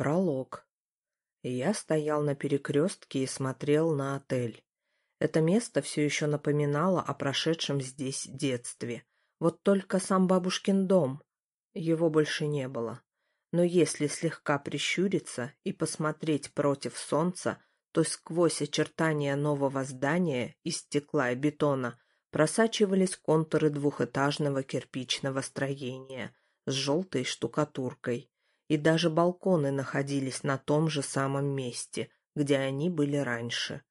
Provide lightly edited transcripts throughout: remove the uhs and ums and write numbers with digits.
Пролог. Я стоял на перекрестке и смотрел на отель. Это место все еще напоминало о прошедшем здесь детстве. Вот только сам бабушкин дом. Его больше не было. Но если слегка прищуриться и посмотреть против солнца, то сквозь очертания нового здания из стекла и бетона просачивались контуры двухэтажного кирпичного строения с желтой штукатуркой. И даже балконы находились на том же самом месте, где они были раньше.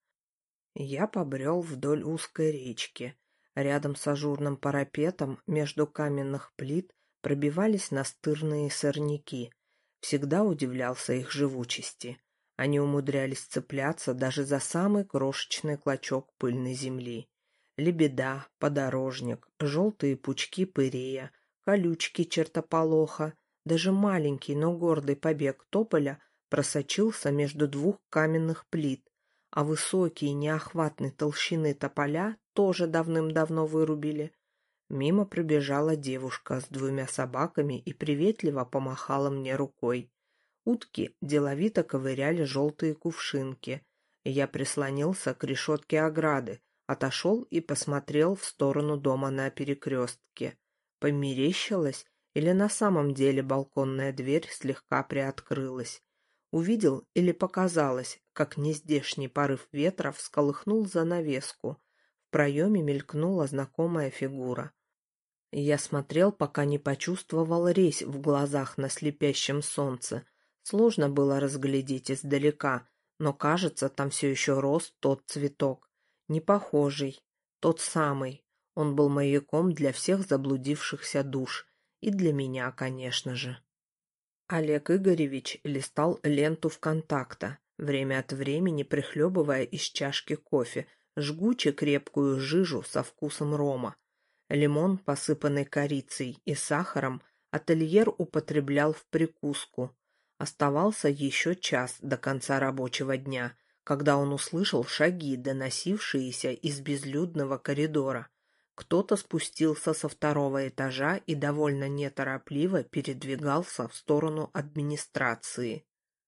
Я побрел вдоль узкой речки. Рядом с ажурным парапетом между каменных плит пробивались настырные сорняки. Всегда удивлялся их живучести. Они умудрялись цепляться даже за самый крошечный клочок пыльной земли. Лебеда, подорожник, желтые пучки пырея, колючки чертополоха. Даже маленький, но гордый побег тополя просочился между двух каменных плит, а высокие неохватной толщины тополя тоже давным-давно вырубили. Мимо пробежала девушка с двумя собаками и приветливо помахала мне рукой. Утки деловито ковыряли желтые кувшинки. Я прислонился к решетке ограды, отошел и посмотрел в сторону дома на перекрестке. Померещилось, или на самом деле балконная дверь слегка приоткрылась. Увидел или показалось, как нездешний порыв ветра всколыхнул занавеску. В проеме мелькнула знакомая фигура. Я смотрел, пока не почувствовал резь в глазах на слепящем солнце. Сложно было разглядеть издалека, но, кажется, там все еще рос тот цветок. Не похожий, тот самый. Он был маяком для всех заблудившихся душ. И для меня, конечно же. Олег Игоревич листал ленту ВКонтакта, время от времени прихлебывая из чашки кофе жгуче крепкую жижу со вкусом рома. Лимон, посыпанный корицей и сахаром, ательер употреблял в прикуску. Оставался еще час до конца рабочего дня, когда он услышал шаги, доносившиеся из безлюдного коридора. Кто-то спустился со второго этажа и довольно неторопливо передвигался в сторону администрации.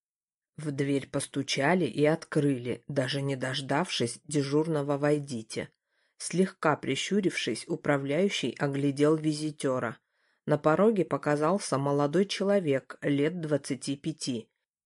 В дверь постучали и открыли, даже не дождавшись дежурного «войдите». Слегка прищурившись, управляющий оглядел визитера. На пороге показался молодой человек лет 25.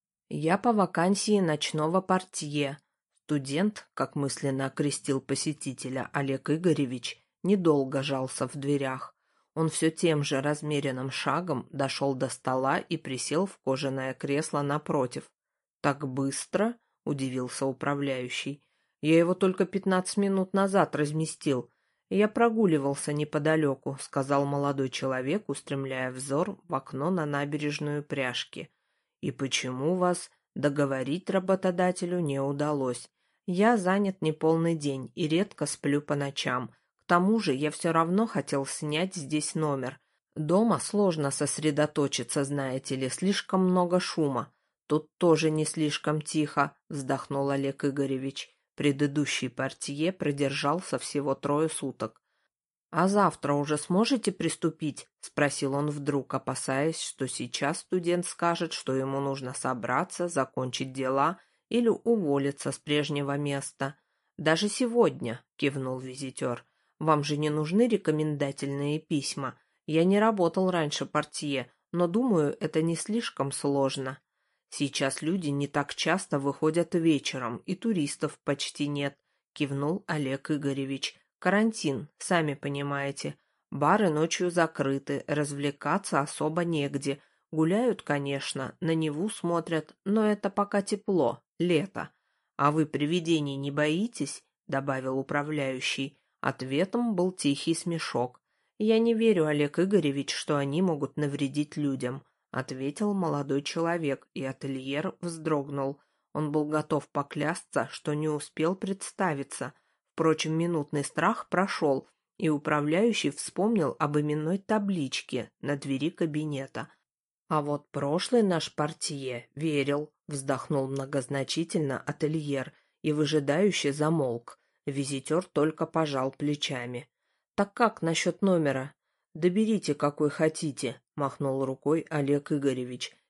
«Я по вакансии ночного портье». Студент, как мысленно окрестил посетителя Олег Игоревич, недолго жался в дверях. Он все тем же размеренным шагом дошел до стола и присел в кожаное кресло напротив. «Так быстро?» — удивился управляющий. «Я его только 15 минут назад разместил. Я прогуливался неподалеку», — сказал молодой человек, устремляя взор в окно на набережную Пряжки. «И почему вас договорить работодателю не удалось? Я занят неполный день и редко сплю по ночам. К тому же я все равно хотел снять здесь номер. Дома сложно сосредоточиться, знаете ли, слишком много шума. Тут тоже не слишком тихо», — вздохнул Олег Игоревич. Предыдущий портье продержался всего 3 суток. «А завтра уже сможете приступить?» — спросил он вдруг, опасаясь, что сейчас студент скажет, что ему нужно собраться, закончить дела или уволиться с прежнего места. «Даже сегодня», — кивнул визитер. «Вам же не нужны рекомендательные письма. Я не работал раньше портье, но, думаю, это не слишком сложно. Сейчас люди не так часто выходят вечером, и туристов почти нет», — кивнул Олег Игоревич. «Карантин, сами понимаете. Бары ночью закрыты, развлекаться особо негде. Гуляют, конечно, на Неву смотрят, но это пока тепло, лето. А вы привидений не боитесь?» — добавил управляющий. Ответом был тихий смешок. «Я не верю, Олег Игоревич, что они могут навредить людям», — ответил молодой человек, и ательер вздрогнул. Он был готов поклясться, что не успел представиться. Впрочем, минутный страх прошел, и управляющий вспомнил об именной табличке на двери кабинета. «А вот прошлый наш портье верил», — вздохнул многозначительно ательер и выжидающе замолк. Визитер только пожал плечами. «Так как насчет номера?» «Доберите, какой хотите», — махнул рукой Олег Игоревич.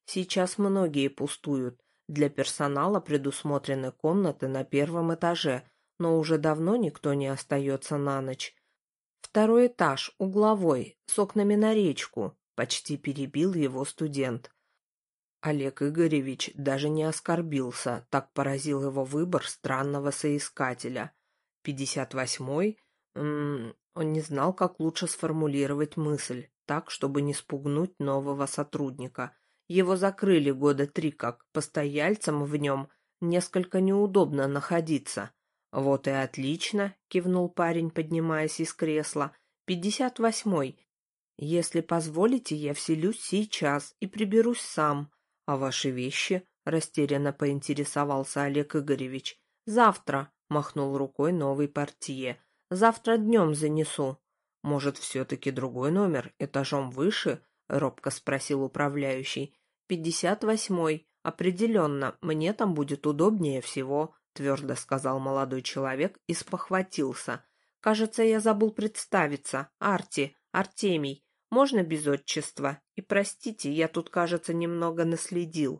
Сейчас многие пустуют. Для персонала предусмотрены комнаты на первом этаже, но уже давно никто не остается на ночь. Второй этаж, угловой, с окнами на речку, почти перебил его студент. Олег Игоревич даже не оскорбился, так поразил его выбор странного соискателя. 58-й? Он не знал, как лучше сформулировать мысль, так, чтобы не спугнуть нового сотрудника. Его закрыли года 3 как, постояльцам в нем несколько неудобно находиться. «Вот и отлично», — кивнул парень, поднимаясь из кресла. 58-й. «Если позволите, я вселюсь сейчас и приберусь сам. А ваши вещи?» — растерянно поинтересовался Олег Игоревич. «Завтра», — махнул рукой новый портье. «Завтра днем занесу». «Может, все-таки другой номер, этажом выше?» — робко спросил управляющий. 58-й. Определенно, мне там будет удобнее всего», — твердо сказал молодой человек и спохватился. «Кажется, я забыл представиться. Артемий. Можно без отчества? И простите, я тут, кажется, немного наследил».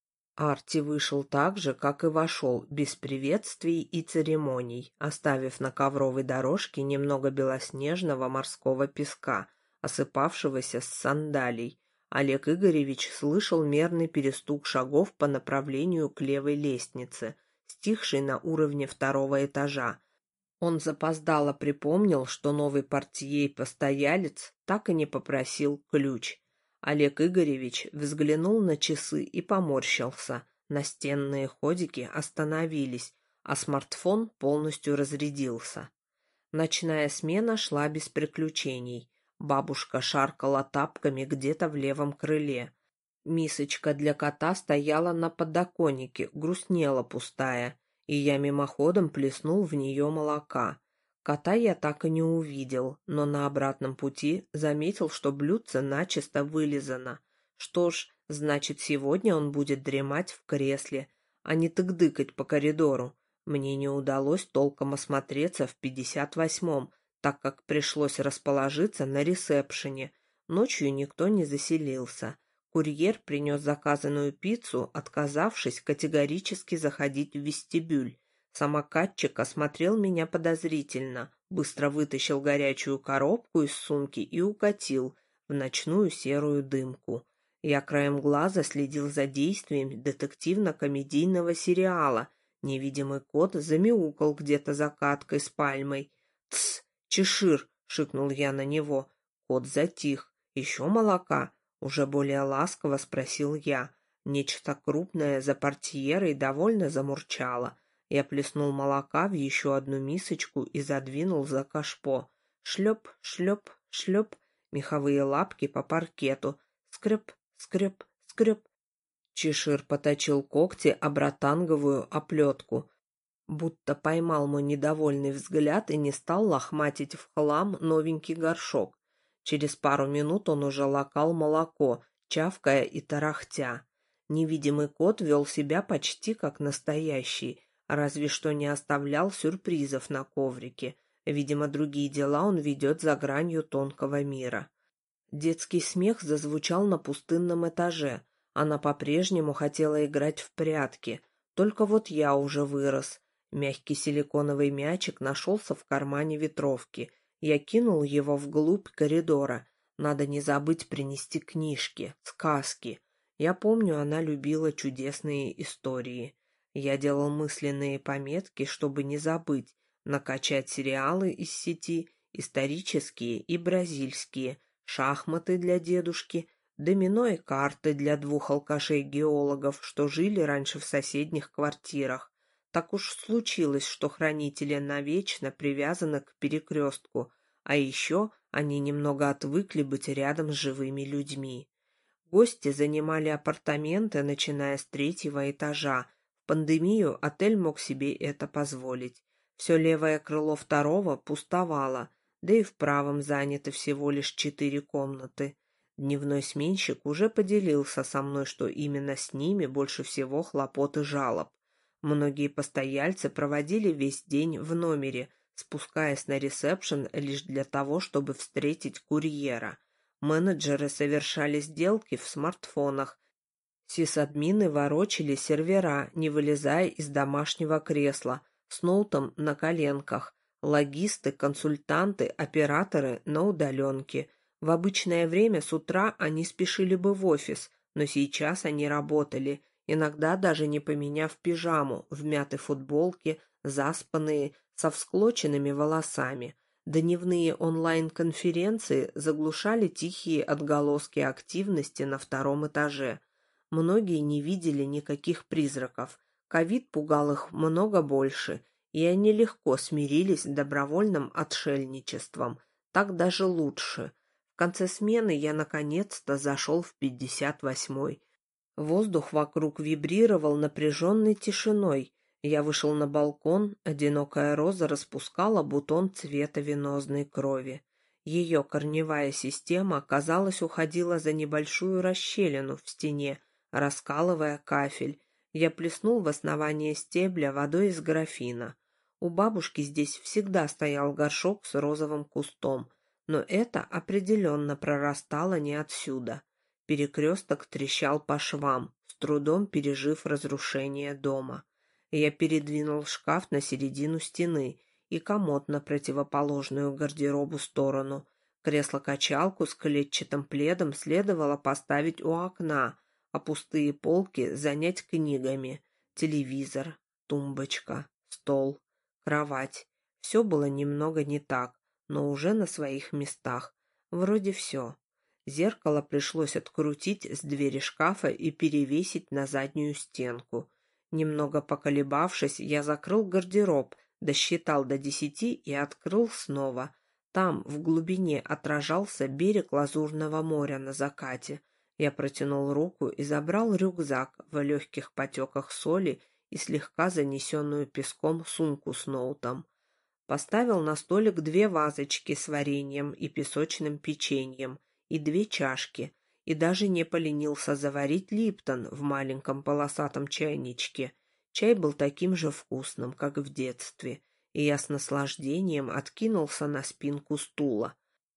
Арти вышел так же, как и вошел, без приветствий и церемоний, оставив на ковровой дорожке немного белоснежного морского песка, осыпавшегося с сандалий. Олег Игоревич слышал мерный перестук шагов по направлению к левой лестнице, стихшей на уровне второго этажа. Он запоздало припомнил, что новый портье и постоялец так и не попросил ключ. Олег Игоревич взглянул на часы и поморщился. Настенные ходики остановились, а смартфон полностью разрядился. Ночная смена шла без приключений. Бабушка шаркала тапками где-то в левом крыле. Мисочка для кота стояла на подоконнике, грустнела пустая, и я мимоходом плеснул в нее молока. Кота я так и не увидел, но на обратном пути заметил, что блюдце начисто вылизано. Что ж, значит, сегодня он будет дремать в кресле, а не тык-дыкать по коридору. Мне не удалось толком осмотреться в 58-м, так как пришлось расположиться на ресепшене. Ночью никто не заселился. Курьер принес заказанную пиццу, отказавшись категорически заходить в вестибюль. Самокатчик осмотрел меня подозрительно, быстро вытащил горячую коробку из сумки и укатил в ночную серую дымку. Я краем глаза следил за действиями детективно-комедийного сериала. Невидимый кот замяукал где-то за каткой с пальмой. «Тсс, Чешир!» — шикнул я на него. Кот затих. «Еще молока?» — уже более ласково спросил я. Нечто крупное за портьерой довольно замурчало. Я плеснул молока в еще одну мисочку и задвинул за кашпо. Шлеп, шлеп, шлеп, меховые лапки по паркету. Скреп, скреп, скреп. Чешир поточил когти об ротанговую оплетку, будто поймал мой недовольный взгляд и не стал лохматить в хлам новенький горшок. Через пару минут он уже лакал молоко, чавкая и тарахтя. Невидимый кот вел себя почти как настоящий, разве что не оставлял сюрпризов на коврике. Видимо, другие дела он ведет за гранью тонкого мира. Детский смех зазвучал на пустынном этаже. Она по-прежнему хотела играть в прятки. Только вот я уже вырос. Мягкий силиконовый мячик нашелся в кармане ветровки. Я кинул его вглубь коридора. Надо не забыть принести книжки, сказки. Я помню, она любила чудесные истории. Я делал мысленные пометки, чтобы не забыть, накачать сериалы из сети, исторические и бразильские, шахматы для дедушки, домино и карты для 2 алкашей-геологов, что жили раньше в соседних квартирах. Так уж случилось, что хранители навечно привязаны к перекрестку, а еще они немного отвыкли быть рядом с живыми людьми. Гости занимали апартаменты, начиная с 3-го этажа. В пандемию отель мог себе это позволить. Все левое крыло 2-го пустовало, да и в правом заняты всего лишь 4 комнаты. Дневной сменщик уже поделился со мной, что именно с ними больше всего хлопот и жалоб. Многие постояльцы проводили весь день в номере, спускаясь на ресепшн лишь для того, чтобы встретить курьера. Менеджеры совершали сделки в смартфонах, Сисадмины ворочали сервера, не вылезая из домашнего кресла, с ноутом на коленках. Логисты, консультанты, операторы на удаленке. В обычное время с утра они спешили бы в офис, но сейчас они работали, иногда даже не поменяв пижаму, в мятой футболке, заспанные, со всклоченными волосами. Дневные онлайн-конференции заглушали тихие отголоски активности на втором этаже. Многие не видели никаких призраков. Ковид пугал их много больше, и они легко смирились с добровольным отшельничеством. Так даже лучше. В конце смены я наконец-то зашел в 58-й. Воздух вокруг вибрировал напряженной тишиной. Я вышел на балкон, одинокая роза распускала бутон цвета венозной крови. Ее корневая система, казалось, уходила за небольшую расщелину в стене, раскалывая кафель. Я плеснул в основание стебля водой из графина. У бабушки здесь всегда стоял горшок с розовым кустом, но это определенно прорастало не отсюда. Перекресток трещал по швам, с трудом пережив разрушение дома. Я передвинул шкаф на середину стены и комод на противоположную гардеробу сторону. Кресло-качалку с клетчатым пледом следовало поставить у окна, а пустые полки занять книгами. Телевизор, тумбочка, стол, кровать. Все было немного не так, но уже на своих местах. Вроде все. Зеркало пришлось открутить с двери шкафа и перевесить на заднюю стенку. Немного поколебавшись, я закрыл гардероб, досчитал до 10 и открыл снова. Там, в глубине, отражался берег Лазурного моря на закате. Я протянул руку и забрал рюкзак в легких потеках соли и слегка занесенную песком сумку с ноутом. Поставил на столик 2 вазочки с вареньем и песочным печеньем и 2 чашки, и даже не поленился заварить липтон в маленьком полосатом чайничке. Чай был таким же вкусным, как в детстве, и я с наслаждением откинулся на спинку стула.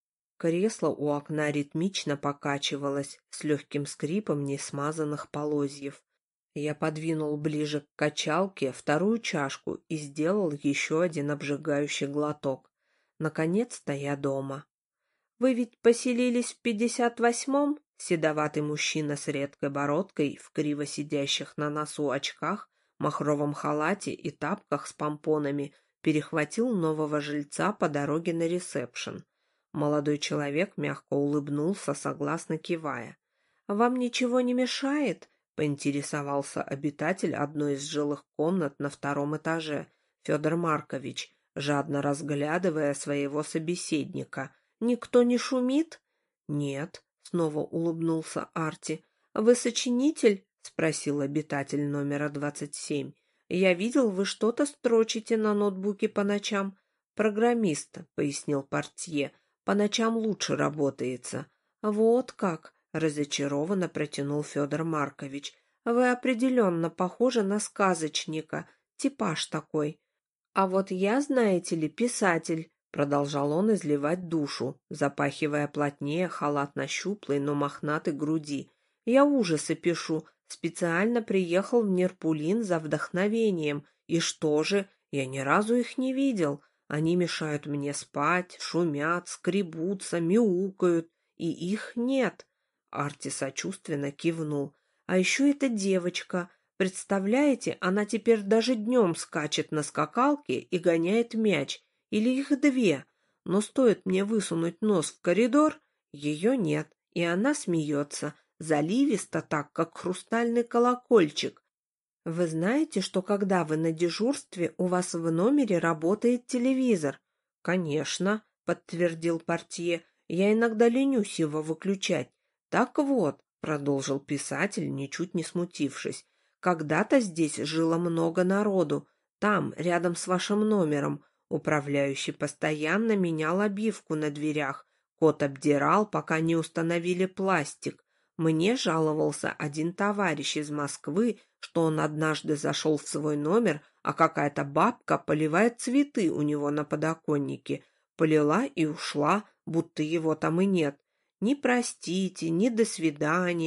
Кресло у окна ритмично покачивалось с легким скрипом несмазанных полозьев. Я подвинул ближе к качалке 2 чашку и сделал еще один обжигающий глоток. Наконец-то я дома. «Вы ведь поселились в 58-м?» Седоватый мужчина с редкой бородкой, в криво сидящих на носу очках, махровом халате и тапках с помпонами перехватил нового жильца по дороге на ресепшн. Молодой человек мягко улыбнулся, согласно кивая. «Вам ничего не мешает?» — поинтересовался обитатель одной из жилых комнат на 2-м этаже, Федор Маркович, жадно разглядывая своего собеседника. «Никто не шумит?» «Нет», — снова улыбнулся Арти. «Вы сочинитель?» — спросил обитатель номера 27. «Я видел, вы что-то строчите на ноутбуке по ночам». «Программист», — пояснил портье. «По ночам лучше работается». «Вот как!» — разочарованно протянул Федор Маркович. «Вы определенно похожи на сказочника. Типаж такой». «А вот я, знаете ли, писатель», — продолжал он изливать душу, запахивая плотнее халат на щуплой, но мохнатой груди. «Я ужасы пишу. Специально приехал в Нерпулин за вдохновением. И что же? Я ни разу их не видел. Они мешают мне спать, шумят, скребутся, мяукают. И их нет». Арти сочувственно кивнул. «А еще эта девочка. Представляете, она теперь даже днем скачет на скакалке и гоняет мяч. Или их 2. Но стоит мне высунуть нос в коридор, ее нет, и она смеется, заливисто так, как хрустальный колокольчик. Вы знаете, что когда вы на дежурстве, у вас в номере работает телевизор?» «Конечно», — подтвердил портье, — «я иногда ленюсь его выключать». «Так вот», — продолжил писатель, ничуть не смутившись, — «когда-то здесь жило много народу, там, рядом с вашим номером. Управляющий постоянно менял обивку на дверях. Кот обдирал, пока не установили пластик. Мне жаловался один товарищ из Москвы, что он однажды зашел в свой номер, а какая-то бабка поливает цветы у него на подоконнике. Полила и ушла, будто его там и нет. Ни простите, ни до свидания.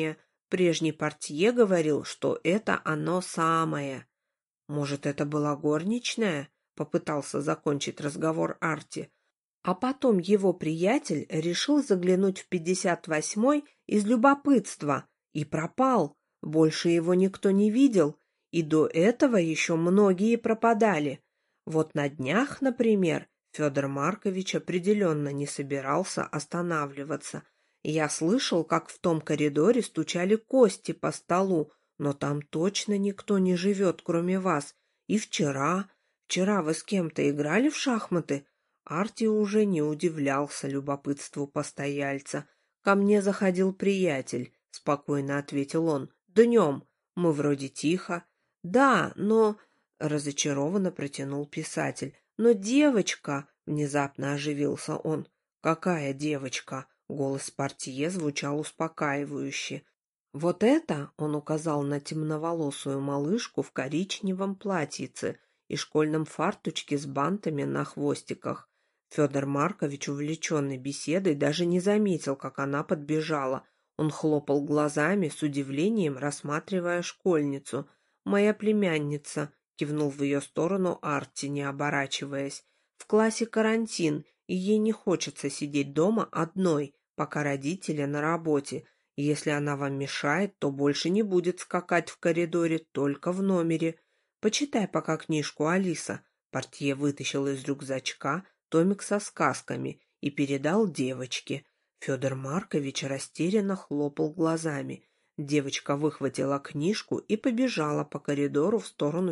Прежний портье говорил, что это оно самое. Может, это была горничная? Попытался закончить разговор Арти. А потом его приятель решил заглянуть в 58-й из любопытства и пропал. Больше его никто не видел, и до этого еще многие пропадали. Вот на днях, например, Федор Маркович определенно не собирался останавливаться. Я слышал, как в том коридоре стучали кости по столу, но там точно никто не живет, кроме вас. И вчера... Вчера вы с кем-то играли в шахматы? Арти уже не удивлялся любопытству постояльца. «Ко мне заходил приятель», — спокойно ответил он. «Днем. Мы вроде тихо». «Да, но...» — разочарованно протянул писатель. «Но девочка...» — внезапно оживился он. «Какая девочка?» — голос портье звучал успокаивающе. «Вот это...» — он указал на темноволосую малышку в коричневом платьице и школьном фартучке с бантами на хвостиках. Федор Маркович, увлеченный беседой, даже не заметил, как она подбежала. Он хлопал глазами, с удивлением рассматривая школьницу. «Моя племянница», — кивнул в ее сторону Арти, не оборачиваясь. «В классе карантин, и ей не хочется сидеть дома одной, пока родители на работе. И если она вам мешает, то больше не будет скакать в коридоре, только в номере. Почитай пока книжку, Алиса». Портье вытащил из рюкзачка томик со сказками и передал девочке. Федор Маркович растерянно хлопал глазами. Девочка выхватила книжку и побежала по коридору в сторону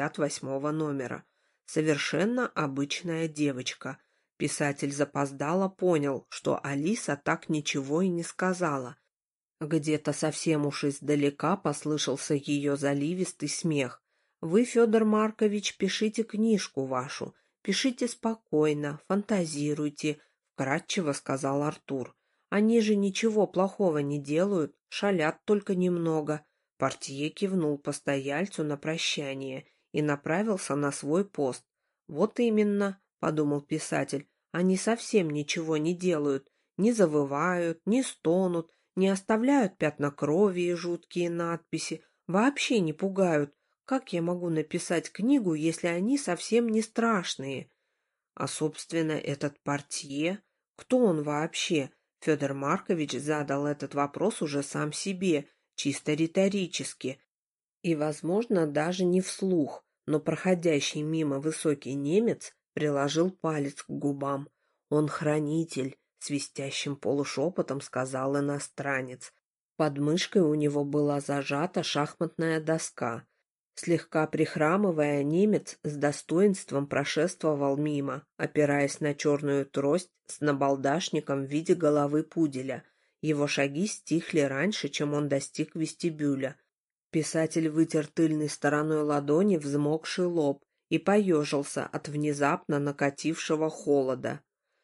58-го номера. Совершенно обычная девочка. Писатель запоздало понял, что Алиса так ничего и не сказала. Где-то совсем уж издалека послышался ее заливистый смех. «Вы, Федор Маркович, пишите книжку вашу. Пишите спокойно, фантазируйте», — вкратчиво сказал Артур. «Они же ничего плохого не делают, шалят только немного». Портье кивнул постояльцу на прощание и направился на свой пост. «Вот именно», — подумал писатель, — «они совсем ничего не делают, не завывают, не стонут, не оставляют пятна крови и жуткие надписи, вообще не пугают. Как я могу написать книгу, если они совсем не страшные? А, собственно, этот портье, кто он вообще? Федор Маркович задал этот вопрос уже сам себе, чисто риторически. И, возможно, даже не вслух, но проходящий мимо высокий немец приложил палец к губам. «Он хранитель», — свистящим полушепотом сказал иностранец. Под мышкой у него была зажата шахматная доска. Слегка прихрамывая, немец с достоинством прошествовал мимо, опираясь на черную трость с набалдашником в виде головы пуделя. Его шаги стихли раньше, чем он достиг вестибюля. Писатель вытер тыльной стороной ладони взмокший лоб и поежился от внезапно накатившего холода.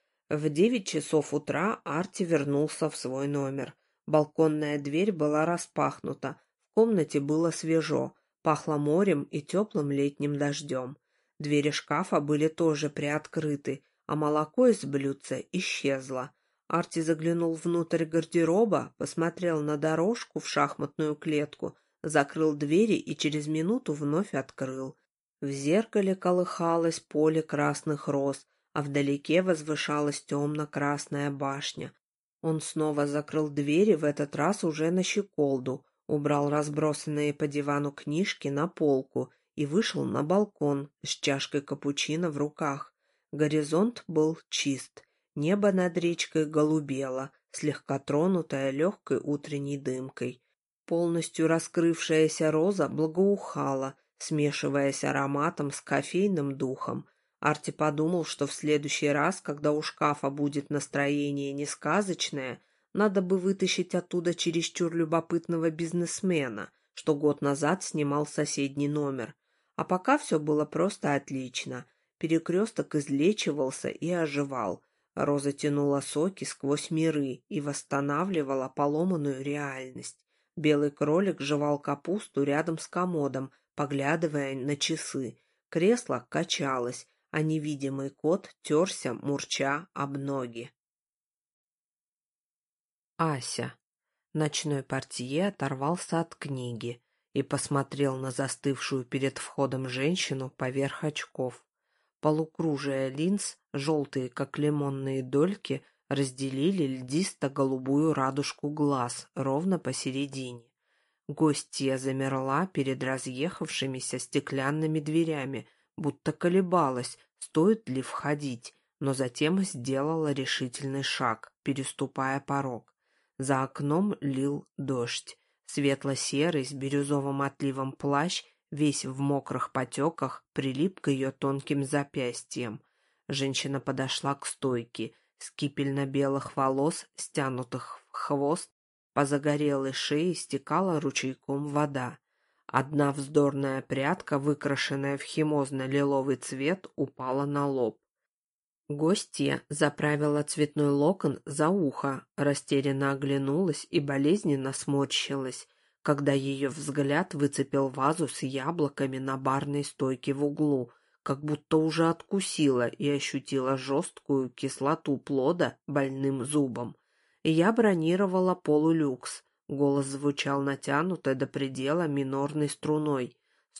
В 9 часов утра Арти вернулся в свой номер. Балконная дверь была распахнута, в комнате было свежо, пахло морем и теплым летним дождем. Двери шкафа были тоже приоткрыты, а молоко из блюдца исчезло. Арти заглянул внутрь гардероба, посмотрел на дорожку в шахматную клетку, закрыл двери и через минуту вновь открыл. В зеркале колыхалось поле красных роз, а вдалеке возвышалась темно-красная башня. Он снова закрыл двери, в этот раз уже на щеколду, убрал разбросанные по дивану книжки на полку и вышел на балкон с чашкой капучино в руках. Горизонт был чист, небо над речкой голубело, слегка тронутое легкой утренней дымкой. Полностью раскрывшаяся роза благоухала, смешиваясь ароматом с кофейным духом. Арти подумал, что в следующий раз, когда у шкафа будет настроение несказочное, надо бы вытащить оттуда чересчур любопытного бизнесмена, что год назад снимал соседний номер. А пока все было просто отлично. Перекресток излечивался и оживал. Роза тянула соки сквозь миры и восстанавливала поломанную реальность. Белый кролик жевал капусту рядом с комодом, поглядывая на часы. Кресло качалось, а невидимый кот терся, мурча об ноги. Ася. Ночной портье оторвался от книги и посмотрел на застывшую перед входом женщину поверх очков. Полукружия линз, желтые, как лимонные дольки, разделили льдисто-голубую радужку глаз ровно посередине. Гостья замерла перед разъехавшимися стеклянными дверями, будто колебалась, стоит ли входить, но затем сделала решительный шаг, переступая порог. За окном лил дождь. Светло-серый с бирюзовым отливом плащ, весь в мокрых потеках, прилип к ее тонким запястьям. Женщина подошла к стойке. С кипельно-белых волос, стянутых в хвост, по загорелой шее стекала ручейком вода. Одна вздорная прядка, выкрашенная в химозно-лиловый цвет, упала на лоб. Гостья заправила цветной локон за ухо, растерянно оглянулась и болезненно сморщилась, когда ее взгляд выцепил вазу с яблоками на барной стойке в углу, как будто уже откусила и ощутила жесткую кислоту плода больным зубом. Я бронировала полулюкс. Голос звучал натянуто до предела минорной струной.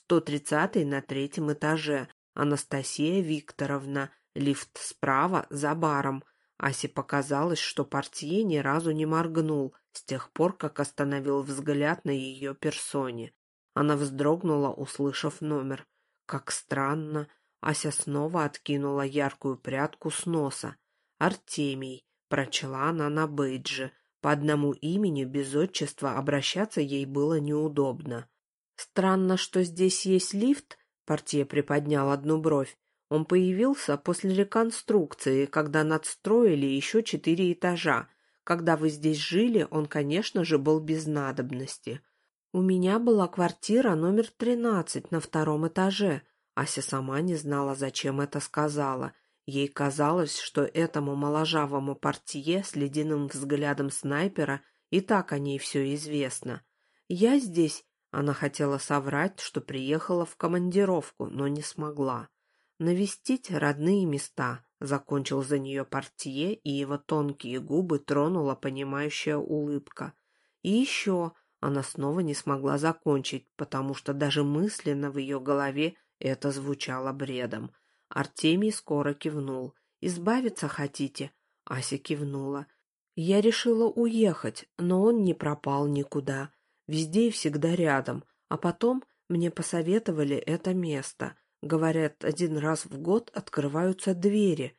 130-й на 3-м этаже. Анастасия Викторовна. Лифт справа, за баром. Асе показалось, что портье ни разу не моргнул с тех пор, как остановил взгляд на ее персоне. Она вздрогнула, услышав номер. Как странно. Ася снова откинула яркую прядку с носа. «Артемий», — прочла она на бейдже. По одному имени без отчества обращаться ей было неудобно. «Странно, что здесь есть лифт», — портье приподнял одну бровь. «Он появился после реконструкции, когда надстроили еще 4 этажа. Когда вы здесь жили, он, конечно же, был без надобности. У меня была квартира номер 13 на 2-м этаже». Ася сама не знала, зачем это сказала. Ей казалось, что этому моложавому портье с ледяным взглядом снайпера и так о ней все известно. «Я здесь...» Она хотела соврать, что приехала в командировку, но не смогла. «Навестить родные места», — закончил за нее портье, и его тонкие губы тронула понимающая улыбка. «И еще...» Она снова не смогла закончить, потому что даже мысленно в ее голове это звучало бредом. Артемий скоро кивнул. «Избавиться хотите?» Ася кивнула. «Я решила уехать, но он не пропал никуда. Везде и всегда рядом. А потом мне посоветовали это место. Говорят, 1 раз в год открываются двери.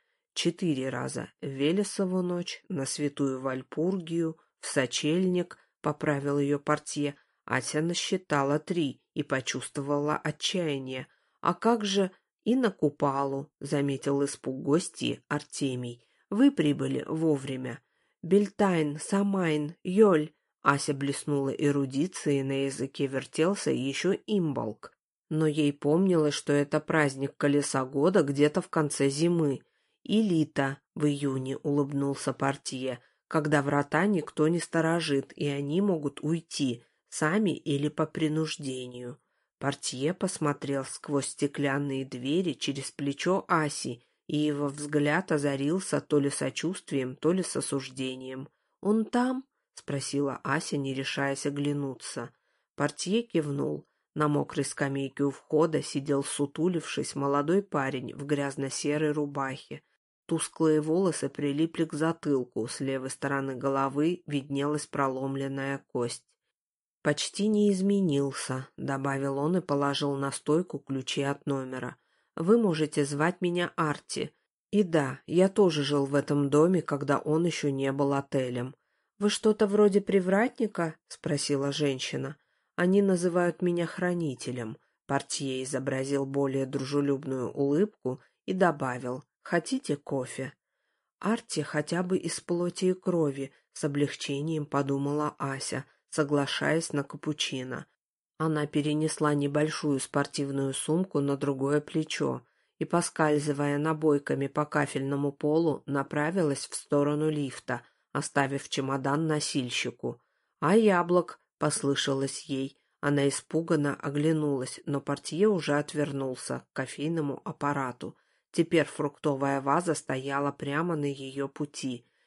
4 раза. В Велесову ночь, на Святую Вальпургию, в Сочельник», — поправил ее портье. Ася насчитала 3 и почувствовала отчаяние. «А как же...» «И на Купалу», — заметил испуг гостьи Артемий. «Вы прибыли вовремя. Бельтайн, Самайн, Йоль». Ася блеснула эрудицией, на языке вертелся еще имболк. Но ей помнилось, что это праздник колеса года где-то в конце зимы. «И Лита в июне», — улыбнулся портье, «когда врата никто не сторожит, и они могут уйти, сами или по принуждению». Портье посмотрел сквозь стеклянные двери через плечо Аси, и его взгляд озарился то ли сочувствием, то ли с осуждением. «Он там?» — спросила Ася, не решаясь оглянуться. Портье кивнул. На мокрой скамейке у входа сидел, сутулившись, молодой парень в грязно-серой рубахе. Тусклые волосы прилипли к затылку, с левой стороны головы виднелась проломленная кость. «Почти не изменился», — добавил он и положил на стойку ключи от номера. «Вы можете звать меня Арти. И да, я тоже жил в этом доме, когда он еще не был отелем». «Вы что-то вроде привратника?» — спросила женщина. «Они называют меня хранителем». Портье изобразил более дружелюбную улыбку и добавил: «Хотите кофе?» «Арти хотя бы из плоти и крови», — с облегчением подумала Ася, соглашаясь на капучино. Она перенесла небольшую спортивную сумку на другое плечо и, поскальзывая набойками по кафельному полу, направилась в сторону лифта, оставив чемодан носильщику. «А яблок?» — послышалось ей. Она испуганно оглянулась, но портье уже отвернулся к кофейному аппарату. Теперь фруктовая ваза стояла прямо на ее пути.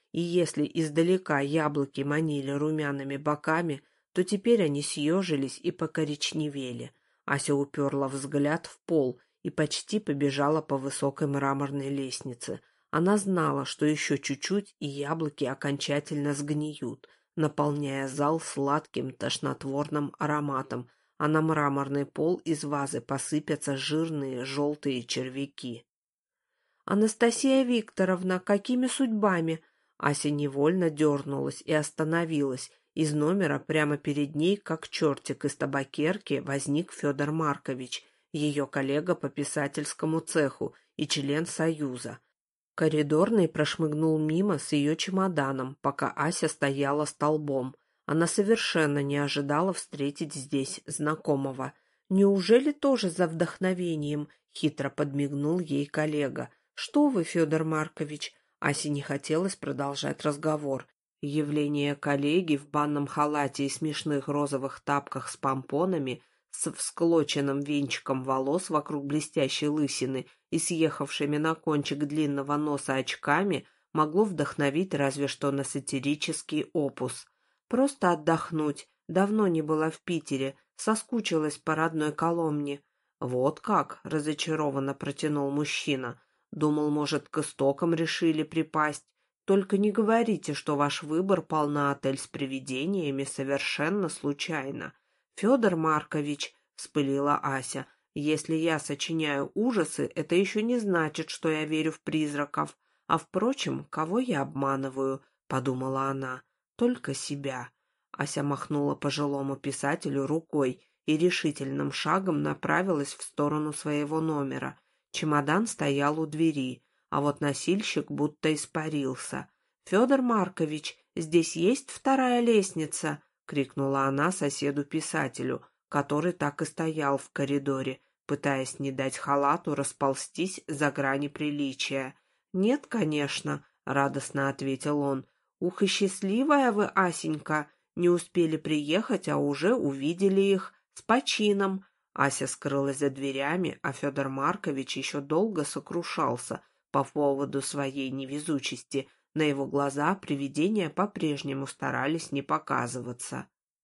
и если издалека яблоки манили румяными боками, то теперь они съежились и покоричневели. Ася уперла взгляд в пол и почти побежала по высокой мраморной лестнице. Она знала, что еще чуть-чуть, и яблоки окончательно сгниют, наполняя зал сладким тошнотворным ароматом, а на мраморный пол из вазы посыпятся жирные желтые червяки. «Анастасия Викторовна, какими судьбами?» Ася невольно дернулась и остановилась. Из номера прямо перед ней, как чертик из табакерки, возник Федор Маркович, ее коллега по писательскому цеху и член Союза. Коридорный прошмыгнул мимо с ее чемоданом, пока Ася стояла столбом. Она совершенно не ожидала встретить здесь знакомого. «Неужели тоже за вдохновением?» — хитро подмигнул ей коллега. «Что вы, Федор Маркович?» Асе не хотелось продолжать разговор. Явление коллеги в банном халате и смешных розовых тапках с помпонами, с всклоченным венчиком волос вокруг блестящей лысины и съехавшими на кончик длинного носа очками могло вдохновить разве что на сатирический опус. «Просто отдохнуть. Давно не была в Питере. Соскучилась по родной Коломне». «Вот как?» — разочарованно протянул мужчина. «Думал, может, к истокам решили припасть. Только не говорите, что ваш выбор пал на отель с привидениями совершенно случайно». «Федор Маркович», — вспылила Ася, — «если я сочиняю ужасы, это еще не значит, что я верю в призраков. А, впрочем, кого я обманываю?» — подумала она. «Только себя». Ася махнула пожилому писателю рукой и решительным шагом направилась в сторону своего номера. Чемодан стоял у двери, а вот носильщик будто испарился. «Федор Маркович, здесь есть вторая лестница?» — крикнула она соседу-писателю, который так и стоял в коридоре, пытаясь не дать халату расползтись за грани приличия. «Нет, конечно», — радостно ответил он. «Ух и счастливая вы, Асенька! Не успели приехать, а уже увидели их. С почином!» Ася скрылась за дверями, а Федор Маркович еще долго сокрушался по поводу своей невезучести. На его глаза привидения по-прежнему старались не показываться.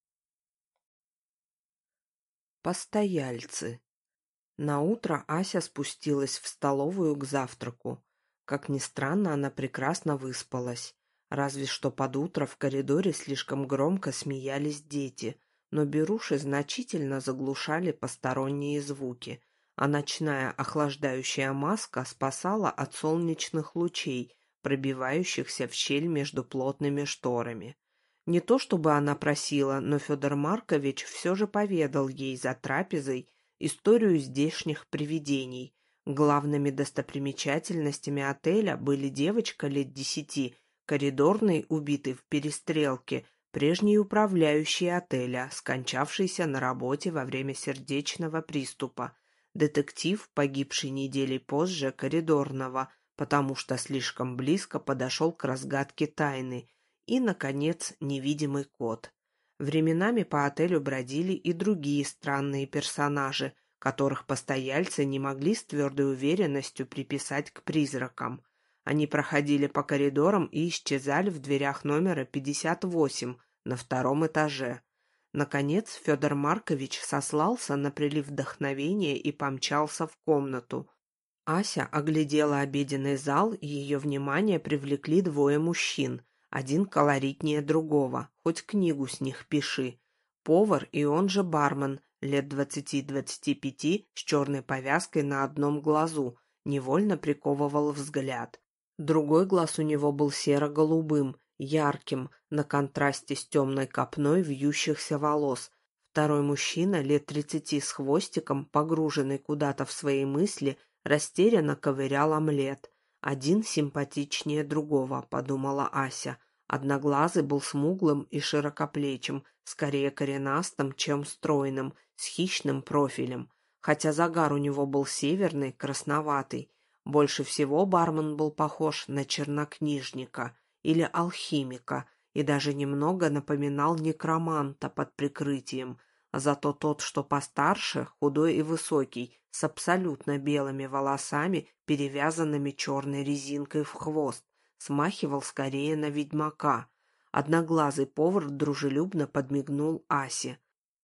Постояльцы. Наутро Ася спустилась в столовую к завтраку. Как ни странно, она прекрасно выспалась. Разве что под утро в коридоре слишком громко смеялись дети, но беруши значительно заглушали посторонние звуки, а ночная охлаждающая маска спасала от солнечных лучей, пробивающихся в щель между плотными шторами. Не то чтобы она просила, но Федор Маркович все же поведал ей за трапезой историю здешних привидений. Главными достопримечательностями отеля были девочка лет 10, коридорный, убитый в перестрелке, прежний управляющий отеля, скончавшийся на работе во время сердечного приступа, детектив, погибший неделей позже коридорного, потому что слишком близко подошел к разгадке тайны, и, наконец, невидимый кот. Временами по отелю бродили и другие странные персонажи, которых постояльцы не могли с твердой уверенностью приписать к призракам. Они проходили по коридорам и исчезали в дверях номера 58 на втором этаже. Наконец Федор Маркович сослался на прилив вдохновения и помчался в комнату. Ася оглядела обеденный зал, и ее внимание привлекли двое мужчин. Один колоритнее другого, хоть книгу с них пиши. Повар и он же бармен, лет 20-25, с черной повязкой на одном глазу, невольно приковывал взгляд. Другой глаз у него был серо-голубым, ярким, на контрасте с темной копной вьющихся волос. Второй мужчина, лет 30 с хвостиком, погруженный куда-то в свои мысли, растерянно ковырял омлет. Один симпатичнее другого, подумала Ася. Одноглазый был смуглым и широкоплечим, скорее коренастым, чем стройным, с хищным профилем, хотя загар у него был северный, красноватый. Больше всего бармен был похож на чернокнижника или алхимика и даже немного напоминал некроманта под прикрытием, зато тот, что постарше, худой и высокий, с абсолютно белыми волосами, перевязанными черной резинкой в хвост, смахивал скорее на ведьмака. Одноглазый повар дружелюбно подмигнул Асе.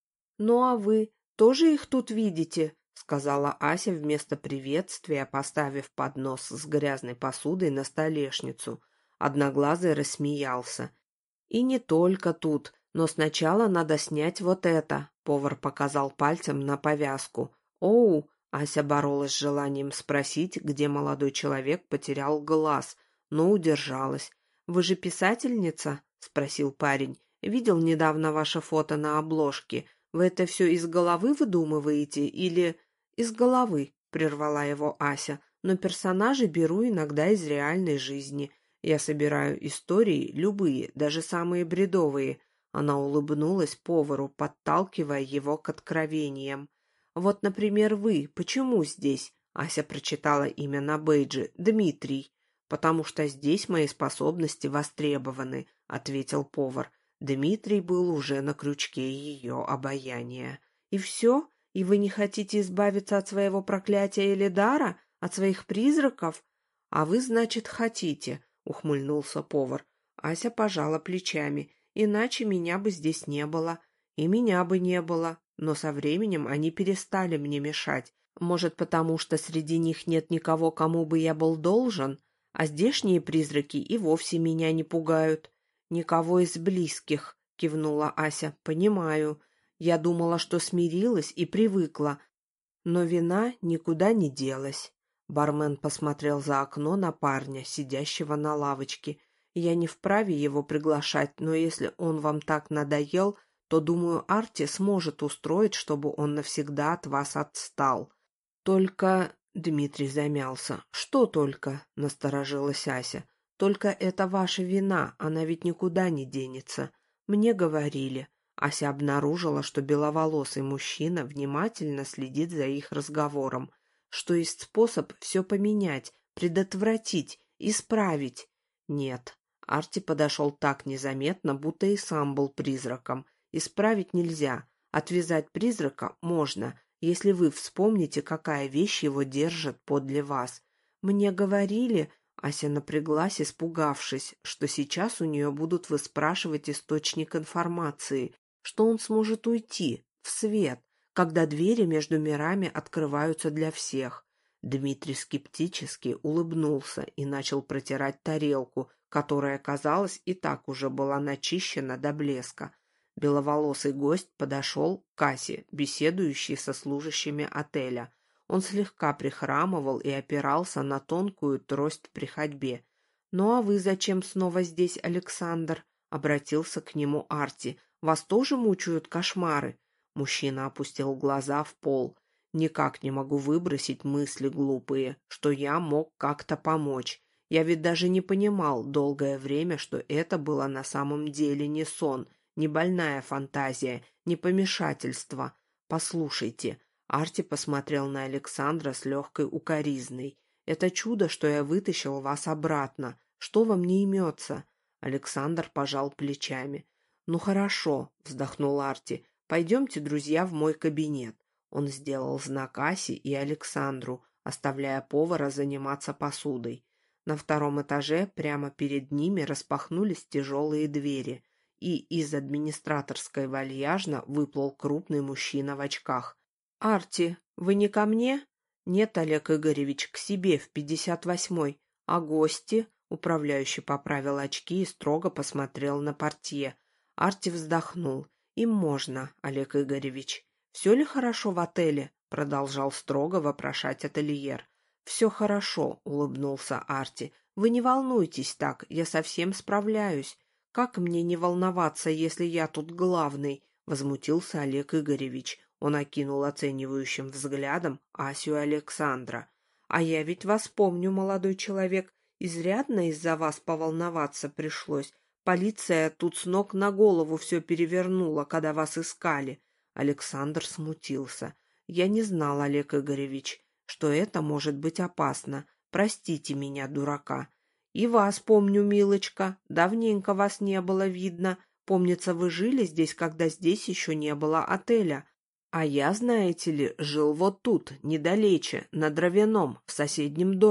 «Ну а вы тоже их тут видите?» — сказала Ася вместо приветствия, поставив поднос с грязной посудой на столешницу. Одноглазый рассмеялся. «И не только тут, но сначала надо снять вот это», — повар показал пальцем на повязку. «Оу!» — Ася боролась с желанием спросить, где молодой человек потерял глаз, но удержалась. «Вы же писательница?» — спросил парень. «Видел недавно ваше фото на обложке. Вы это все из головы выдумываете или...» «Из головы», — прервала его Ася, «но персонажей беру иногда из реальной жизни. Я собираю истории, любые, даже самые бредовые». Она улыбнулась повару, подталкивая его к откровениям. «Вот, например, вы. Почему здесь?» Ася прочитала имя на бейджи. «Дмитрий». «Потому что здесь мои способности востребованы», — ответил повар. Дмитрий был уже на крючке ее обаяния. «И все? И вы не хотите избавиться от своего проклятия или дара? От своих призраков?» «А вы, значит, хотите», — ухмыльнулся повар. Ася пожала плечами. «Иначе меня бы здесь не было. И меня бы не было. Но со временем они перестали мне мешать. Может, потому что среди них нет никого, кому бы я был должен? А здешние призраки и вовсе меня не пугают». «Никого из близких», — кивнула Ася. «Понимаю. Я думала, что смирилась и привыкла. Но вина никуда не делась». Бармен посмотрел за окно на парня, сидящего на лавочке. «Я не вправе его приглашать, но если он вам так надоел, то, думаю, Арти сможет устроить, чтобы он навсегда от вас отстал. Только...» Дмитрий замялся. «Что только?» — насторожилась Ася. «Только это ваша вина, она ведь никуда не денется. Мне говорили». Ася обнаружила, что беловолосый мужчина внимательно следит за их разговором, что есть способ все поменять, предотвратить, исправить. Нет, Арти подошел так незаметно, будто и сам был призраком. Исправить нельзя, отвязать призрака можно, если вы вспомните, какая вещь его держит подле вас. Мне говорили... Ася напряглась, испугавшись, что сейчас у нее будут выспрашивать источник информации, что он сможет уйти, в свет, когда двери между мирами открываются для всех. Дмитрий скептически улыбнулся и начал протирать тарелку, которая, казалось, и так уже была начищена до блеска. Беловолосый гость подошел к кассе, беседующей со служащими отеля. Он слегка прихрамывал и опирался на тонкую трость при ходьбе. «Ну а вы зачем снова здесь, Александр?» — обратился к нему Арти. «Вас тоже мучают кошмары?» Мужчина опустил глаза в пол. «Никак не могу выбросить мысли глупые, что я мог как-то помочь. Я ведь даже не понимал долгое время, что это было на самом деле не сон, не больная фантазия, не помешательство. Послушайте». Арти посмотрел на Александра с легкой укоризной. «Это чудо, что я вытащил вас обратно. Что вам не имется?» Александр пожал плечами. «Ну хорошо», — вздохнул Арти. «Пойдемте, друзья, в мой кабинет». Он сделал знак Асе и Александру, оставляя повара заниматься посудой. На втором этаже прямо перед ними распахнулись тяжелые двери, и из администраторской вальяжно выплыл крупный мужчина в очках. «Арти, вы не ко мне?» «Нет, Олег Игоревич, к себе, в 58-й. А гости?» Управляющий поправил очки и строго посмотрел на портье. Арти вздохнул. «Им можно, Олег Игоревич». «Все ли хорошо в отеле?» Продолжал строго вопрошать ательер. «Все хорошо», — улыбнулся Арти. «Вы не волнуйтесь так, я совсем справляюсь. Как мне не волноваться, если я тут главный?» — возмутился Олег Игоревич. Он окинул оценивающим взглядом Асю и Александра. «А я ведь вас помню, молодой человек. Изрядно из-за вас поволноваться пришлось. Полиция тут с ног на голову все перевернула, когда вас искали». Александр смутился. «Я не знал, Олег Игоревич, что это может быть опасно. Простите меня, дурака». «И вас помню, милочка. Давненько вас не было видно. Помнится, вы жили здесь, когда здесь еще не было отеля. А я, знаете ли, жил вот тут, недалече, на Дровяном, в соседнем доме.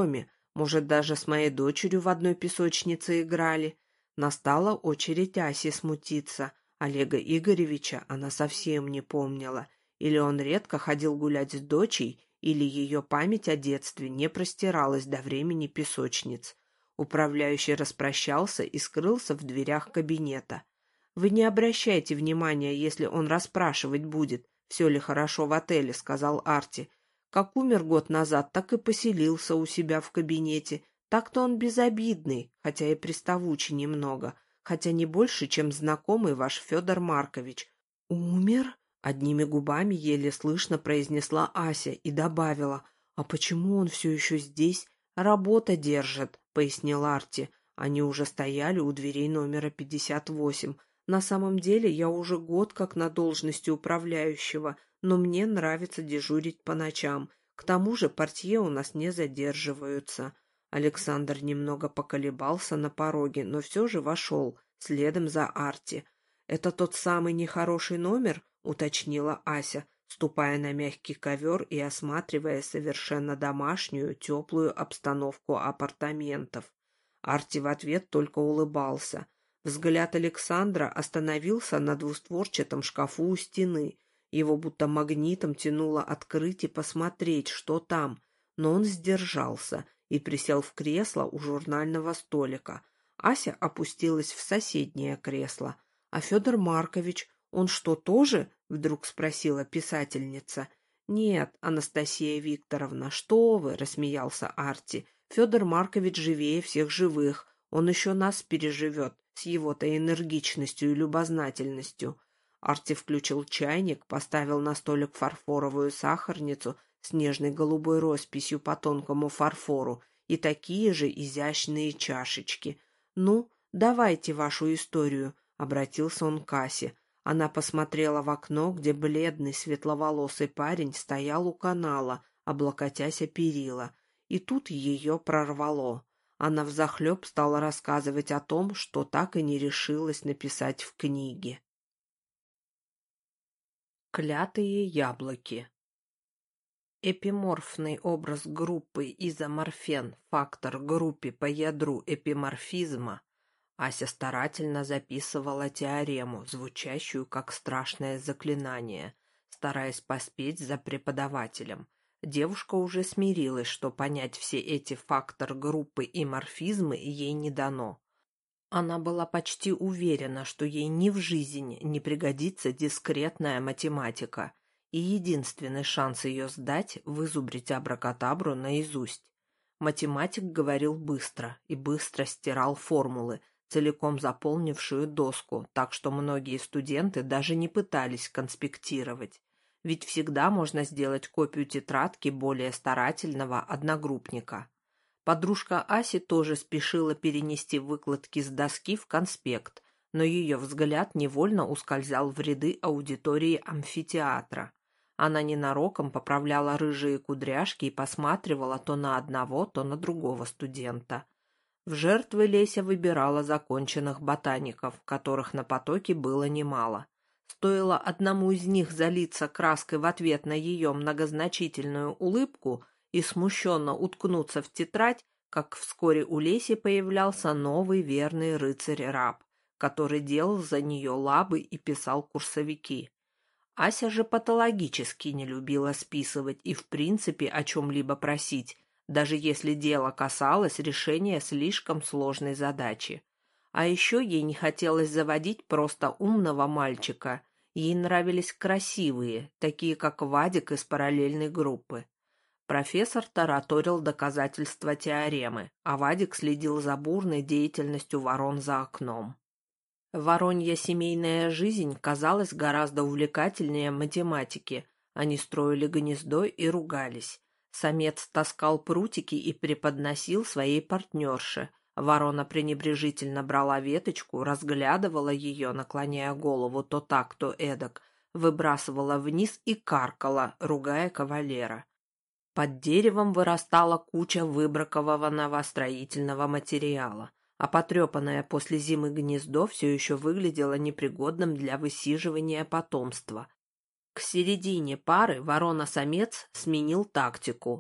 Может, даже с моей дочерью в одной песочнице играли. Настала очередь Аси смутиться. Олега Игоревича она совсем не помнила. Или он редко ходил гулять с дочей, или ее память о детстве не простиралась до времени песочниц. Управляющий распрощался и скрылся в дверях кабинета. «Вы не обращайте внимания, если он расспрашивать будет, все ли хорошо в отеле», — сказал Арти. «Как умер год назад, так и поселился у себя в кабинете. Так-то он безобидный, хотя и приставучий немного, хотя не больше, чем знакомый ваш Федор Маркович». «Умер?» — одними губами еле слышно произнесла Ася и добавила. «А почему он все еще здесь? Работа держит», — пояснил Арти. Они уже стояли у дверей номера 58. «На самом деле я уже год как на должности управляющего, но мне нравится дежурить по ночам. К тому же портье у нас не задерживаются». Александр немного поколебался на пороге, но все же вошел, следом за Арти. «Это тот самый нехороший номер?» — уточнила Ася, ступая на мягкий ковер и осматривая совершенно домашнюю, теплую обстановку апартаментов. Арти в ответ только улыбался. Взгляд Александра остановился на двустворчатом шкафу у стены. Его будто магнитом тянуло открыть и посмотреть, что там, но он сдержался и присел в кресло у журнального столика. Ася опустилась в соседнее кресло. «А Федор Маркович, он что, тоже?» — вдруг спросила писательница. «Нет, Анастасия Викторовна, что вы?» — рассмеялся Арти. «Федор Маркович живее всех живых. Он еще нас переживет с его-то энергичностью и любознательностью». Арти включил чайник, поставил на столик фарфоровую сахарницу с нежной голубой росписью по тонкому фарфору и такие же изящные чашечки. «Ну, давайте вашу историю», — обратился он к Асе. Она посмотрела в окно, где бледный светловолосый парень стоял у канала, облокотясь о перила. И тут ее прорвало. Она взахлеб стала рассказывать о том, что так и не решилась написать в книге. Клятые яблоки. Эпиморфный образ группы изоморфен, фактор группе по ядру эпиморфизма. Ася старательно записывала теорему, звучащую как страшное заклинание, стараясь поспеть за преподавателем. Девушка уже смирилась, что понять все эти фактор группы и морфизмы ей не дано. Она была почти уверена, что ей ни в жизнь не пригодится дискретная математика, и единственный шанс ее сдать — вызубрить абракадабру наизусть. Математик говорил быстро и быстро стирал формулы, целиком заполнившую доску, так что многие студенты даже не пытались конспектировать. Ведь всегда можно сделать копию тетрадки более старательного одногруппника. Подружка Аси тоже спешила перенести выкладки с доски в конспект, но ее взгляд невольно ускользал в ряды аудитории амфитеатра. Она ненароком поправляла рыжие кудряшки и посматривала то на одного, то на другого студента. В жертвы Леся выбирала законченных ботаников, которых на потоке было немало. Стоило одному из них залиться краской в ответ на ее многозначительную улыбку и смущенно уткнуться в тетрадь, как вскоре у Леси появлялся новый верный рыцарь-раб, который делал за нее лабы и писал курсовики. Ася же патологически не любила списывать и в принципе о чем-либо просить, даже если дело касалось решения слишком сложной задачи. А еще ей не хотелось заводить просто умного мальчика, ей нравились красивые, такие как Вадик из параллельной группы. Профессор тараторил доказательства теоремы, а Вадик следил за бурной деятельностью ворон за окном. Воронья семейная жизнь казалась гораздо увлекательнее математики. Они строили гнездо и ругались. Самец таскал прутики и преподносил своей партнерше. Ворона пренебрежительно брала веточку, разглядывала ее, наклоняя голову то так, то эдак, выбрасывала вниз и каркала, ругая кавалера. Под деревом вырастала куча выбракованного строительного материала, а потрепанное после зимы гнездо все еще выглядело непригодным для высиживания потомства. К середине пары ворона-самец сменил тактику.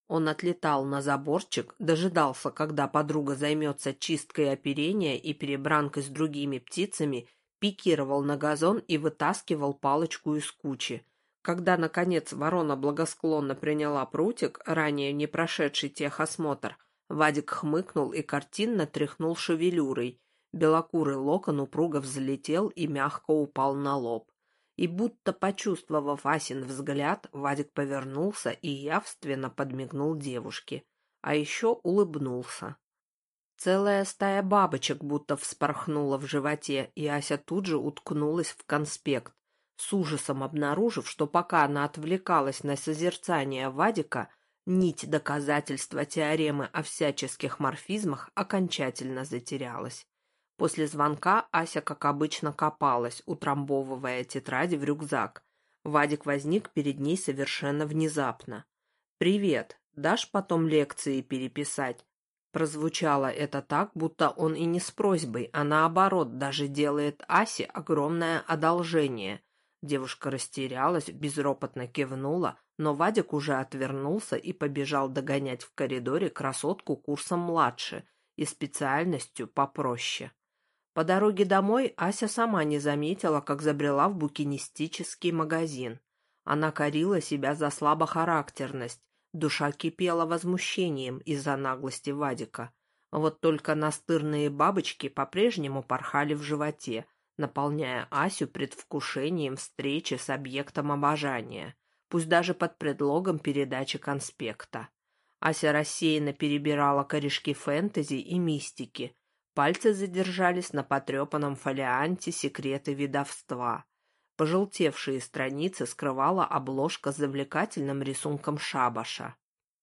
Он отлетал на заборчик, дожидался, когда подруга займется чисткой оперения и перебранкой с другими птицами, пикировал на газон и вытаскивал палочку из кучи. Когда, наконец, ворона благосклонно приняла прутик, ранее не прошедший техосмотр, Вадик хмыкнул и картинно тряхнул шевелюрой. Белокурый локон упруго взлетел и мягко упал на лоб. И будто почувствовав Асин взгляд, Вадик повернулся и явственно подмигнул девушке. А еще улыбнулся. Целая стая бабочек будто вспорхнула в животе, и Ася тут же уткнулась в конспект, с ужасом обнаружив, что пока она отвлекалась на созерцание Вадика, нить доказательства теоремы о всяческих морфизмах окончательно затерялась. После звонка Ася, как обычно, копалась, утрамбовывая тетради в рюкзак. Вадик возник перед ней совершенно внезапно. «Привет, дашь потом лекции переписать?» Прозвучало это так, будто он и не с просьбой, а наоборот, даже делает Асе огромное одолжение. Девушка растерялась, безропотно кивнула, но Вадик уже отвернулся и побежал догонять в коридоре красотку курсом младше и специальностью попроще. По дороге домой Ася сама не заметила, как забрела в букинистический магазин. Она корила себя за слабохарактерность, душа кипела возмущением из-за наглости Вадика. Вот только настырные бабочки по-прежнему порхали в животе, наполняя Асю предвкушением встречи с объектом обожания, пусть даже под предлогом передачи конспекта. Ася рассеянно перебирала корешки фэнтези и мистики. Пальцы задержались на потрепанном фолианте «Секреты ведовства». Пожелтевшие страницы скрывала обложка с завлекательным рисунком шабаша.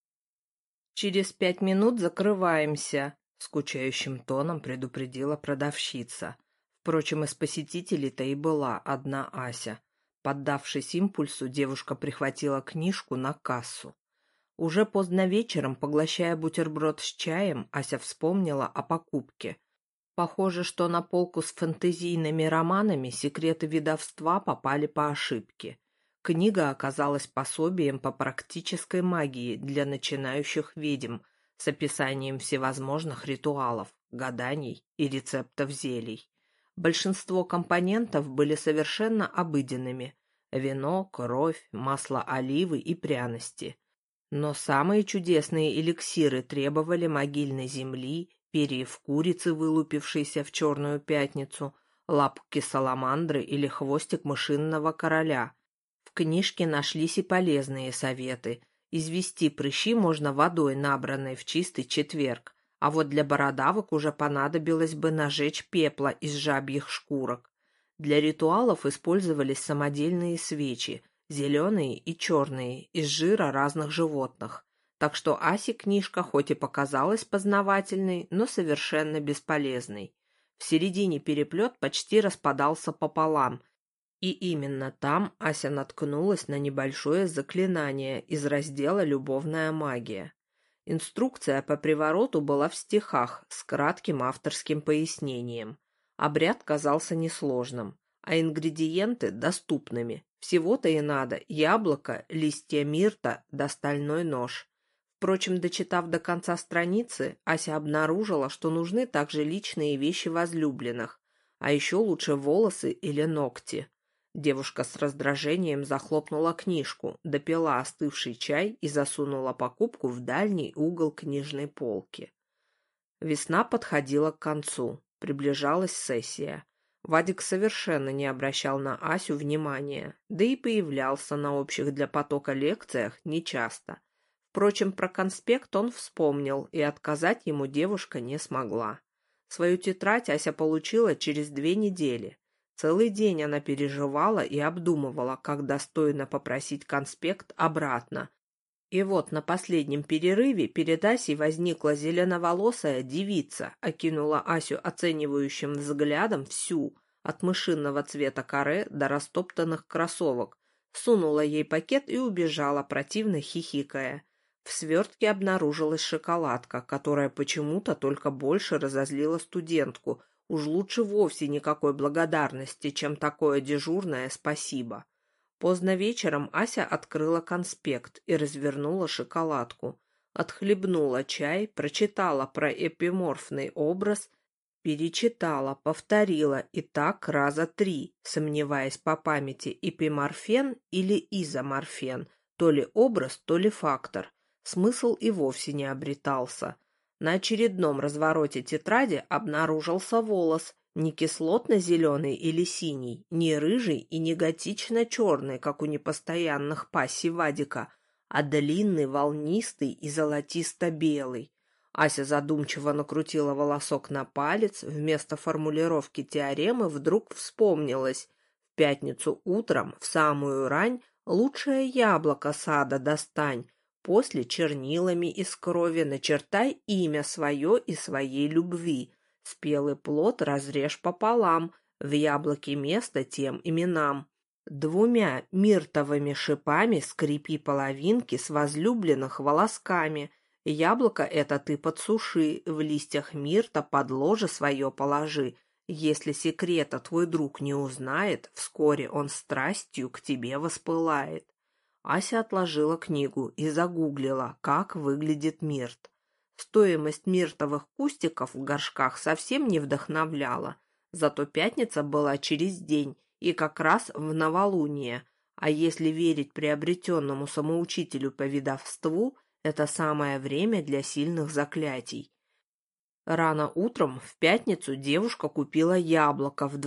«Через 5 минут закрываемся», — скучающим тоном предупредила продавщица. Впрочем, из посетителей-то и была одна Ася. Поддавшись импульсу, девушка прихватила книжку на кассу. Уже поздно вечером, поглощая бутерброд с чаем, Ася вспомнила о покупке. Похоже, что на полку с фэнтезийными романами «Секреты ведовства» попали по ошибке. Книга оказалась пособием по практической магии для начинающих ведьм с описанием всевозможных ритуалов, гаданий и рецептов зелий. Большинство компонентов были совершенно обыденными – вино, кровь, масло оливы и пряности. Но самые чудесные эликсиры требовали могильной земли, перьев курицы, вылупившейся в черную пятницу, лапки саламандры или хвостик мышиного короля. В книжке нашлись и полезные советы. Извести прыщи можно водой, набранной в чистый четверг, а вот для бородавок уже понадобилось бы нажечь пепла из жабьих шкурок. Для ритуалов использовались самодельные свечи, зеленые и черные, из жира разных животных. Так что Асе книжка хоть и показалась познавательной, но совершенно бесполезной. В середине переплет почти распадался пополам, и именно там Ася наткнулась на небольшое заклинание из раздела «Любовная магия». Инструкция по привороту была в стихах с кратким авторским пояснением. Обряд казался несложным, а ингредиенты доступными. Всего-то и надо яблоко, листья мирта да стальной нож. Впрочем, дочитав до конца страницы, Ася обнаружила, что нужны также личные вещи возлюбленных, а еще лучше волосы или ногти. Девушка с раздражением захлопнула книжку, допила остывший чай и засунула покупку в дальний угол книжной полки. Весна подходила к концу, приближалась сессия. Вадик совершенно не обращал на Асю внимания, да и появлялся на общих для потока лекциях нечасто. Впрочем, про конспект он вспомнил, и отказать ему девушка не смогла. Свою тетрадь Ася получила через 2 недели. Целый день она переживала и обдумывала, как достойно попросить конспект обратно. И вот на последнем перерыве перед Асей возникла зеленоволосая девица, окинула Асю оценивающим взглядом всю, от мышиного цвета каре до растоптанных кроссовок, сунула ей пакет и убежала, противно хихикая. В свертке обнаружилась шоколадка, которая почему-то только больше разозлила студентку. Уж лучше вовсе никакой благодарности, чем такое дежурное спасибо. Поздно вечером Ася открыла конспект и развернула шоколадку. Отхлебнула чай, прочитала про эпиморфный образ, перечитала, повторила и так раза 3, сомневаясь по памяти, эпиморфен или изоморфен, то ли образ, то ли фактор. Смысл и вовсе не обретался. На очередном развороте тетради обнаружился волос, не кислотно-зеленый или синий, не рыжий и не готично-черный, как у непостоянных пассий Вадика, а длинный, волнистый и золотисто-белый. Ася задумчиво накрутила волосок на палец, вместо формулировки теоремы вдруг вспомнилось: в пятницу утром, в самую рань, лучшее яблоко сада достань, после чернилами из крови начертай имя свое и своей любви, спелый плод разрежь пополам, в яблоке место тем именам. 2 миртовыми шипами скрепи половинки с возлюбленных волосками. Яблоко это ты подсуши, в листьях мирта под ложе свое положи. Если секрета твой друг не узнает, вскоре он страстью к тебе воспылает. Ася отложила книгу и загуглила, как выглядит мирт. Стоимость миртовых кустиков в горшках совсем не вдохновляла, зато пятница была через день и как раз в новолуние, а если верить приобретенному самоучителю по ведовству, это самое время для сильных заклятий. Рано утром в пятницу девушка купила яблоко в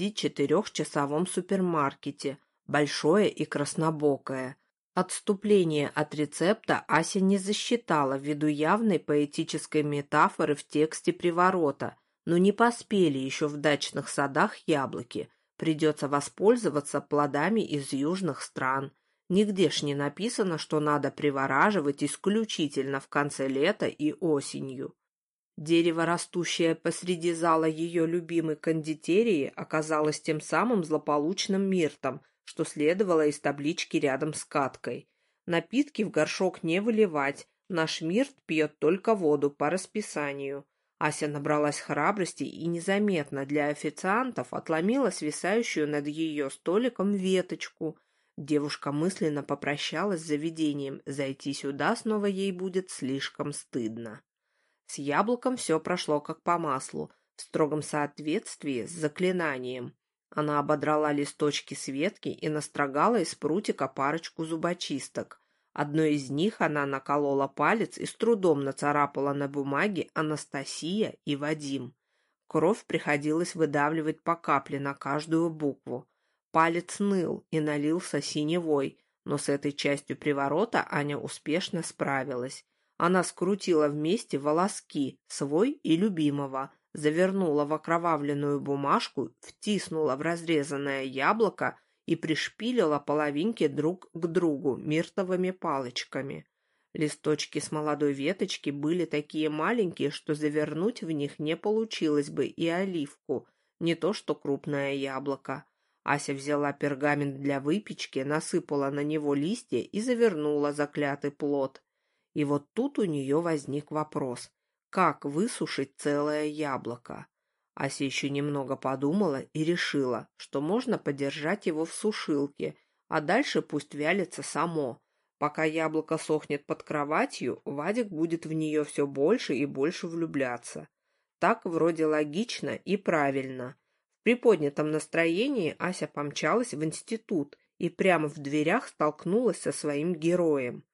24-часовом супермаркете, большое и краснобокое. Отступление от рецепта Ася не засчитала ввиду явной поэтической метафоры в тексте приворота, но не поспели еще в дачных садах яблоки, придется воспользоваться плодами из южных стран. Нигде ж не написано, что надо привораживать исключительно в конце лета и осенью. Дерево, растущее посреди зала ее любимой кондитерии, оказалось тем самым злополучным миртом, что следовало из таблички рядом с каткой. Напитки в горшок не выливать, наш мирт пьет только воду по расписанию. Ася набралась храбрости и незаметно для официантов отломила свисающую над ее столиком веточку. Девушка мысленно попрощалась с заведением, зайти сюда снова ей будет слишком стыдно. С яблоком все прошло как по маслу, в строгом соответствии с заклинанием. Она ободрала листочки с ветки и настрогала из прутика парочку зубочисток. Одной из них она наколола палец и с трудом нацарапала на бумаге «Анастасия» и «Вадим». Кровь приходилось выдавливать по капле на каждую букву. Палец ныл и налился синевой, но с этой частью приворота Аня успешно справилась. Она скрутила вместе волоски, свой и любимого, завернула в окровавленную бумажку, втиснула в разрезанное яблоко и пришпилила половинки друг к другу миртовыми палочками. Листочки с молодой веточки были такие маленькие, что завернуть в них не получилось бы и оливку, не то что крупное яблоко. Ася взяла пергамент для выпечки, насыпала на него листья и завернула заклятый плод. И вот тут у нее возник вопрос: как высушить целое яблоко? Ася еще немного подумала и решила, что можно подержать его в сушилке, а дальше пусть вялится само. Пока яблоко сохнет под кроватью, Вадик будет в нее все больше и больше влюбляться. Так вроде логично и правильно. В приподнятом настроении Ася помчалась в институт и прямо в дверях столкнулась со своим героем.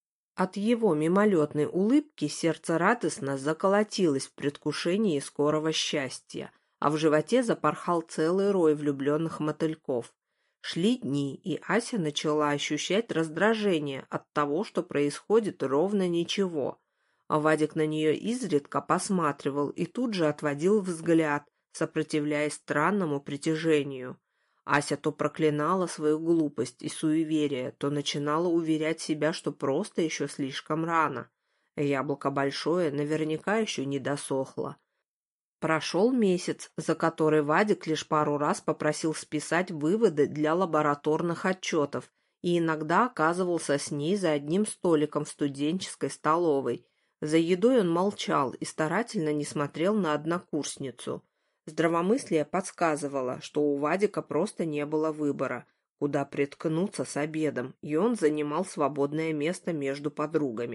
От его мимолетной улыбки сердце радостно заколотилось в предвкушении скорого счастья, а в животе запорхал целый рой влюбленных мотыльков. Шли дни, и Ася начала ощущать раздражение от того, что происходит ровно ничего. А Вадик на нее изредка посматривал и тут же отводил взгляд, сопротивляясь странному притяжению. Ася то проклинала свою глупость и суеверие, то начинала уверять себя, что просто еще слишком рано. Яблоко большое наверняка еще не досохло. Прошел месяц, за который Вадик лишь пару раз попросил списать выводы для лабораторных отчетов и иногда оказывался с ней за одним столиком в студенческой столовой. За едой он молчал и старательно не смотрел на однокурсницу. Здравомыслие подсказывало, что у Вадика просто не было выбора, куда приткнуться с обедом, и он занимал свободное место между подругами.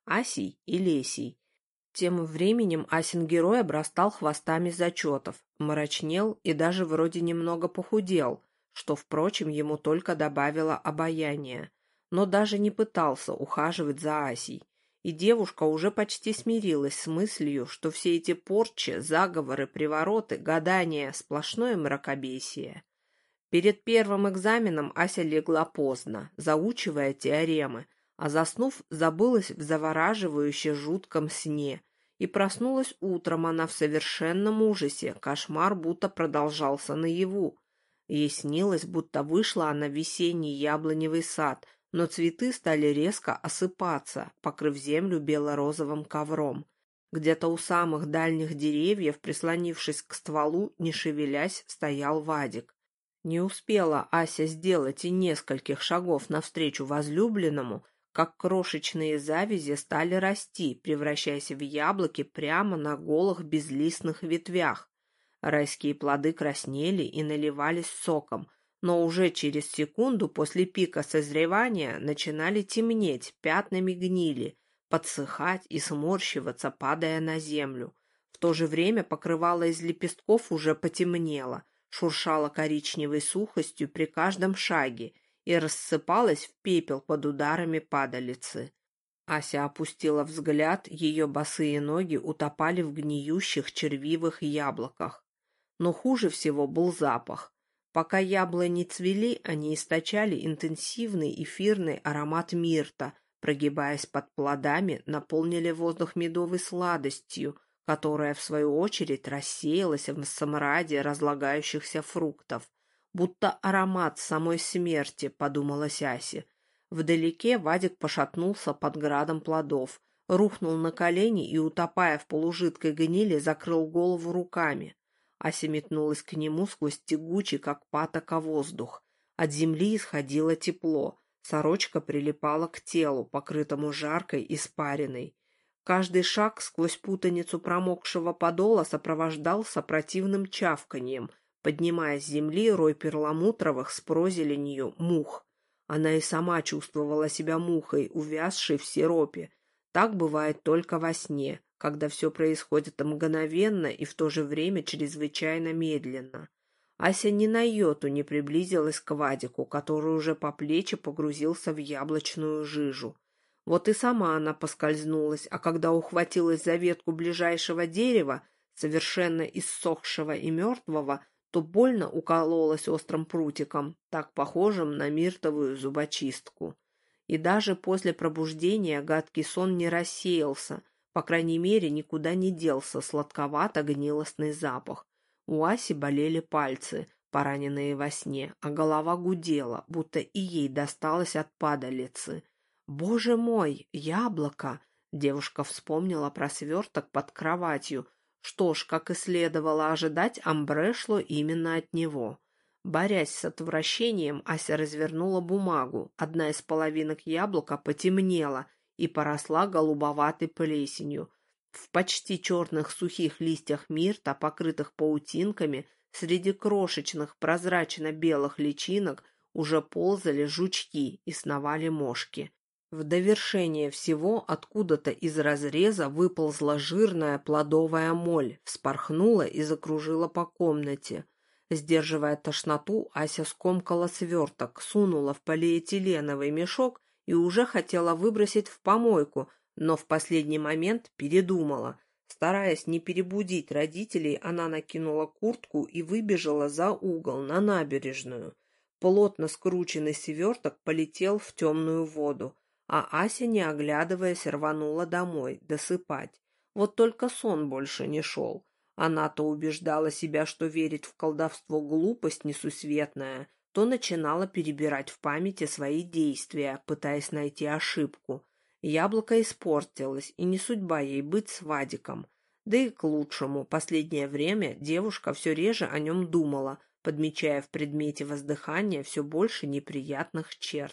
Асей и Лесей. Тем временем Асин герой обрастал хвостами зачетов, мрачнел и даже вроде немного похудел, что, впрочем, ему только добавило обаяния, но даже не пытался ухаживать за Асей. И девушка уже почти смирилась с мыслью, что все эти порчи, заговоры, привороты, гадания — сплошное мракобесие. Перед первым экзаменом Ася легла поздно, заучивая теоремы, а заснув, забылась в завораживающе жутком сне. И проснулась утром она в совершенном ужасе, кошмар будто продолжался наяву. Ей снилось, будто вышла она в весенний яблоневый сад, но цветы стали резко осыпаться, покрыв землю бело-розовым ковром. Где-то у самых дальних деревьев, прислонившись к стволу, не шевелясь, стоял Вадик. Не успела Ася сделать и нескольких шагов навстречу возлюбленному, как крошечные завязи стали расти, превращаясь в яблоки прямо на голых безлистных ветвях. Райские плоды краснели и наливались соком, но уже через секунду после пика созревания начинали темнеть, пятнами гнили, подсыхать и сморщиваться, падая на землю. В то же время покрывало из лепестков уже потемнело, шуршала коричневой сухостью при каждом шаге и рассыпалась в пепел под ударами падалицы. Ася опустила взгляд, ее босые ноги утопали в гниющих червивых яблоках. Но хуже всего был запах. Пока яблони цвели, они источали интенсивный эфирный аромат мирта, прогибаясь под плодами, наполнили воздух медовой сладостью, которая, в свою очередь, рассеялась в смраде разлагающихся фруктов. Будто аромат самой смерти, подумалась Асе. Вдалеке Вадик пошатнулся под градом плодов, рухнул на колени и, утопая в полужидкой гнили, закрыл голову руками. Ася метнулась к нему сквозь тягучий, как патока, воздух. От земли исходило тепло, сорочка прилипала к телу, покрытому жаркой испариной. Каждый шаг сквозь путаницу промокшего подола сопровождался противным чавканьем, поднимая с земли рой перламутровых с прозеленью мух. Она и сама чувствовала себя мухой, увязшей в сиропе. Так бывает только во сне, когда все происходит мгновенно и в то же время чрезвычайно медленно. Ася ни на йоту не приблизилась к Вадику, который уже по плечи погрузился в яблочную жижу. Вот и сама она поскользнулась, а когда ухватилась за ветку ближайшего дерева, совершенно иссохшего и мертвого, то больно укололась острым прутиком, так похожим на миртовую зубочистку. И даже после пробуждения гадкий сон не рассеялся, по крайней мере, никуда не делся сладковато-гнилостный запах. У Аси болели пальцы, пораненные во сне, а голова гудела, будто и ей досталось от падалицы. «Боже мой, яблоко!» Девушка вспомнила про сверток под кроватью. Что ж, как и следовало ожидать, амбре шло именно от него. Борясь с отвращением, Ася развернула бумагу. Одна из половинок яблока потемнела и поросла голубоватой плесенью. В почти черных сухих листьях мирта, покрытых паутинками, среди крошечных прозрачно-белых личинок уже ползали жучки и сновали мошки. В довершение всего откуда-то из разреза выползла жирная плодовая моль, вспорхнула и закружила по комнате. Сдерживая тошноту, Ася скомкала сверток, сунула в полиэтиленовый мешок и уже хотела выбросить в помойку, но в последний момент передумала. Стараясь не перебудить родителей, она накинула куртку и выбежала за угол на набережную. Плотно скрученный сверток полетел в темную воду, а Ася, не оглядываясь, рванула домой досыпать. Вот только сон больше не шел. Она-то убеждала себя, что верить в колдовство глупость несусветная, то начинала перебирать в памяти свои действия, пытаясь найти ошибку. Яблоко испортилось, и не судьба ей быть с Вадиком. Да и к лучшему, последнее время девушка все реже о нем думала, подмечая в предмете воздыхания все больше неприятных черт.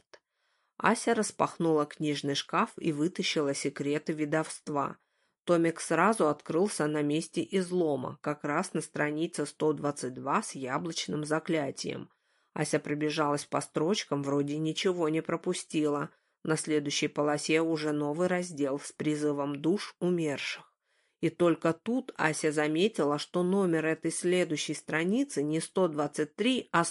Ася распахнула книжный шкаф и вытащила секреты ведовства. Томик сразу открылся на месте излома, как раз на странице 122 с яблочным заклятием. Ася пробежалась по строчкам, вроде ничего не пропустила, На следующей полосе уже новый раздел с призывом душ умерших. И только тут Ася заметила, что номер этой следующей страницы не 123, а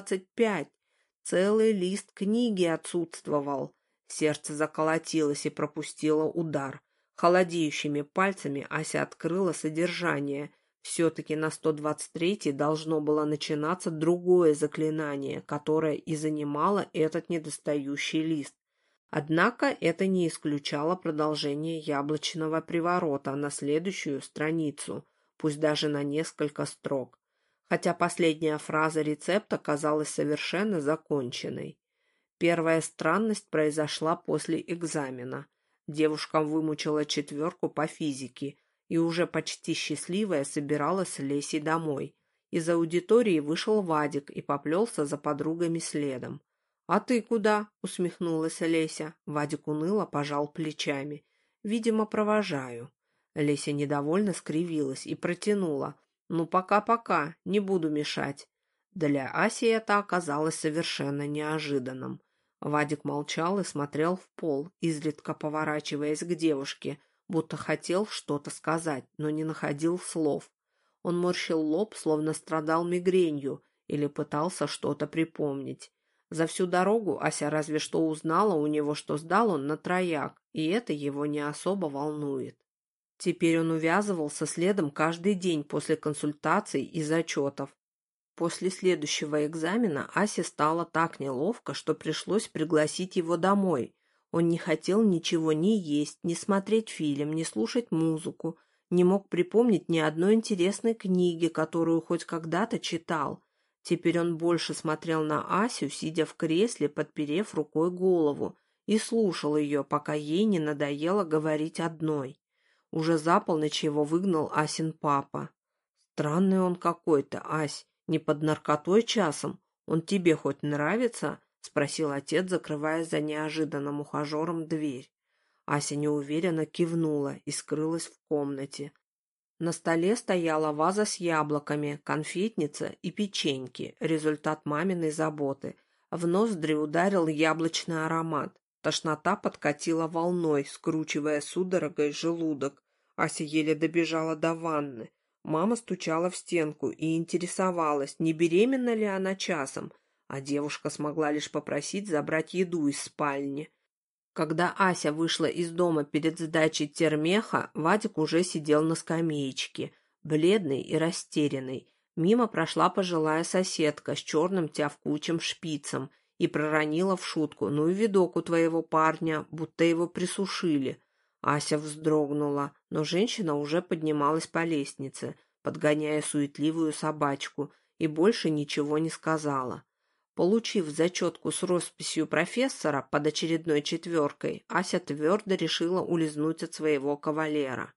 125. Целый лист книги отсутствовал. Сердце заколотилось и пропустило удар. Холодеющими пальцами Ася открыла содержание. Все-таки на 123-й должно было начинаться другое заклинание, которое и занимало этот недостающий лист. Однако это не исключало продолжение яблочного приворота на следующую страницу, пусть даже на несколько строк, хотя последняя фраза рецепта казалась совершенно законченной. Первая странность произошла после экзамена. Девушка вымучила 4 по физике и уже почти счастливая собиралась с Лесей домой. Из аудитории вышел Вадик и поплелся за подругами следом. «А ты куда?» — усмехнулась Леся. Вадик уныло пожал плечами. «Видимо, провожаю». Леся недовольно скривилась и протянула. «Ну, пока-пока, не буду мешать». Для Аси это оказалось совершенно неожиданным. Вадик молчал и смотрел в пол, изредка поворачиваясь к девушке, будто хотел что-то сказать, но не находил слов. Он морщил лоб, словно страдал мигренью, или пытался что-то припомнить. За всю дорогу Ася разве что узнала у него, что сдал он на трояк, и это его не особо волнует. Теперь он увязывался следом каждый день после консультаций и зачетов. После следующего экзамена Асе стало так неловко, что пришлось пригласить его домой. Он не хотел ничего ни есть, ни смотреть фильм, ни слушать музыку, не мог припомнить ни одной интересной книги, которую хоть когда-то читал. Теперь он больше смотрел на Асю, сидя в кресле, подперев рукой голову, и слушал ее, пока ей не надоело говорить одной. Уже за полночь его выгнал Асин папа. «Странный он какой-то, Ась, не под наркотой часом? Он тебе хоть нравится?» — спросил отец, закрывая за неожиданным ухажером дверь. Ася неуверенно кивнула и скрылась в комнате. На столе стояла ваза с яблоками, конфетница и печеньки, результат маминой заботы. В ноздри ударил яблочный аромат. Тошнота подкатила волной, скручивая судорогой желудок. Ася еле добежала до ванны. Мама стучала в стенку и интересовалась, не беременна ли она часом, а девушка смогла лишь попросить забрать еду из спальни. Когда Ася вышла из дома перед сдачей термеха, Вадик уже сидел на скамеечке, бледный и растерянный. Мимо прошла пожилая соседка с черным тявкучим шпицем и проронила в шутку: «Ну и видок у твоего парня, будто его присушили». Ася вздрогнула, но женщина уже поднималась по лестнице, подгоняя суетливую собачку, и больше ничего не сказала. Получив зачетку с росписью профессора под очередной 4, Ася твердо решила улизнуть от своего кавалера.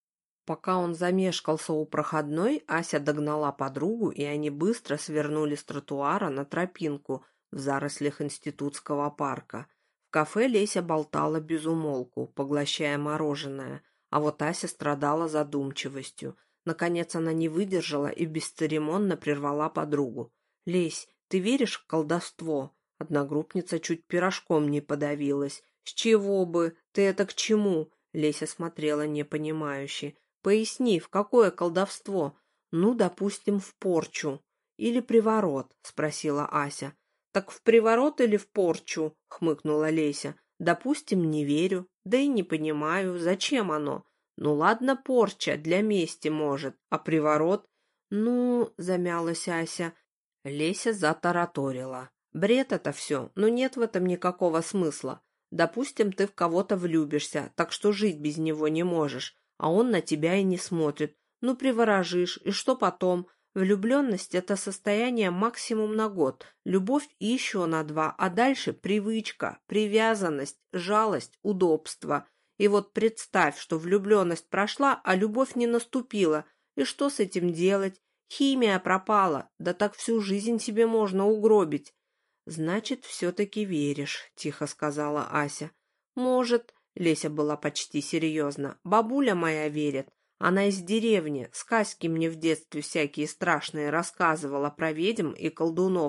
Пока он замешкался у проходной, Ася догнала подругу, и они быстро свернули с тротуара на тропинку в зарослях институтского парка. В кафе Леся болтала без умолку, поглощая мороженое, а вот Ася страдала задумчивостью. Наконец она не выдержала и бесцеремонно прервала подругу. «Лесь, ты веришь в колдовство?» Одногруппница чуть пирожком не подавилась. «С чего бы? Ты это к чему?» Леся смотрела непонимающе. «Поясни, в какое колдовство?» «Ну, допустим, в порчу». «Или приворот?» — спросила Ася. «Так в приворот или в порчу?» — хмыкнула Леся. «Допустим, не верю. Да и не понимаю, зачем оно. Ну ладно, порча, для мести, может. А приворот?» «Ну...» — замялась Ася. Леся затараторила. «Бред это все, но нет в этом никакого смысла. Допустим, ты в кого-то влюбишься, так что жить без него не можешь, а он на тебя и не смотрит. Ну, приворожишь, и что потом? Влюбленность — это состояние максимум на год, любовь еще на 2, а дальше привычка, привязанность, жалость, удобство. И вот представь, что влюбленность прошла, а любовь не наступила. И что с этим делать? Химия пропала, да так всю жизнь себе можно угробить». «Значит, все-таки веришь», — тихо сказала Ася. «Может», — Леся была почти серьезна, — «бабуля моя верит. Она из деревни, сказки мне в детстве всякие страшные рассказывала про ведьм и колдунов.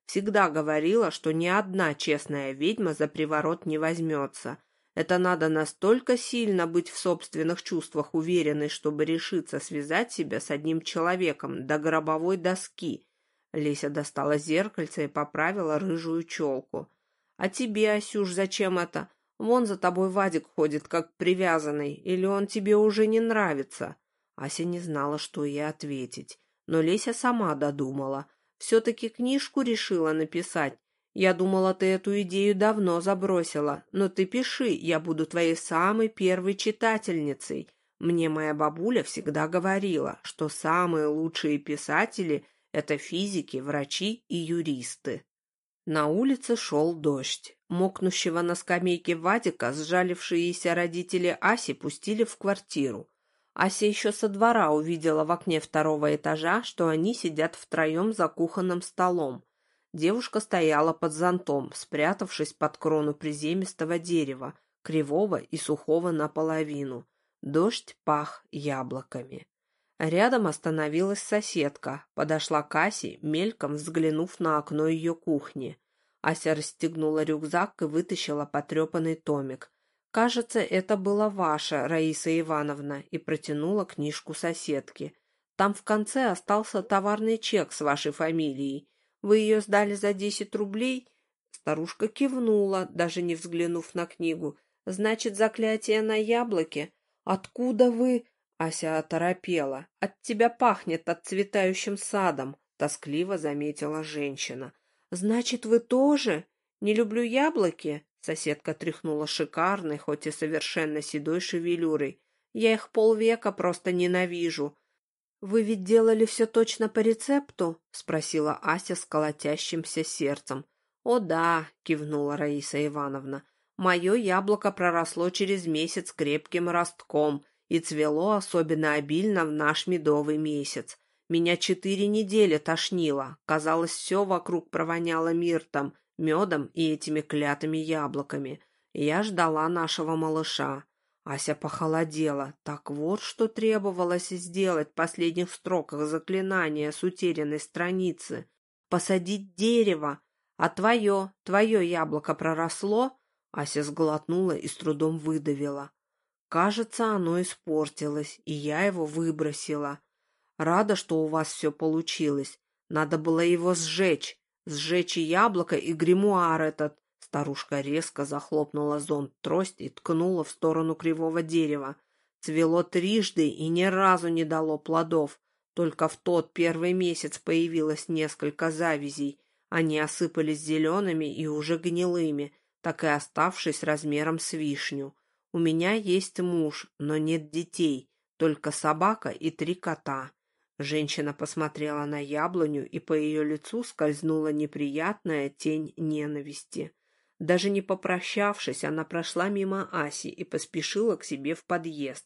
Всегда говорила, что ни одна честная ведьма за приворот не возьмется. Это надо настолько сильно быть в собственных чувствах уверенной, чтобы решиться связать себя с одним человеком до гробовой доски. Леся достала зеркальце и поправила рыжую челку. «А тебе, Асюш, зачем это? Вон за тобой Вадик ходит, как привязанный, или он тебе уже не нравится?» Ася не знала, что ей ответить, но Леся сама додумала. «Все-таки книжку решила написать. Я думала, ты эту идею давно забросила, но ты пиши, я буду твоей самой первой читательницей. Мне моя бабуля всегда говорила, что самые лучшие писатели — это физики, врачи и юристы». На улице шел дождь. Мокнущего на скамейке Вадика сжалившиеся родители Аси пустили в квартиру. Ася еще со двора увидела в окне второго этажа, что они сидят втроем за кухонным столом. Девушка стояла под зонтом, спрятавшись под крону приземистого дерева, кривого и сухого наполовину. Дождь пах яблоками. Рядом остановилась соседка, подошла к Асе, мельком взглянув на окно ее кухни. Ася расстегнула рюкзак и вытащила потрепанный томик. «Кажется, это была ваша, Раиса Ивановна», и протянула книжку соседке. «Там в конце остался товарный чек с вашей фамилией. Вы ее сдали за 10 рублей?» Старушка кивнула, даже не взглянув на книгу. «Значит, заклятие на яблоке? Откуда вы...» Ася оторопела. «От тебя пахнет отцветающим садом», — тоскливо заметила женщина. «Значит, вы тоже? Не люблю яблоки?» Соседка тряхнула шикарной, хоть и совершенно седой шевелюрой. «Я их полвека просто ненавижу». «Вы ведь делали все точно по рецепту?» — спросила Ася с колотящимся сердцем. «О да», — кивнула Раиса Ивановна. «Мое яблоко проросло через месяц крепким ростком и цвело особенно обильно в наш медовый месяц. Меня 4 недели тошнило. Казалось, все вокруг провоняло миртом, медом и этими клятыми яблоками. Я ждала нашего малыша». Ася похолодела. Так вот, что требовалось сделать в последних строках заклинания с утерянной страницы. Посадить дерево. А твое яблоко проросло? Ася сглотнула и с трудом выдавила. Кажется, оно испортилось, и я его выбросила. Рада, что у вас все получилось. Надо было его сжечь. Сжечь и яблоко, и гримуар этот. Старушка резко захлопнула зонт-трость и ткнула в сторону кривого дерева. Цвело трижды и ни разу не дало плодов. Только в тот первый месяц появилось несколько завязей. Они осыпались зелеными и уже гнилыми, так и оставшись размером с вишню. У меня есть муж, но нет детей, только собака и 3 кота. Женщина посмотрела на яблоню, и по ее лицу скользнула неприятная тень ненависти. Даже не попрощавшись, она прошла мимо Аси и поспешила к себе в подъезд.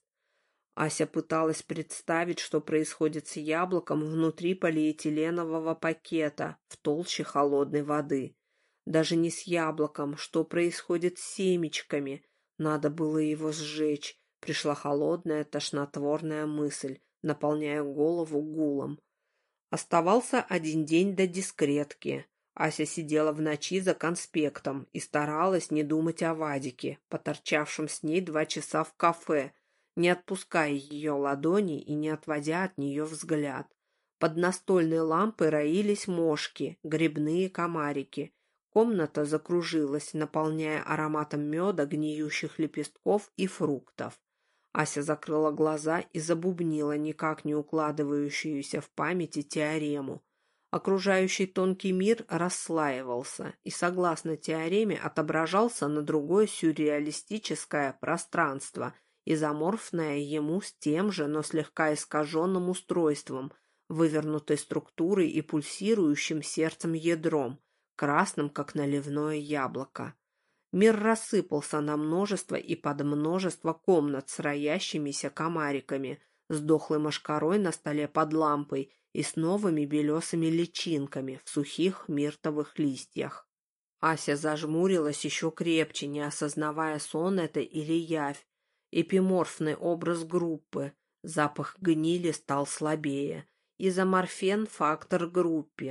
Ася пыталась представить, что происходит с яблоком внутри полиэтиленового пакета в толще холодной воды. Даже не с яблоком, что происходит с семечками. Надо было его сжечь. Пришла холодная, тошнотворная мысль, наполняя голову гулом. Оставался 1 день до дискретки. Ася сидела в ночи за конспектом и старалась не думать о Вадике, поторчавшем с ней 2 часа в кафе, не отпуская ее ладони и не отводя от нее взгляд. Под настольной лампой роились мошки, грибные комарики. Комната закружилась, наполняя ароматом меда, гниющих лепестков и фруктов. Ася закрыла глаза и забубнила никак не укладывающуюся в памяти теорему. Окружающий тонкий мир расслаивался и, согласно теореме, отображался на другое сюрреалистическое пространство, изоморфное ему с тем же, но слегка искаженным устройством, вывернутой структурой и пульсирующим сердцем ядром, красным, как наливное яблоко. Мир рассыпался на множество и подмножество комнат с роящимися комариками, с дохлой мошкарой на столе под лампой и с новыми белесыми личинками в сухих миртовых листьях. Ася зажмурилась еще крепче, не осознавая, сон это или явь. Эпиморфный образ группы. Запах гнили стал слабее. Изоморфен — фактор группе.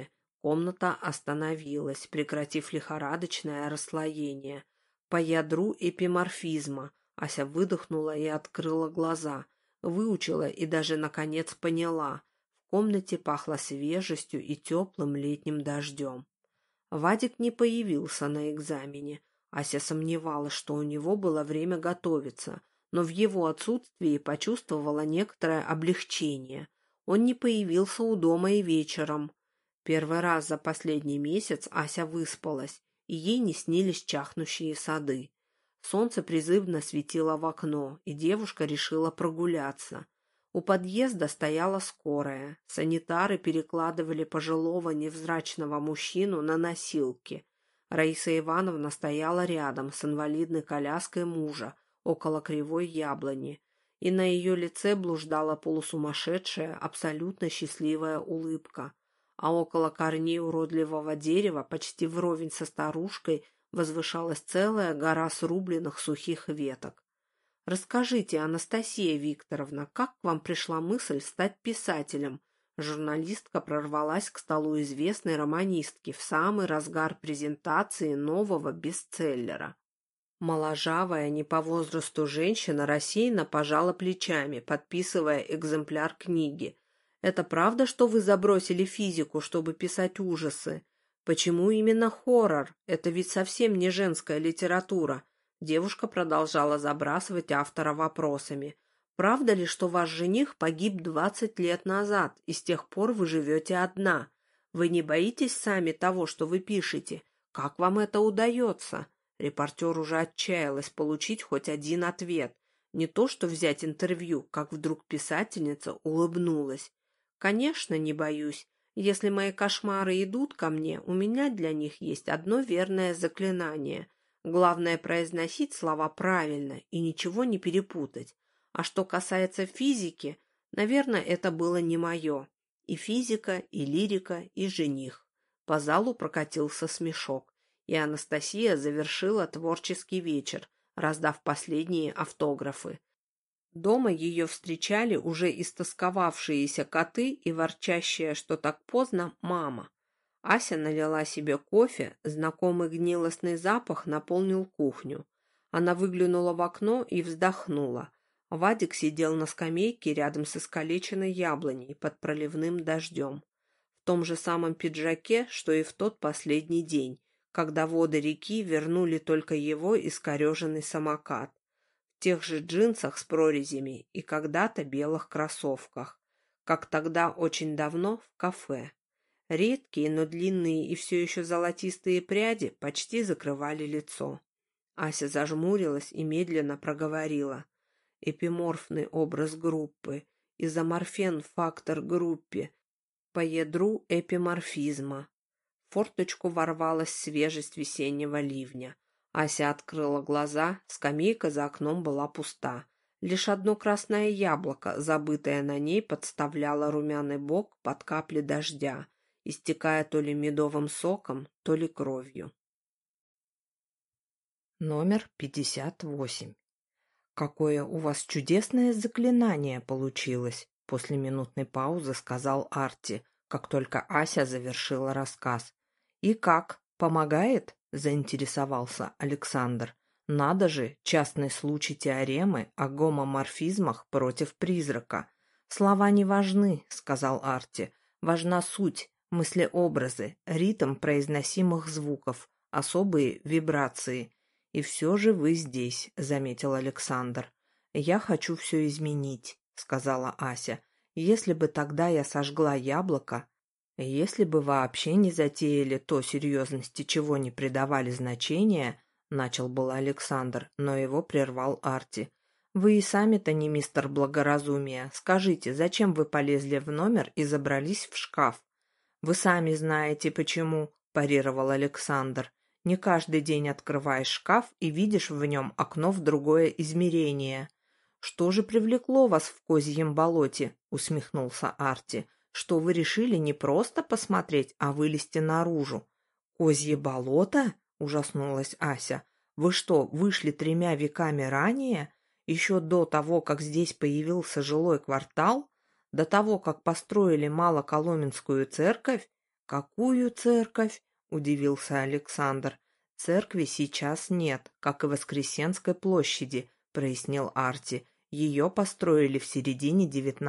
Комната остановилась, прекратив лихорадочное расслоение. По ядру эпиморфизма Ася выдохнула и открыла глаза, выучила и даже, наконец, поняла. В комнате пахло свежестью и теплым летним дождем. Вадик не появился на экзамене. Ася сомневалась, что у него было время готовиться, но в его отсутствии почувствовала некоторое облегчение. Он не появился у дома и вечером. Первый раз за последний месяц Ася выспалась, и ей не снились чахнущие сады. Солнце призывно светило в окно, и девушка решила прогуляться. У подъезда стояла скорая. Санитары перекладывали пожилого невзрачного мужчину на носилки. Раиса Ивановна стояла рядом с инвалидной коляской мужа около кривой яблони, и на ее лице блуждала полусумасшедшая, абсолютно счастливая улыбка. А около корней уродливого дерева, почти вровень со старушкой, возвышалась целая гора срубленных сухих веток. «Расскажите, Анастасия Викторовна, как к вам пришла мысль стать писателем?» Журналистка прорвалась к столу известной романистки в самый разгар презентации нового бестселлера. Моложавая, не по возрасту женщина рассеянно пожала плечами, подписывая экземпляр книги. «Это правда, что вы забросили физику, чтобы писать ужасы? Почему именно хоррор? Это ведь совсем не женская литература». Девушка продолжала забрасывать автора вопросами. «Правда ли, что ваш жених погиб 20 лет назад, и с тех пор вы живете одна? Вы не боитесь сами того, что вы пишете? Как вам это удается?» Репортер уже отчаялась получить хоть один ответ. Не то что взять интервью, как вдруг писательница улыбнулась. «Конечно, не боюсь. Если мои кошмары идут ко мне, у меня для них есть одно верное заклинание. Главное произносить слова правильно и ничего не перепутать. А что касается физики, наверное, это было не мое. И физика, и лирика, и жених». По залу прокатился смешок, и Анастасия завершила творческий вечер, раздав последние автографы. Дома ее встречали уже истосковавшиеся коты и ворчащая, что так поздно, мама. Ася налила себе кофе, знакомый гнилостный запах наполнил кухню. Она выглянула в окно и вздохнула. Вадик сидел на скамейке рядом с искалеченной яблоней под проливным дождем. В том же самом пиджаке, что и в тот последний день, когда воды реки вернули только его искореженный самокат. В тех же джинсах с прорезями и когда-то белых кроссовках, как тогда очень давно в кафе. Редкие, но длинные и все еще золотистые пряди почти закрывали лицо. Ася зажмурилась и медленно проговорила. Эпиморфный образ группы, изоморфен фактор группе, по ядру эпиморфизма. В форточку ворвалась свежесть весеннего ливня. Ася открыла глаза, скамейка за окном была пуста. Лишь одно красное яблоко, забытое на ней, подставляло румяный бок под капли дождя, истекая то ли медовым соком, то ли кровью. Номер 58. «Какое у вас чудесное заклинание получилось!» После минутной паузы сказал Арти, как только Ася завершила рассказ. «И как? Помогает?» – заинтересовался Александр. «Надо же, частный случай теоремы о гомоморфизмах против призрака». «Слова не важны», – сказал Арти. «Важна суть, мыслеобразы, ритм произносимых звуков, особые вибрации». «И все же вы здесь», — заметил Александр. «Я хочу все изменить», — сказала Ася. «Если бы тогда я сожгла яблоко, если бы вообще не затеяли то серьезности, чего не придавали значения», — начал был Александр, но его прервал Арти. «Вы и сами-то не мистер благоразумия. Скажите, зачем вы полезли в номер и забрались в шкаф?» «Вы сами знаете, почему», — парировал Александр. «Не каждый день открываешь шкаф и видишь в нем окно в другое измерение». «Что же привлекло вас в Козьем болоте?» — усмехнулся Арти. «Что вы решили не просто посмотреть, а вылезти наружу?» «Козье болото?» — ужаснулась Ася. «Вы что, вышли 3 веками ранее? Еще до того, как здесь появился жилой квартал? До того, как построили Малоколоменскую церковь? «Какую церковь?» — удивился Александр. «Церкви сейчас нет, как и Воскресенской площади», — прояснил Арти. «Ее построили в середине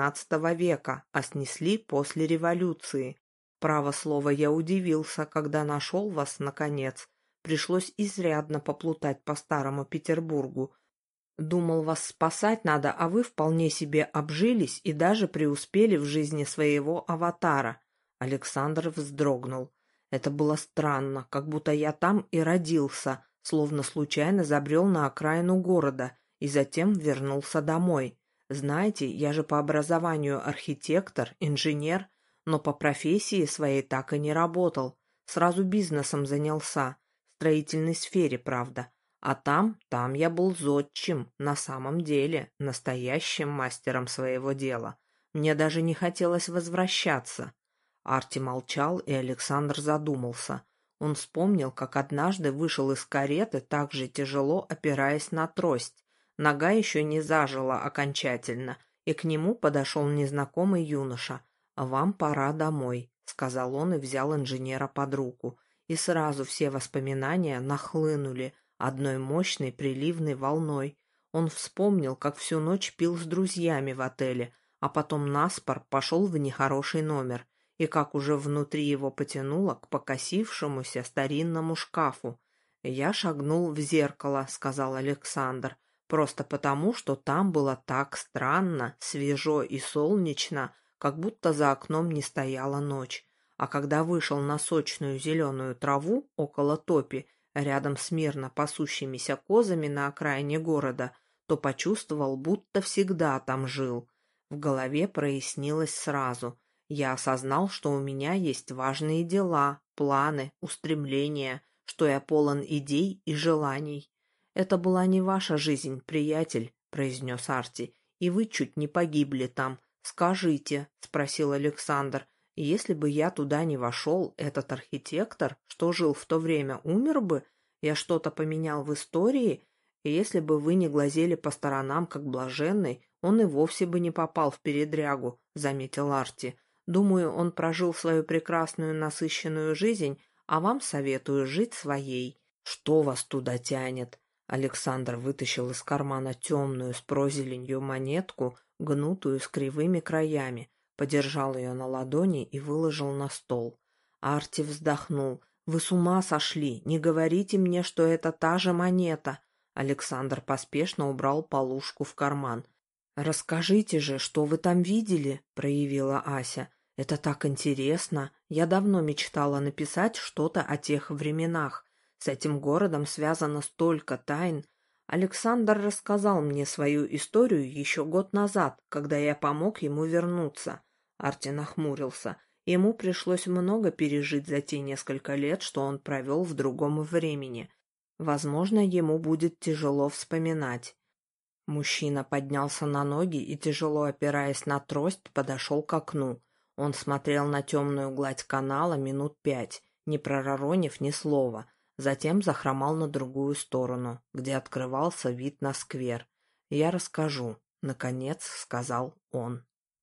XIX века, а снесли после революции. Право слово, я удивился, когда нашел вас, наконец. Пришлось изрядно поплутать по старому Петербургу. Думал, вас спасать надо, а вы вполне себе обжились и даже преуспели в жизни своего аватара». Александр вздрогнул. Это было странно, как будто я там и родился, словно случайно забрел на окраину города и затем вернулся домой. Знаете, я же по образованию архитектор, инженер, но по профессии своей так и не работал. Сразу бизнесом занялся, в строительной сфере, правда. А там я был зодчим, на самом деле, настоящим мастером своего дела. Мне даже не хотелось возвращаться. Арти молчал, и Александр задумался. Он вспомнил, как однажды вышел из кареты, так же тяжело опираясь на трость. Нога еще не зажила окончательно, и к нему подошел незнакомый юноша. «Вам пора домой», — сказал он и взял инженера под руку. И сразу все воспоминания нахлынули одной мощной приливной волной. Он вспомнил, как всю ночь пил с друзьями в отеле, а потом наспор пошел в нехороший номер, и как уже внутри его потянуло к покосившемуся старинному шкафу. «Я шагнул в зеркало», — сказал Александр, «просто потому, что там было так странно, свежо и солнечно, как будто за окном не стояла ночь. А когда вышел на сочную зеленую траву около топи, рядом с мирно пасущимися козами на окраине города, то почувствовал, будто всегда там жил. В голове прояснилось сразу. Я осознал, что у меня есть важные дела, планы, устремления, что я полон идей и желаний. «Это была не ваша жизнь, приятель», — произнес Арти, — «и вы чуть не погибли там. Скажите», — спросил Александр, — «если бы я туда не вошел, этот архитектор, что жил в то время, умер бы? Я что-то поменял в истории? И если бы вы не глазели по сторонам, как блаженный, он и вовсе бы не попал в передрягу», — заметил Арти. «Думаю, он прожил свою прекрасную насыщенную жизнь, а вам советую жить своей». «Что вас туда тянет?» Александр вытащил из кармана темную с прозеленью монетку, гнутую с кривыми краями, подержал ее на ладони и выложил на стол. Арти вздохнул. «Вы с ума сошли! Не говорите мне, что это та же монета!» Александр поспешно убрал полушку в карман. «Расскажите же, что вы там видели?» — проявила Ася. «Это так интересно! Я давно мечтала написать что-то о тех временах. С этим городом связано столько тайн. Александр рассказал мне свою историю еще год назад, когда я помог ему вернуться». Арти нахмурился. Ему пришлось много пережить за те несколько лет, что он провел в другом времени. Возможно, ему будет тяжело вспоминать. Мужчина поднялся на ноги и, тяжело опираясь на трость, подошел к окну. Он смотрел на темную гладь канала минут 5, не пророронив ни слова. Затем захромал на другую сторону, где открывался вид на сквер. «Я расскажу», — наконец сказал он.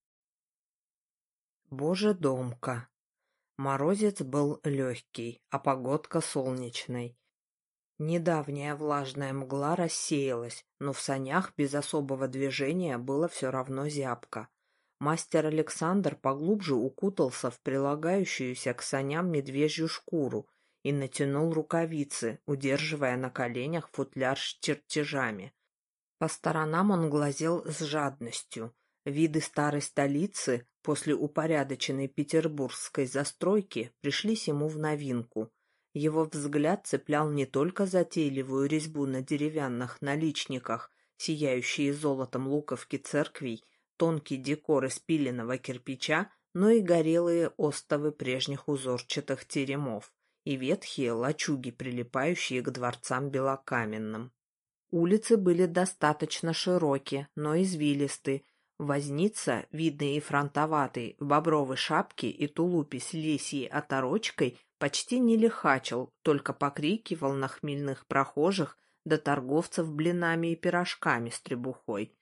Божедомка. Морозец был легкий, а погодка солнечной. Недавняя влажная мгла рассеялась, но в санях без особого движения было все равно зябко. Мастер Александр поглубже укутался в прилагающуюся к саням медвежью шкуру и натянул рукавицы, удерживая на коленях футляр с чертежами. По сторонам он глазел с жадностью. Виды старой столицы после упорядоченной петербургской застройки пришлись ему в новинку. Его взгляд цеплял не только затейливую резьбу на деревянных наличниках, сияющие золотом луковки церквей, тонкий декор из пиленного кирпича, но и горелые остовы прежних узорчатых теремов и ветхие лачуги, прилипающие к дворцам белокаменным. Улицы были достаточно широкие, но извилисты. Возница, видный и фронтоватый, в бобровой шапке и тулупе с лисьей оторочкой, почти не лихачил, только покрикивал на хмельных прохожих да торговцев блинами и пирожками с требухой.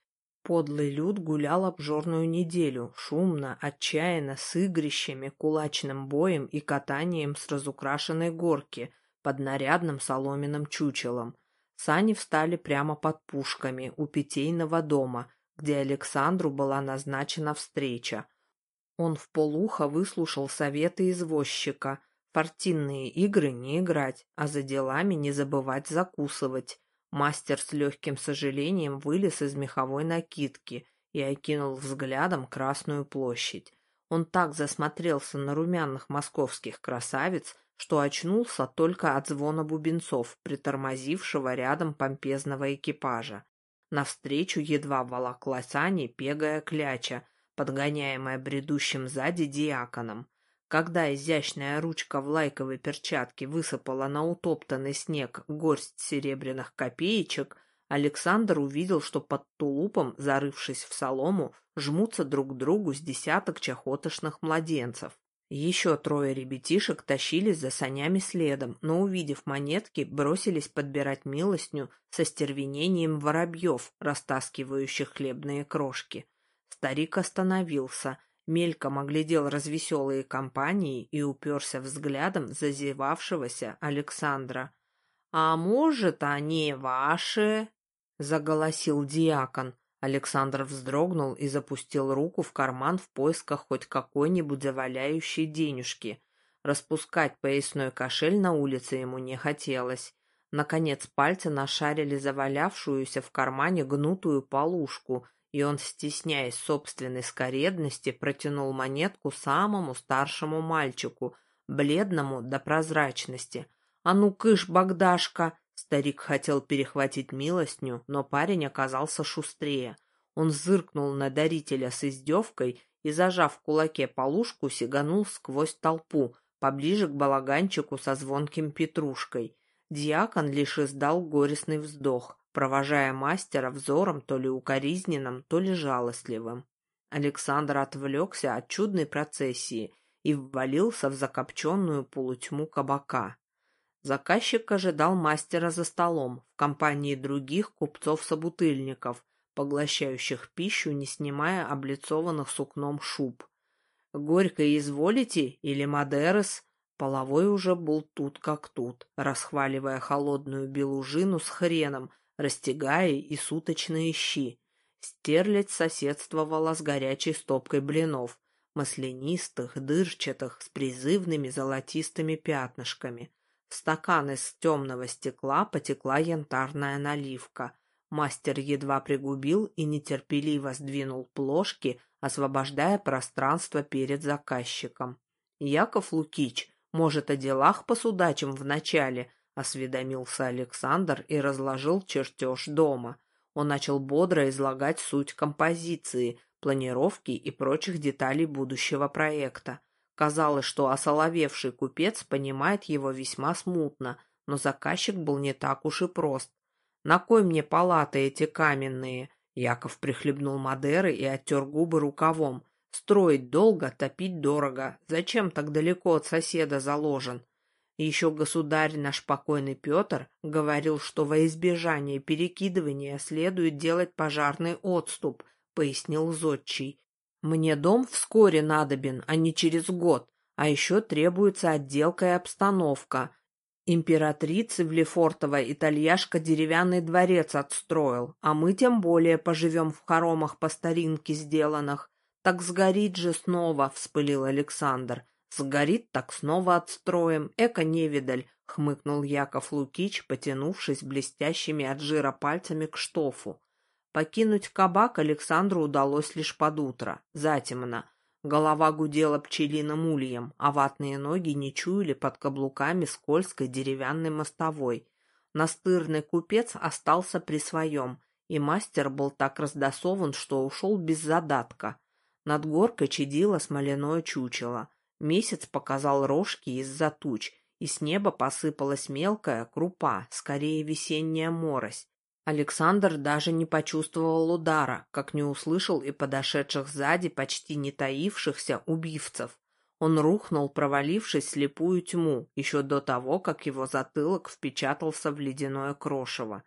подлый люд гулял обжорную неделю, шумно, отчаянно, с игрищами, кулачным боем и катанием с разукрашенной горки под нарядным соломенным чучелом. Сани встали прямо под пушками у питейного дома, где Александру была назначена встреча. Он вполуха выслушал советы извозчика: фортинные игры не играть, а за делами не забывать закусывать. Мастер с легким сожалением вылез из меховой накидки и окинул взглядом Красную площадь. Он так засмотрелся на румяных московских красавиц, что очнулся только от звона бубенцов, притормозившего рядом помпезного экипажа. Навстречу едва волокла сани пегая кляча, подгоняемая бредущим сзади диаконом. Когда изящная ручка в лайковой перчатке высыпала на утоптанный снег горсть серебряных копеечек, Александр увидел, что под тулупом, зарывшись в солому, жмутся друг к другу с десяток чахоточных младенцев. Еще трое ребятишек тащились за санями следом, но, увидев монетки, бросились подбирать милостню со стервенением воробьев, растаскивающих хлебные крошки. Старик остановился, мельком оглядел развеселые компании и уперся взглядом зазевавшегося Александра. — А может, они ваши? — заголосил диакон. Александр вздрогнул и запустил руку в карман в поисках хоть какой-нибудь заваляющей денежки. Распускать поясной кошель на улице ему не хотелось. Наконец пальцы нашарили завалявшуюся в кармане гнутую полушку, и он, стесняясь собственной скоредности, протянул монетку самому старшему мальчику, бледному до прозрачности. — А ну, кыш, Богдашка! Старик хотел перехватить милостню, но парень оказался шустрее. Он зыркнул на дарителя с издевкой и, зажав в кулаке полушку, сиганул сквозь толпу, поближе к балаганчику со звонким петрушкой. Диакон лишь издал горестный вздох, провожая мастера взором то ли укоризненным, то ли жалостливым. Александр отвлекся от чудной процессии и ввалился в закопченную полутьму кабака. Заказчик ожидал мастера за столом, в компании других купцов-собутыльников, поглощающих пищу, не снимая облицованных сукном шуб. «Горько изволите или Мадерес?» Половой уже был тут как тут, расхваливая холодную белужину с хреном, растягая и суточные щи. Стерлядь соседствовала с горячей стопкой блинов, маслянистых, дырчатых, с призывными золотистыми пятнышками. В стакан из темного стекла потекла янтарная наливка. Мастер едва пригубил и нетерпеливо сдвинул плошки, освобождая пространство перед заказчиком. — Яков Лукич, может, о делах посудачим вначале? — осведомился Александр и разложил чертеж дома. Он начал бодро излагать суть композиции, планировки и прочих деталей будущего проекта. Казалось, что осоловевший купец понимает его весьма смутно, но заказчик был не так уж и прост. «На кой мне палаты эти каменные?» Яков прихлебнул Мадеры и оттер губы рукавом. «Строить долго, топить дорого. Зачем так далеко от соседа заложен?» Еще государь наш покойный Петр говорил, что во избежание перекидывания следует делать пожарный отступ, пояснил зодчий. Мне дом вскоре надобен, а не через год, а еще требуется отделка и обстановка. Императрице в Лефортово итальяшка деревянный дворец отстроил, а мы тем более поживем в хоромах по старинке сделанных. Так сгорит же снова, — вспылил Александр. Сгорит, так снова отстроим, эко-невидаль, — хмыкнул Яков Лукич, потянувшись блестящими от жира пальцами к штофу. Покинуть кабак Александру удалось лишь под утро, затемно. Голова гудела пчелиным ульем, а ватные ноги не чуяли под каблуками скользкой деревянной мостовой. Настырный купец остался при своем, и мастер был так раздосован, что ушел без задатка. Над горкой чадило смоляное чучело. Месяц показал рожки из-за туч, и с неба посыпалась мелкая крупа, скорее весенняя морось. Александр даже не почувствовал удара, как не услышал и подошедших сзади, почти не таившихся, убивцев. Он рухнул, провалившись в слепую тьму, еще до того, как его затылок впечатался в ледяное крошево.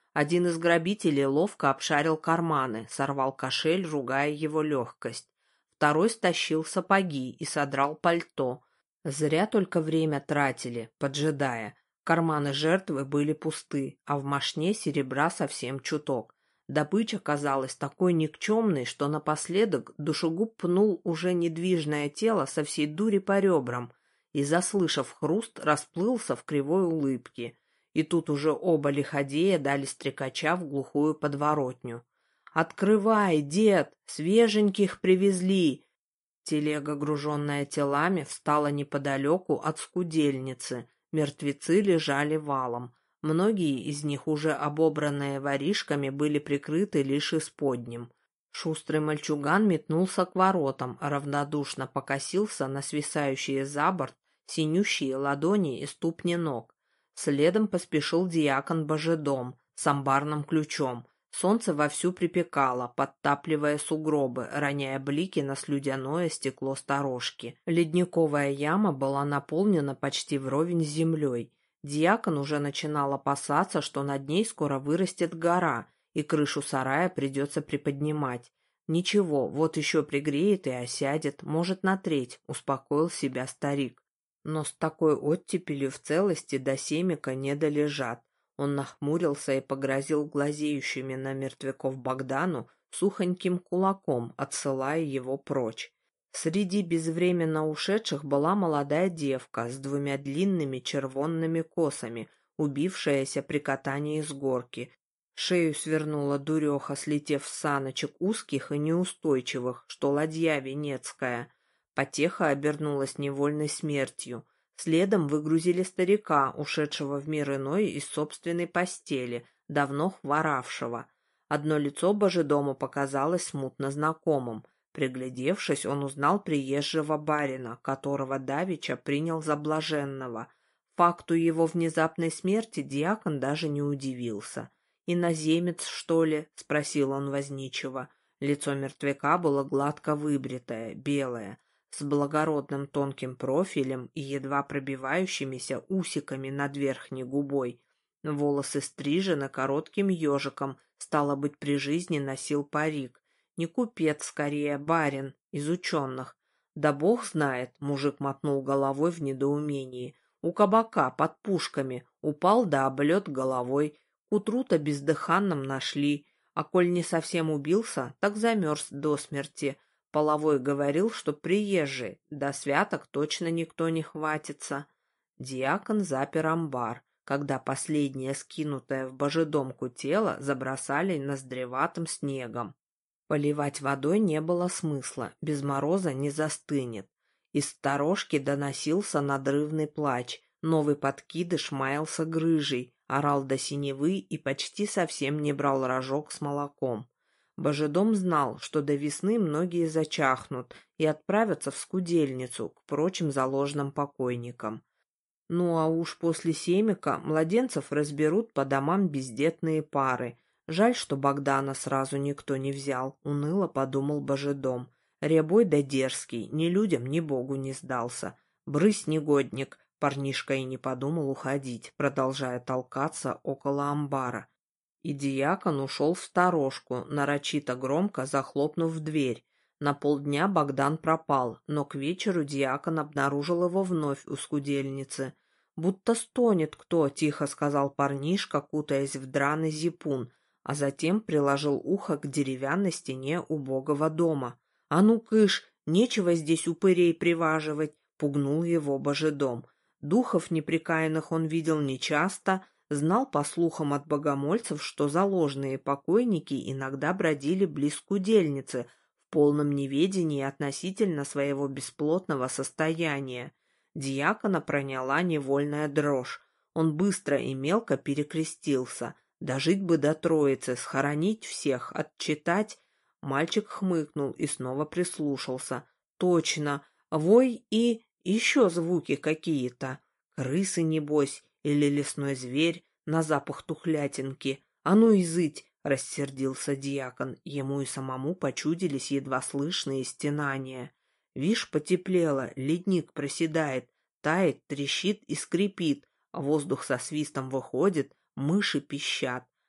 Один из грабителей ловко обшарил карманы, сорвал кошель, ругая его легкость. Второй стащил сапоги и содрал пальто. Зря только время тратили, поджидая. Карманы жертвы были пусты, а в мошне серебра совсем чуток. Добыча казалась такой никчемной, что напоследок душегуб пнул уже недвижное тело со всей дури по ребрам и, заслышав хруст, расплылся в кривой улыбке. И тут уже оба лиходея дали стрекача в глухую подворотню. «Открывай, дед! Свеженьких привезли!» Телега, груженная телами, встала неподалеку от скудельницы. Мертвецы лежали валом. Многие из них, уже обобранные воришками, были прикрыты лишь исподним. Шустрый мальчуган метнулся к воротам, равнодушно покосился на свисающие за борт синющие ладони и ступни ног. Следом поспешил диакон Божедом с амбарным ключом. Солнце вовсю припекало, подтапливая сугробы, роняя блики на слюдяное стекло сторожки. Ледниковая яма была наполнена почти вровень с землей. Диакон уже начинал опасаться, что над ней скоро вырастет гора, и крышу сарая придется приподнимать. Ничего, вот еще пригреет и осядет, может, на треть, успокоил себя старик. Но с такой оттепелью в целости до семика не долежат. Он нахмурился и погрозил глазеющими на мертвяков Богдану сухоньким кулаком, отсылая его прочь. Среди безвременно ушедших была молодая девка с двумя длинными червонными косами, убившаяся при катании с горки. Шею свернула дуреха, слетев с саночек узких и неустойчивых, что ладья венецкая. Потеха обернулась невольной смертью. Следом выгрузили старика, ушедшего в мир иной из собственной постели, давно хворавшего. Одно лицо Божедому показалось смутно знакомым. Приглядевшись, он узнал приезжего барина, которого давеча принял за блаженного. Факту его внезапной смерти диакон даже не удивился. «Иноземец, что ли?» — спросил он возничего. Лицо мертвяка было гладко выбритое, белое, с благородным тонким профилем и едва пробивающимися усиками над верхней губой. Волосы стрижены коротким ежиком, стало быть, при жизни носил парик. Не купец, скорее, барин, из ученых. Да бог знает, мужик мотнул головой в недоумении. У кабака, под пушками, упал да облет головой. К утру-то бездыханным нашли, а коль не совсем убился, так замерз до смерти. Половой говорил, что приезжий, до святок точно никто не хватится. Диакон запер амбар, когда последнее скинутое в божедомку тело забросали ноздреватым снегом. Поливать водой не было смысла, без мороза не застынет. Из сторожки доносился надрывный плач, новый подкидыш маялся грыжей, орал до синевы и почти совсем не брал рожок с молоком. Божедом знал, что до весны многие зачахнут и отправятся в скудельницу к прочим заложенным покойникам. Ну а уж после семика младенцев разберут по домам бездетные пары. Жаль, что Богдана сразу никто не взял, уныло подумал Божедом. Рябой да дерзкий, ни людям, ни Богу не сдался. Брысь, негодник, парнишка и не подумал уходить, продолжая толкаться около амбара. И диакон ушел в сторожку, нарочито громко захлопнув дверь. На полдня Богдан пропал, но к вечеру диакон обнаружил его вновь у скудельницы. «Будто стонет кто», — тихо сказал парнишка, кутаясь в драный зипун, а затем приложил ухо к деревянной стене убогого дома. «А ну, кыш, нечего здесь упырей приваживать», — пугнул его Божедом. Духов неприкаянных он видел нечасто, знал по слухам от богомольцев, что заложные покойники иногда бродили близ скудельницы в полном неведении относительно своего бесплотного состояния. Диакона проняла невольная дрожь. Он быстро и мелко перекрестился. Дожить бы до Троицы, схоронить всех, отчитать. Мальчик хмыкнул и снова прислушался. Точно, вой и еще звуки какие-то. Крысы, небось, или лесной зверь на запах тухлятинки. А ну изыть! — рассердился диакон. Ему и самому почудились едва слышные стенания. Вишь, потеплело, ледник проседает, тает, трещит и скрипит, а воздух со свистом выходит, мыши пищат.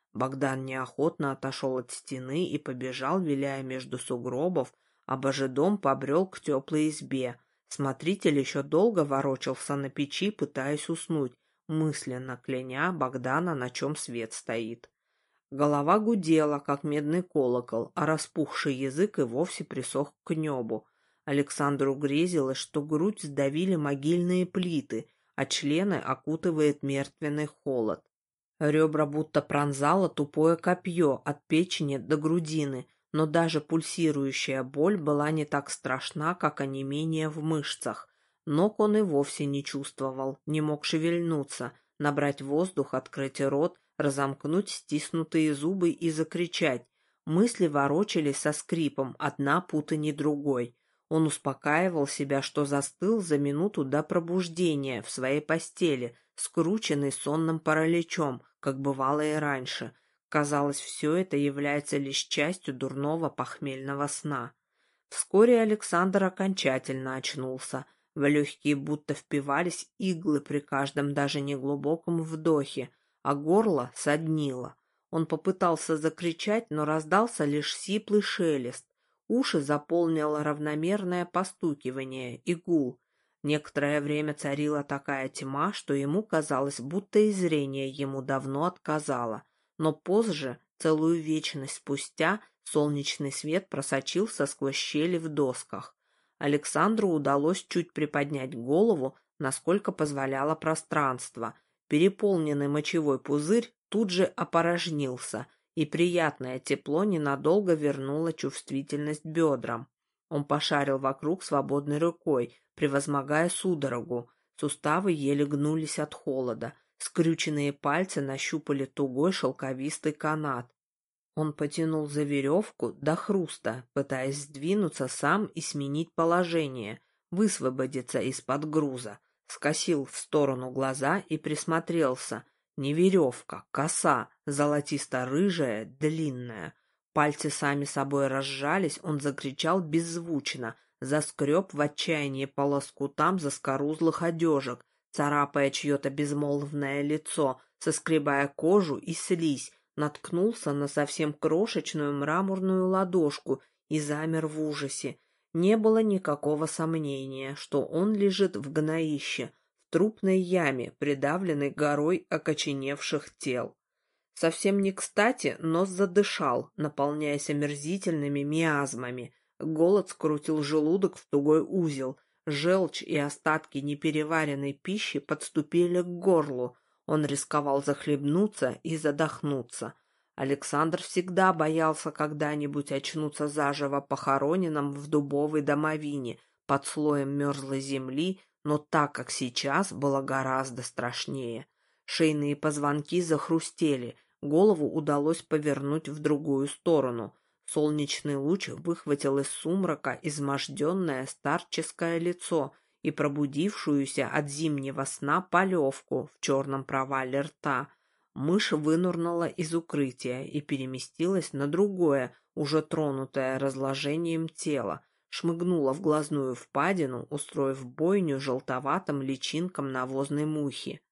Богдан неохотно отошел от стены и побежал, виляя между сугробов, а божедом побрел к теплой избе. Смотритель еще долго ворочался на печи, пытаясь уснуть, мысленно кляня Богдана, на чем свет стоит. Голова гудела, как медный колокол, а распухший язык и вовсе присох к небу. Александру грезилось, что грудь сдавили могильные плиты, а члены окутывает мертвенный холод. Ребра будто пронзало тупое копье от печени до грудины, но даже пульсирующая боль была не так страшна, как онемение в мышцах. Ног он и вовсе не чувствовал, не мог шевельнуться, набрать воздух, открыть рот, разомкнуть стиснутые зубы и закричать. Мысли ворочались со скрипом, одна путаней другой. Он успокаивал себя, что застыл за минуту до пробуждения в своей постели, скрученный сонным параличом, как бывало и раньше. Казалось, все это является лишь частью дурного похмельного сна. Вскоре Александр окончательно очнулся. В легкие будто впивались иглы при каждом даже неглубоком вдохе, а горло соднило. Он попытался закричать, но раздался лишь сиплый шелест. Уши заполнило равномерное постукивание и гул. Некоторое время царила такая тьма, что ему казалось, будто и зрение ему давно отказало. Но позже, целую вечность спустя, солнечный свет просочился сквозь щели в досках. Александру удалось чуть приподнять голову, насколько позволяло пространство. Переполненный мочевой пузырь тут же опорожнился, и приятное тепло ненадолго вернуло чувствительность бедрам. Он пошарил вокруг свободной рукой, превозмогая судорогу. Суставы еле гнулись от холода. Скрюченные пальцы нащупали тугой шелковистый канат. Он потянул за веревку до хруста, пытаясь сдвинуться сам и сменить положение, высвободиться из-под груза. Скосил в сторону глаза и присмотрелся. Не веревка, коса, золотисто-рыжая, длинная. Пальцы сами собой разжались, он закричал беззвучно, заскреб в отчаянии по лоскутам заскорузлых одежек, царапая чье-то безмолвное лицо, соскребая кожу и слизь, наткнулся на совсем крошечную мраморную ладошку и замер в ужасе. Не было никакого сомнения, что он лежит в гноище, в трупной яме, придавленной горой окоченевших тел. Совсем не кстати нос задышал, наполняясь омерзительными миазмами. Голод скрутил желудок в тугой узел. Желчь и остатки непереваренной пищи подступили к горлу. Он рисковал захлебнуться и задохнуться. Александр всегда боялся когда-нибудь очнуться заживо похороненным в дубовой домовине под слоем мерзлой земли, но так как сейчас было гораздо страшнее. Шейные позвонки захрустели, голову удалось повернуть в другую сторону. Солнечный луч выхватил из сумрака изможденное старческое лицо и пробудившуюся от зимнего сна полевку в черном провале рта. Мышь вынурнула из укрытия и переместилась на другое, уже тронутое разложением тело, шмыгнула в глазную впадину, устроив бойню желтоватым личинкам навозной мухи.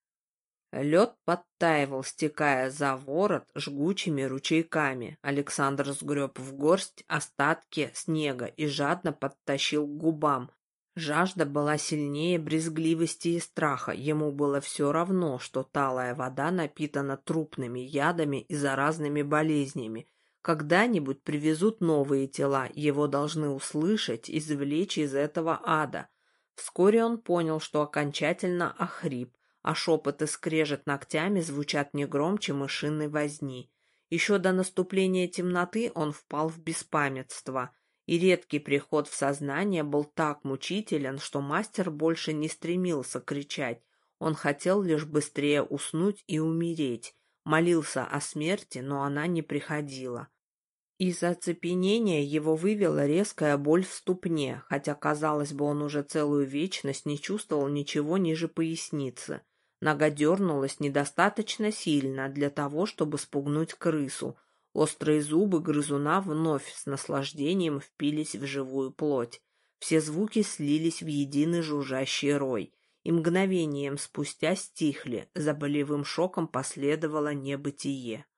Лед подтаивал, стекая за ворот жгучими ручейками. Александр сгреб в горсть остатки снега и жадно подтащил к губам. Жажда была сильнее брезгливости и страха. Ему было все равно, что талая вода напитана трупными ядами и заразными болезнями. Когда-нибудь привезут новые тела, его должны услышать, извлечь из этого ада. Вскоре он понял, что окончательно охрип, а шепот и скрежет ногтями звучат не громче мышиной возни. Еще до наступления темноты он впал в беспамятство, и редкий приход в сознание был так мучителен, что мастер больше не стремился кричать. Он хотел лишь быстрее уснуть и умереть, молился о смерти, но она не приходила. Из оцепенения его вывела резкая боль в ступне, хотя, казалось бы, он уже целую вечность не чувствовал ничего ниже поясницы. Нога дернулась недостаточно сильно для того, чтобы спугнуть крысу. Острые зубы грызуна вновь с наслаждением впились в живую плоть. Все звуки слились в единый жужжащий рой, и мгновением спустя стихли, за болевым шоком последовало небытие.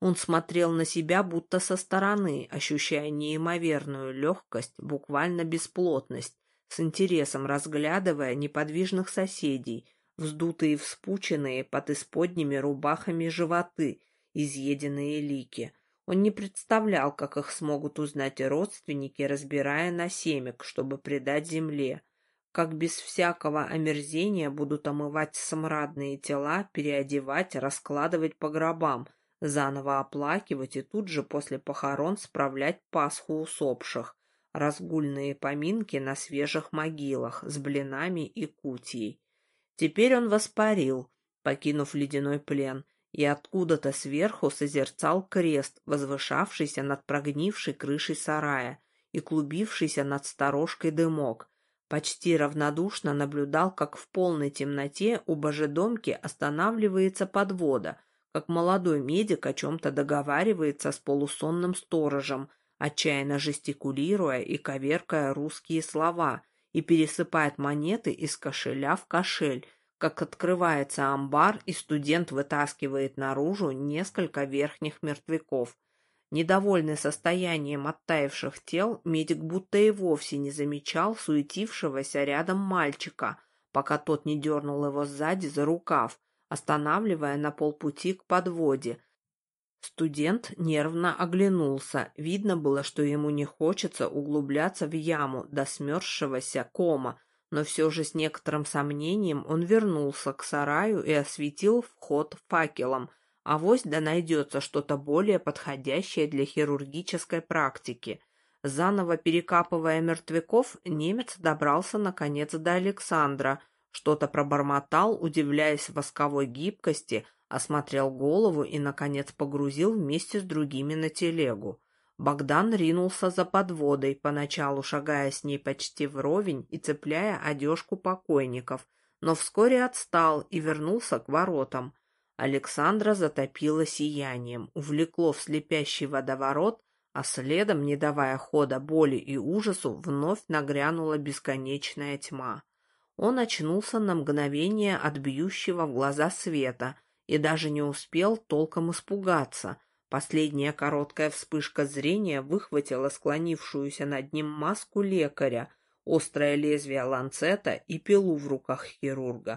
Он смотрел на себя будто со стороны, ощущая неимоверную легкость, буквально бесплотность, с интересом разглядывая неподвижных соседей, вздутые и вспученные под исподними рубахами животы, изъеденные лики. Он не представлял, как их смогут узнать и родственники, разбирая на семек, чтобы предать земле, как без всякого омерзения будут омывать смрадные тела, переодевать, раскладывать по гробам, заново оплакивать и тут же после похорон справлять Пасху усопших, разгульные поминки на свежих могилах с блинами и кутьей. Теперь он воспарил, покинув ледяной плен, и откуда-то сверху созерцал крест, возвышавшийся над прогнившей крышей сарая и клубившийся над сторожкой дымок. Почти равнодушно наблюдал, как в полной темноте у божедомки останавливается подвода, как молодой медик о чем-то договаривается с полусонным сторожем, отчаянно жестикулируя и коверкая русские слова, и пересыпает монеты из кошеля в кошель, как открывается амбар, и студент вытаскивает наружу несколько верхних мертвяков. Недовольный состоянием оттаивших тел, медик будто и вовсе не замечал суетившегося рядом мальчика, пока тот не дернул его сзади за рукав, останавливая на полпути к подводе. Студент нервно оглянулся. Видно было, что ему не хочется углубляться в яму до смерзшегося кома, но все же с некоторым сомнением он вернулся к сараю и осветил вход факелом. Авось да найдется что-то более подходящее для хирургической практики. Заново перекапывая мертвяков, немец добрался наконец до Александра, что-то пробормотал, удивляясь восковой гибкости, осмотрел голову и, наконец, погрузил вместе с другими на телегу. Богдан ринулся за подводой, поначалу шагая с ней почти вровень и цепляя одежку покойников, но вскоре отстал и вернулся к воротам. Александра затопило сиянием, увлекло в слепящий водоворот, а следом, не давая хода боли и ужасу, вновь нагрянула бесконечная тьма. Он очнулся на мгновение от бьющего в глаза света и даже не успел толком испугаться. Последняя короткая вспышка зрения выхватила склонившуюся над ним маску лекаря, острое лезвие ланцета и пилу в руках хирурга.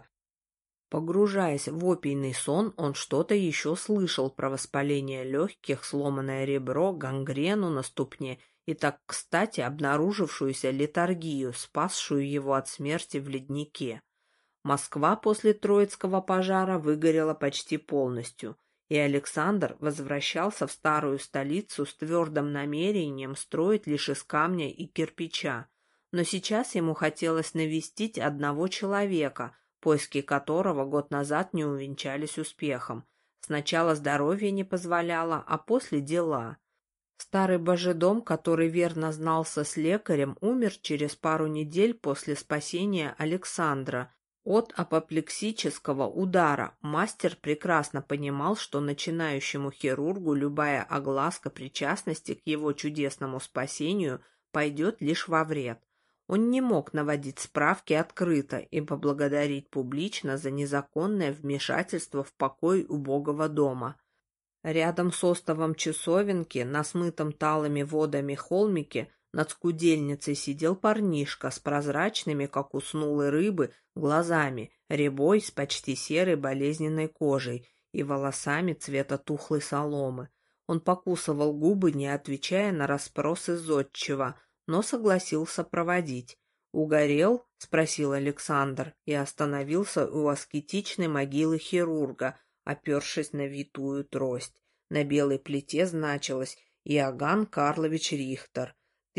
Погружаясь в опийный сон, он что-то еще слышал про воспаление легких, сломанное ребро, гангрену на ступне и так кстати обнаружившуюся летаргию, спасшую его от смерти в леднике. Москва после Троицкого пожара выгорела почти полностью, и Александр возвращался в старую столицу с твердым намерением строить лишь из камня и кирпича. Но сейчас ему хотелось навестить одного человека, поиски которого год назад не увенчались успехом. Сначала здоровье не позволяло, а после дела. Старый божедом, который верно знался с лекарем, умер через пару недель после спасения Александра. От апоплексического удара мастер прекрасно понимал, что начинающему хирургу любая огласка причастности к его чудесному спасению пойдет лишь во вред. Он не мог наводить справки открыто и поблагодарить публично за незаконное вмешательство в покой убогого дома. Рядом с остовом часовенки, на смытом талыми водами холмике, над скудельницей сидел парнишка с прозрачными, как у снулой рыбы, глазами, рябой с почти серой болезненной кожей и волосами цвета тухлой соломы. Он покусывал губы, не отвечая на расспросы зодчего, но согласился проводить. «Угорел?» — спросил Александр и остановился у аскетичной могилы хирурга, опершись на витую трость. На белой плите значилось «Иоганн Карлович Рихтер,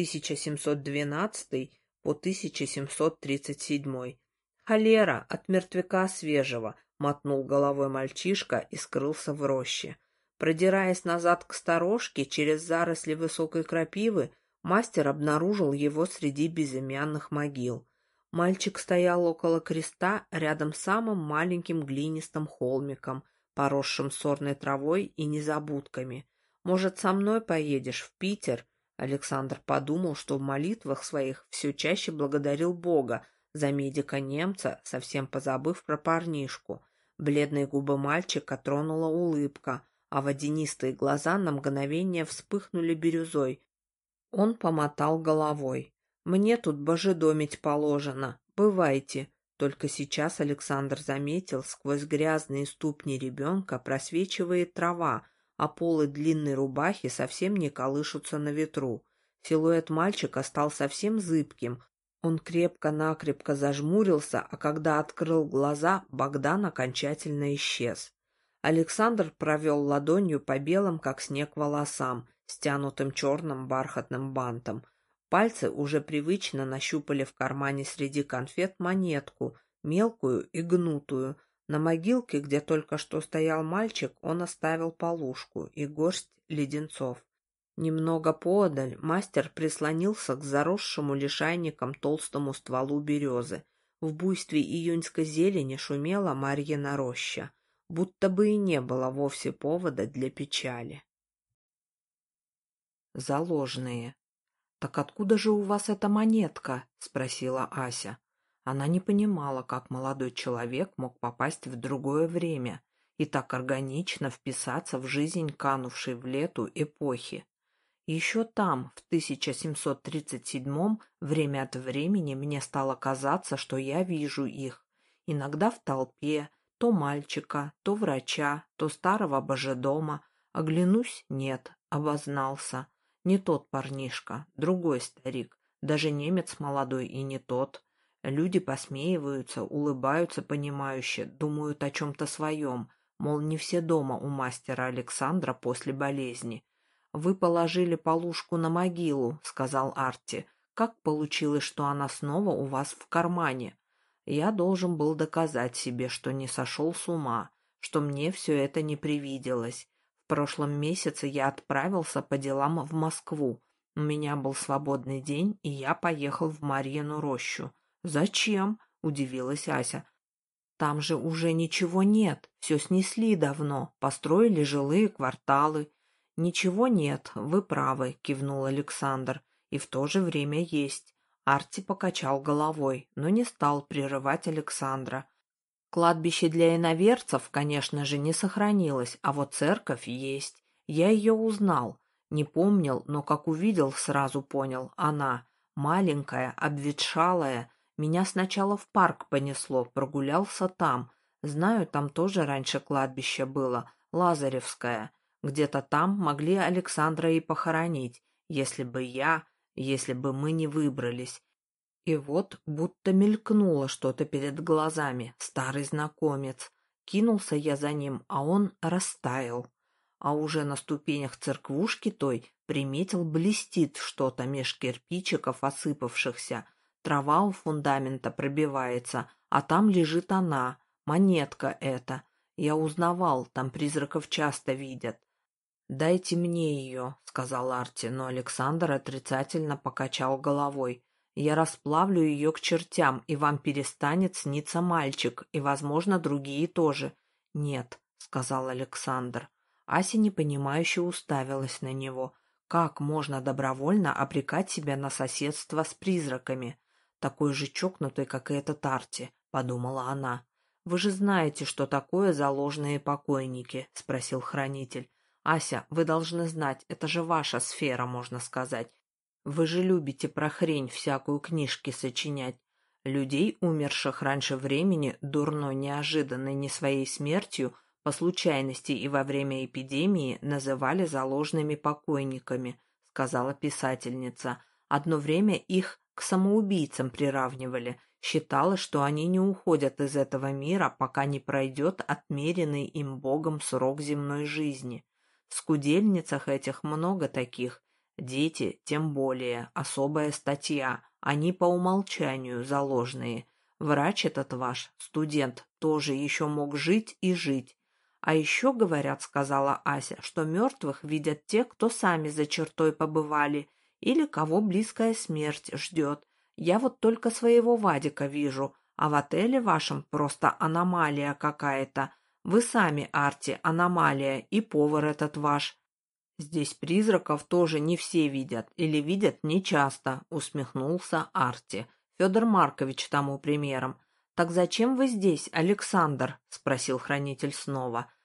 1712 по 1737». «Холера, от мертвяка свежего», — мотнул головой мальчишка и скрылся в роще. Продираясь назад к сторожке через заросли высокой крапивы, мастер обнаружил его среди безымянных могил. Мальчик стоял около креста рядом с самым маленьким глинистым холмиком, поросшим сорной травой и незабудками. «Может, со мной поедешь в Питер?» Александр подумал, что в молитвах своих все чаще благодарил Бога за медика-немца, совсем позабыв про парнишку. Бледные губы мальчика тронула улыбка, а водянистые глаза на мгновение вспыхнули бирюзой. Он помотал головой. «Мне тут божедомить положено. Бывайте». Только сейчас Александр заметил, сквозь грязные ступни ребенка просвечивает трава, а полы длинной рубахи совсем не колышутся на ветру. Силуэт мальчика стал совсем зыбким. Он крепко-накрепко зажмурился, а когда открыл глаза, Богдан окончательно исчез. Александр провел ладонью по белым, как снег, волосам, стянутым черным бархатным бантом. Пальцы уже привычно нащупали в кармане среди конфет монетку, мелкую и гнутую. На могилке, где только что стоял мальчик, он оставил полушку и горсть леденцов. Немного поодаль мастер прислонился к заросшему лишайником толстому стволу березы. В буйстве июньской зелени шумела Марьина роща, будто бы и не было вовсе повода для печали. Заложные. «Так откуда же у вас эта монетка?» — спросила Ася. Она не понимала, как молодой человек мог попасть в другое время и так органично вписаться в жизнь канувшей в лету эпохи. Еще там, в 1737-м, время от времени мне стало казаться, что я вижу их. Иногда в толпе, то мальчика, то врача, то старого божедома. Оглянусь — нет, обознался. Не тот парнишка, другой старик, даже немец молодой и не тот. Люди посмеиваются, улыбаются понимающе, думают о чем-то своем, мол, не все дома у мастера Александра после болезни. «Вы положили полушку на могилу», — сказал Арти. «Как получилось, что она снова у вас в кармане?» Я должен был доказать себе, что не сошел с ума, что мне все это не привиделось. В прошлом месяце я отправился по делам в Москву. У меня был свободный день, и я поехал в Марьину рощу. «Зачем?» — удивилась Ася. «Там же уже ничего нет, все снесли давно, построили жилые кварталы». «Ничего нет, вы правы», — кивнул Александр. «И в то же время есть». Арти покачал головой, но не стал прерывать Александра. Кладбище для иноверцев, конечно же, не сохранилось, а вот церковь есть. Я ее узнал. Не помнил, но как увидел, сразу понял. Она маленькая, обветшалая. Меня сначала в парк понесло, прогулялся там. Знаю, там тоже раньше кладбище было, Лазаревское. Где-то там могли Александра и похоронить, если бы мы не выбрались. И вот будто мелькнуло что-то перед глазами, старый знакомец. Кинулся я за ним, а он растаял. А уже на ступенях церквушки той приметил, блестит что-то меж кирпичиков осыпавшихся. Трава у фундамента пробивается, а там лежит она, монетка эта. Я узнавал, там призраков часто видят. «Дайте мне ее», — сказал Арти, но Александр отрицательно покачал головой. «Я расплавлю ее к чертям, и вам перестанет сниться мальчик, и, возможно, другие тоже». «Нет», — сказал Александр. Ася непонимающе уставилась на него. Как можно добровольно обрекать себя на соседство с призраками? Такой же чокнутый, как и этот Арти, — подумала она. «Вы же знаете, что такое заложные покойники?» — спросил хранитель. «Ася, вы должны знать, это же ваша сфера, можно сказать. Вы же любите про хрень всякую книжки сочинять. Людей, умерших раньше времени, дурной, неожиданной, не своей смертью, по случайности и во время эпидемии называли заложными покойниками», — сказала писательница. «Одно время их к самоубийцам приравнивали. Считалось, что они не уходят из этого мира, пока не пройдет отмеренный им Богом срок земной жизни. В скудельницах этих много таких. Дети, тем более, особая статья. Они по умолчанию заложные. Врач этот ваш, студент, тоже еще мог жить и жить. А еще, говорят, сказала Ася, что мертвых видят те, кто сами за чертой побывали, или кого близкая смерть ждет. Я вот только своего Вадика вижу, а в отеле вашем просто аномалия какая-то. Вы сами, Арти, аномалия, и повар этот ваш». «Здесь призраков тоже не все видят, или видят нечасто», — усмехнулся Арти. «Федор Маркович тому примером». «Так зачем вы здесь, Александр?» — спросил хранитель снова.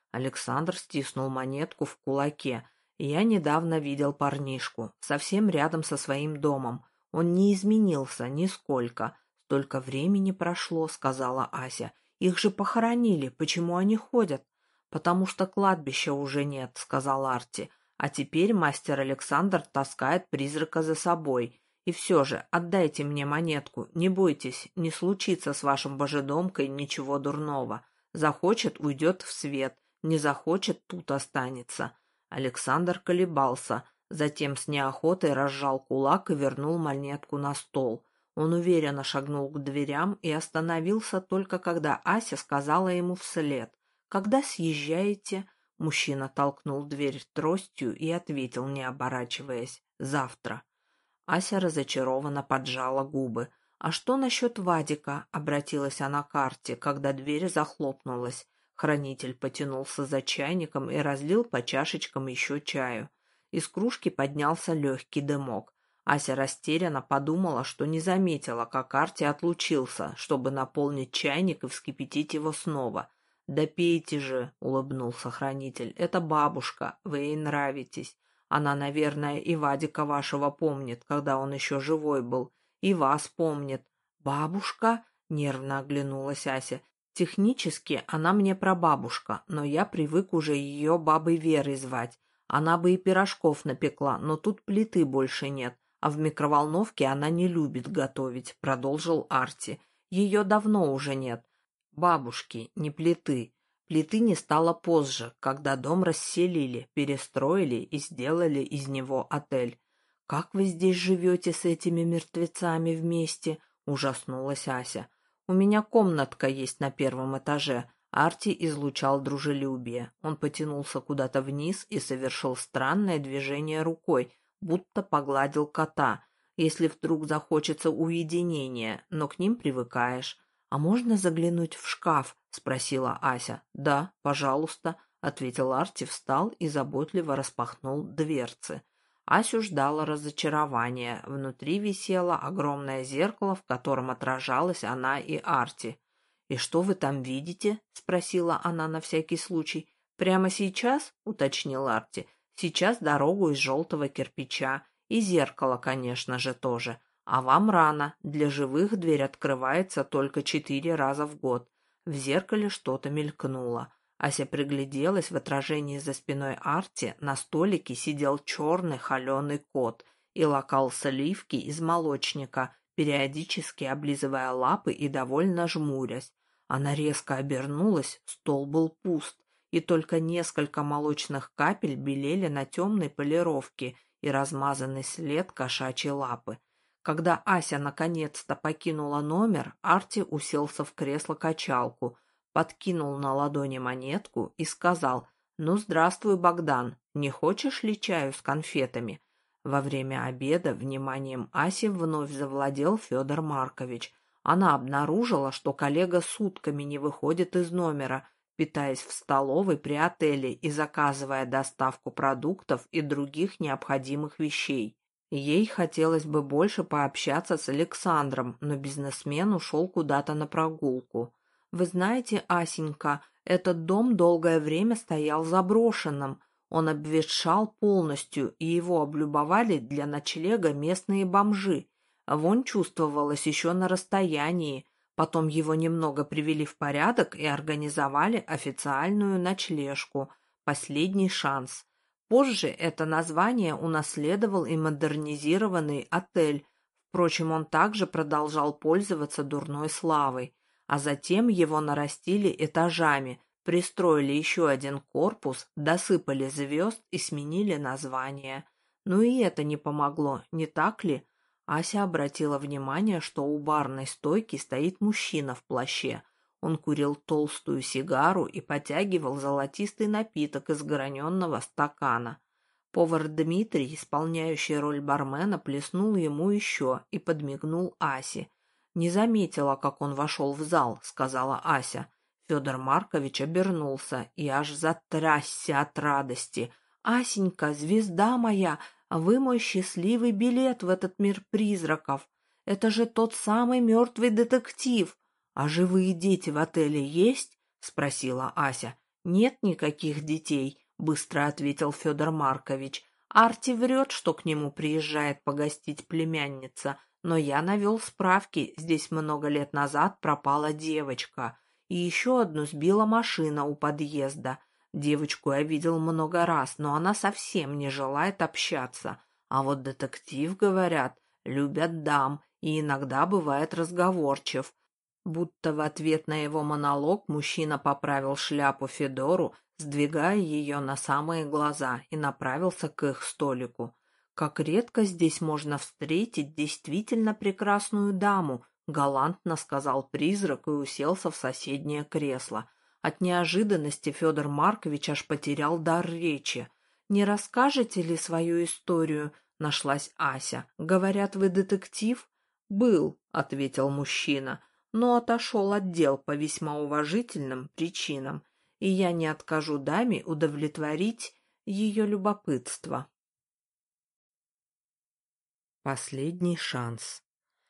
Александр стиснул монетку в кулаке. Я недавно видел парнишку, совсем рядом со своим домом. Он не изменился нисколько. Столько времени прошло, сказала Ася. Их же похоронили, почему они ходят? Потому что кладбища уже нет, сказал Арти. А теперь мастер Александр таскает призрака за собой. И все же, отдайте мне монетку, не бойтесь, не случится с вашим божедомкой ничего дурного. Захочет — уйдет в свет, не захочет — тут останется. Александр колебался, затем с неохотой разжал кулак и вернул монетку на стол. Он уверенно шагнул к дверям и остановился только когда Ася сказала ему вслед: «Когда съезжаете?» Мужчина толкнул дверь тростью и ответил, не оборачиваясь: «Завтра». Ася разочарованно поджала губы. «А что насчет Вадика?» — обратилась она к Арти, когда дверь захлопнулась. Хранитель потянулся за чайником и разлил по чашечкам еще чаю. Из кружки поднялся легкий дымок. Ася растерянно подумала, что не заметила, как Арти отлучился, чтобы наполнить чайник и вскипятить его снова. «Да пейте же», — улыбнулся хранитель, — «это бабушка, вы ей нравитесь. Она, наверное, и Вадика вашего помнит, когда он еще живой был, и вас помнит». «Бабушка?» — нервно оглянулась Ася. «Технически она мне прабабушка, но я привык уже ее бабой Верой звать. Она бы и пирожков напекла, но тут плиты больше нет, а в микроволновке она не любит готовить», — продолжил Арти. «Ее давно уже нет. Бабушки, не плиты. Плиты не стало позже, когда дом расселили, перестроили и сделали из него отель. «Как вы здесь живете с этими мертвецами вместе?» — ужаснулась Ася. «У меня комнатка есть на первом этаже». Арти излучал дружелюбие. Он потянулся куда-то вниз и совершил странное движение рукой, будто погладил кота. Если вдруг захочется уединения, но к ним привыкаешь. «А можно заглянуть в шкаф?» — спросила Ася. «Да, пожалуйста», — ответил Арти, встал и заботливо распахнул дверцы. Асю ждало разочарование. Внутри висело огромное зеркало, в котором отражалась она и Арти. «И что вы там видите?» — спросила она на всякий случай. «Прямо сейчас?» — уточнил Арти. «Сейчас дорогу из желтого кирпича. И зеркало, конечно же, тоже. А вам рано. Для живых дверь открывается только 4 раза в год». В зеркале что-то мелькнуло. Ася пригляделась. В отражении за спиной Арти на столике сидел черный холеный кот и лакал сливки из молочника, периодически облизывая лапы и довольно жмурясь. Она резко обернулась, стол был пуст, и только несколько молочных капель белели на темной полировке и размазанный след кошачьей лапы. Когда Ася наконец-то покинула номер, Арти уселся в кресло-качалку, подкинул на ладони монетку и сказал: «Ну, здравствуй, Богдан, не хочешь ли чаю с конфетами?» Во время обеда вниманием Аси вновь завладел Федор Маркович. Она обнаружила, что коллега сутками не выходит из номера, питаясь в столовой при отеле и заказывая доставку продуктов и других необходимых вещей. Ей хотелось бы больше пообщаться с Александром, но бизнесмен ушел куда-то на прогулку. «Вы знаете, Асенька, этот дом долгое время стоял заброшенным. Он обветшал полностью, и его облюбовали для ночлега местные бомжи. Вонь чувствовалась еще на расстоянии. Потом его немного привели в порядок и организовали официальную ночлежку. Последний шанс». Позже это название унаследовал и модернизированный отель. Впрочем, он также продолжал пользоваться дурной славой. А затем его нарастили этажами, пристроили еще один корпус, досыпали звезд и сменили название. Ну и это не помогло, не так ли? Ася обратила внимание, что у барной стойки стоит мужчина в плаще. Он курил толстую сигару и потягивал золотистый напиток из граненного стакана. Повар Дмитрий, исполняющий роль бармена, плеснул ему еще и подмигнул Асе. «Не заметила, как он вошел в зал», — сказала Ася. Федор Маркович обернулся и аж затрясся от радости. «Асенька, звезда моя, вы мой счастливый билет в этот мир призраков. Это же тот самый мертвый детектив. «А живые дети в отеле есть?» — спросила Ася. «Нет никаких детей», — быстро ответил Федор Маркович. «Арти врет, что к нему приезжает погостить племянница, но я навел справки, здесь много лет назад пропала девочка, и еще одну сбила машина у подъезда. Девочку я видел много раз, но она совсем не желает общаться. А вот детектив, говорят, любят дам и иногда бывает разговорчив». Будто в ответ на его монолог мужчина поправил шляпу Федору, сдвигая ее на самые глаза, и направился к их столику. «Как редко здесь можно встретить действительно прекрасную даму», — галантно сказал призрак и уселся в соседнее кресло. От неожиданности Федор Маркович аж потерял дар речи. «Не расскажете ли свою историю?» — нашлась Ася. «Говорят, вы детектив?» «Был», — ответил мужчина, но отошел от дел по весьма уважительным причинам, и я не откажу даме удовлетворить ее любопытство. Последний шанс.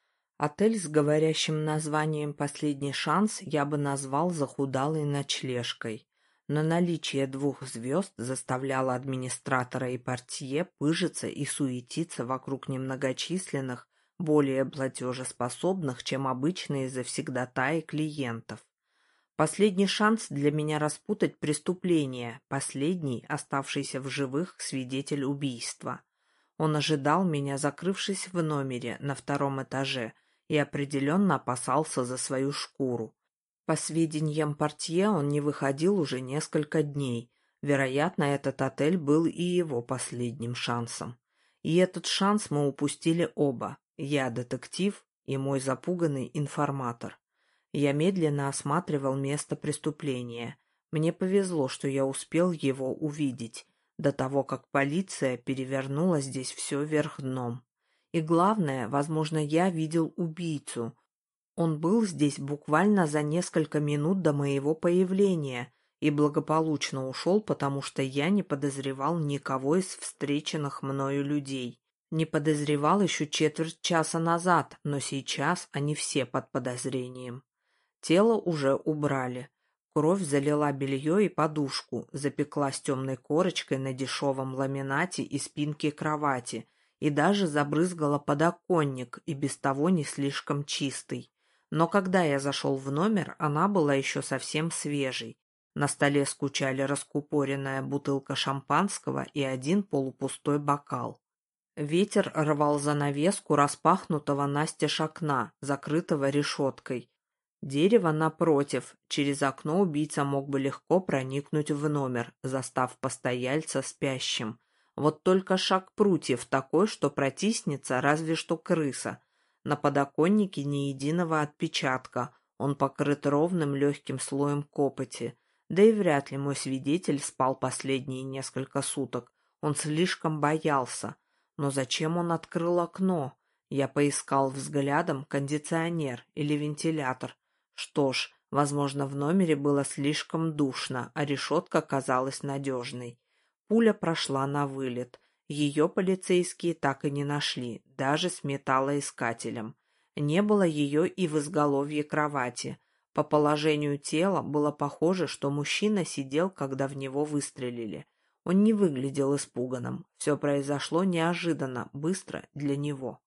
Отель с говорящим названием «Последний шанс» я бы назвал захудалой ночлежкой, но наличие 2 звезд заставляло администратора и портье пыжиться и суетиться вокруг немногочисленных, более платежеспособных, чем обычные завсегдатаи клиентов. Последний шанс для меня распутать преступление, последний, оставшийся в живых, свидетель убийства. Он ожидал меня, закрывшись в номере на 2-м этаже, и определенно опасался за свою шкуру. По сведениям портье, он не выходил уже несколько дней. Вероятно, этот отель был и его последним шансом. И этот шанс мы упустили оба. Я детектив и мой запуганный информатор. Я медленно осматривал место преступления. Мне повезло, что я успел его увидеть, до того, как полиция перевернула здесь все вверх дном. И главное, возможно, я видел убийцу. Он был здесь буквально за несколько минут до моего появления и благополучно ушел, потому что я не подозревал никого из встреченных мною людей. Не подозревал еще четверть часа назад, но сейчас они все под подозрением. Тело уже убрали. Кровь залила белье и подушку, запеклась темной корочкой на дешевом ламинате и спинке кровати, и даже забрызгала подоконник, и без того не слишком чистый. Но когда я зашел в номер, она была еще совсем свежей. На столе скучали раскупоренная бутылка шампанского и 1 полупустой бокал. Ветер рвал занавеску распахнутого настежь окна, закрытого решеткой. Дерево напротив, через окно убийца мог бы легко проникнуть в номер, застав постояльца спящим. Вот только шаг прутьев такой, что протиснется разве что крыса. На подоконнике ни единого отпечатка, он покрыт ровным легким слоем копоти. Да и вряд ли мой свидетель спал последние несколько суток, он слишком боялся. Но зачем он открыл окно? Я поискал взглядом кондиционер или вентилятор. Что ж, возможно, в номере было слишком душно, а решетка казалась надежной. Пуля прошла на вылет. Ее полицейские так и не нашли, даже с металлоискателем. Не было ее и в изголовье кровати. По положению тела было похоже, что мужчина сидел, когда в него выстрелили. Он не выглядел испуганным. Все произошло неожиданно, быстро для него.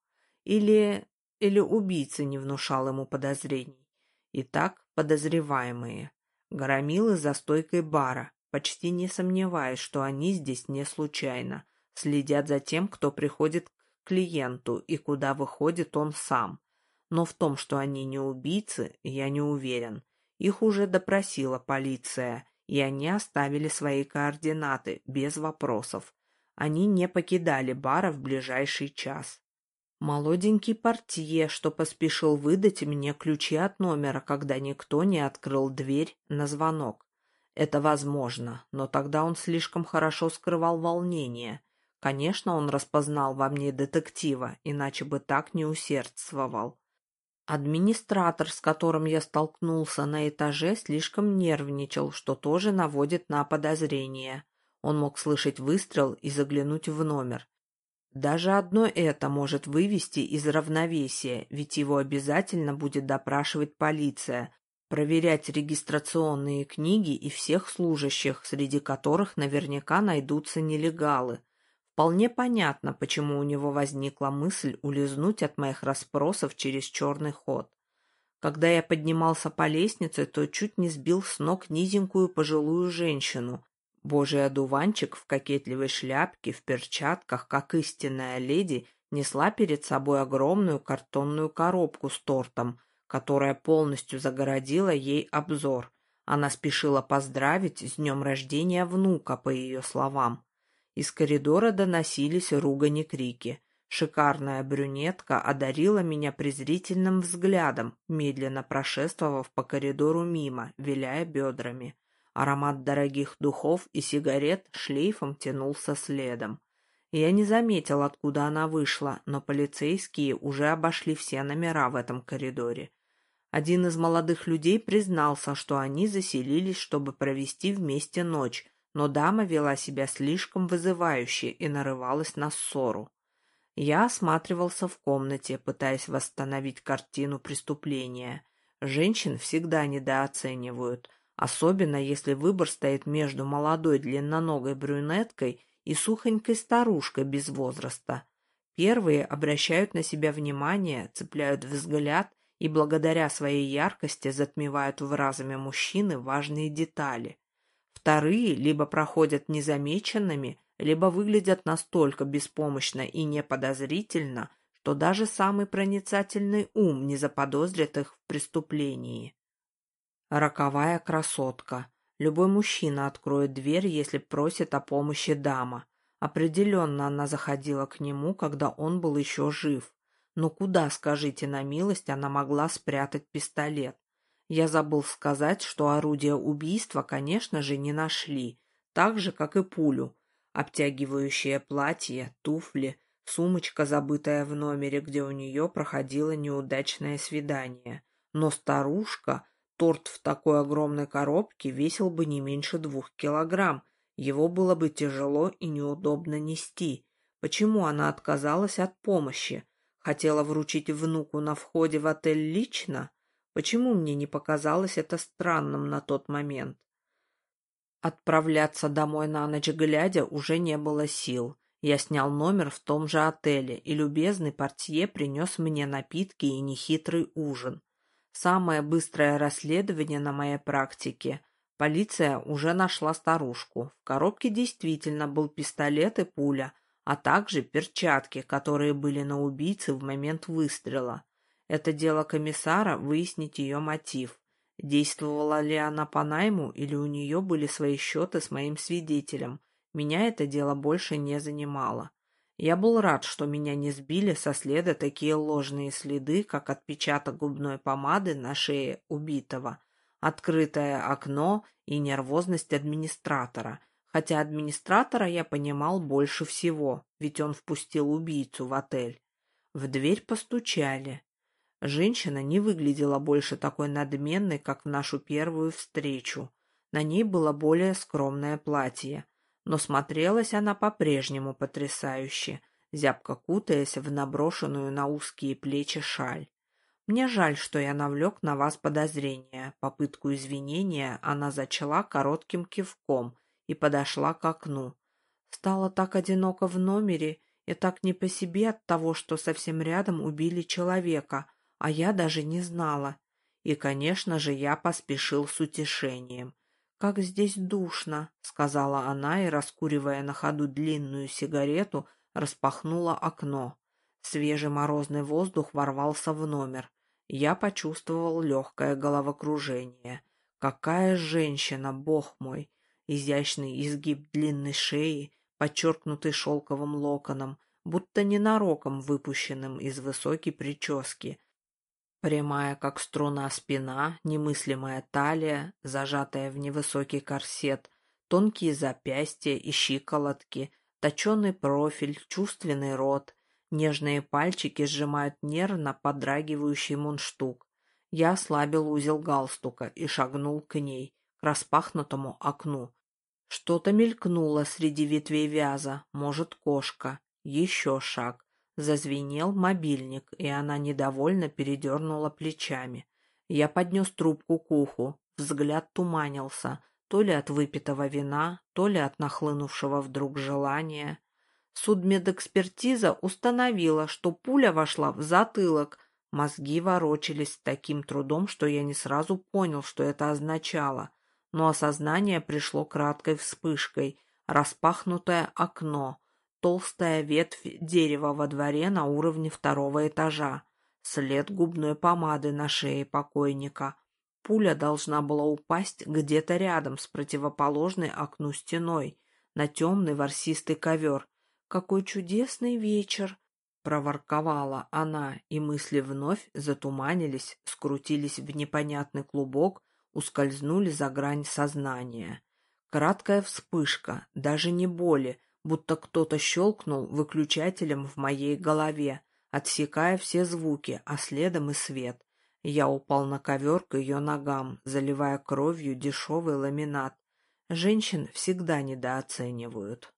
Или убийца не внушал ему подозрений. Итак, подозреваемые. Громилы за стойкой бара, почти не сомневаясь, что они здесь не случайно. Следят за тем, кто приходит к клиенту и куда выходит он сам. Но в том, что они не убийцы, я не уверен. Их уже допросила полиция, и они оставили свои координаты, без вопросов. Они не покидали бара в ближайший час. Молоденький портье, что поспешил выдать мне ключи от номера, когда никто не открыл дверь на звонок. Это возможно, но тогда он слишком хорошо скрывал волнение. Конечно, он распознал во мне детектива, иначе бы так не усердствовал. Администратор, с которым я столкнулся на этаже, слишком нервничал, что тоже наводит на подозрение. Он мог слышать выстрел и заглянуть в номер. Даже одно это может вывести из равновесия, ведь его обязательно будет допрашивать полиция, проверять регистрационные книги и всех служащих, среди которых наверняка найдутся нелегалы. Вполне понятно, почему у него возникла мысль улизнуть от моих расспросов через черный ход. Когда я поднимался по лестнице, то чуть не сбил с ног низенькую пожилую женщину. Божий одуванчик в кокетливой шляпке, в перчатках, как истинная леди, несла перед собой огромную картонную коробку с тортом, которая полностью загородила ей обзор. Она спешила поздравить с днем рождения внука, по ее словам. Из коридора доносились ругань и крики. Шикарная брюнетка одарила меня презрительным взглядом, медленно прошествовав по коридору мимо, виляя бедрами. Аромат дорогих духов и сигарет шлейфом тянулся следом. Я не заметил, откуда она вышла, но полицейские уже обошли все номера в этом коридоре. Один из молодых людей признался, что они заселились, чтобы провести вместе ночь, но дама вела себя слишком вызывающе и нарывалась на ссору. Я осматривался в комнате, пытаясь восстановить картину преступления. Женщин всегда недооценивают, особенно если выбор стоит между молодой длинноногой брюнеткой и сухонькой старушкой без возраста. Первые обращают на себя внимание, цепляют взгляд и благодаря своей яркости затмевают в разуме мужчины важные детали. Вторые либо проходят незамеченными, либо выглядят настолько беспомощно и неподозрительно, что даже самый проницательный ум не заподозрит их в преступлении. Роковая красотка. Любой мужчина откроет дверь, если просит о помощи дама. Определенно она заходила к нему, когда он был еще жив. Но куда, скажите на милость, она могла спрятать пистолет? Я забыл сказать, что орудие убийства, конечно же, не нашли, так же, как и пулю. Обтягивающее платье, туфли, сумочка, забытая в номере, где у нее проходило неудачное свидание. Но старушка, торт в такой огромной коробке весил бы не меньше 2 килограмм. Его было бы тяжело и неудобно нести. Почему она отказалась от помощи? Хотела вручить внуку на входе в отель лично? Почему мне не показалось это странным на тот момент? Отправляться домой на ночь глядя уже не было сил. Я снял номер в том же отеле, и любезный портье принес мне напитки и нехитрый ужин. Самое быстрое расследование на моей практике. Полиция уже нашла старушку. В коробке действительно был пистолет и пуля, а также перчатки, которые были на убийце в момент выстрела. Это дело комиссара выяснить ее мотив. Действовала ли она по найму или у нее были свои счеты с моим свидетелем, меня это дело больше не занимало. Я был рад, что меня не сбили со следа такие ложные следы, как отпечаток губной помады на шее убитого, открытое окно и нервозность администратора. Хотя администратора я понимал больше всего, ведь он впустил убийцу в отель. В дверь постучали. Женщина не выглядела больше такой надменной, как в нашу первую встречу. На ней было более скромное платье, но смотрелась она по-прежнему потрясающе, зябко кутаясь в наброшенную на узкие плечи шаль. «Мне жаль, что я навлек на вас подозрения». Попытку извинения она зачала коротким кивком и подошла к окну. Стало так одиноко в номере и так не по себе от того, что совсем рядом убили человека, а я даже не знала. И, конечно же, я поспешил с утешением. «Как здесь душно», — сказала она и, раскуривая на ходу длинную сигарету, распахнула окно. Свежий морозный воздух ворвался в номер. Я почувствовал легкое головокружение. Какая женщина, бог мой! Изящный изгиб длинной шеи, подчеркнутый шелковым локоном, будто ненароком выпущенным из высокой прически. Прямая, как струна, спина, немыслимая талия, зажатая в невысокий корсет, тонкие запястья и щиколотки, точеный профиль, чувственный рот. Нежные пальчики сжимают нервно подрагивающий мундштук. Я ослабил узел галстука и шагнул к ней, к распахнутому окну. Что-то мелькнуло среди ветвей вяза, может, кошка. Еще шаг. Зазвенел мобильник, и она недовольно передернула плечами. Я поднес трубку к уху, взгляд туманился, то ли от выпитого вина, то ли от нахлынувшего вдруг желания. Судмедэкспертиза установила, что пуля вошла в затылок. Мозги ворочались с таким трудом, что я не сразу понял, что это означало. Но осознание пришло краткой вспышкой. Распахнутое окно, толстая ветвь дерева во дворе на уровне 2-го этажа, след губной помады на шее покойника. Пуля должна была упасть где-то рядом с противоположной окну стеной, на темный ворсистый ковер. «Какой чудесный вечер!» — проворковала она, и мысли вновь затуманились, скрутились в непонятный клубок, ускользнули за грань сознания. Краткая вспышка, даже не боли, будто кто-то щелкнул выключателем в моей голове, отсекая все звуки, а следом и свет. Я упал на ковер к ее ногам, заливая кровью дешевый ламинат. Женщин всегда недооценивают.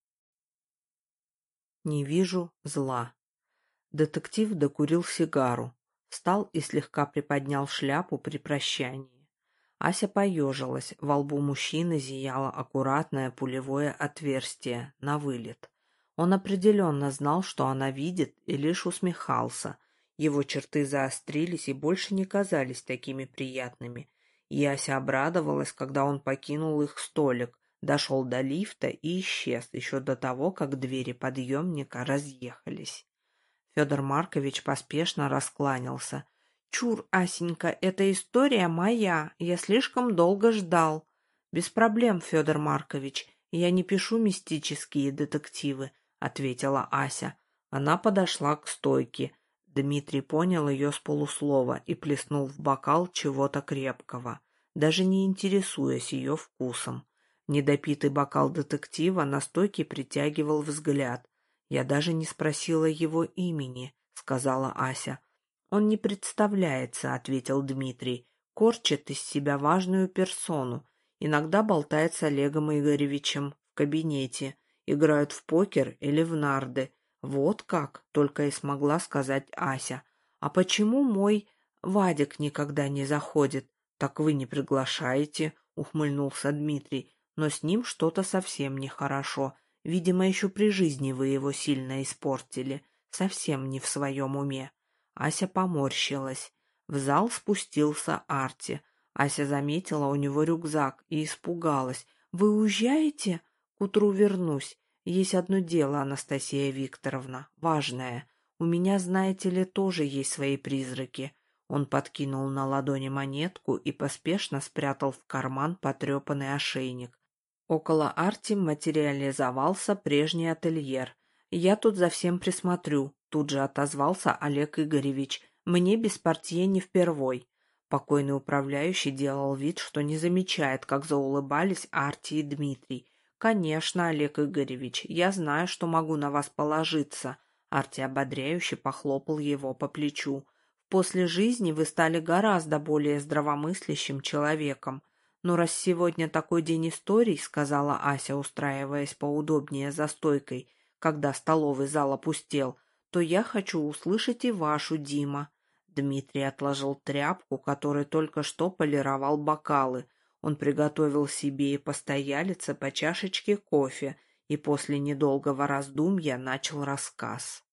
Не вижу зла. Детектив докурил сигару, встал и слегка приподнял шляпу при прощании. Ася поежилась, во лбу мужчины зияло аккуратное пулевое отверстие на вылет. Он определенно знал, что она видит, и лишь усмехался. Его черты заострились и больше не казались такими приятными. И Ася обрадовалась, когда он покинул их столик, дошел до лифта и исчез еще до того, как двери подъемника разъехались. Федор Маркович поспешно раскланялся. «Чур, Асенька, эта история моя, я слишком долго ждал». «Без проблем, Федор Маркович, я не пишу мистические детективы», — ответила Ася. Она подошла к стойке. Дмитрий понял ее с полуслова и плеснул в бокал чего-то крепкого, даже не интересуясь ее вкусом. Недопитый бокал детектива на стойке притягивал взгляд. «Я даже не спросила его имени», — сказала Ася. «Он не представляется», — ответил Дмитрий. «Корчит из себя важную персону. Иногда болтает с Олегом Игоревичем в кабинете. Играют в покер или в нарды. Вот как», — только и смогла сказать Ася. «А почему мой Вадик никогда не заходит?» «Так вы не приглашаете», — ухмыльнулся Дмитрий. «Но с ним что-то совсем нехорошо. Видимо, еще при жизни вы его сильно испортили. Совсем не в своем уме». Ася поморщилась. В зал спустился Арти. Ася заметила у него рюкзак и испугалась. «Вы уезжаете?» «К утру вернусь. Есть одно дело, Анастасия Викторовна, важное. У меня, знаете ли, тоже есть свои призраки». Он подкинул на ладони монетку и поспешно спрятал в карман потрепанный ошейник. Около Арти материализовался прежний ательер. «Я тут за всем присмотрю», — тут же отозвался Олег Игоревич. «Мне без портье не впервой». Покойный управляющий делал вид, что не замечает, как заулыбались Арти и Дмитрий. «Конечно, Олег Игоревич, я знаю, что могу на вас положиться». Арти ободряюще похлопал его по плечу. «После жизни вы стали гораздо более здравомыслящим человеком. «Ну, раз сегодня такой день историй, — сказала Ася, устраиваясь поудобнее за стойкой, когда столовый зал опустел, — то я хочу услышать и вашу, Дима». Дмитрий отложил тряпку, которой только что полировал бокалы. Он приготовил себе и постоялице по чашечке кофе и после недолгого раздумья начал рассказ.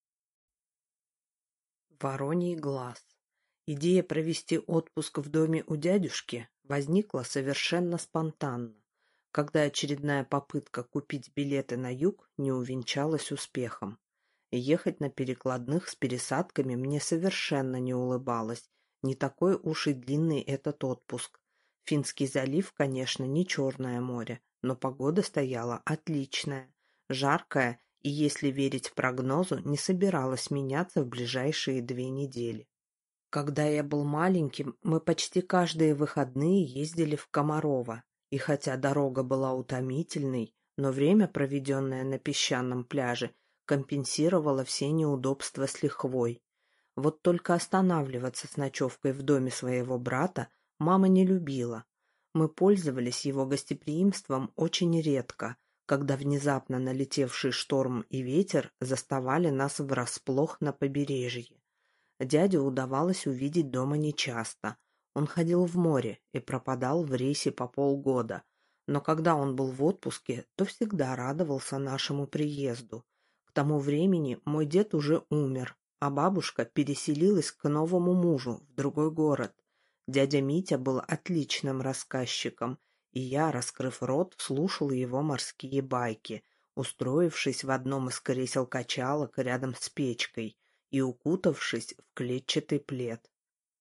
Вороний глаз. Идея провести отпуск в доме у дядюшки возникла совершенно спонтанно, когда очередная попытка купить билеты на юг не увенчалась успехом. Ехать на перекладных с пересадками мне совершенно не улыбалось, не такой уж и длинный этот отпуск. Финский залив, конечно, не Черное море, но погода стояла отличная, жаркая и, если верить прогнозу, не собиралась меняться в ближайшие 2 недели. Когда я был маленьким, мы почти каждые выходные ездили в Комарово, и хотя дорога была утомительной, но время, проведенное на песчаном пляже, компенсировало все неудобства с лихвой. Вот только останавливаться с ночевкой в доме своего брата мама не любила. Мы пользовались его гостеприимством очень редко, когда внезапно налетевший шторм и ветер заставали нас врасплох на побережье. Дядю удавалось увидеть дома нечасто. Он ходил в море и пропадал в рейсе по полгода, но когда он был в отпуске, то всегда радовался нашему приезду. К тому времени мой дед уже умер, а бабушка переселилась к новому мужу в другой город. Дядя Митя был отличным рассказчиком, и я, раскрыв рот, слушал его морские байки, устроившись в одном из кресел-качалок рядом с печкой и укутавшись в клетчатый плед.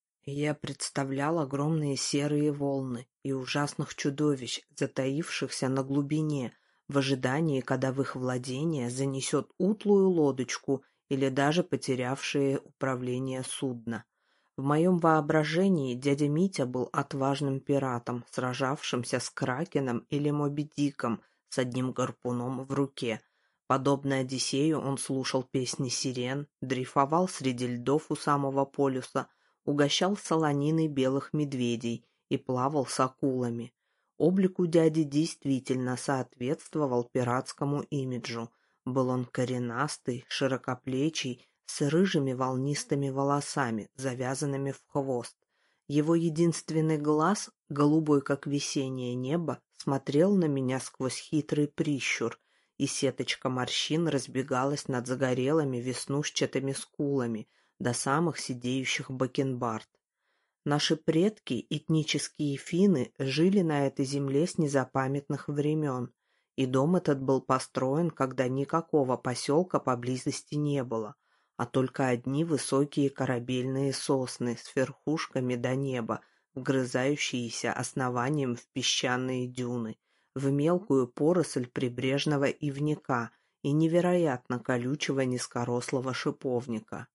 Я представлял огромные серые волны и ужасных чудовищ, затаившихся на глубине, в ожидании, когда в их владение занесет утлую лодочку или даже потерявшее управление судно. В моем воображении дядя Митя был отважным пиратом, сражавшимся с Кракеном или Моби Диком с одним гарпуном в руке. Подобно Одиссею он слушал песни сирен, дрейфовал среди льдов у самого полюса, угощал солониной белых медведей и плавал с акулами. Облику дяди действительно соответствовал пиратскому имиджу. Был он коренастый, широкоплечий, с рыжими волнистыми волосами, завязанными в хвост. Его единственный глаз, голубой как весеннее небо, смотрел на меня сквозь хитрый прищур, и сеточка морщин разбегалась над загорелыми веснушчатыми скулами до самых сидеющих бакенбард. Наши предки, этнические финны, жили на этой земле с незапамятных времен, и дом этот был построен, когда никакого поселка поблизости не было, а только одни высокие корабельные сосны с верхушками до неба, вгрызающиеся основанием в песчаные дюны, в мелкую поросль прибрежного ивника и невероятно колючего низкорослого шиповника.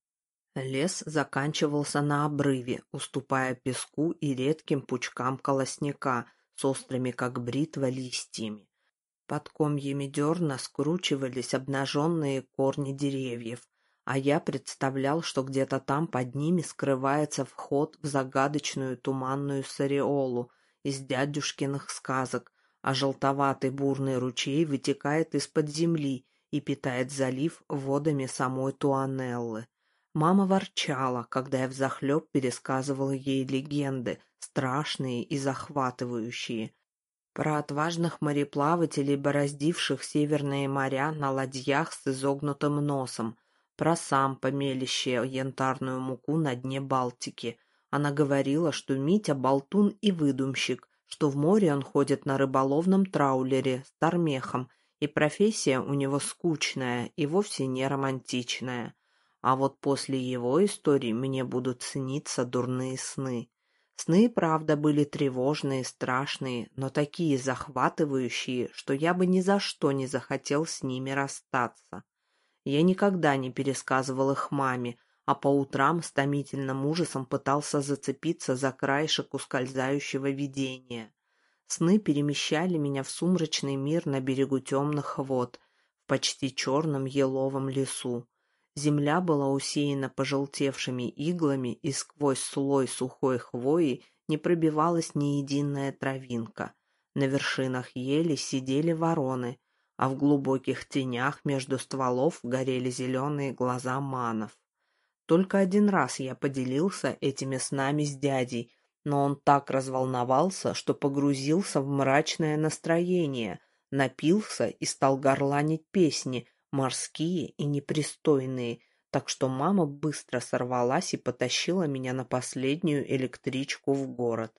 Лес заканчивался на обрыве, уступая песку и редким пучкам колосника с острыми, как бритва, листьями. Под комьями дерна скручивались обнаженные корни деревьев, а я представлял, что где-то там под ними скрывается вход в загадочную туманную сариолу из дядюшкиных сказок, а желтоватый бурный ручей вытекает из-под земли и питает залив водами самой Туанеллы. Мама ворчала, когда я взахлеб пересказывал ей легенды, страшные и захватывающие, про отважных мореплавателей, бороздивших северные моря на ладьях с изогнутым носом, про сампо, мелящее янтарную муку на дне Балтики. Она говорила, что Митя болтун и выдумщик, что в море он ходит на рыболовном траулере с тормехом, и профессия у него скучная и вовсе не романтичная. А вот после его истории мне будут сниться дурные сны. Сны, правда, были тревожные, страшные, но такие захватывающие, что я бы ни за что не захотел с ними расстаться. Я никогда не пересказывал их маме, а по утрам с томительным ужасом пытался зацепиться за краешек ускользающего видения. Сны перемещали меня в сумрачный мир на берегу темных вод, в почти черном еловом лесу. Земля была усеяна пожелтевшими иглами, и сквозь слой сухой хвои не пробивалась ни единая травинка. На вершинах ели сидели вороны, а в глубоких тенях между стволов горели зеленые глаза манов. Только один раз я поделился этими снами с дядей, но он так разволновался, что погрузился в мрачное настроение, напился и стал горланить песни, морские и непристойные, так что мама быстро сорвалась и потащила меня на последнюю электричку в город.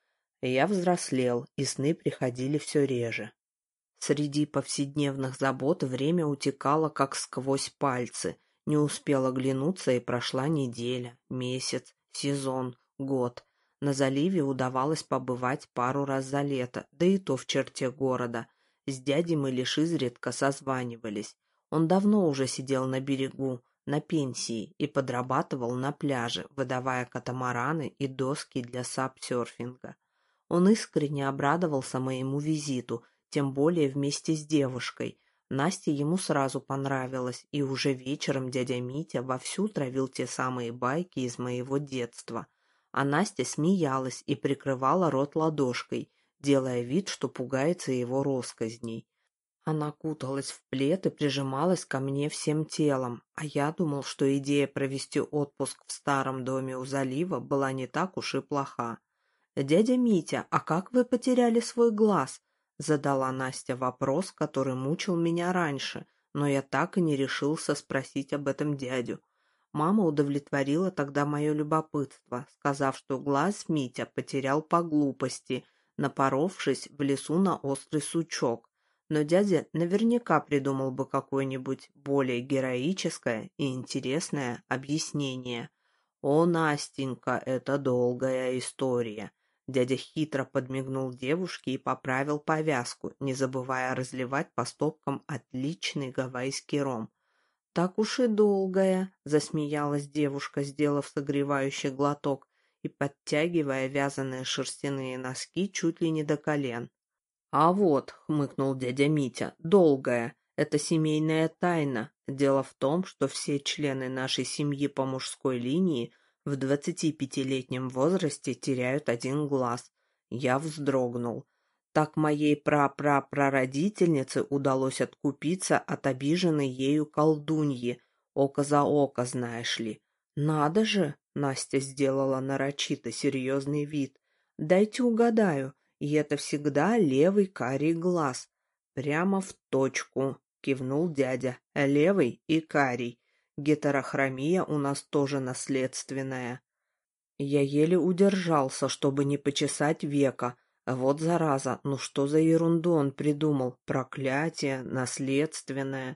Я взрослел, и сны приходили все реже. Среди повседневных забот время утекало как сквозь пальцы. Не успел оглянуться, и прошла неделя, месяц, сезон, год. На заливе удавалось побывать пару раз за лето, да и то в черте города. С дядей мы лишь изредка созванивались. Он давно уже сидел на берегу, на пенсии, и подрабатывал на пляже, выдавая катамараны и доски для сапсерфинга. Он искренне обрадовался моему визиту, тем более вместе с девушкой. Настя ему сразу понравилась, и уже вечером дядя Митя вовсю травил те самые байки из моего детства. А Настя смеялась и прикрывала рот ладошкой, делая вид, что пугается его россказней. Она куталась в плед и прижималась ко мне всем телом, а я думал, что идея провести отпуск в старом доме у залива была не так уж и плоха. «Дядя Митя, а как вы потеряли свой глаз?» — задала Настя вопрос, который мучил меня раньше, но я так и не решился спросить об этом дядю. Мама удовлетворила тогда мое любопытство, сказав, что глаз Митя потерял по глупости, напоровшись в лесу на острый сучок. Но дядя наверняка придумал бы какое-нибудь более героическое и интересное объяснение. «О, Настенька, это долгая история». Дядя хитро подмигнул девушке и поправил повязку, не забывая разливать по стопкам отличный гавайский ром. «Так уж и долгая», — засмеялась девушка, сделав согревающий глоток и подтягивая вязаные шерстяные носки чуть ли не до колен. «А вот», — хмыкнул дядя Митя, — «долгая. Это семейная тайна. Дело в том, что все члены нашей семьи по мужской линии в 25-летнем возрасте теряют один глаз». Я вздрогнул. Так моей прапрапрародительнице удалось откупиться от обиженной ею колдуньи. Око за око, знаешь ли. «Надо же!» — Настя сделала нарочито серьезный вид. «Дайте угадаю. И это всегда левый карий глаз». «Прямо в точку», — кивнул дядя. «Левый и карий. Гетерохромия у нас тоже наследственная». Я еле удержался, чтобы не почесать века. Вот зараза, ну что за ерунду он придумал? Проклятие, наследственное.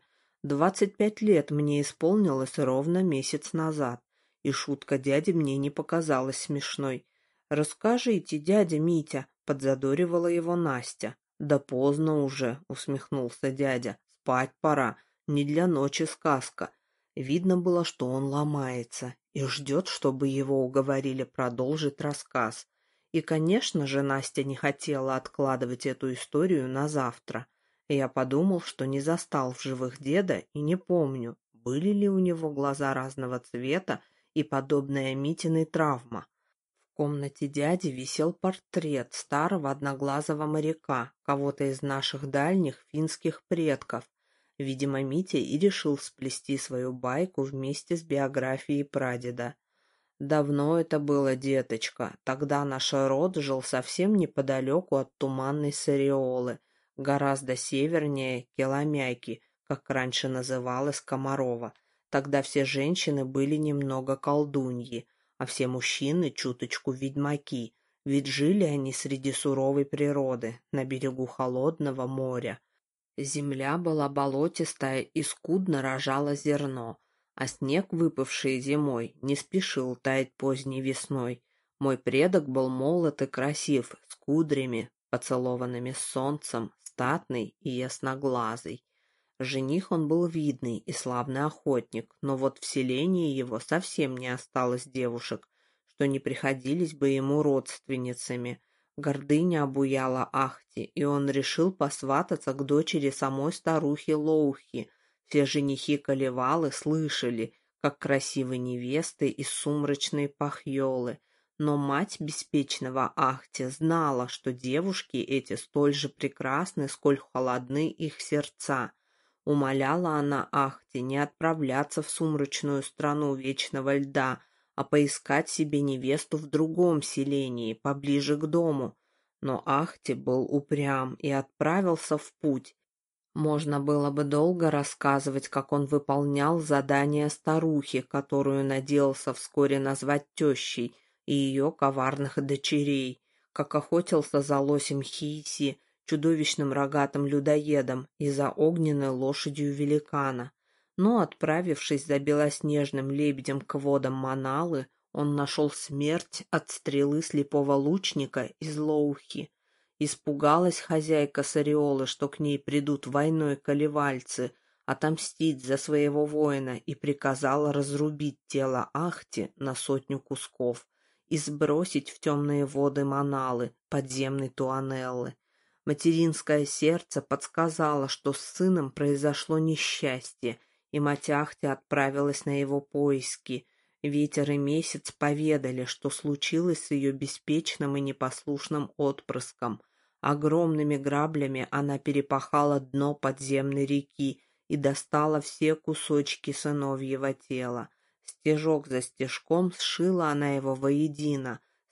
25 лет мне исполнилось ровно месяц назад, и шутка дяди мне не показалась смешной. «Расскажите, дядя Митя», — подзадоривала его Настя. «Да поздно уже», — усмехнулся дядя. «Спать пора. Не для ночи сказка». Видно было, что он ломается и ждет, чтобы его уговорили продолжить рассказ. И, конечно же, Настя не хотела откладывать эту историю на завтра. Я подумал, что не застал в живых деда и не помню, были ли у него глаза разного цвета и подобная Митиной травма. В комнате дяди висел портрет старого одноглазого моряка, кого-то из наших дальних финских предков. Видимо, Митя и решил сплести свою байку вместе с биографией прадеда. Давно это было, деточка. Тогда наш род жил совсем неподалеку от Туманной Сариолы, гораздо севернее Келомяки, как раньше называлась Комарова. Тогда все женщины были немного колдуньи, а все мужчины чуточку ведьмаки, ведь жили они среди суровой природы, на берегу холодного моря. Земля была болотистая и скудно рожала зерно, а снег, выпавший зимой, не спешил таять поздней весной. Мой предок был молод и красив, с кудрями, поцелованными солнцем, статный и ясноглазый. Жених он был видный и славный охотник, но вот в селении его совсем не осталось девушек, что не приходились бы ему родственницами. Гордыня обуяла Ахти, и он решил посвататься к дочери самой старухи Лоухи. Все женихи-колевалы слышали, как красивы невесты из сумрачной пахьолы, но мать беспечного Ахти знала, что девушки эти столь же прекрасны, сколь холодны их сердца. Умоляла она Ахти не отправляться в сумрачную страну вечного льда, а поискать себе невесту в другом селении, поближе к дому. Но Ахти был упрям и отправился в путь. Можно было бы долго рассказывать, как он выполнял задание старухи, которую надеялся вскоре назвать тещей, и ее коварных дочерей, как охотился за лосем Хиси, чудовищным рогатым людоедом, и за огненной лошадью великана. Но, отправившись за белоснежным лебедем к водам Маналы, он нашел смерть от стрелы слепого лучника из Лоухи. Испугалась хозяйка Сариолы, что к ней придут войной колевальцы, отомстить за своего воина, и приказала разрубить тело Ахти на 100 кусков и сбросить в темные воды Маналы, подземной Туанеллы. Материнское сердце подсказало, что с сыном произошло несчастье, и мать Ахти отправилась на его поиски. Ветер и месяц поведали, что случилось с ее беспечным и непослушным отпрыском. Огромными граблями она перепахала дно подземной реки и достала все кусочки сыновьего тела. Стежок за стежком сшила она его воедино,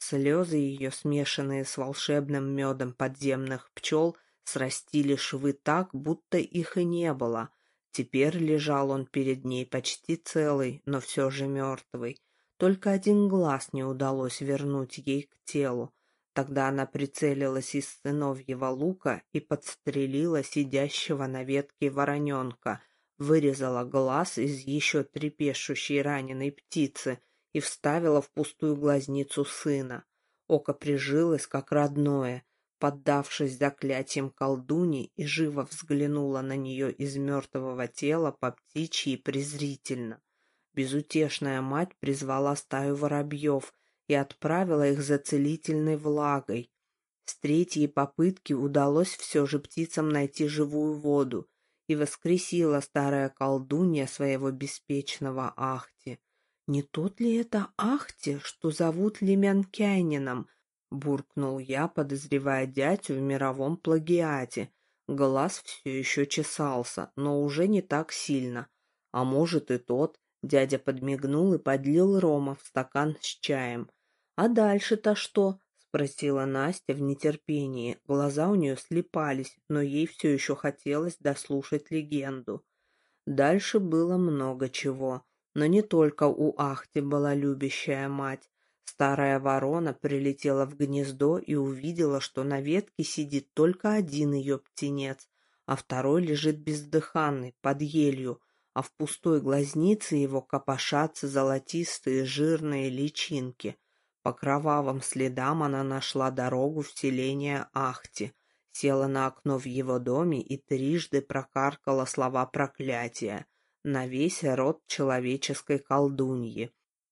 Слезы ее, смешанные с волшебным медом подземных пчел, срастили швы так, будто их и не было. Теперь лежал он перед ней почти целый, но все же мертвый. Только один глаз не удалось вернуть ей к телу. Тогда она прицелилась из сыновьего лука и подстрелила сидящего на ветке вороненка, вырезала глаз из еще трепещущей раненой птицы и вставила в пустую глазницу сына. Око прижилось, как родное, поддавшись заклятиям колдуни, и живо взглянула на нее из мертвого тела по птичьи презрительно. Безутешная мать призвала стаю воробьев и отправила их за целительной влагой. С третьей попытки удалось все же птицам найти живую воду, и воскресила старая колдунья своего беспечного Ахти. «Не тот ли это Ахти, что зовут Лемянкянином?» — буркнул я, подозревая дядю в мировом плагиате. Глаз все еще чесался, но уже не так сильно. А может и тот. Дядя подмигнул и подлил рома в стакан с чаем. «А дальше-то что?» — спросила Настя в нетерпении. Глаза у нее слипались, но ей все еще хотелось дослушать легенду. Дальше было много чего. Но не только у Ахти была любящая мать. Старая ворона прилетела в гнездо и увидела, что на ветке сидит только один ее птенец, а второй лежит бездыханный, под елью, а в пустой глазнице его копошатся золотистые жирные личинки. По кровавым следам она нашла дорогу в селение Ахти, села на окно в его доме и трижды прокаркала слова проклятия на весь род человеческой колдуньи.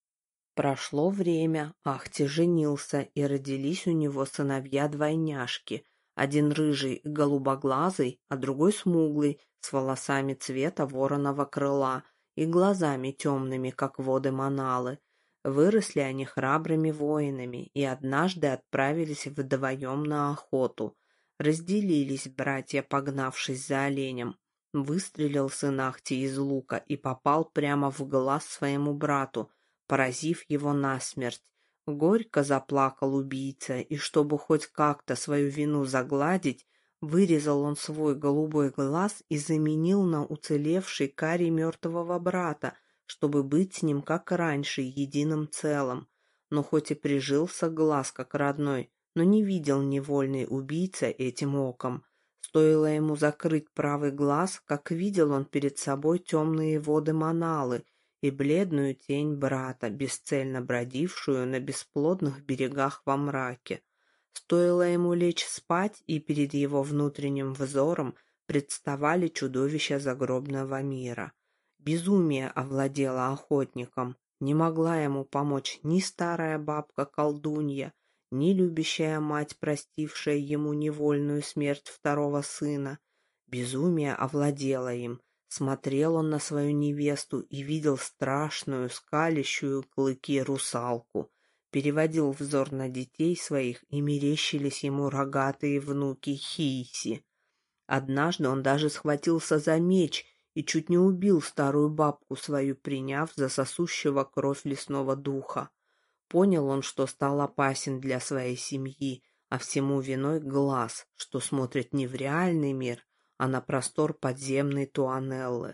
Прошло время, Ахти женился, и родились у него сыновья-двойняшки, один рыжий и голубоглазый, а другой смуглый, с волосами цвета вороного крыла и глазами темными, как воды Маналы. Выросли они храбрыми воинами и однажды отправились вдвоем на охоту. Разделились братья, погнавшись за оленем. Выстрелил сын Ахти из лука и попал прямо в глаз своему брату, поразив его насмерть. Горько заплакал убийца, и чтобы хоть как-то свою вину загладить, вырезал он свой голубой глаз и заменил на уцелевший карий мертвого брата, чтобы быть с ним, как раньше, единым целым. Но хоть и прижился глаз, как родной, но не видел невольный убийца этим оком. Стоило ему закрыть правый глаз, как видел он перед собой темные воды Маналы и бледную тень брата, бесцельно бродившую на бесплодных берегах во мраке. Стоило ему лечь спать, и перед его внутренним взором представали чудовища загробного мира. Безумие овладело охотником. Не могла ему помочь ни старая бабка-колдунья, ни любящая мать, простившая ему невольную смерть второго сына. Безумие овладело им. Смотрел он на свою невесту и видел страшную, скалящую клыки русалку. Переводил взор на детей своих, и мерещились ему рогатые внуки Хийси. Однажды он даже схватился за меч и чуть не убил старую бабку свою, приняв за сосущего кровь лесного духа. Понял он, что стал опасен для своей семьи, а всему виной глаз, что смотрит не в реальный мир, а на простор подземной Туанеллы.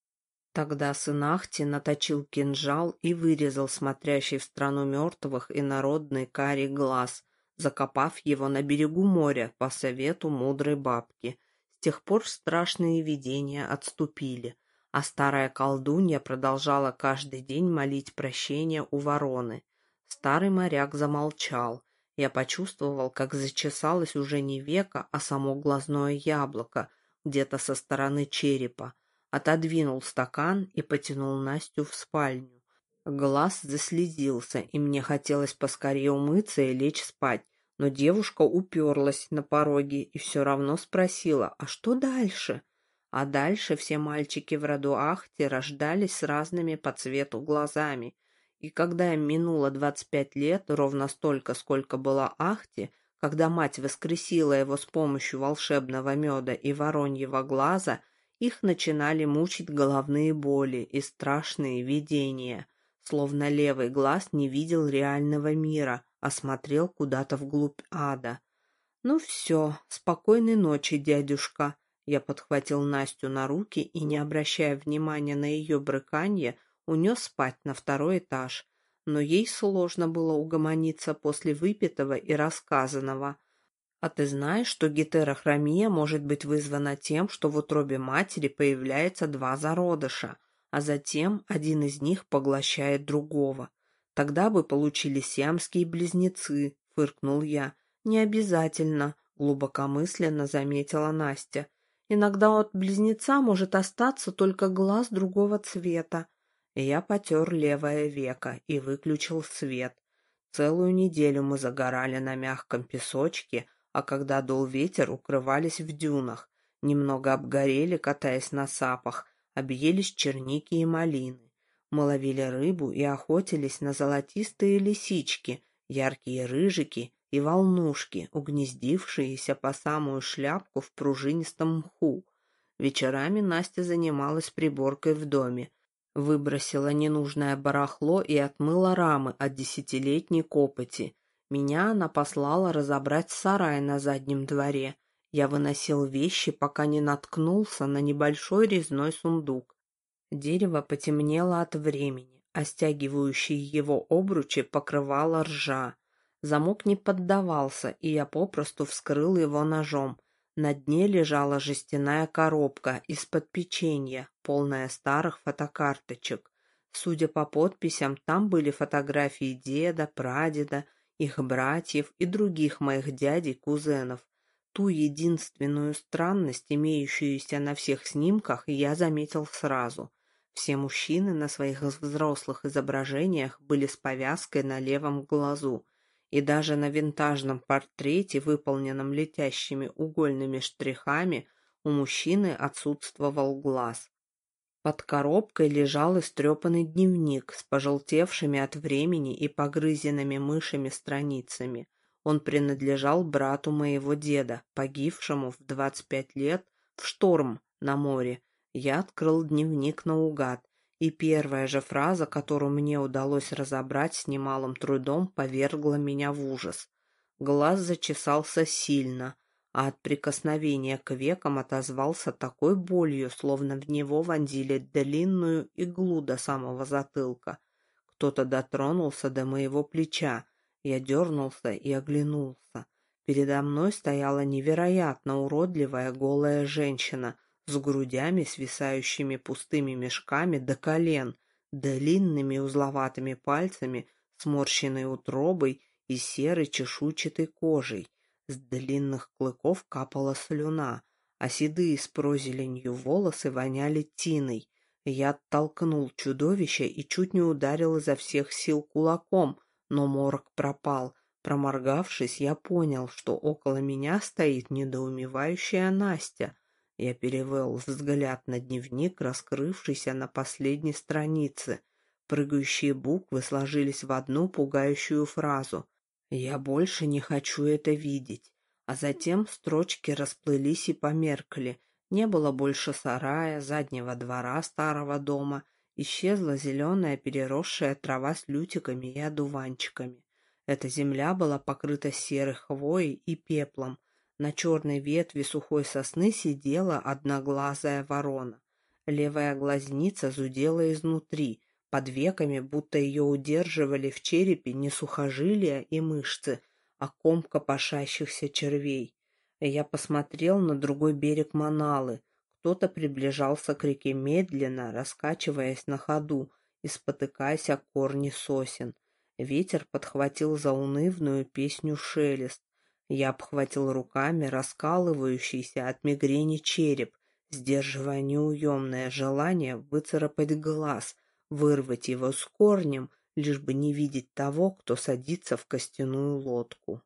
Тогда сын Ахти наточил кинжал и вырезал смотрящий в страну мертвых инородный карий глаз, закопав его на берегу моря по совету мудрой бабки. С тех пор страшные видения отступили, а старая колдунья продолжала каждый день молить прощения у вороны. Старый моряк замолчал. Я почувствовал, как зачесалось уже не веко, а само глазное яблоко, где-то со стороны черепа. Отодвинул стакан и потянул Настю в спальню. Глаз заслезился, и мне хотелось поскорее умыться и лечь спать, но девушка уперлась на пороге и все равно спросила: «А что дальше?» А дальше все мальчики в роду Ахти рождались с разными по цвету глазами, и когда им минуло 25 лет, ровно столько, сколько была Ахти, когда мать воскресила его с помощью волшебного меда и вороньего глаза, их начинали мучить головные боли и страшные видения, словно левый глаз не видел реального мира, а смотрел куда-то вглубь ада. «Ну все, спокойной ночи, дядюшка». Я подхватил Настю на руки и, не обращая внимания на ее брыканье, унес спать на второй этаж. Но ей сложно было угомониться после выпитого и рассказанного. «А ты знаешь, что гетерохромия может быть вызвана тем, что в утробе матери появляется два зародыша, а затем один из них поглощает другого? Тогда бы получились сиамские близнецы», — фыркнул я. «Не обязательно», — глубокомысленно заметила Настя. «Иногда от близнеца может остаться только глаз другого цвета». И я потер левое веко и выключил свет. Целую неделю мы загорали на мягком песочке, а когда дул ветер, укрывались в дюнах, немного обгорели, катаясь на сапах, объелись черники и малины. Мы ловили рыбу и охотились на золотистые лисички, яркие рыжики и волнушки, угнездившиеся по самую шляпку в пружинистом мху. Вечерами Настя занималась приборкой в доме, выбросила ненужное барахло и отмыла рамы от десятилетней копоти. Меня она послала разобрать сарай на заднем дворе. Я выносил вещи, пока не наткнулся на небольшой резной сундук. Дерево потемнело от времени, а стягивающие его обручи покрывала ржа. Замок не поддавался, и я попросту вскрыл его ножом. На дне лежала жестяная коробка из-под печенья, полная старых фотокарточек. Судя по подписям, там были фотографии деда, прадеда, их братьев и других моих дядей-кузенов. Ту единственную странность, имеющуюся на всех снимках, я заметил сразу. Все мужчины на своих взрослых изображениях были с повязкой на левом глазу, и даже на винтажном портрете, выполненном летящими угольными штрихами, у мужчины отсутствовал глаз. Под коробкой лежал истрепанный дневник с пожелтевшими от времени и погрызенными мышами страницами. Он принадлежал брату моего деда, погибшему в 25 лет в шторм на море. Я открыл дневник наугад, и первая же фраза, которую мне удалось разобрать с немалым трудом, повергла меня в ужас. Глаз зачесался сильно, а от прикосновения к векам отозвался такой болью, словно в него вонзили длинную иглу до самого затылка. Кто-то дотронулся до моего плеча. Я дернулся и оглянулся. Передо мной стояла невероятно уродливая голая женщина с грудями, свисающими пустыми мешками до колен, длинными узловатыми пальцами, сморщенной утробой и серой чешуйчатой кожей. С длинных клыков капала слюна, а седые с прозеленью волосы воняли тиной. Я оттолкнул чудовище и чуть не ударил изо всех сил кулаком, но морок пропал. Проморгавшись, я понял, что около меня стоит недоумевающая Настя. Я перевел взгляд на дневник, раскрывшийся на последней странице. Прыгающие буквы сложились в одну пугающую фразу. «Я больше не хочу это видеть». А затем строчки расплылись и померкли. Не было больше сарая, заднего двора старого дома. Исчезла зеленая переросшая трава с лютиками и одуванчиками. Эта земля была покрыта серой хвоей и пеплом. На черной ветви сухой сосны сидела одноглазая ворона. Левая глазница зудела изнутри. Под веками, будто ее удерживали в черепе не сухожилия и мышцы, а ком копошащихся червей. Я посмотрел на другой берег Маналы. Кто-то приближался к реке медленно, раскачиваясь на ходу и спотыкаясь о корни сосен. Ветер подхватил заунывную песню шелест. Я обхватил руками раскалывающийся от мигрени череп, сдерживая неуемное желание выцарапать глаз, вырвать его с корнем, лишь бы не видеть того, кто садится в костяную лодку.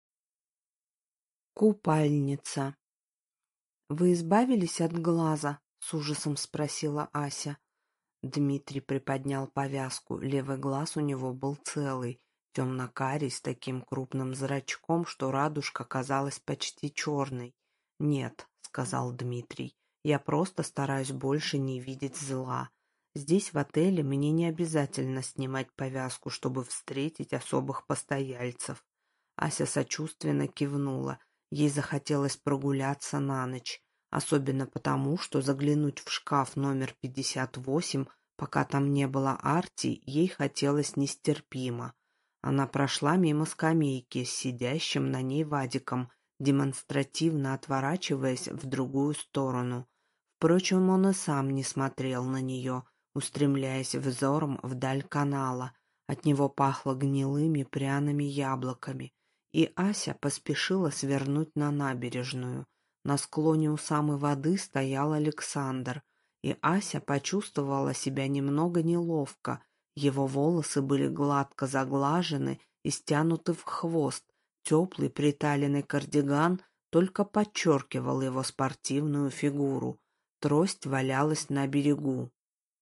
Купальница. «Вы избавились от глаза?» — с ужасом спросила Ася. Дмитрий приподнял повязку. Левый глаз у него был целый, темно-карий, с таким крупным зрачком, что радужка казалась почти черной. «Нет», — сказал Дмитрий, — «я просто стараюсь больше не видеть зла. Здесь, в отеле, мне не обязательно снимать повязку, чтобы встретить особых постояльцев. Ася сочувственно кивнула. Ей захотелось прогуляться на ночь. Особенно потому, что заглянуть в шкаф номер 58, пока там не было Арти, ей хотелось нестерпимо. Она прошла мимо скамейки с сидящим на ней Вадиком, демонстративно отворачиваясь в другую сторону. Впрочем, он и сам не смотрел на нее, устремляясь взором вдаль канала. От него пахло гнилыми пряными яблоками, и Ася поспешила свернуть на набережную. На склоне у самой воды стоял Александр, и Ася почувствовала себя немного неловко. Его волосы были гладко заглажены и стянуты в хвост. Теплый приталенный кардиган только подчеркивал его спортивную фигуру. Трость валялась на берегу.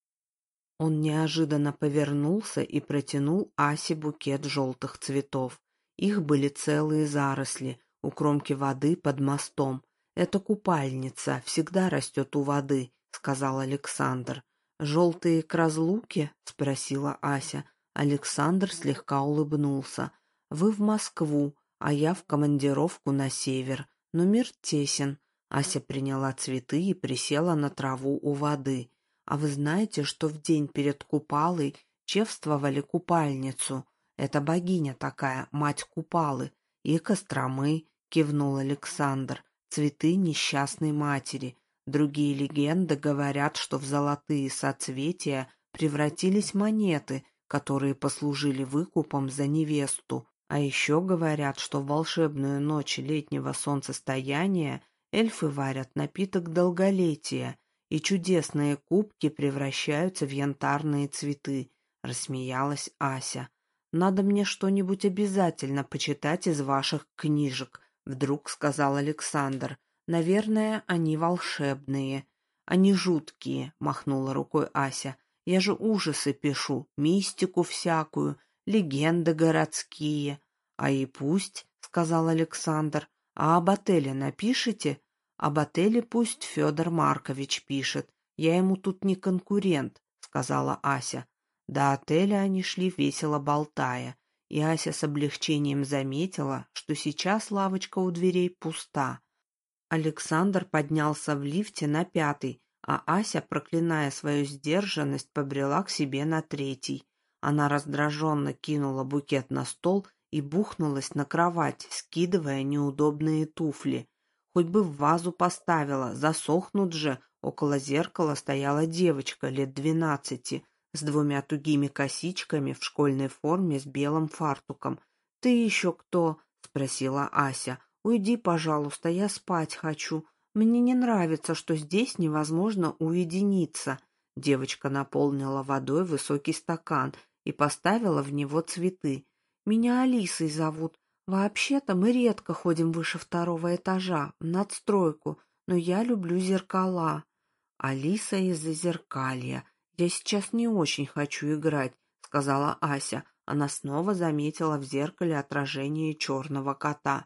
Он неожиданно повернулся и протянул Асе букет желтых цветов. Их были целые заросли у кромки воды под мостом. «Это купальница, всегда растет у воды», — сказал Александр. «Желтые к разлуке?» — спросила Ася. Александр слегка улыбнулся. «Вы в Москву, а я в командировку на север. Но мир тесен». Ася приняла цветы и присела на траву у воды. «А вы знаете, что в день перед Купалой чествовали купальницу? Это богиня такая, мать Купалы. И Костромы», — кивнул Александр, — «цветы несчастной матери. Другие легенды говорят, что в золотые соцветия превратились монеты, которые послужили выкупом за невесту. А еще говорят, что в волшебную ночь летнего солнцестояния эльфы варят напиток долголетия, и чудесные кубки превращаются в янтарные цветы», — рассмеялась Ася. «Надо мне что-нибудь обязательно почитать из ваших книжек», — вдруг сказал Александр. «Наверное, они волшебные». «Они жуткие», — махнула рукой Ася. «Я же ужасы пишу, мистику всякую, легенды городские». «А и пусть», — сказал Александр. «А об отеле напишите?» «Об отеле пусть Федор Маркович пишет. Я ему тут не конкурент», — сказала Ася. До отеля они шли весело болтая, и Ася с облегчением заметила, что сейчас лавочка у дверей пуста. Александр поднялся в лифте на 5-й, а Ася, проклиная свою сдержанность, побрела к себе на 3-й. Она раздраженно кинула букет на стол и бухнулась на кровать, скидывая неудобные туфли. Хоть бы в вазу поставила, засохнут же. Около зеркала стояла девочка лет 12 с 2 тугими косичками в школьной форме с белым фартуком. «Ты еще кто?» — спросила Ася. «Уйди, пожалуйста, я спать хочу. Мне не нравится, что здесь невозможно уединиться». Девочка наполнила водой высокий стакан и поставила в него цветы. «Меня Алисой зовут. Вообще-то мы редко ходим выше 2-го этажа, в надстройку, но я люблю зеркала». «Алиса из-за зеркалья. Я сейчас не очень хочу играть», — сказала Ася. Она снова заметила в зеркале отражение черного кота.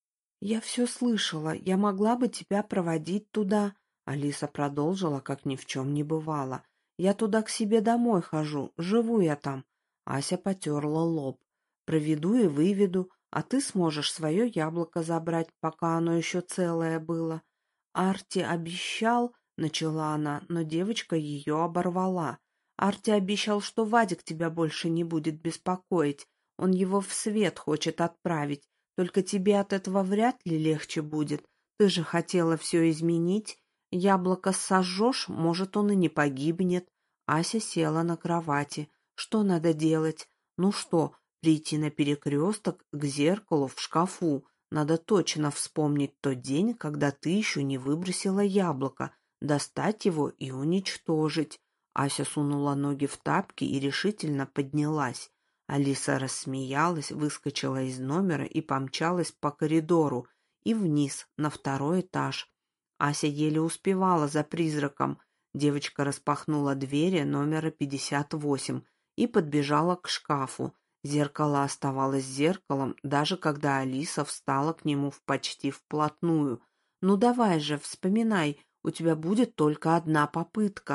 «Я все слышала. Я могла бы тебя проводить туда». Алиса продолжила, как ни в чем не бывало. «Я туда к себе домой хожу. Живу я там». Ася потерла лоб. «Проведу и выведу, а ты сможешь свое яблоко забрать, пока оно еще целое было». «Арти обещал...» — начала она, но девочка ее оборвала. «Арти обещал, что Вадик тебя больше не будет беспокоить. Он его в свет хочет отправить. Только тебе от этого вряд ли легче будет. Ты же хотела все изменить. Яблоко сожжешь, может, он и не погибнет». Ася села на кровати. «Что надо делать?» «Ну что, прийти на перекресток к зеркалу в шкафу. Надо точно вспомнить тот день, когда ты еще не выбросила яблоко, достать его и уничтожить». Ася сунула ноги в тапки и решительно поднялась. Алиса рассмеялась, выскочила из номера и помчалась по коридору и вниз, на 2-й этаж. Ася еле успевала за призраком. Девочка распахнула двери номера 58 и подбежала к шкафу. Зеркало оставалось зеркалом, даже когда Алиса встала к нему почти вплотную. «Ну давай же, вспоминай, у тебя будет только одна попытка».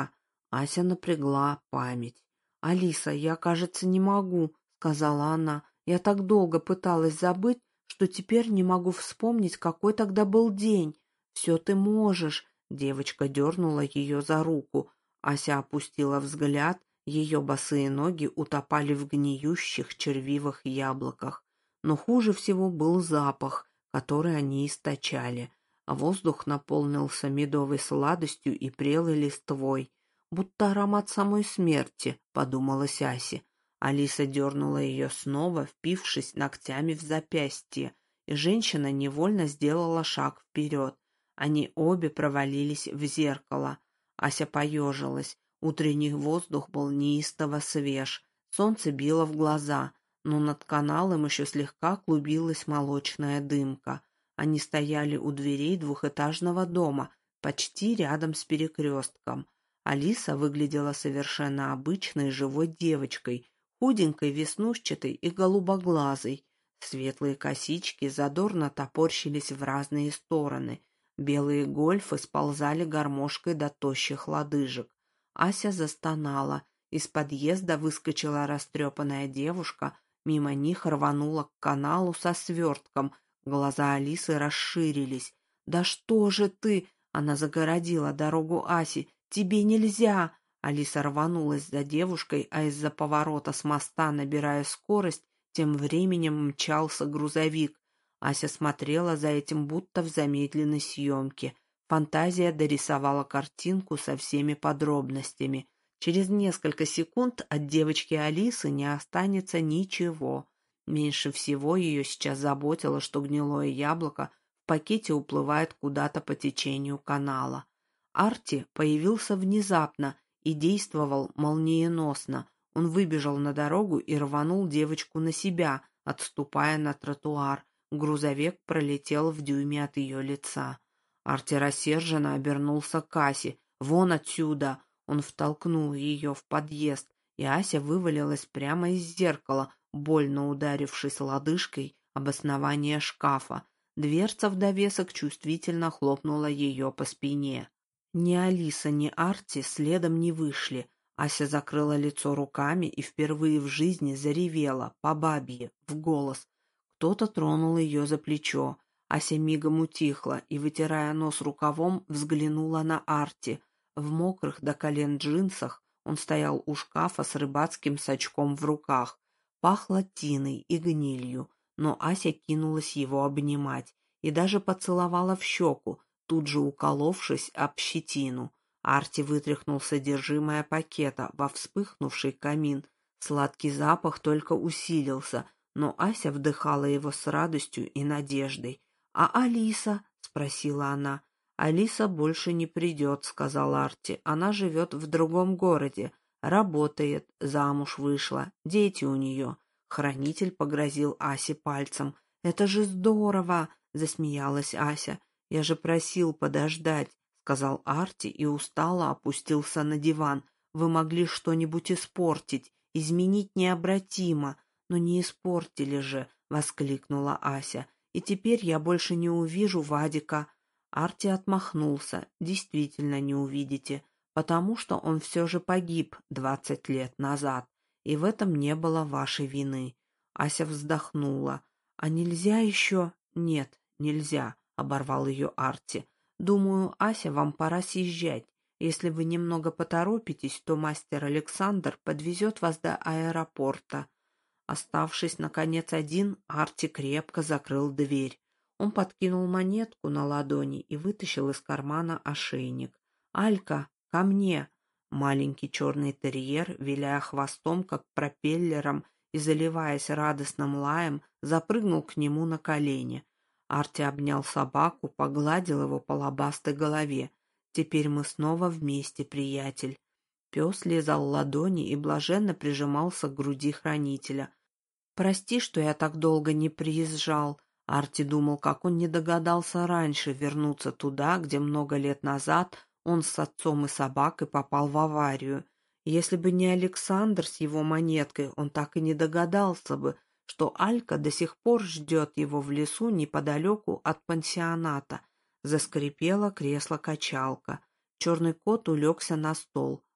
Ася напрягла память. «Алиса, я, кажется, не могу», — сказала она. «Я так долго пыталась забыть, что теперь не могу вспомнить, какой тогда был день. Все ты можешь». Девочка дернула ее за руку. Ася опустила взгляд, ее босые ноги утопали в гниющих червивых яблоках. Но хуже всего был запах, который они источали. А воздух наполнился медовой сладостью и прелой листвой. «Будто аромат самой смерти», — подумалась Асе. Алиса дернула ее снова, впившись ногтями в запястье, и женщина невольно сделала шаг вперед. Они обе провалились в зеркало. Ася поежилась. Утренний воздух был неистово свеж. Солнце било в глаза, но над каналом еще слегка клубилась молочная дымка. Они стояли у дверей двухэтажного дома, почти рядом с перекрестком. Алиса выглядела совершенно обычной живой девочкой, худенькой, веснушчатой и голубоглазой. Светлые косички задорно топорщились в разные стороны. Белые гольфы сползали гармошкой до тощих лодыжек. Ася застонала. Из подъезда выскочила растрепанная девушка. Мимо них рванула к каналу со свертком. Глаза Алисы расширились. «Да что же ты?» Она загородила дорогу Асе. «Тебе нельзя!» Алиса рванулась за девушкой, а из-за поворота с моста, набирая скорость, тем временем мчался грузовик. Ася смотрела за этим будто в замедленной съемке. Фантазия дорисовала картинку со всеми подробностями. Через несколько секунд от девочки Алисы не останется ничего. Меньше всего ее сейчас заботило, что гнилое яблоко в пакете уплывает куда-то по течению канала. Арти появился внезапно и действовал молниеносно. Он выбежал на дорогу и рванул девочку на себя, отступая на тротуар. Грузовик пролетел в дюйме от ее лица. Арти рассерженно обернулся к Асе. «Вон отсюда!» Он втолкнул ее в подъезд, и Ася вывалилась прямо из зеркала, больно ударившись лодыжкой об основание шкафа. Дверца в довесок чувствительно хлопнула ее по спине. Ни Алиса, ни Арти следом не вышли. Ася закрыла лицо руками и впервые в жизни заревела, по бабье, в голос. Кто-то тронул ее за плечо. Ася мигом утихла и, вытирая нос рукавом, взглянула на Арти. В мокрых до колен джинсах он стоял у шкафа с рыбацким сачком в руках. Пахло тиной и гнилью, но Ася кинулась его обнимать и даже поцеловала в щеку, тут же уколовшись об щетину. Арти вытряхнул содержимое пакета во вспыхнувший камин. Сладкий запах только усилился, но Ася вдыхала его с радостью и надеждой. «А Алиса?» — спросила она. «Алиса больше не придет», — сказал Арти. «Она живет в другом городе, работает, замуж вышла, дети у нее». Хранитель погрозил Асе пальцем. «Это же здорово!» — засмеялась Ася. «Я же просил подождать», — сказал Арти и устало опустился на диван. «Вы могли что-нибудь испортить, изменить необратимо». «Но не испортили же», — воскликнула Ася. «И теперь я больше не увижу Вадика». Арти отмахнулся. «Действительно не увидите, потому что он все же погиб 20 лет назад, и в этом не было вашей вины». Ася вздохнула. «А нельзя еще?» «Нет, нельзя», — оборвал ее Арти. «Думаю, Ася, вам пора съезжать. Если вы немного поторопитесь, то мастер Александр подвезет вас до аэропорта». Оставшись, наконец, один, Арти крепко закрыл дверь. Он подкинул монетку на ладони и вытащил из кармана ошейник. «Алька, ко мне!» Маленький черный терьер, виляя хвостом, как пропеллером, и заливаясь радостным лаем, запрыгнул к нему на колени. Арти обнял собаку, погладил его по лобастой голове. «Теперь мы снова вместе, приятель». Пес лизал ладони и блаженно прижимался к груди хранителя. «Прости, что я так долго не приезжал». Арти думал, как он не догадался раньше вернуться туда, где много лет назад он с отцом и собакой попал в аварию. Если бы не Александр с его монеткой, он так и не догадался бы, что Алька до сих пор ждет его в лесу неподалеку от пансионата. Заскрипело кресло-качалка. Черный кот улегся на стол,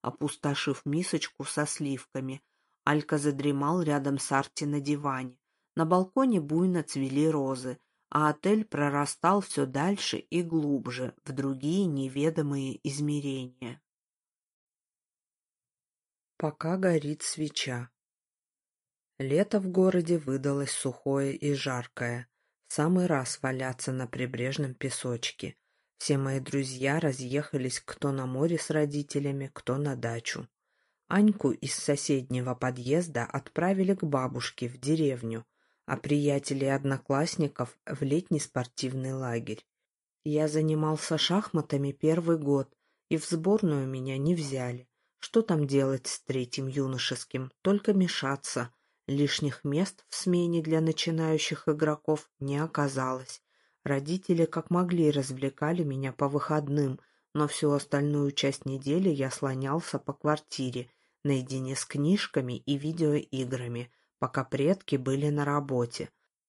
опустошив мисочку со сливками. Алька задремал рядом с Арти на диване. На балконе буйно цвели розы, а отель прорастал все дальше и глубже, в другие неведомые измерения. Пока горит свеча. Лето в городе выдалось сухое и жаркое. В самый раз валяться на прибрежном песочке. Все мои друзья разъехались кто на море с родителями, кто на дачу. Аньку из соседнего подъезда отправили к бабушке в деревню, а приятелей и одноклассников в летний спортивный лагерь. Я занимался шахматами первый год, и в сборную меня не взяли. Что там делать с третьим юношеским? Только мешаться. Лишних мест в смене для начинающих игроков не оказалось. Родители как могли развлекали меня по выходным, но всю остальную часть недели я слонялся по квартире, наедине с книжками и видеоиграми, пока предки были на работе.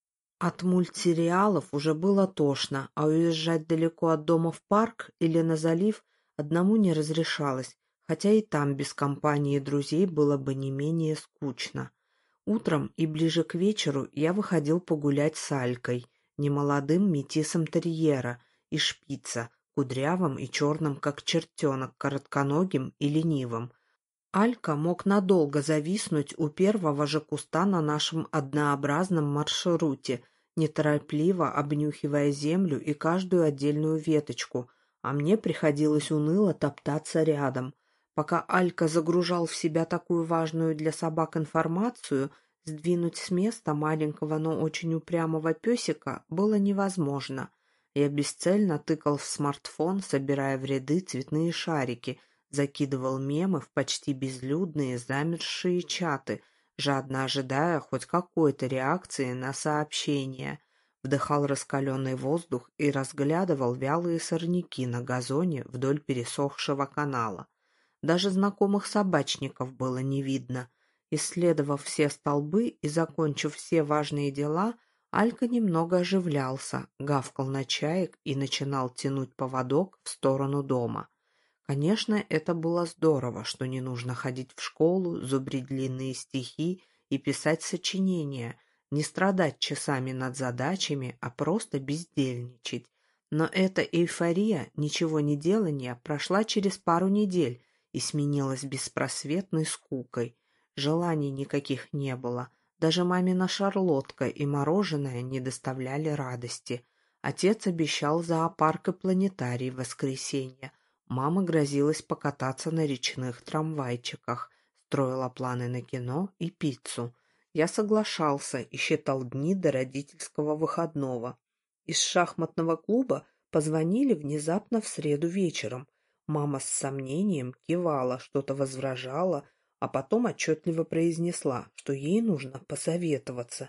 От мультсериалов уже было тошно, а уезжать далеко от дома в парк или на залив одному не разрешалось, хотя и там без компании друзей было бы не менее скучно. Утром и ближе к вечеру я выходил погулять с Алькой, немолодым метисом терьера и шпица, кудрявым и черным, как чертенок, коротконогим и ленивым. Алька мог надолго зависнуть у первого же куста на нашем однообразном маршруте, неторопливо обнюхивая землю и каждую отдельную веточку, а мне приходилось уныло топтаться рядом. Пока Алька загружал в себя такую важную для собак информацию, сдвинуть с места маленького, но очень упрямого песика было невозможно. Я бесцельно тыкал в смартфон, собирая в ряды цветные шарики, закидывал мемы в почти безлюдные замерзшие чаты, жадно ожидая хоть какой-то реакции на сообщения. Вдыхал раскаленный воздух и разглядывал вялые сорняки на газоне вдоль пересохшего канала. Даже знакомых собачников было не видно. Исследовав все столбы и закончив все важные дела, Алька немного оживлялся, гавкал на чаек и начинал тянуть поводок в сторону дома. Конечно, это было здорово, что не нужно ходить в школу, зубрить длинные стихи и писать сочинения, не страдать часами над задачами, а просто бездельничать. Но эта эйфория ничего не делания прошла через пару недель и сменилась беспросветной скукой. Желаний никаких не было. Даже мамина шарлотка и мороженое не доставляли радости. Отец обещал зоопарк и планетарий в воскресенье. Мама грозилась покататься на речных трамвайчиках, строила планы на кино и пиццу. Я соглашался и считал дни до родительского выходного. Из шахматного клуба позвонили внезапно в среду вечером. Мама с сомнением кивала, что-то возражала, а потом отчетливо произнесла, что ей нужно посоветоваться.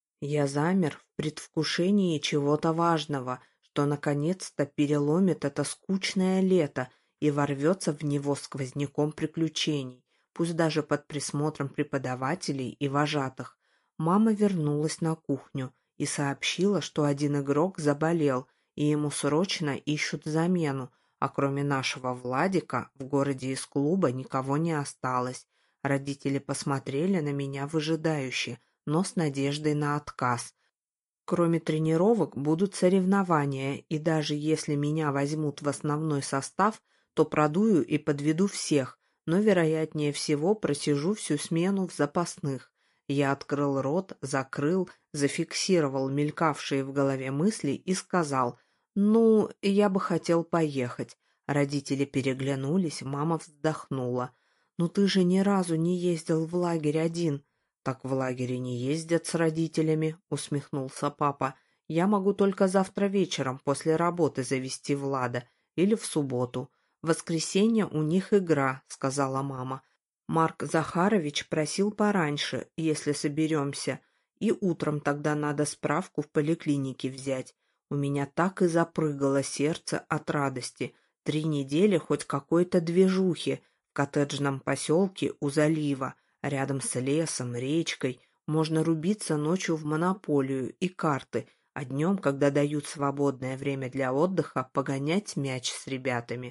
Я замер в предвкушении чего-то важного, что наконец-то переломит это скучное лето и ворвется в него сквозняком приключений, пусть даже под присмотром преподавателей и вожатых. Мама вернулась на кухню и сообщила, что один игрок заболел, и ему срочно ищут замену, а кроме нашего Владика в городе из клуба никого не осталось. Родители посмотрели на меня выжидающе, но с надеждой на отказ. Кроме тренировок будут соревнования, и даже если меня возьмут в основной состав, то продую и подведу всех, но, вероятнее всего, просижу всю смену в запасных. Я открыл рот, закрыл, зафиксировал мелькавшие в голове мысли и сказал: «Ну, я бы хотел поехать». Родители переглянулись, мама вздохнула. «Ну ты же ни разу не ездил в лагерь один». «Так в лагере не ездят с родителями», — усмехнулся папа. «Я могу только завтра вечером после работы завести Влада или в субботу. В воскресенье у них игра», — сказала мама. «Марк Захарович просил пораньше, если соберемся, и утром тогда надо справку в поликлинике взять. У меня так и запрыгало сердце от радости. 3 недели хоть какой-то движухи в коттеджном поселке у залива. Рядом с лесом, речкой, можно рубиться ночью в монополию и карты, а днем, когда дают свободное время для отдыха, погонять мяч с ребятами.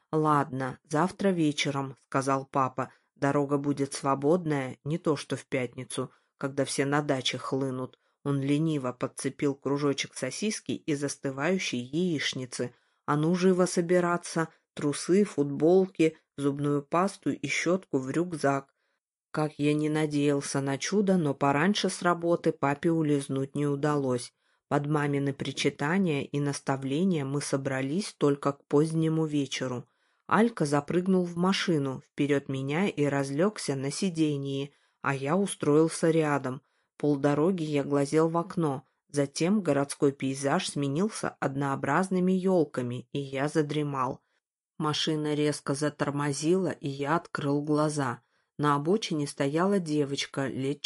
«Ладно, завтра вечером», — сказал папа. «Дорога будет свободная, не то что в пятницу, когда все на даче хлынут». Он лениво подцепил кружочек сосиски из остывающей яичницы. «А ну живо собираться! Трусы, футболки, зубную пасту и щетку в рюкзак». Как я не надеялся на чудо, но пораньше с работы папе улизнуть не удалось. Под мамины причитания и наставления мы собрались только к позднему вечеру. Алька запрыгнул в машину вперед меня и разлегся на сидении, а я устроился рядом. Полдороги я глазел в окно, затем городской пейзаж сменился однообразными елками, и я задремал. Машина резко затормозила, и я открыл глаза. На обочине стояла девочка лет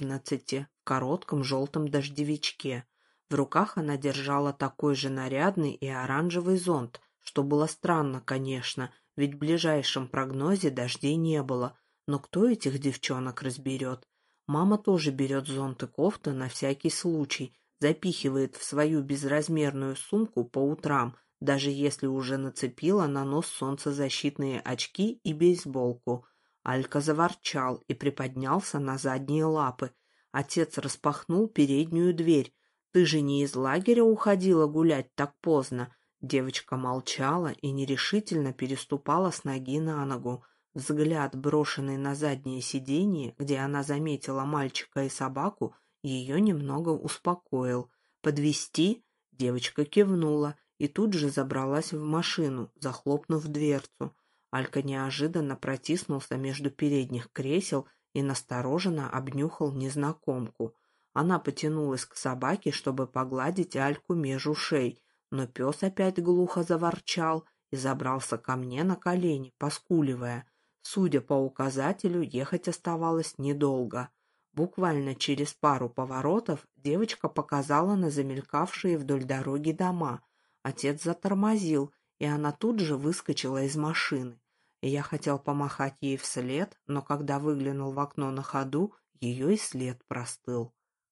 14 в коротком желтом дождевичке. В руках она держала такой же нарядный и оранжевый зонт, что было странно, конечно, ведь в ближайшем прогнозе дождей не было. Но кто этих девчонок разберет? Мама тоже берет зонт и кофту на всякий случай, запихивает в свою безразмерную сумку по утрам, даже если уже нацепила на нос солнцезащитные очки и бейсболку. Алька заворчал и приподнялся на задние лапы. Отец распахнул переднюю дверь. «Ты же не из лагеря уходила гулять так поздно?» Девочка молчала и нерешительно переступала с ноги на ногу. Взгляд, брошенный на заднее сиденье, где она заметила мальчика и собаку, ее немного успокоил. «Подвезти?» Девочка кивнула и тут же забралась в машину, захлопнув дверцу. Алька неожиданно протиснулся между передних кресел и настороженно обнюхал незнакомку. Она потянулась к собаке, чтобы погладить Альку меж ушей, но пес опять глухо заворчал и забрался ко мне на колени, поскуливая. Судя по указателю, ехать оставалось недолго. Буквально через пару поворотов девочка показала на замелькавшие вдоль дороги дома. Отец затормозил, и она тут же выскочила из машины. Я хотел помахать ей вслед, но когда выглянул в окно на ходу, ее и след простыл.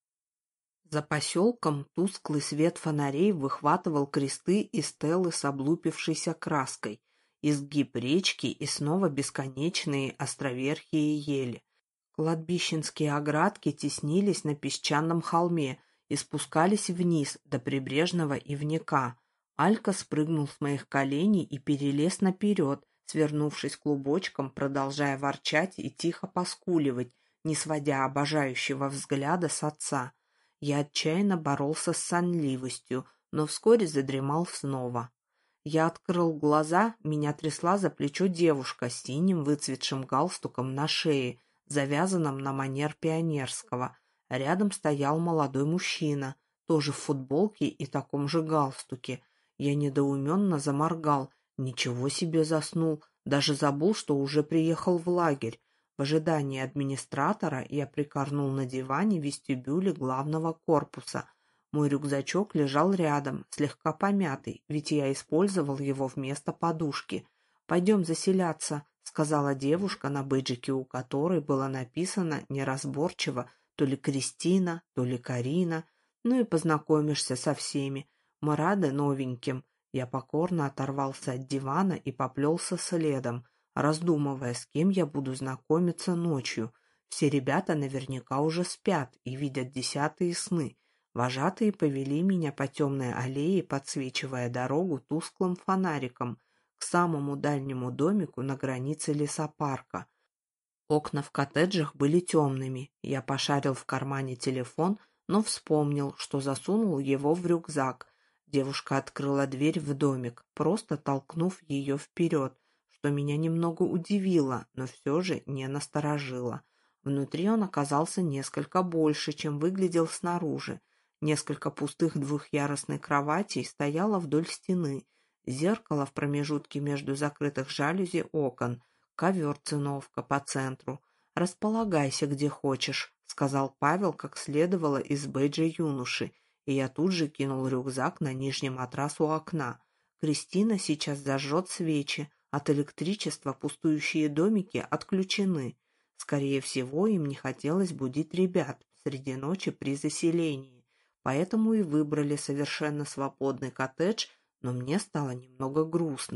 За поселком тусклый свет фонарей выхватывал кресты и стелы с облупившейся краской, изгиб речки и снова бесконечные островерхие ели. Кладбищенские оградки теснились на песчаном холме и спускались вниз до прибрежного ивняка. Алька спрыгнул с моих коленей и перелез наперед, свернувшись клубочком, продолжая ворчать и тихо поскуливать, не сводя обожающего взгляда с отца. Я отчаянно боролся с сонливостью, но вскоре задремал снова. Я открыл глаза, меня трясла за плечо девушка с синим выцветшим галстуком на шее, завязанном на манер пионерского. Рядом стоял молодой мужчина, тоже в футболке и таком же галстуке. Я недоуменно заморгал. Ничего себе заснул, даже забыл, что уже приехал в лагерь. В ожидании администратора я прикорнул на диване в вестибюле главного корпуса. Мой рюкзачок лежал рядом, слегка помятый, ведь я использовал его вместо подушки. «Пойдем заселяться», — сказала девушка, на бейджике у которой было написано неразборчиво то ли Кристина, то ли Карина. «Ну и познакомишься со всеми. Мы рады новеньким». Я покорно оторвался от дивана и поплелся следом, раздумывая, с кем я буду знакомиться ночью. Все ребята наверняка уже спят и видят десятые сны. Вожатые повели меня по темной аллее, подсвечивая дорогу тусклым фонариком к самому дальнему домику на границе лесопарка. Окна в коттеджах были темными. Я пошарил в кармане телефон, но вспомнил, что засунул его в рюкзак. Девушка открыла дверь в домик, просто толкнув ее вперед, что меня немного удивило, но все же не насторожило. Внутри он оказался несколько больше, чем выглядел снаружи. Несколько пустых двухъярусных кроватей стояло вдоль стены, зеркало в промежутке между закрытых жалюзи окон, ковер-циновка по центру. «Располагайся где хочешь», — сказал Павел, как следовало из бейджа юноши, и я тут же кинул рюкзак на нижний матрас у окна. Кристина сейчас зажжет свечи, от электричества пустующие домики отключены. Скорее всего, им не хотелось будить ребят среди ночи при заселении, поэтому и выбрали совершенно свободный коттедж, но мне стало немного грустно,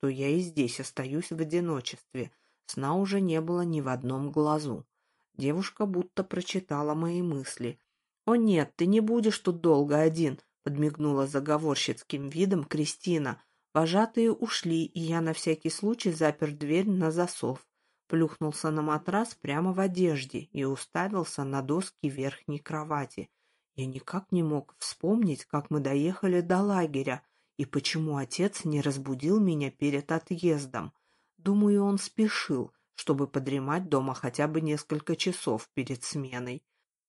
что я и здесь остаюсь в одиночестве. Сна уже не было ни в одном глазу. Девушка будто прочитала мои мысли. «О нет, ты не будешь тут долго один», — подмигнула заговорщицким видом Кристина. Вожатые ушли, и я на всякий случай запер дверь на засов. Плюхнулся на матрас прямо в одежде и уставился на доски верхней кровати. Я никак не мог вспомнить, как мы доехали до лагеря и почему отец не разбудил меня перед отъездом. Думаю, он спешил, чтобы подремать дома хотя бы несколько часов перед сменой.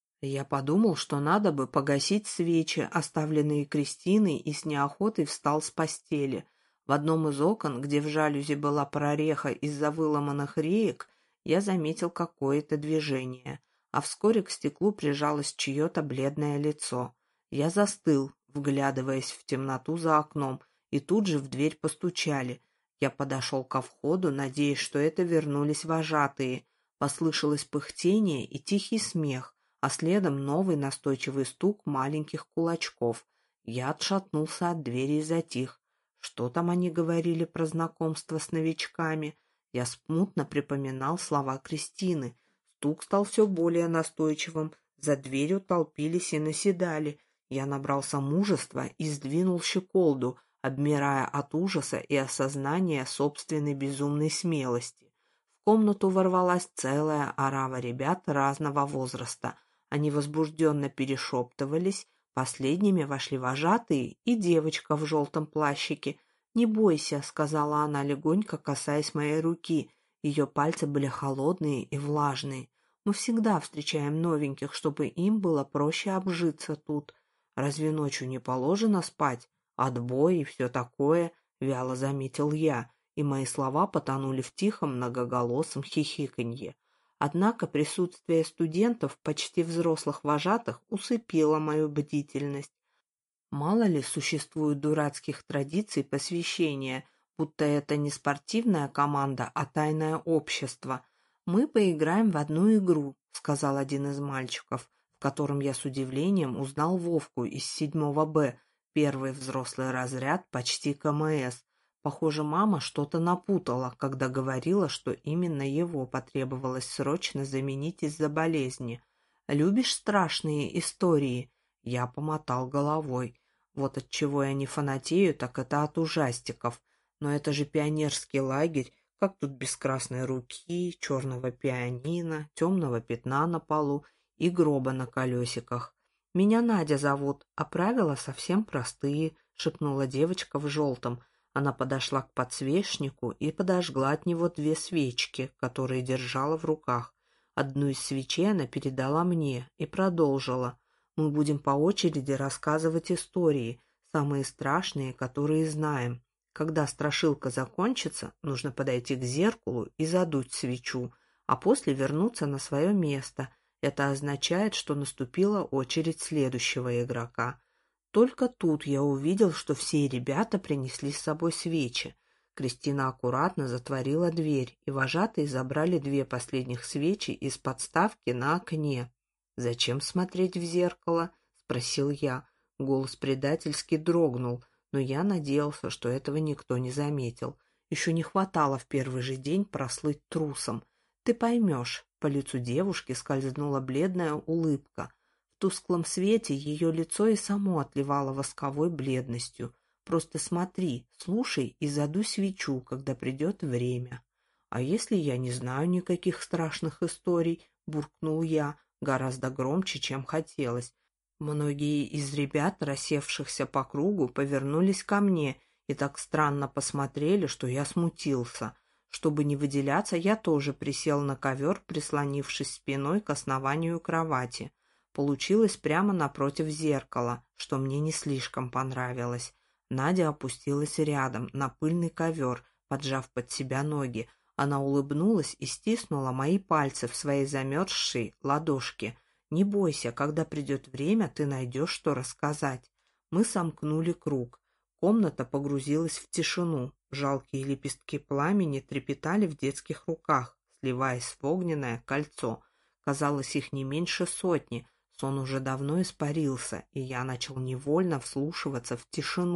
Я подумал, что надо бы погасить свечи, оставленные Кристиной, и с неохотой встал с постели. В одном из окон, где в жалюзи была прореха из-за выломанных реек, я заметил какое-то движение, а вскоре к стеклу прижалось чье-то бледное лицо. Я застыл, вглядываясь в темноту за окном, и тут же в дверь постучали. Я подошел ко входу, надеясь, что это вернулись вожатые. Послышалось пыхтение и тихий смех, а следом новый настойчивый стук маленьких кулачков. Я отшатнулся от двери и затих. Что там они говорили про знакомство с новичками? Я смутно припоминал слова Кристины. Стук стал все более настойчивым. За дверью толпились и наседали. Я набрался мужества и сдвинул щеколду, обмирая от ужаса и осознания собственной безумной смелости. В комнату ворвалась целая орава ребят разного возраста. Они возбужденно перешептывались. Последними вошли вожатые и девочка в желтом плащике. «Не бойся», — сказала она, легонько касаясь моей руки. Ее пальцы были холодные и влажные. «Мы всегда встречаем новеньких, чтобы им было проще обжиться тут. Разве ночью не положено спать? Отбой и все такое», — вяло заметил я, и мои слова потонули в тихом многоголосом хихиканье. Однако присутствие студентов, почти взрослых вожатых, усыпило мою бдительность. Мало ли существует дурацких традиций посвящения, будто это не спортивная команда, а тайное общество. «Мы поиграем в одну игру», — сказал один из мальчиков, в котором я с удивлением узнал Вовку из 7 Б, первый взрослый разряд почти КМС. Похоже, мама что-то напутала, когда говорила, что именно его потребовалось срочно заменить из-за болезни. «Любишь страшные истории?» Я помотал головой. Вот от чего я не фанатею, так это от ужастиков. Но это же пионерский лагерь, как тут без красной руки, черного пианино, темного пятна на полу и гроба на колесиках. «Меня Надя зовут, а правила совсем простые», — шепнула девочка в желтом. Она подошла к подсвечнику и подожгла от него 2 свечки, которые держала в руках. Одну из свечей она передала мне и продолжила. «Мы будем по очереди рассказывать истории, самые страшные, которые знаем. Когда страшилка закончится, нужно подойти к зеркалу и задуть свечу, а после вернуться на свое место. Это означает, что наступила очередь следующего игрока». Только тут я увидел, что все ребята принесли с собой свечи. Кристина аккуратно затворила дверь, и вожатые забрали 2 последних свечи из подставки на окне. «Зачем смотреть в зеркало?» — спросил я. Голос предательски дрогнул, но я надеялся, что этого никто не заметил. Еще не хватало в первый же день прослыть трусом. «Ты поймешь», — по лицу девушки скользнула бледная улыбка. В тусклом свете ее лицо и само отливало восковой бледностью. «Просто смотри, слушай и задуй свечу, когда придет время». «А если я не знаю никаких страшных историй?» — буркнул я, гораздо громче, чем хотелось. Многие из ребят, рассевшихся по кругу, повернулись ко мне и так странно посмотрели, что я смутился. Чтобы не выделяться, я тоже присел на ковер, прислонившись спиной к основанию кровати. Получилось прямо напротив зеркала, что мне не слишком понравилось. Надя опустилась рядом, на пыльный ковер, поджав под себя ноги. Она улыбнулась и стиснула мои пальцы в своей замерзшей ладошке. «Не бойся, когда придет время, ты найдешь, что рассказать». Мы сомкнули круг. Комната погрузилась в тишину. Жалкие лепестки пламени трепетали в детских руках, сливаясь в огненное кольцо. Казалось, их не меньше 100. Сон уже давно испарился, и я начал невольно вслушиваться в тишину,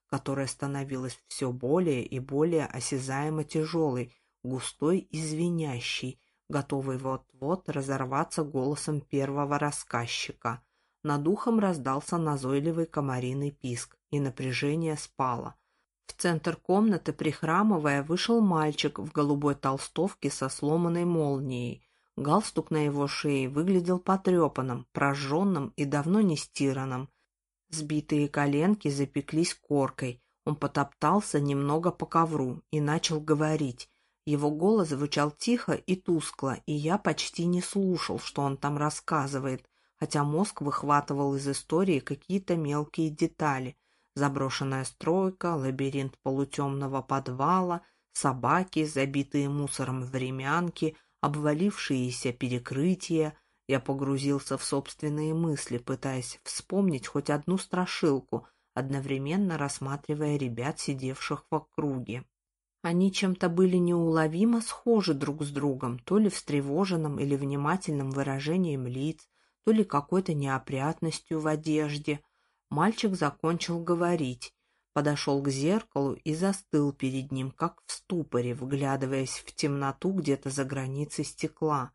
которая становилась все более и более осязаемо тяжелой, густой и звенящей, готовый вот-вот разорваться голосом первого рассказчика. Над ухом раздался назойливый комариный писк, и напряжение спало. В центр комнаты, прихрамывая, вышел мальчик в голубой толстовке со сломанной молнией. Галстук на его шее выглядел потрепанным, прожженным и давно не стиранным. Сбитые коленки запеклись коркой. Он потоптался немного по ковру и начал говорить. Его голос звучал тихо и тускло, и я почти не слушал, что он там рассказывает, хотя мозг выхватывал из истории какие-то мелкие детали. Заброшенная стройка, лабиринт полутемного подвала, собаки, забитые мусором времянки, обвалившиеся перекрытия. Я погрузился в собственные мысли, пытаясь вспомнить хоть одну страшилку, одновременно рассматривая ребят, сидевших в округе. Они чем-то были неуловимо схожи друг с другом, то ли встревоженным или внимательным выражением лиц, то ли какой-то неопрятностью в одежде. Мальчик закончил говорить, подошел к зеркалу и застыл перед ним, как в ступоре, вглядываясь в темноту где-то за границей стекла.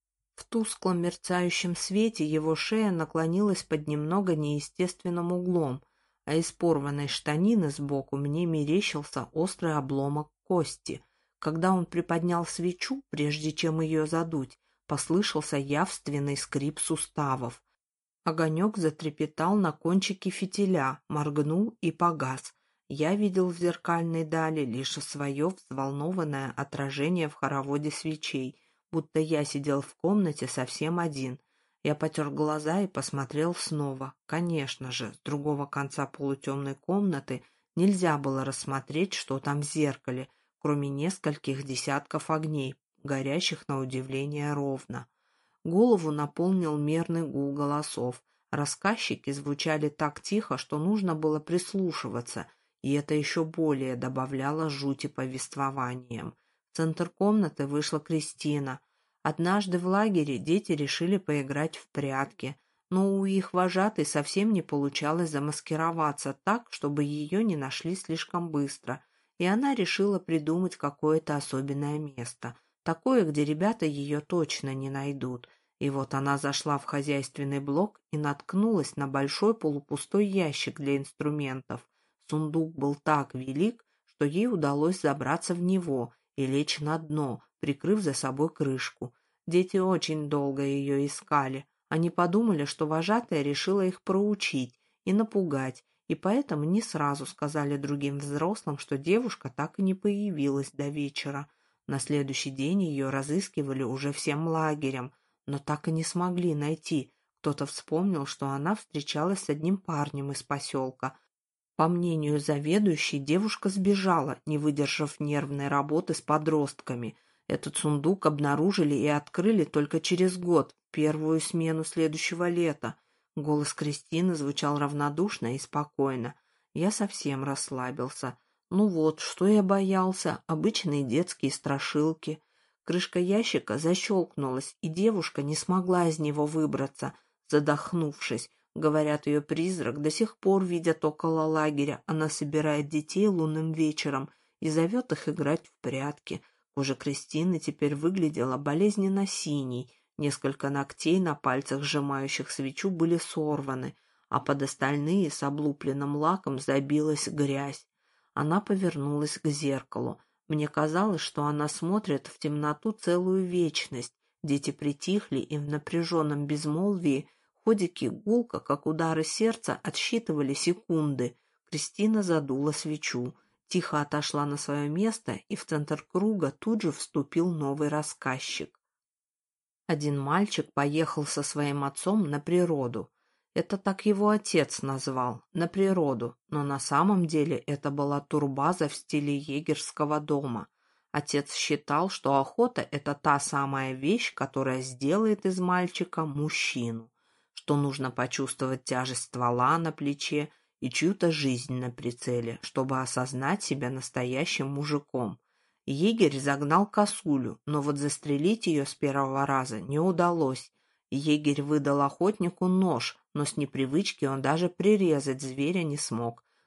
В тусклом мерцающем свете его шея наклонилась под немного неестественным углом, а из порванной штанины сбоку мне мерещился острый обломок кости. Когда он приподнял свечу, прежде чем ее задуть, послышался явственный скрип суставов. Огонек затрепетал на кончике фитиля, моргнул и погас. Я видел в зеркальной дали лишь свое взволнованное отражение в хороводе свечей, будто я сидел в комнате совсем один. Я потер глаза и посмотрел снова. Конечно же, с другого конца полутемной комнаты нельзя было рассмотреть, что там в зеркале, кроме нескольких десятков огней, горящих на удивление ровно. Голову наполнил мерный гул голосов. Рассказчики звучали так тихо, что нужно было прислушиваться, и это еще более добавляло жути повествованиям. В центр комнаты вышла Кристина. Однажды в лагере дети решили поиграть в прятки, но у их вожатой совсем не получалось замаскироваться так, чтобы ее не нашли слишком быстро, и она решила придумать какое-то особенное место, такое, где ребята ее точно не найдут. И вот она зашла в хозяйственный блок и наткнулась на большой полупустой ящик для инструментов. Сундук был так велик, что ей удалось забраться в него и лечь на дно, прикрыв за собой крышку. Дети очень долго ее искали. Они подумали, что вожатая решила их проучить и напугать, и поэтому не сразу сказали другим взрослым, что девушка так и не появилась до вечера. На следующий день ее разыскивали уже всем лагерем, но так и не смогли найти. Кто-то вспомнил, что она встречалась с одним парнем из поселка. По мнению заведующей, девушка сбежала, не выдержав нервной работы с подростками. Этот сундук обнаружили и открыли только через год, в первую смену следующего лета. Голос Кристины звучал равнодушно и спокойно. Я совсем расслабился. Ну вот, что я боялся? Обычные детские страшилки. Крышка ящика защелкнулась, и девушка не смогла из него выбраться, задохнувшись. Говорят, ее призрак до сих пор видят около лагеря. Она собирает детей лунным вечером и зовет их играть в прятки. Кожа Кристины теперь выглядела болезненно синей. Несколько ногтей на пальцах, сжимающих свечу, были сорваны, а под остальные с облупленным лаком забилась грязь. Она повернулась к зеркалу. Мне казалось, что она смотрит в темноту целую вечность. Дети притихли и в напряженном безмолвии ходики гулко, как удары сердца, отсчитывали секунды. Кристина задула свечу, тихо отошла на свое место, и в центр круга тут же вступил новый рассказчик. Один мальчик поехал со своим отцом на природу. Это так его отец назвал, на природу, но на самом деле это была турбаза в стиле егерского дома. Отец считал, что охота – это та самая вещь, которая сделает из мальчика мужчину, что нужно почувствовать тяжесть ствола на плече и чью-то жизнь на прицеле, чтобы осознать себя настоящим мужиком. Егерь загнал косулю, но вот застрелить ее с первого раза не удалось. Егерь выдал охотнику нож, но с непривычки он даже прирезать зверя не смог.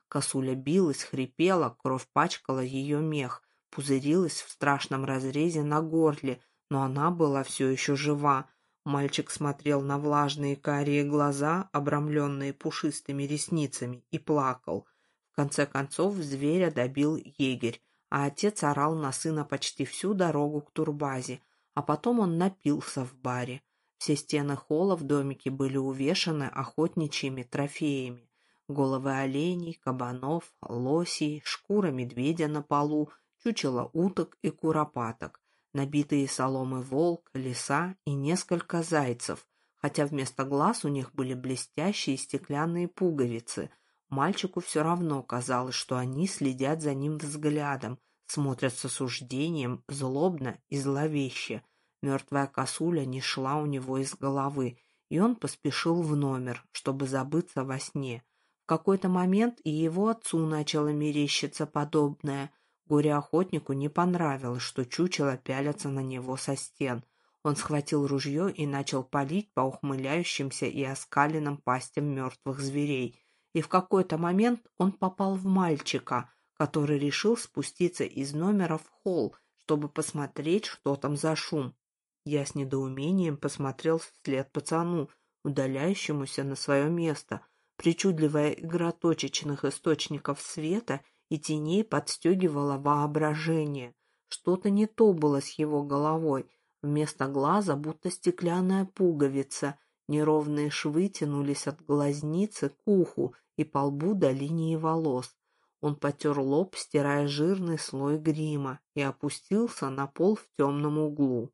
Косуля билась, хрипела, кровь пачкала ее мех, пузырилась в страшном разрезе на горле, но она была все еще жива. Мальчик смотрел на влажные карие глаза, обрамленные пушистыми ресницами, и плакал. В конце концов зверя добил егерь, а отец орал на сына почти всю дорогу к турбазе, а потом он напился в баре. Все стены холла в домике были увешаны охотничьими трофеями. Головы оленей, кабанов, лосей, шкура медведя на полу, чучело уток и куропаток, набитые соломой волк, лиса и несколько зайцев, хотя вместо глаз у них были блестящие стеклянные пуговицы. Мальчику все равно казалось, что они следят за ним взглядом, смотрят с осуждением, злобно и зловеще. Мертвая косуля не шла у него из головы, и он поспешил в номер, чтобы забыться во сне. В какой-то момент и его отцу начало мерещиться подобное. Горе-охотнику не понравилось, что чучело пялятся на него со стен. Он схватил ружье и начал палить по ухмыляющимся и оскаленным пастям мертвых зверей. И в какой-то момент он попал в мальчика, который решил спуститься из номера в холл, чтобы посмотреть, что там за шум. Я с недоумением посмотрел вслед пацану, удаляющемуся на свое место. Причудливая игра точечных источников света и теней подстегивала воображение. Что-то не то было с его головой. Вместо глаза будто стеклянная пуговица. Неровные швы тянулись от глазницы к уху и по лбу до линии волос. Он потер лоб, стирая жирный слой грима, и опустился на пол в темном углу.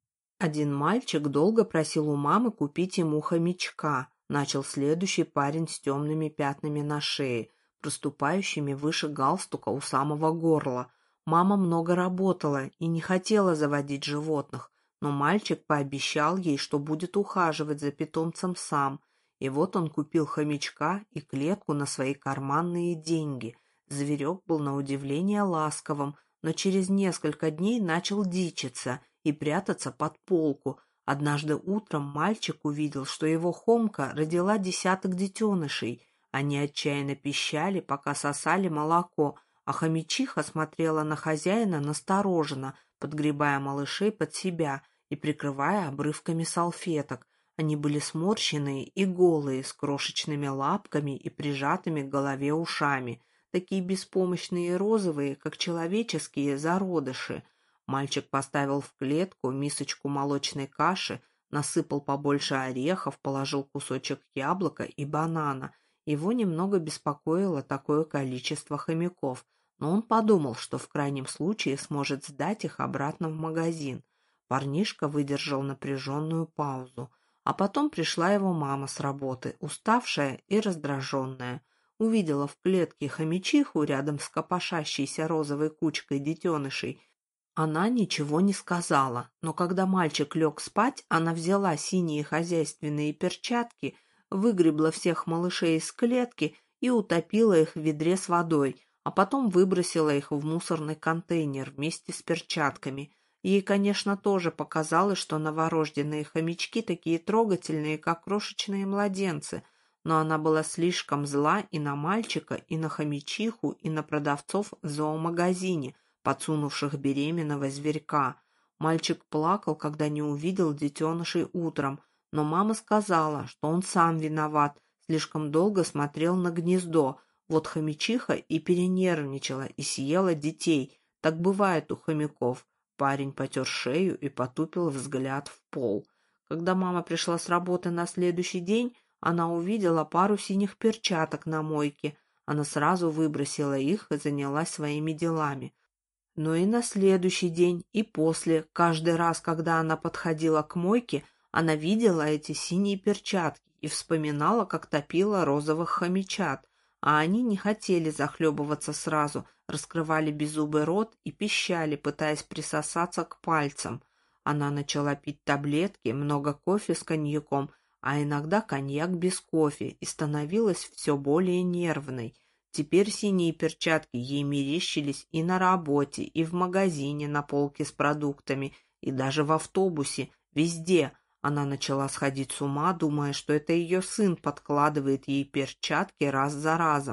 Один мальчик долго просил у мамы купить ему хомячка. Начал следующий парень с темными пятнами на шее, проступающими выше галстука у самого горла. Мама много работала и не хотела заводить животных, но мальчик пообещал ей, что будет ухаживать за питомцем сам. И вот он купил хомячка и клетку на свои карманные деньги. Зверек был на удивление ласковым, но через несколько дней начал дичиться и прятаться под полку. Однажды утром мальчик увидел, что его хомка родила 10 детенышей. Они отчаянно пищали, пока сосали молоко, а хомячиха смотрела на хозяина настороженно, подгребая малышей под себя и прикрывая обрывками салфеток. Они были сморщенные и голые, с крошечными лапками и прижатыми к голове ушами, такие беспомощные и розовые, как человеческие зародыши. Мальчик поставил в клетку мисочку молочной каши, насыпал побольше орехов, положил кусочек яблока и банана. Его немного беспокоило такое количество хомяков, но он подумал, что в крайнем случае сможет сдать их обратно в магазин. Парнишка выдержал напряженную паузу, а потом пришла его мама с работы, уставшая и раздраженная. Увидела в клетке хомячиху рядом с копошащейся розовой кучкой детенышей. Она ничего не сказала, но когда мальчик лег спать, она взяла синие хозяйственные перчатки, выгребла всех малышей из клетки и утопила их в ведре с водой, а потом выбросила их в мусорный контейнер вместе с перчатками. Ей, конечно, тоже показалось, что новорожденные хомячки такие трогательные, как крошечные младенцы, но она была слишком зла и на мальчика, и на хомячиху, и на продавцов в зоомагазине, подсунувших беременного зверька. Мальчик плакал, когда не увидел детенышей утром, но мама сказала, что он сам виноват, слишком долго смотрел на гнездо. Вот хомячиха и перенервничала, и съела детей. Так бывает у хомяков. Парень потер шею и потупил взгляд в пол. Когда мама пришла с работы на следующий день, она увидела пару синих перчаток на мойке. Она сразу выбросила их и занялась своими делами. Но и на следующий день, и после, каждый раз, когда она подходила к мойке, она видела эти синие перчатки и вспоминала, как топила розовых хомячат, а они не хотели захлебываться сразу, раскрывали беззубый рот и пищали, пытаясь присосаться к пальцам. Она начала пить таблетки, много кофе с коньяком, а иногда коньяк без кофе, и становилась все более нервной. Теперь синие перчатки ей мерещились и на работе, и в магазине на полке с продуктами, и даже в автобусе, везде. Она начала сходить с ума, думая, что это ее сын подкладывает ей перчатки раз за разом.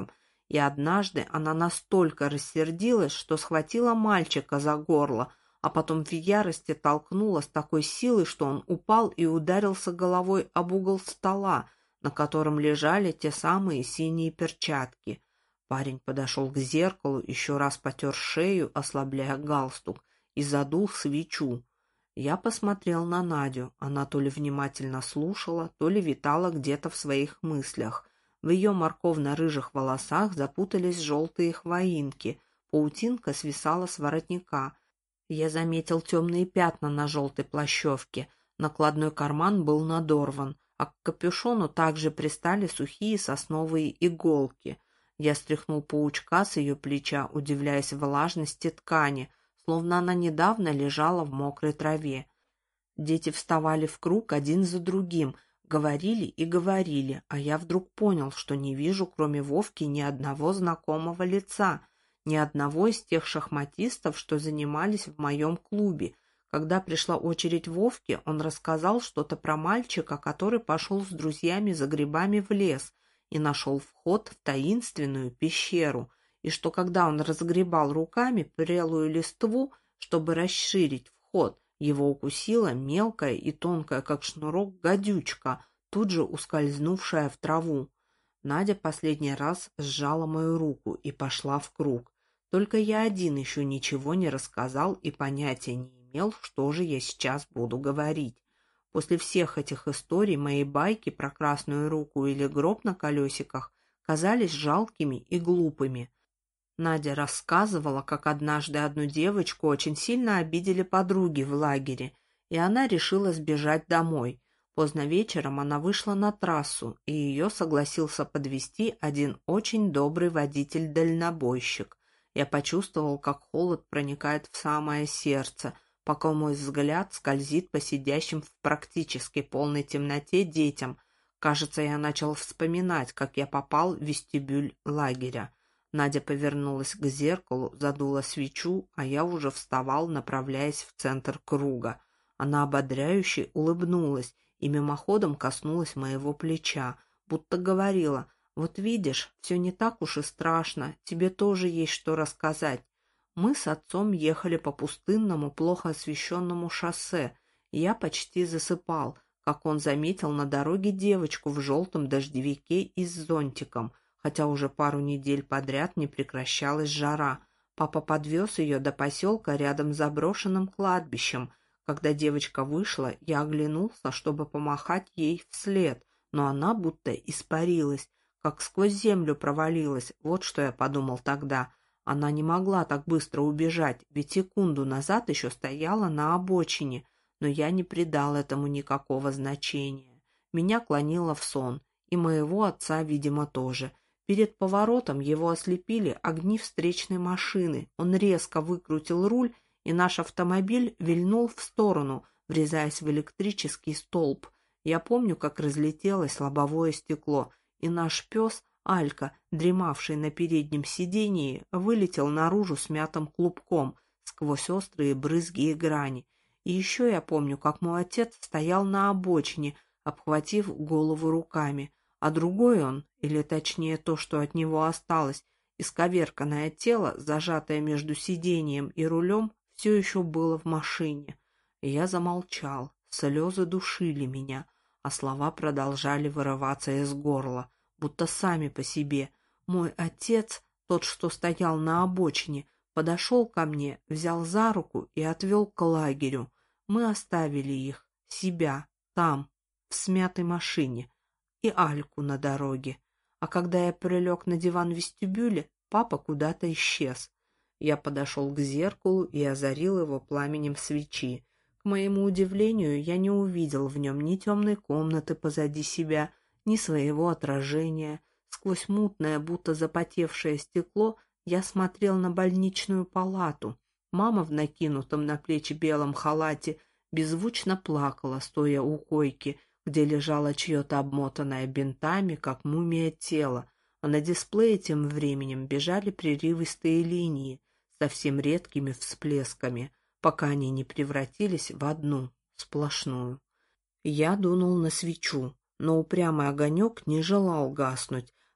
И однажды она настолько рассердилась, что схватила мальчика за горло, а потом в ярости толкнула с такой силой, что он упал и ударился головой об угол стола, на котором лежали те самые синие перчатки. Парень подошел к зеркалу, еще раз потер шею, ослабляя галстук, и задул свечу. Я посмотрел на Надю. Она то ли внимательно слушала, то ли витала где-то в своих мыслях. В ее морковно-рыжих волосах запутались желтые хвоинки, паутинка свисала с воротника. Я заметил темные пятна на желтой плащевке, накладной карман был надорван, а к капюшону также пристали сухие сосновые иголки. Я стряхнул паучка с ее плеча, удивляясь влажности ткани, словно она недавно лежала в мокрой траве. Дети вставали в круг один за другим, говорили и говорили, а я вдруг понял, что не вижу, кроме Вовки, ни одного знакомого лица, ни одного из тех шахматистов, что занимались в моем клубе. Когда пришла очередь Вовки, он рассказал что-то про мальчика, который пошел с друзьями за грибами в лес и нашел вход в таинственную пещеру, и что когда он разгребал руками прелую листву, чтобы расширить вход, его укусила мелкая и тонкая, как шнурок, гадючка, тут же ускользнувшая в траву. Надя последний раз сжала мою руку и пошла в круг. Только я один еще ничего не рассказал и понятия не имел, что же я сейчас буду говорить. После всех этих историй мои байки про красную руку или гроб на колесиках казались жалкими и глупыми. Надя рассказывала, как однажды одну девочку очень сильно обидели подруги в лагере, и она решила сбежать домой. Поздно вечером она вышла на трассу, и ее согласился подвезти один очень добрый водитель-дальнобойщик. Я почувствовал, как холод проникает в самое сердце, пока мой взгляд скользит по сидящим в практически полной темноте детям. Кажется, я начал вспоминать, как я попал в вестибюль лагеря. Надя повернулась к зеркалу, задула свечу, а я уже вставал, направляясь в центр круга. Она ободряюще улыбнулась и мимоходом коснулась моего плеча, будто говорила: «Вот видишь, все не так уж и страшно, тебе тоже есть что рассказать». Мы с отцом ехали по пустынному, плохо освещенному шоссе, и я почти засыпал, как он заметил на дороге девочку в желтом дождевике и с зонтиком, хотя уже пару недель подряд не прекращалась жара. Папа подвез ее до поселка рядом с заброшенным кладбищем. Когда девочка вышла, я оглянулся, чтобы помахать ей вслед, но она будто испарилась, как сквозь землю провалилась. Вот что я подумал тогда. Она не могла так быстро убежать, ведь секунду назад еще стояла на обочине, но я не придал этому никакого значения. Меня клонило в сон, и моего отца, видимо, тоже. Перед поворотом его ослепили огни встречной машины. Он резко выкрутил руль, и наш автомобиль вильнул в сторону, врезаясь в электрический столб. Я помню, как разлетелось лобовое стекло, и наш пес, Алька, дремавший на переднем сидении, вылетел наружу смятым клубком, сквозь острые брызги и грани. И еще я помню, как мой отец стоял на обочине, обхватив голову руками, а другой он, или точнее то, что от него осталось, исковерканное тело, зажатое между сиденьем и рулем, все еще было в машине. И я замолчал, слезы душили меня, а слова продолжали вырываться из горла, будто сами по себе. Мой отец, тот, что стоял на обочине, подошел ко мне, взял за руку и отвел к лагерю. Мы оставили их, себя, там, в смятой машине, и Альку на дороге. А когда я прилег на диван в вестибюле, папа куда-то исчез. Я подошел к зеркалу и озарил его пламенем свечи. К моему удивлению, я не увидел в нем ни темной комнаты позади себя, ни своего отражения. Сквозь мутное, будто запотевшее стекло я смотрел на больничную палату. Мама в накинутом на плечи белом халате беззвучно плакала, стоя у койки, где лежало чье-то обмотанное бинтами, как мумия, тело, а на дисплее тем временем бежали прерывистые линии, совсем редкими всплесками, пока они не превратились в одну, сплошную. Я дунул на свечу, но упрямый огонек не желал гаснуть,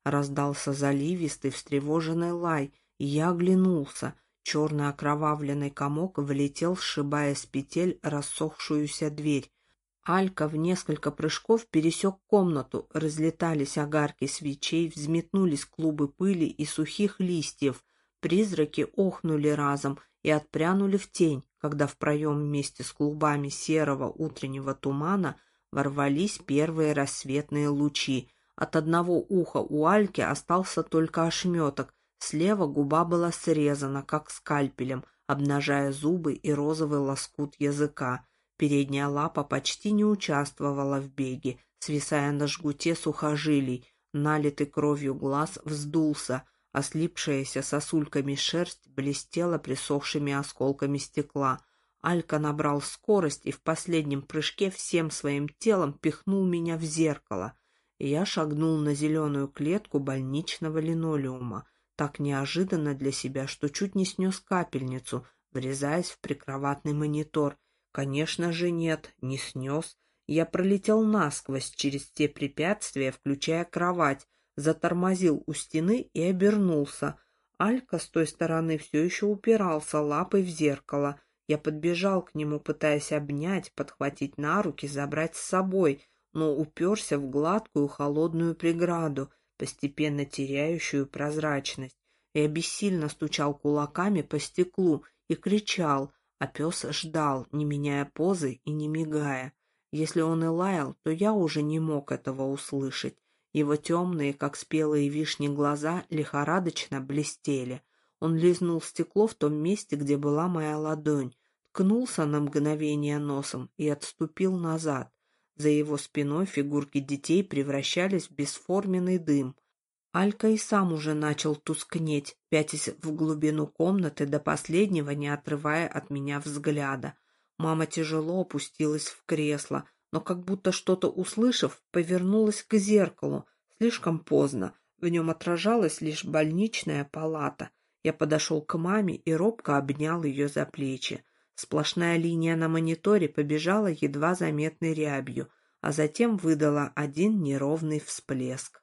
Раздался заливистый, встревоженный лай, и я оглянулся. Черный окровавленный комок влетел, сшибая с петель рассохшуюся дверь. Алька в несколько прыжков пересек комнату, разлетались огарки свечей, взметнулись клубы пыли и сухих листьев. Призраки охнули разом и отпрянули в тень, когда в проем вместе с клубами серого утреннего тумана ворвались первые рассветные лучи. От одного уха у Альки остался только ошметок, слева губа была срезана, как скальпелем, обнажая зубы и розовый лоскут языка. Передняя лапа почти не участвовала в беге, свисая на жгуте сухожилий. Налитый кровью глаз вздулся, а слипшаяся сосульками шерсть блестела присохшими осколками стекла. Алька набрал скорость и в последнем прыжке всем своим телом пихнул меня в зеркало. Я шагнул на зеленую клетку больничного линолеума, так неожиданно для себя, что чуть не снес капельницу, врезаясь в прикроватный монитор. Конечно же нет, не снес. Я пролетел насквозь через те препятствия, включая кровать, затормозил у стены и обернулся. Алька с той стороны все еще упирался лапой в зеркало. Я подбежал к нему, пытаясь обнять, подхватить на руки, забрать с собой, но уперся в гладкую холодную преграду, постепенно теряющую прозрачность. Я бессильно стучал кулаками по стеклу и кричал, а пес ждал, не меняя позы и не мигая. Если он и лаял, то я уже не мог этого услышать. Его темные, как спелые вишни, глаза лихорадочно блестели. Он лизнул стекло в том месте, где была моя ладонь, ткнулся на мгновение носом и отступил назад. За его спиной фигурки детей превращались в бесформенный дым. Алька и сам уже начал тускнеть, пятясь в глубину комнаты до последнего, не отрывая от меня взгляда. Мама тяжело опустилась в кресло, но как будто что-то услышав, повернулась к зеркалу. Слишком поздно. В нем отражалась лишь больничная палата. Я подошел к маме и робко обнял ее за плечи. Сплошная линия на мониторе побежала едва заметной рябью, а затем выдала один неровный всплеск.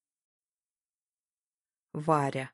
Варя.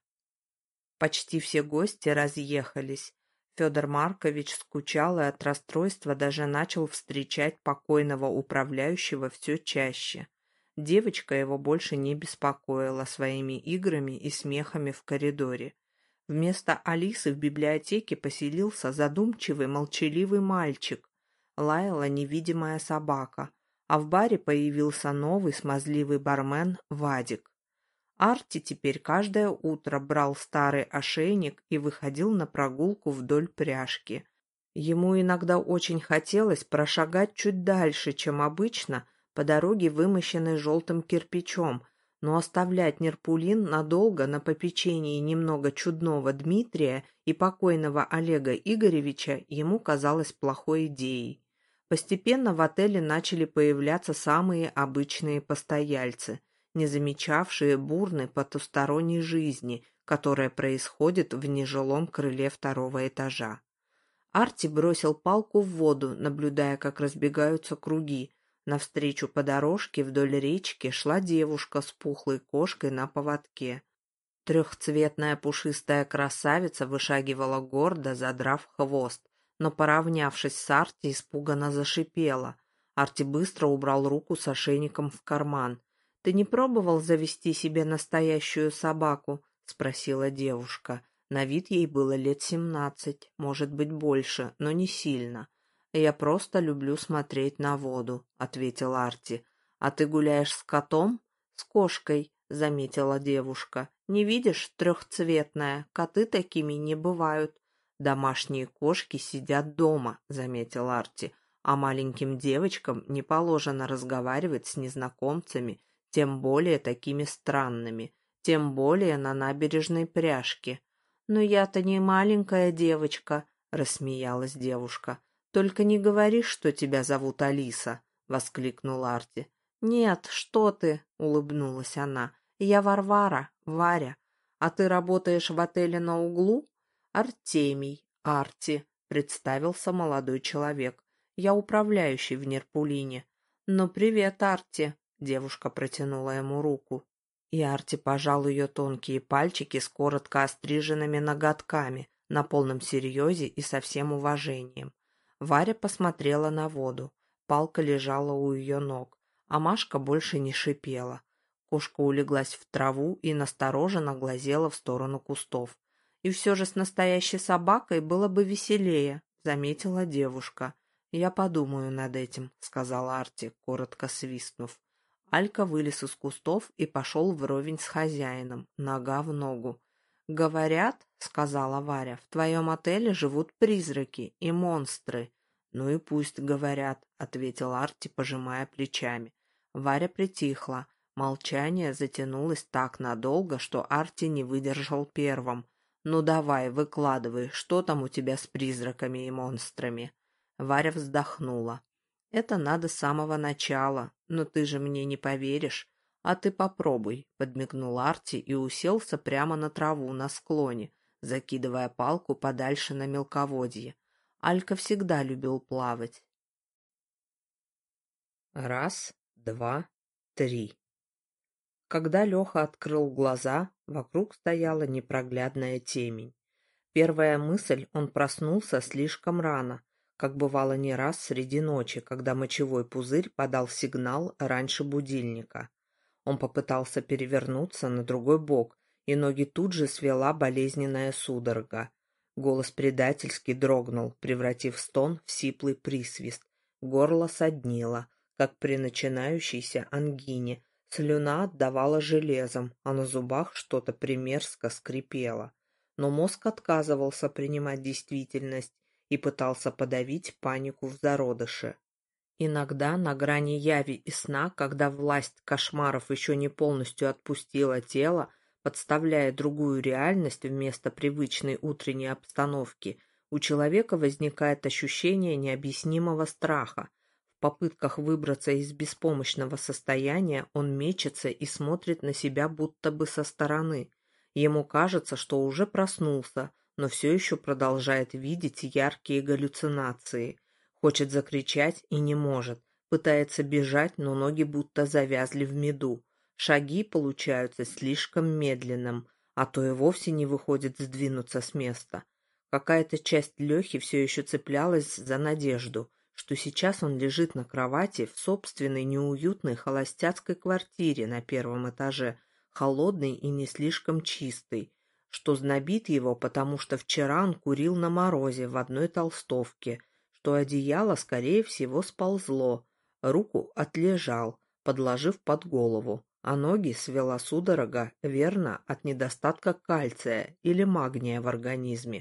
Почти все гости разъехались. Федор Маркович скучал и от расстройства даже начал встречать покойного управляющего все чаще. Девочка его больше не беспокоила своими играми и смехами в коридоре. Вместо Алисы в библиотеке поселился задумчивый, молчаливый мальчик. Лаяла невидимая собака, а в баре появился новый смазливый бармен Вадик. Арти теперь каждое утро брал старый ошейник и выходил на прогулку вдоль пряжки. Ему иногда очень хотелось прошагать чуть дальше, чем обычно, по дороге, вымощенной желтым кирпичом, но оставлять Нерпулин надолго на попечении немного чудного Дмитрия и покойного Олега Игоревича ему казалось плохой идеей. Постепенно в отеле начали появляться самые обычные постояльцы, не замечавшие бурной потусторонней жизни, которая происходит в нежилом крыле второго этажа. Арти бросил палку в воду, наблюдая, как разбегаются круги. Навстречу по дорожке вдоль речки шла девушка с пухлой кошкой на поводке. Трехцветная пушистая красавица вышагивала гордо, задрав хвост, но, поравнявшись с Арти, испуганно зашипела. Арти быстро убрал руку с ошейником в карман. «Ты не пробовал завести себе настоящую собаку?» — спросила девушка. На вид ей было лет 17, может быть больше, но не сильно. «Я просто люблю смотреть на воду», — ответил Арти. «А ты гуляешь с котом?» «С кошкой», — заметила девушка. «Не видишь, трехцветная, коты такими не бывают». «Домашние кошки сидят дома», — заметил Арти. «А маленьким девочкам не положено разговаривать с незнакомцами, тем более такими странными, тем более на набережной пряжке». «Но я-то не маленькая девочка», — рассмеялась девушка. «Только не говори, что тебя зовут Алиса», — воскликнул Арти. «Нет, что ты», — улыбнулась она. «Я Варвара, Варя. А ты работаешь в отеле на углу?» «Артемий, Арти», — представился молодой человек. «Я управляющий в Нерпулине». «Ну, привет, Арти», — девушка протянула ему руку. И Арти пожал ее тонкие пальчики с коротко остриженными ноготками на полном серьезе и со всем уважением. Варя посмотрела на воду. Палка лежала у ее ног, а Машка больше не шипела. Кошка улеглась в траву и настороженно глазела в сторону кустов. «И все же с настоящей собакой было бы веселее», — заметила девушка. «Я подумаю над этим», — сказал Арти, коротко свистнув. Алька вылез из кустов и пошел вровень с хозяином, нога в ногу. «Говорят, — сказала Варя, — в твоем отеле живут призраки и монстры». «Ну и пусть говорят», — ответил Арти, пожимая плечами. Варя притихла. Молчание затянулось так надолго, что Арти не выдержал первым. «Ну давай, выкладывай, что там у тебя с призраками и монстрами?» Варя вздохнула. «Это надо с самого начала, но ты же мне не поверишь. А ты попробуй», — подмигнул Арти и уселся прямо на траву на склоне, закидывая палку подальше на мелководье. Алька всегда любил плавать. Раз, два, три. Когда Леха открыл глаза, вокруг стояла непроглядная темень. Первая мысль — он проснулся слишком рано, как бывало не раз среди ночи, когда мочевой пузырь подал сигнал раньше будильника. Он попытался перевернуться на другой бок, и ноги тут же свела болезненная судорога. Голос предательски дрогнул, превратив стон в сиплый присвист. Горло соднило, как при начинающейся ангине. Слюна отдавала железом, а на зубах что-то примерзко скрипело. Но мозг отказывался принимать действительность и пытался подавить панику в зародыше. Иногда на грани яви и сна, когда власть кошмаров еще не полностью отпустила тело, подставляя другую реальность вместо привычной утренней обстановки, у человека возникает ощущение необъяснимого страха. В попытках выбраться из беспомощного состояния он мечется и смотрит на себя будто бы со стороны. Ему кажется, что уже проснулся, но все еще продолжает видеть яркие галлюцинации. Хочет закричать и не может. Пытается бежать, но ноги будто завязли в меду. Шаги получаются слишком медленным, а то и вовсе не выходит сдвинуться с места. Какая-то часть Лехи все еще цеплялась за надежду, что сейчас он лежит на кровати в собственной неуютной холостяцкой квартире на первом этаже, холодной и не слишком чистой, что знобит его, потому что вчера он курил на морозе в одной толстовке, что одеяло, скорее всего, сползло, руку отлежал, подложив под голову, а ноги свела судорога, верно, от недостатка кальция или магния в организме.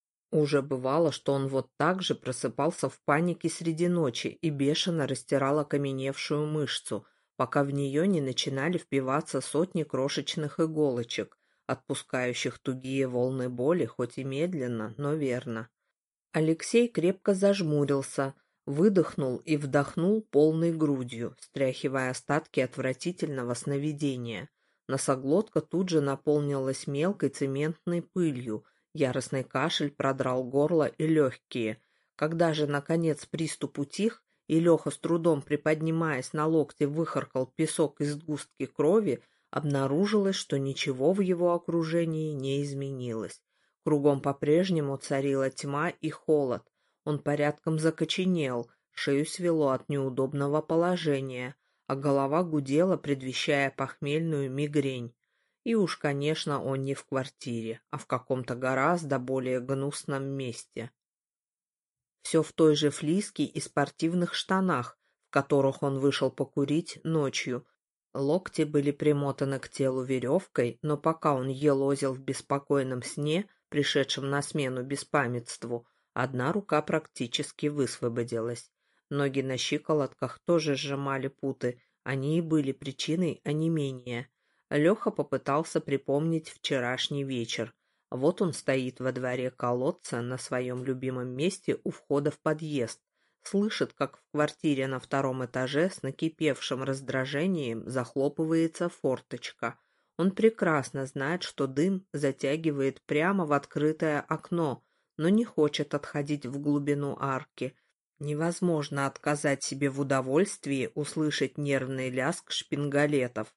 Уже бывало, что он вот так же просыпался в панике среди ночи и бешено растирал окаменевшую мышцу, пока в нее не начинали впиваться сотни крошечных иголочек, отпускающих тугие волны боли, хоть и медленно, но верно. Алексей крепко зажмурился, выдохнул и вдохнул полной грудью, стряхивая остатки отвратительного сновидения. Носоглотка тут же наполнилась мелкой цементной пылью, яростный кашель продрал горло и легкие. Когда же, наконец, приступ утих, и Леха, с трудом приподнимаясь на локте, выхаркал песок из сгустки крови, обнаружилось, что ничего в его окружении не изменилось. Кругом по-прежнему царила тьма и холод. Он порядком закоченел, шею свело от неудобного положения, а голова гудела, предвещая похмельную мигрень. И уж, конечно, он не в квартире, а в каком-то гораздо более гнусном месте. Все в той же флиске и спортивных штанах, в которых он вышел покурить ночью. Локти были примотаны к телу веревкой, но пока он елозил в беспокойном сне, пришедшем на смену беспамятству, одна рука практически высвободилась. Ноги на щиколотках тоже сжимали путы, они и были причиной онемения. Леха попытался припомнить вчерашний вечер. Вот он стоит во дворе колодца на своем любимом месте у входа в подъезд, слышит, как в квартире на втором этаже с накипевшим раздражением захлопывается форточка. Он прекрасно знает, что дым затягивает прямо в открытое окно, но не хочет отходить в глубину арки. Невозможно отказать себе в удовольствии услышать нервный лязг шпингалетов.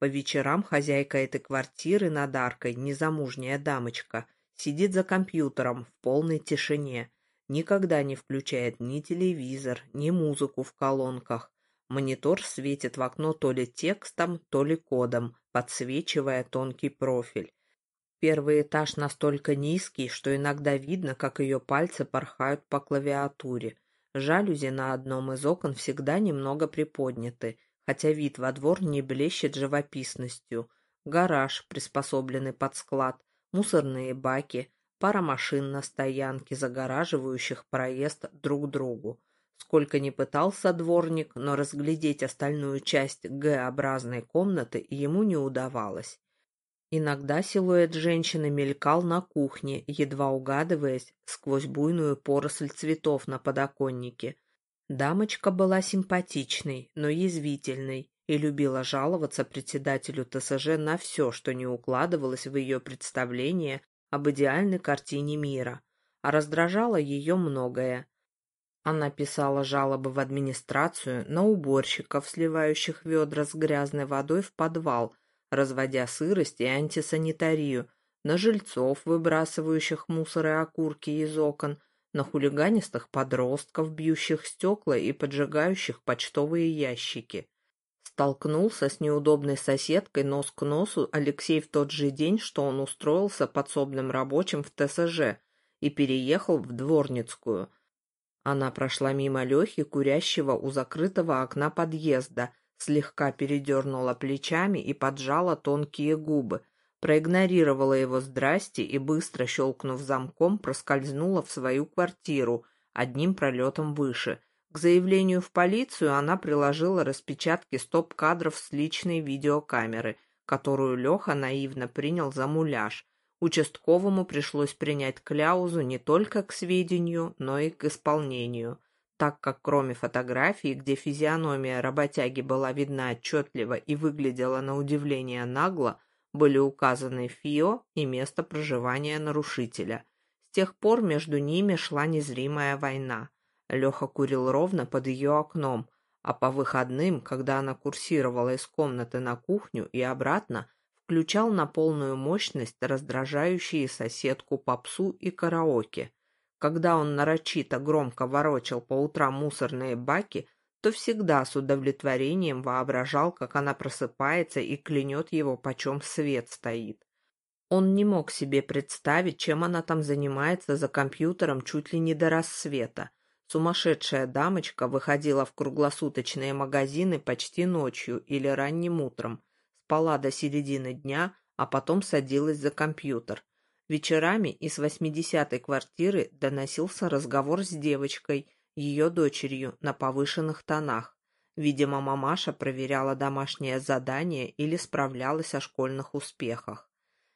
По вечерам хозяйка этой квартиры над аркой, незамужняя дамочка, сидит за компьютером в полной тишине, никогда не включает ни телевизор, ни музыку в колонках. Монитор светит в окно то ли текстом, то ли кодом, подсвечивая тонкий профиль. Первый этаж настолько низкий, что иногда видно, как ее пальцы порхают по клавиатуре. Жалюзи на одном из окон всегда немного приподняты, хотя вид во двор не блещет живописностью. Гараж, приспособленный под склад, мусорные баки, пара машин на стоянке, загораживающих проезд друг другу. Сколько ни пытался дворник, но разглядеть остальную часть Г-образной комнаты ему не удавалось. Иногда силуэт женщины мелькал на кухне, едва угадываясь сквозь буйную поросль цветов на подоконнике. Дамочка была симпатичной, но язвительной, и любила жаловаться председателю ТСЖ на все, что не укладывалось в ее представление об идеальной картине мира. А раздражало ее многое. Она писала жалобы в администрацию на уборщиков, сливающих ведра с грязной водой в подвал, разводя сырость и антисанитарию, на жильцов, выбрасывающих мусор и окурки из окон, на хулиганистых подростков, бьющих стекла и поджигающих почтовые ящики. Столкнулся с неудобной соседкой нос к носу Алексей в тот же день, что он устроился подсобным рабочим в ТСЖ и переехал в Дворницкую. Она прошла мимо Лехи, курящего у закрытого окна подъезда, слегка передернула плечами и поджала тонкие губы, проигнорировала его «здрасте» и, быстро щелкнув замком, проскользнула в свою квартиру, одним пролетом выше. К заявлению в полицию она приложила распечатки стоп-кадров с личной видеокамеры, которую Леха наивно принял за муляж. Участковому пришлось принять кляузу не только к сведению, но и к исполнению, так как кроме фотографии, где физиономия работяги была видна отчетливо и выглядела на удивление нагло, были указаны ФИО и место проживания нарушителя. С тех пор между ними шла незримая война. Леха курил ровно под ее окном, а по выходным, когда она курсировала из комнаты на кухню и обратно, включал на полную мощность раздражающие соседку попсу и караоке. Когда он нарочито громко ворочал по утрам мусорные баки, то всегда с удовлетворением воображал, как она просыпается и клянет его, почем свет стоит. Он не мог себе представить, чем она там занимается за компьютером чуть ли не до рассвета. Сумасшедшая дамочка выходила в круглосуточные магазины почти ночью или ранним утром, спала до середины дня, а потом садилась за компьютер. Вечерами из 80-й квартиры доносился разговор с девочкой, ее дочерью, на повышенных тонах. Видимо, мамаша проверяла домашнее задание или справлялась о школьных успехах.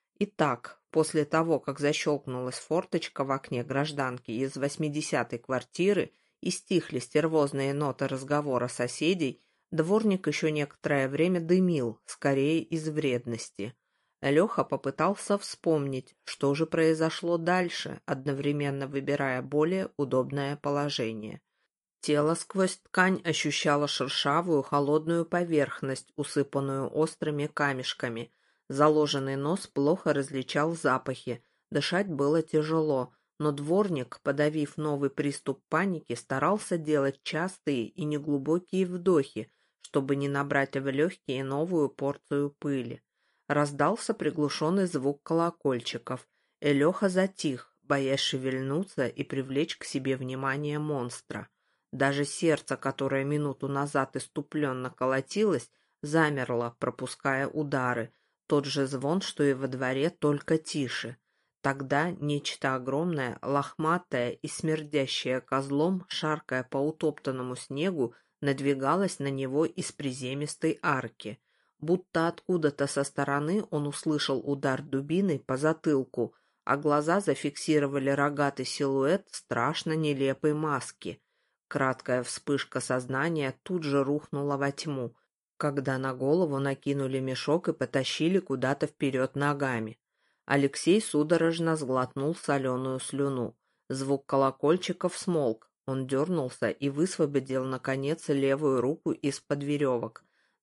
Итак, после того, как защелкнулась форточка в окне гражданки из 80-й квартиры и стихли стервозные ноты разговора соседей, дворник еще некоторое время дымил, скорее из вредности. Леха попытался вспомнить, что же произошло дальше, одновременно выбирая более удобное положение. Тело сквозь ткань ощущало шершавую холодную поверхность, усыпанную острыми камешками. Заложенный нос плохо различал запахи, дышать было тяжело, но дворник, подавив новый приступ паники, старался делать частые и неглубокие вдохи, чтобы не набрать в легкие новую порцию пыли. Раздался приглушенный звук колокольчиков, и Леха затих, боясь шевельнуться и привлечь к себе внимание монстра. Даже сердце, которое минуту назад иступленно колотилось, замерло, пропуская удары. Тот же звон, что и во дворе, только тише. Тогда нечто огромное, лохматое и смердящее козлом, шаркая по утоптанному снегу, надвигалось на него из приземистой арки. Будто откуда-то со стороны он услышал удар дубиной по затылку, а глаза зафиксировали рогатый силуэт страшно нелепой маски. Краткая вспышка сознания тут же рухнула во тьму, когда на голову накинули мешок и потащили куда-то вперед ногами. Алексей судорожно сглотнул соленую слюну. Звук колокольчиков смолк. Он дернулся и высвободил, наконец, левую руку из-под веревок.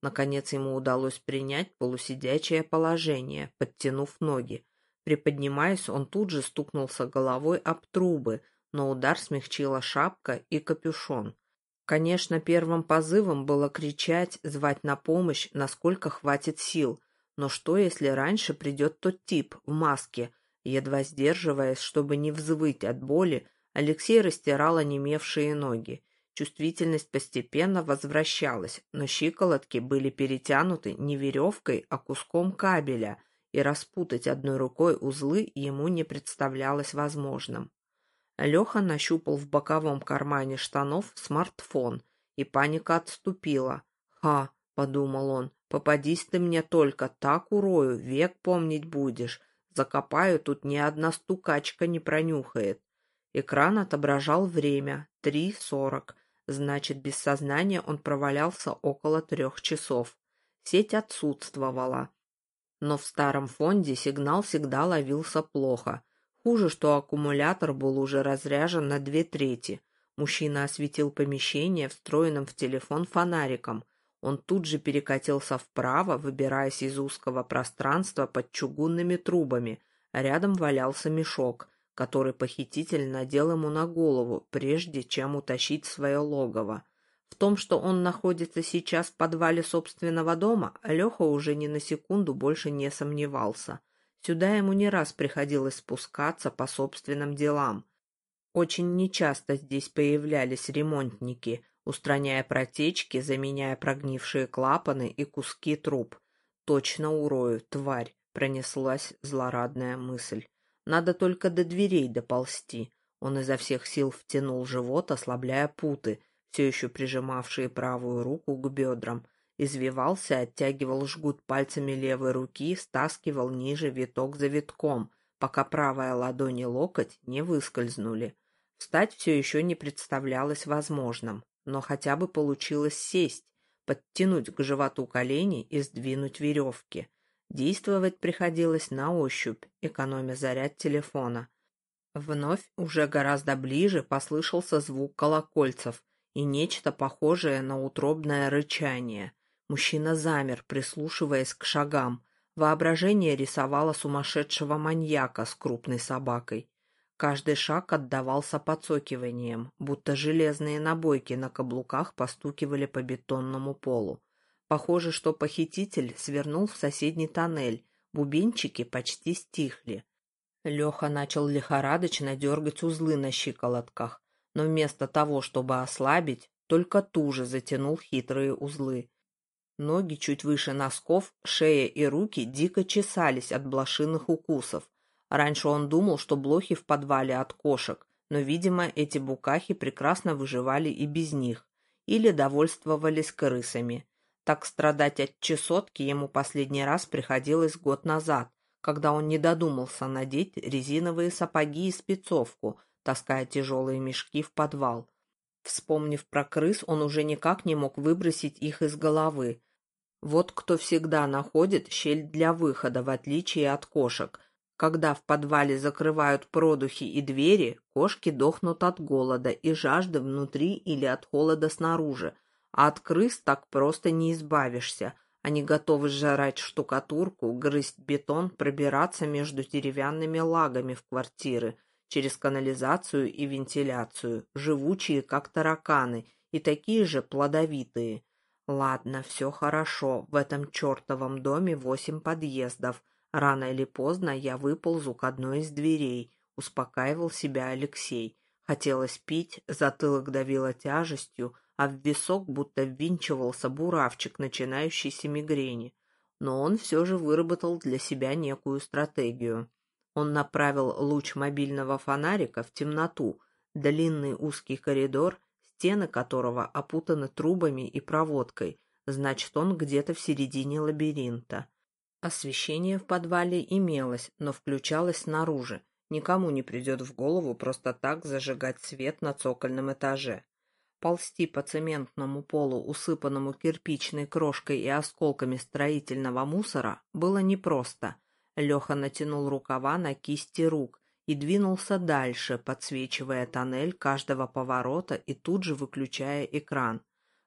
Наконец ему удалось принять полусидячее положение, подтянув ноги. Приподнимаясь, он тут же стукнулся головой об трубы, но удар смягчила шапка и капюшон. Конечно, первым позывом было кричать, звать на помощь, насколько хватит сил. Но что, если раньше придет тот тип в маске? Едва сдерживаясь, чтобы не взвыть от боли, Алексей растирал онемевшие ноги. Чувствительность постепенно возвращалась, но щиколотки были перетянуты не веревкой, а куском кабеля, и распутать одной рукой узлы ему не представлялось возможным. Леха нащупал в боковом кармане штанов смартфон, и паника отступила. «Ха!» — подумал он. «Попадись ты мне только, так урою, век помнить будешь. Закопаю, тут ни одна стукачка не пронюхает». Экран отображал время — 3:40. Значит, без сознания он провалялся около 3 часов. Сеть отсутствовала. Но в старом фонде сигнал всегда ловился плохо. Хуже, что аккумулятор был уже разряжен на 2/3. Мужчина осветил помещение встроенным в телефон фонариком. Он тут же перекатился вправо, выбираясь из узкого пространства под чугунными трубами, а рядом валялся мешок, который похититель надел ему на голову, прежде чем утащить в свое логово. В том, что он находится сейчас в подвале собственного дома, Леха уже ни на секунду больше не сомневался. Сюда ему не раз приходилось спускаться по собственным делам. Очень нечасто здесь появлялись ремонтники, устраняя протечки, заменяя прогнившие клапаны и куски труб. «Точно урою, тварь!» — пронеслась злорадная мысль. «Надо только до дверей доползти». Он изо всех сил втянул живот, ослабляя путы, все еще прижимавшие правую руку к бедрам. Извивался, оттягивал жгут пальцами левой руки, стаскивал ниже виток за витком, пока правая ладонь и локоть не выскользнули. Встать все еще не представлялось возможным, но хотя бы получилось сесть, подтянуть к животу колени и сдвинуть веревки. Действовать приходилось на ощупь, экономя заряд телефона. Вновь, уже гораздо ближе, послышался звук колокольцев и нечто похожее на утробное рычание. Мужчина замер, прислушиваясь к шагам. Воображение рисовало сумасшедшего маньяка с крупной собакой. Каждый шаг отдавался подсокиванием, будто железные набойки на каблуках постукивали по бетонному полу. Похоже, что похититель свернул в соседний тоннель, бубенчики почти стихли. Леха начал лихорадочно дергать узлы на щиколотках, но вместо того, чтобы ослабить, только туже затянул хитрые узлы. Ноги чуть выше носков, шея и руки дико чесались от блошиных укусов. Раньше он думал, что блохи в подвале от кошек, но, видимо, эти букахи прекрасно выживали и без них, или довольствовались крысами. Так страдать от чесотки ему последний раз приходилось год назад, когда он не додумался надеть резиновые сапоги и спецовку, таская тяжелые мешки в подвал. Вспомнив про крыс, он уже никак не мог выбросить их из головы. Вот кто всегда находит щель для выхода, в отличие от кошек. Когда в подвале закрывают продухи и двери, кошки дохнут от голода и жажды внутри или от холода снаружи, а от крыс так просто не избавишься. Они готовы сжирать штукатурку, грызть бетон, пробираться между деревянными лагами в квартиры, через канализацию и вентиляцию, живучие, как тараканы, и такие же плодовитые. Ладно, все хорошо, в этом чертовом доме 8 подъездов. Рано или поздно я выползу к одной из дверей, успокаивал себя Алексей. Хотелось пить, затылок давило тяжестью, а в висок будто ввинчивался буравчик начинающейся мигрени. Но он все же выработал для себя некую стратегию. Он направил луч мобильного фонарика в темноту, длинный узкий коридор, стены которого опутаны трубами и проводкой, значит, он где-то в середине лабиринта. Освещение в подвале имелось, но включалось снаружи. Никому не придет в голову просто так зажигать свет на цокольном этаже. Ползти по цементному полу, усыпанному кирпичной крошкой и осколками строительного мусора, было непросто. Леха натянул рукава на кисти рук и двинулся дальше, подсвечивая тоннель каждого поворота и тут же выключая экран.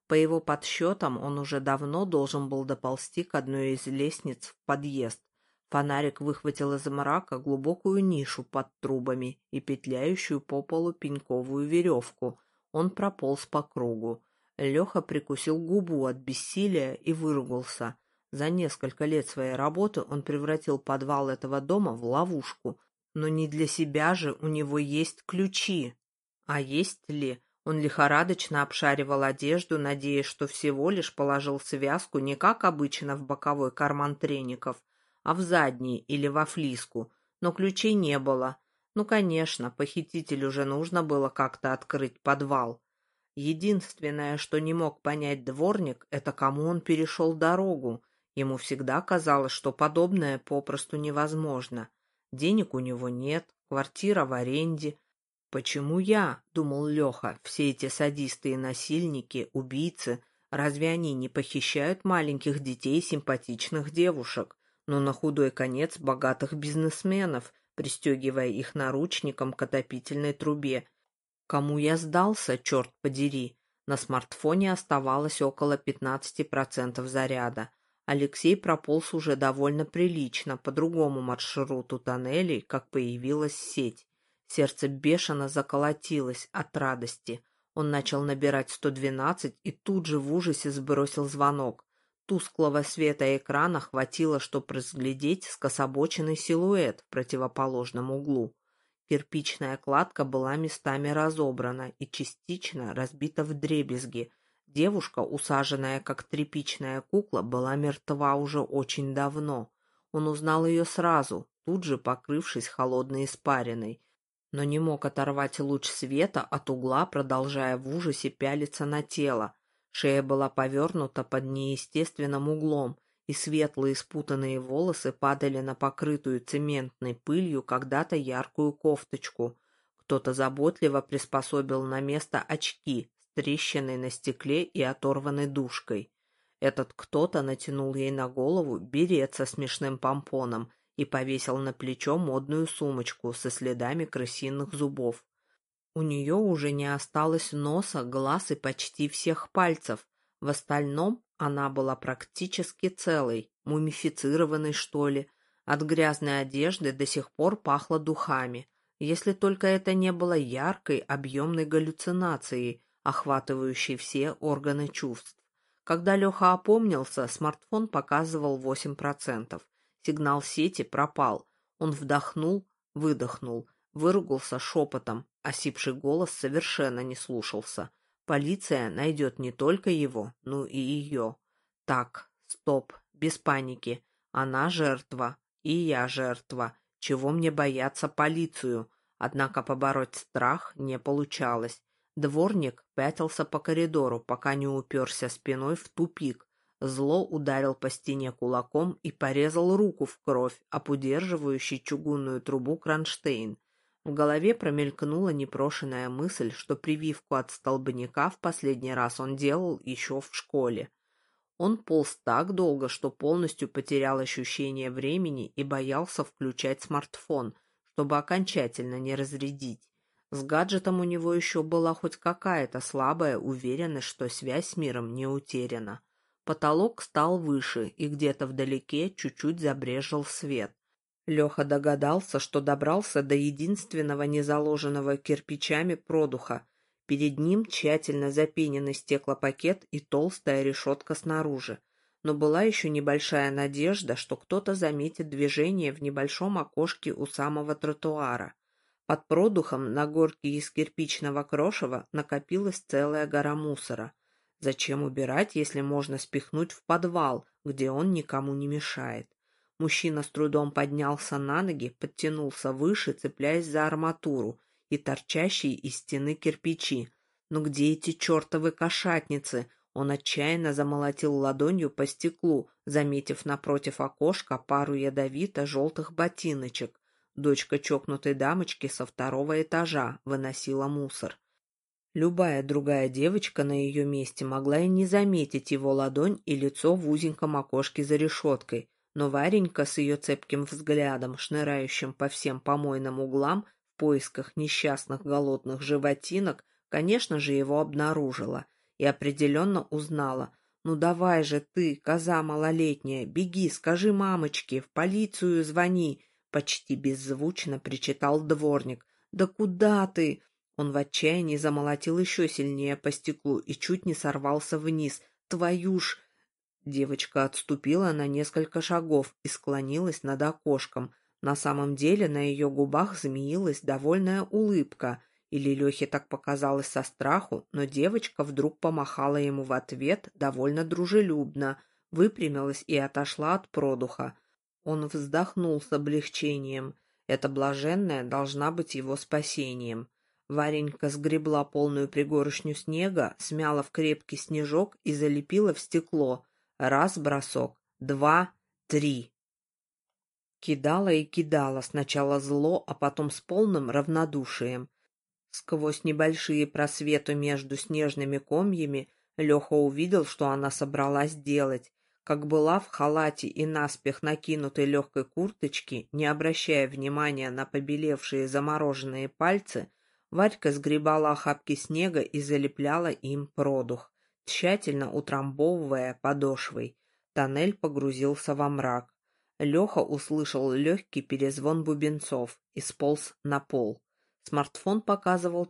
По его подсчетам, он уже давно должен был доползти к одной из лестниц в подъезд. Фонарик выхватил из мрака глубокую нишу под трубами и петляющую по полу пеньковую веревку. Он прополз по кругу. Леха прикусил губу от бессилия и выругался. За несколько лет своей работы он превратил подвал этого дома в ловушку. Но не для себя же у него есть ключи. А есть ли? Он лихорадочно обшаривал одежду, надеясь, что всего лишь положил связку не как обычно в боковой карман треников, а в задний или во флиску. Но ключей не было. Ну, конечно, похитителю уже нужно было как-то открыть подвал. Единственное, что не мог понять дворник, это кому он перешел дорогу. Ему всегда казалось, что подобное попросту невозможно. Денег у него нет, квартира в аренде. «Почему я?» — думал Леха. «Все эти садисты и насильники, убийцы, разве они не похищают маленьких детей и симпатичных девушек, но на худой конец богатых бизнесменов, пристегивая их наручником к отопительной трубе? Кому я сдался, черт подери?» На смартфоне оставалось около 15% заряда. Алексей прополз уже довольно прилично по другому маршруту тоннелей, как появилась сеть. Сердце бешено заколотилось от радости. Он начал набирать 112 и тут же в ужасе сбросил звонок. Тусклого света экрана хватило, чтобы разглядеть скособоченный силуэт в противоположном углу. Кирпичная кладка была местами разобрана и частично разбита вдребезги. Девушка, усаженная как тряпичная кукла, была мертва уже очень давно. Он узнал ее сразу, тут же покрывшись холодной испариной, но не мог оторвать луч света от угла, продолжая в ужасе пялиться на тело. Шея была повернута под неестественным углом, и светлые спутанные волосы падали на покрытую цементной пылью когда-то яркую кофточку. Кто-то заботливо приспособил на место очки с трещиной на стекле и оторванной дужкой. Этот кто-то натянул ей на голову берет со смешным помпоном и повесил на плечо модную сумочку со следами крысиных зубов. У нее уже не осталось носа, глаз и почти всех пальцев. В остальном она была практически целой, мумифицированной, что ли. От грязной одежды до сих пор пахло духами, если только это не было яркой, объемной галлюцинацией, охватывающей все органы чувств. Когда Леха опомнился, смартфон показывал 8%. Сигнал сети пропал. Он вдохнул, выдохнул, выругался шепотом. Осипший голос совершенно не слушался. Полиция найдет не только его, но и ее. Так, стоп, без паники. Она жертва, и я жертва. Чего мне бояться полицию? Однако побороть страх не получалось. Дворник пятился по коридору, пока не уперся спиной в тупик. Зло ударил по стене кулаком и порезал руку в кровь, об удерживающий чугунную трубу кронштейн. В голове промелькнула непрошенная мысль, что прививку от столбняка в последний раз он делал еще в школе. Он полз так долго, что полностью потерял ощущение времени и боялся включать смартфон, чтобы окончательно не разрядить. С гаджетом у него еще была хоть какая-то слабая уверенность, что связь с миром не утеряна. Потолок стал выше, и где-то вдалеке чуть-чуть забрезжил свет. Леха догадался, что добрался до единственного незаложенного кирпичами продуха. Перед ним тщательно запененный стеклопакет и толстая решетка снаружи. Но была еще небольшая надежда, что кто-то заметит движение в небольшом окошке у самого тротуара. Под продухом на горке из кирпичного крошева накопилась целая гора мусора. Зачем убирать, если можно спихнуть в подвал, где он никому не мешает? Мужчина с трудом поднялся на ноги, подтянулся выше, цепляясь за арматуру и торчащие из стены кирпичи. Но где эти чертовы кошатницы? Он отчаянно замолотил ладонью по стеклу, заметив напротив окошка пару ядовито-желтых ботиночек. Дочка чокнутой дамочки со второго этажа выносила мусор. Любая другая девочка на ее месте могла и не заметить его ладонь и лицо в узеньком окошке за решеткой, но Варенька с ее цепким взглядом, шнырающим по всем помойным углам в поисках несчастных голодных животинок, конечно же, его обнаружила и определенно узнала. «Ну давай же ты, коза малолетняя, беги, скажи мамочке, в полицию звони!» Почти беззвучно причитал дворник. «Да куда ты?» Он в отчаянии замолотил еще сильнее по стеклу и чуть не сорвался вниз. «Твою ж!» Девочка отступила на несколько шагов и склонилась над окошком. На самом деле на ее губах змеилась довольная улыбка. Или Лехе так показалось со страху, но девочка вдруг помахала ему в ответ довольно дружелюбно, выпрямилась и отошла от продуха. Он вздохнул с облегчением. Эта блаженная должна быть его спасением. Варенька сгребла полную пригоршню снега, смяла в крепкий снежок и залепила в стекло. Раз бросок, два, три. Кидала и кидала, сначала зло, а потом с полным равнодушием. Сквозь небольшие просветы между снежными комьями Леха увидел, что она собралась делать. Как была в халате и наспех накинутой легкой курточке, не обращая внимания на побелевшие замороженные пальцы, Варька сгребала охапки снега и залепляла им продух, тщательно утрамбовывая подошвой. Тоннель погрузился во мрак. Леха услышал легкий перезвон бубенцов и сполз на пол. Смартфон показывал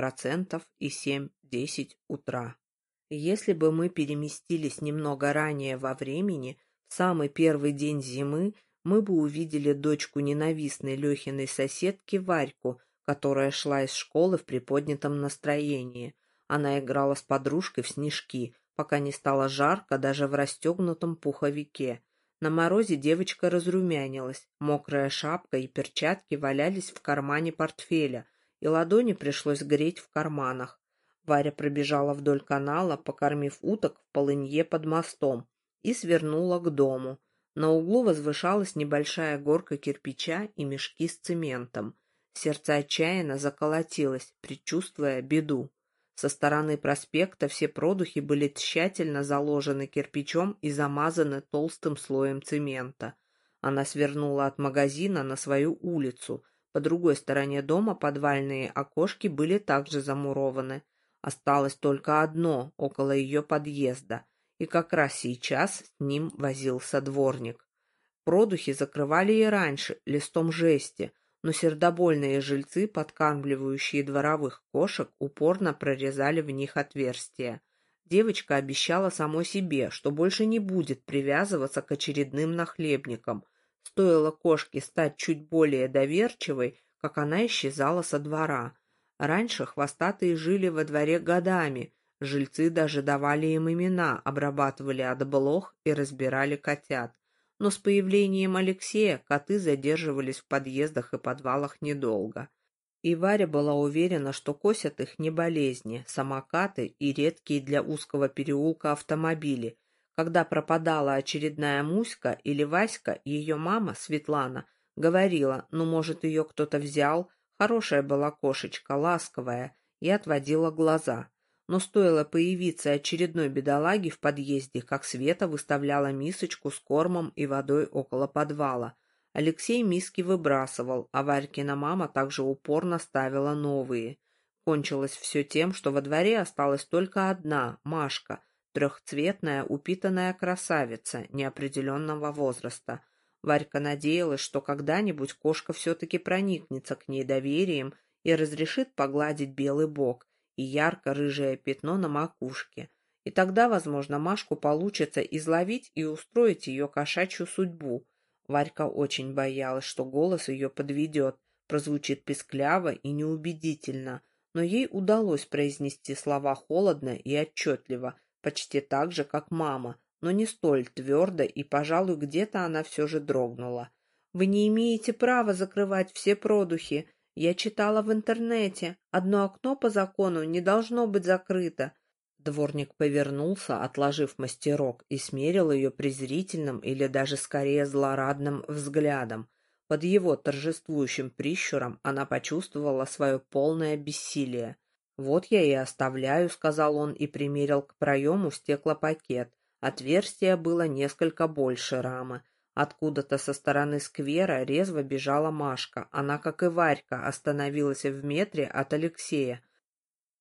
5% и 7:10 утра. Если бы мы переместились немного ранее во времени, в самый первый день зимы, мы бы увидели дочку ненавистной Лехиной соседки Варьку, которая шла из школы в приподнятом настроении. Она играла с подружкой в снежки, пока не стало жарко даже в расстегнутом пуховике. На морозе девочка разрумянилась, мокрая шапка и перчатки валялись в кармане портфеля, и ладони пришлось греть в карманах. Варя пробежала вдоль канала, покормив уток в полынье под мостом, и свернула к дому. На углу возвышалась небольшая горка кирпича и мешки с цементом. Сердце отчаянно заколотилось, предчувствуя беду. Со стороны проспекта все продухи были тщательно заложены кирпичом и замазаны толстым слоем цемента. Она свернула от магазина на свою улицу. По другой стороне дома подвальные окошки были также замурованы. Осталось только одно около ее подъезда, и как раз сейчас с ним возился дворник. Продухи закрывали и раньше листом жести, но сердобольные жильцы, подкармливающие дворовых кошек, упорно прорезали в них отверстия. Девочка обещала самой себе, что больше не будет привязываться к очередным нахлебникам. Стоило кошке стать чуть более доверчивой, как она исчезала со двора. Раньше хвостатые жили во дворе годами, жильцы даже давали им имена, обрабатывали от блох и разбирали котят. Но с появлением Алексея коты задерживались в подъездах и подвалах недолго. И Варя была уверена, что косят их не болезни, самокаты и редкие для узкого переулка автомобили. Когда пропадала очередная Муська или Васька, ее мама, Светлана, говорила, ну, может, ее кто-то взял, хорошая была кошечка, ласковая, и отводила глаза. Но стоило появиться очередной бедолаге в подъезде, как Света выставляла мисочку с кормом и водой около подвала. Алексей миски выбрасывал, а Варькина мама также упорно ставила новые. Кончилось все тем, что во дворе осталась только одна, Машка, трехцветная упитанная красавица неопределенного возраста. Варька надеялась, что когда-нибудь кошка все-таки проникнется к ней доверием и разрешит погладить белый бок и ярко-рыжее пятно на макушке. И тогда, возможно, Машку получится изловить и устроить ее кошачью судьбу. Варька очень боялась, что голос ее подведет, прозвучит пискляво и неубедительно, но ей удалось произнести слова холодно и отчетливо, почти так же, как мама, но не столь твердо, и, пожалуй, где-то она все же дрогнула. «Вы не имеете права закрывать все продухи. Я читала в интернете. Одно окно по закону не должно быть закрыто». Дворник повернулся, отложив мастерок, и смерил ее презрительным или даже скорее злорадным взглядом. Под его торжествующим прищуром она почувствовала свое полное бессилие. «Вот я и оставляю», — сказал он и примерил к проему стеклопакет. Отверстие было несколько больше рамы. Откуда-то со стороны сквера резво бежала Машка. Она, как и Варька, остановилась в метре от Алексея.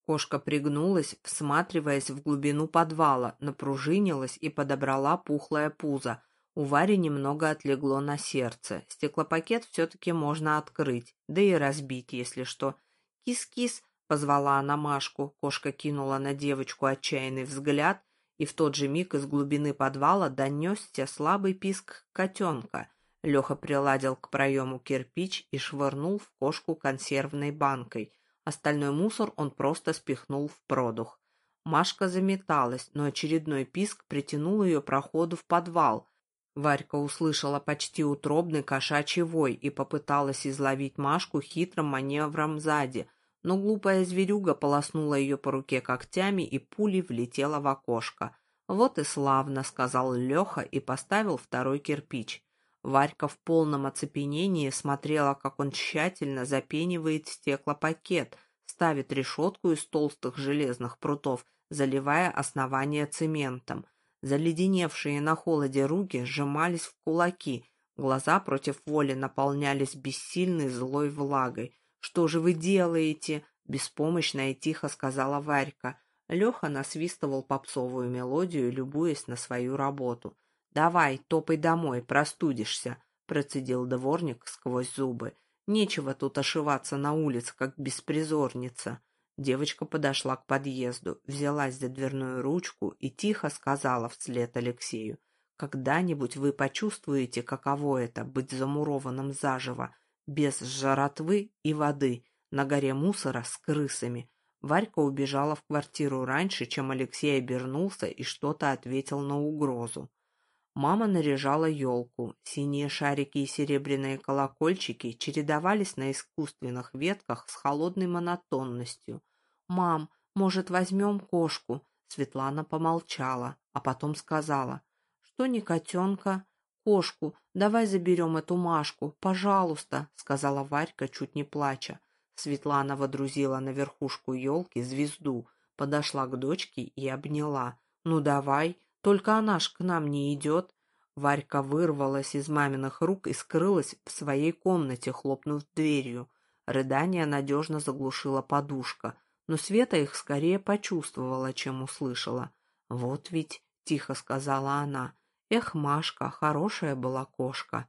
Кошка пригнулась, всматриваясь в глубину подвала, напружинилась и подобрала пухлое пузо. У Вари немного отлегло на сердце. Стеклопакет все-таки можно открыть, да и разбить, если что. «Кис-кис!» — позвала она Машку. Кошка кинула на девочку отчаянный взгляд, и в тот же миг из глубины подвала донесся слабый писк котенка. Леха приладил к проему кирпич и швырнул в кошку консервной банкой. Остальной мусор он просто спихнул в продух. Машка заметалась, но очередной писк притянул ее проходу в подвал. Варька услышала почти утробный кошачий вой и попыталась изловить Машку хитрым маневром сзади, но глупая зверюга полоснула ее по руке когтями и пулей влетела в окошко. «Вот и славно», — сказал Леха и поставил второй кирпич. Варька в полном оцепенении смотрела, как он тщательно запенивает стеклопакет, ставит решетку из толстых железных прутов, заливая основание цементом. Заледеневшие на холоде руки сжимались в кулаки, глаза против воли наполнялись бессильной злой влагой. «Что же вы делаете?» — беспомощно и тихо сказала Варька. Леха насвистывал попсовую мелодию, любуясь на свою работу. «Давай, топай домой, простудишься», — процедил дворник сквозь зубы. «Нечего тут ошиваться на улице, как беспризорница». Девочка подошла к подъезду, взялась за дверную ручку и тихо сказала вслед Алексею: «Когда-нибудь вы почувствуете, каково это — быть замурованным заживо, без жратвы и воды, на горе мусора с крысами». Варька убежала в квартиру раньше, чем Алексей обернулся и что-то ответил на угрозу. Мама наряжала елку. Синие шарики и серебряные колокольчики чередовались на искусственных ветках с холодной монотонностью. «Мам, может, возьмем кошку?» Светлана помолчала, а потом сказала: «Что не котенка? Кошку. Давай заберем эту Машку, пожалуйста», — сказала Варька, чуть не плача. Светлана водрузила на верхушку елки звезду, подошла к дочке и обняла. «Ну давай, только она ж к нам не идет». Варька вырвалась из маминых рук и скрылась в своей комнате, хлопнув дверью. Рыдание надежно заглушила подушка, но Света их скорее почувствовала, чем услышала. «Вот ведь», — тихо сказала она, — «эх, Машка, хорошая была кошка».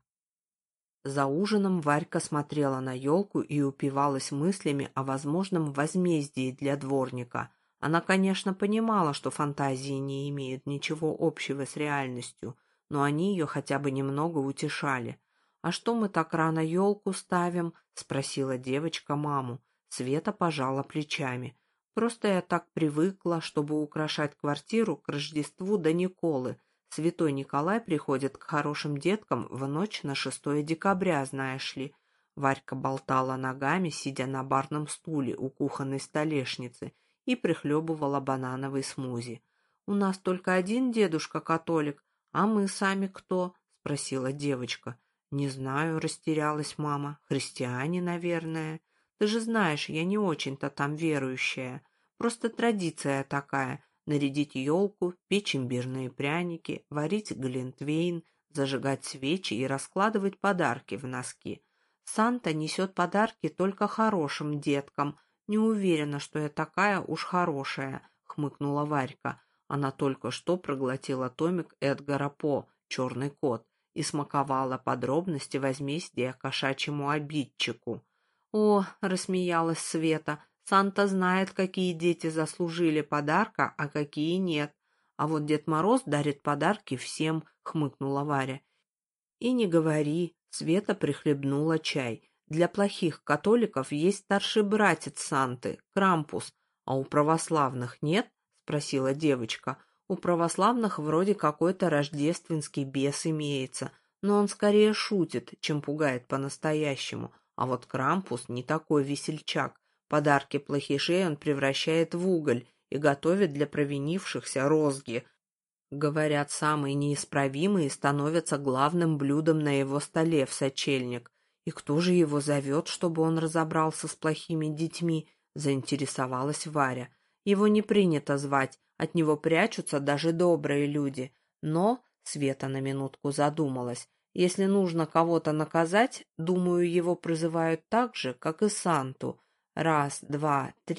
За ужином Варька смотрела на елку и упивалась мыслями о возможном возмездии для дворника. Она, конечно, понимала, что фантазии не имеют ничего общего с реальностью, но они ее хотя бы немного утешали. «А что мы так рано елку ставим?» — спросила девочка маму. Света пожала плечами. «Просто я так привыкла, чтобы украшать квартиру к Рождеству до Николы. Святой Николай приходит к хорошим деткам в ночь на 6 декабря, знаешь ли». Варька болтала ногами, сидя на барном стуле у кухонной столешницы, и прихлебывала банановый смузи. «У нас только один дедушка католик, а мы сами кто?» — спросила девочка. «Не знаю», — растерялась мама. «Христиане, наверное. Ты же знаешь, я не очень-то там верующая. Просто традиция такая — нарядить елку, печь имбирные пряники, варить глинтвейн, зажигать свечи и раскладывать подарки в носки. Санта несет подарки только хорошим деткам. Не уверена, что я такая уж хорошая», — хмыкнула Варька. Она только что проглотила томик Эдгара По «Черный кот» и смаковала подробности возмездия кошачьему обидчику. «О», — рассмеялась Света, — «Санта знает, какие дети заслужили подарка, а какие нет. А вот Дед Мороз дарит подарки всем», — хмыкнула Варя. «И не говори», — Света прихлебнула чай. «Для плохих католиков есть старший братец Санты, Крампус, а у православных нет?» — спросила девочка. «У православных вроде какой-то рождественский бес имеется, но он скорее шутит, чем пугает по-настоящему. А вот Крампус не такой весельчак. Подарки плохишей он превращает в уголь и готовит для провинившихся розги. Говорят, самые неисправимые становятся главным блюдом на его столе в сочельник. И кто же его зовет, чтобы он разобрался с плохими детьми?» — заинтересовалась Варя. «Его не принято звать, от него прячутся даже добрые люди. Но, — Света на минутку задумалась, — если нужно кого-то наказать, думаю, его призывают так же, как и Санту. Раз, два, три,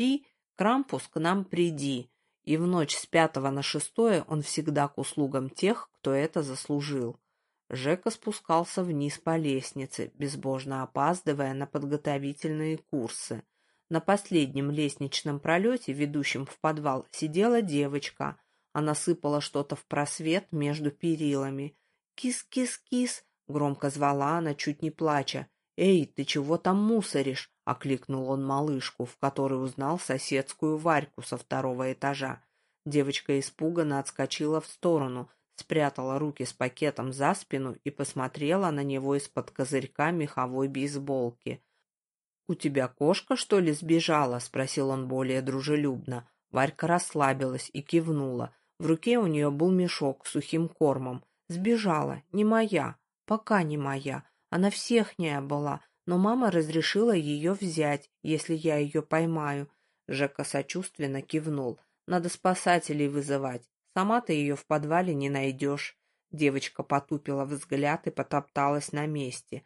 Крампус, к нам приди. И в ночь с 5 на 6 он всегда к услугам тех, кто это заслужил. Жека спускался вниз по лестнице, безбожно опаздывая на подготовительные курсы. На последнем лестничном пролете, ведущем в подвал, сидела девочка. Она сыпала что-то в просвет между перилами. «Кис-кис-кис!» — громко звала она, чуть не плача. «Эй, ты чего там мусоришь?» — окликнул он малышку, в которой узнал соседскую Варьку со 2 этажа. Девочка испуганно отскочила в сторону, спрятала руки с пакетом за спину и посмотрела на него из-под козырька меховой бейсболки. «У тебя кошка, что ли, сбежала?» — спросил он более дружелюбно. Варька расслабилась и кивнула. В руке у нее был мешок с сухим кормом. «Сбежала. Не моя. Пока не моя. Она всехняя была, но мама разрешила ее взять, если я ее поймаю». Жека сочувственно кивнул. «Надо спасателей вызывать. Сама ты ее в подвале не найдешь». Девочка потупила взгляд и потопталась на месте.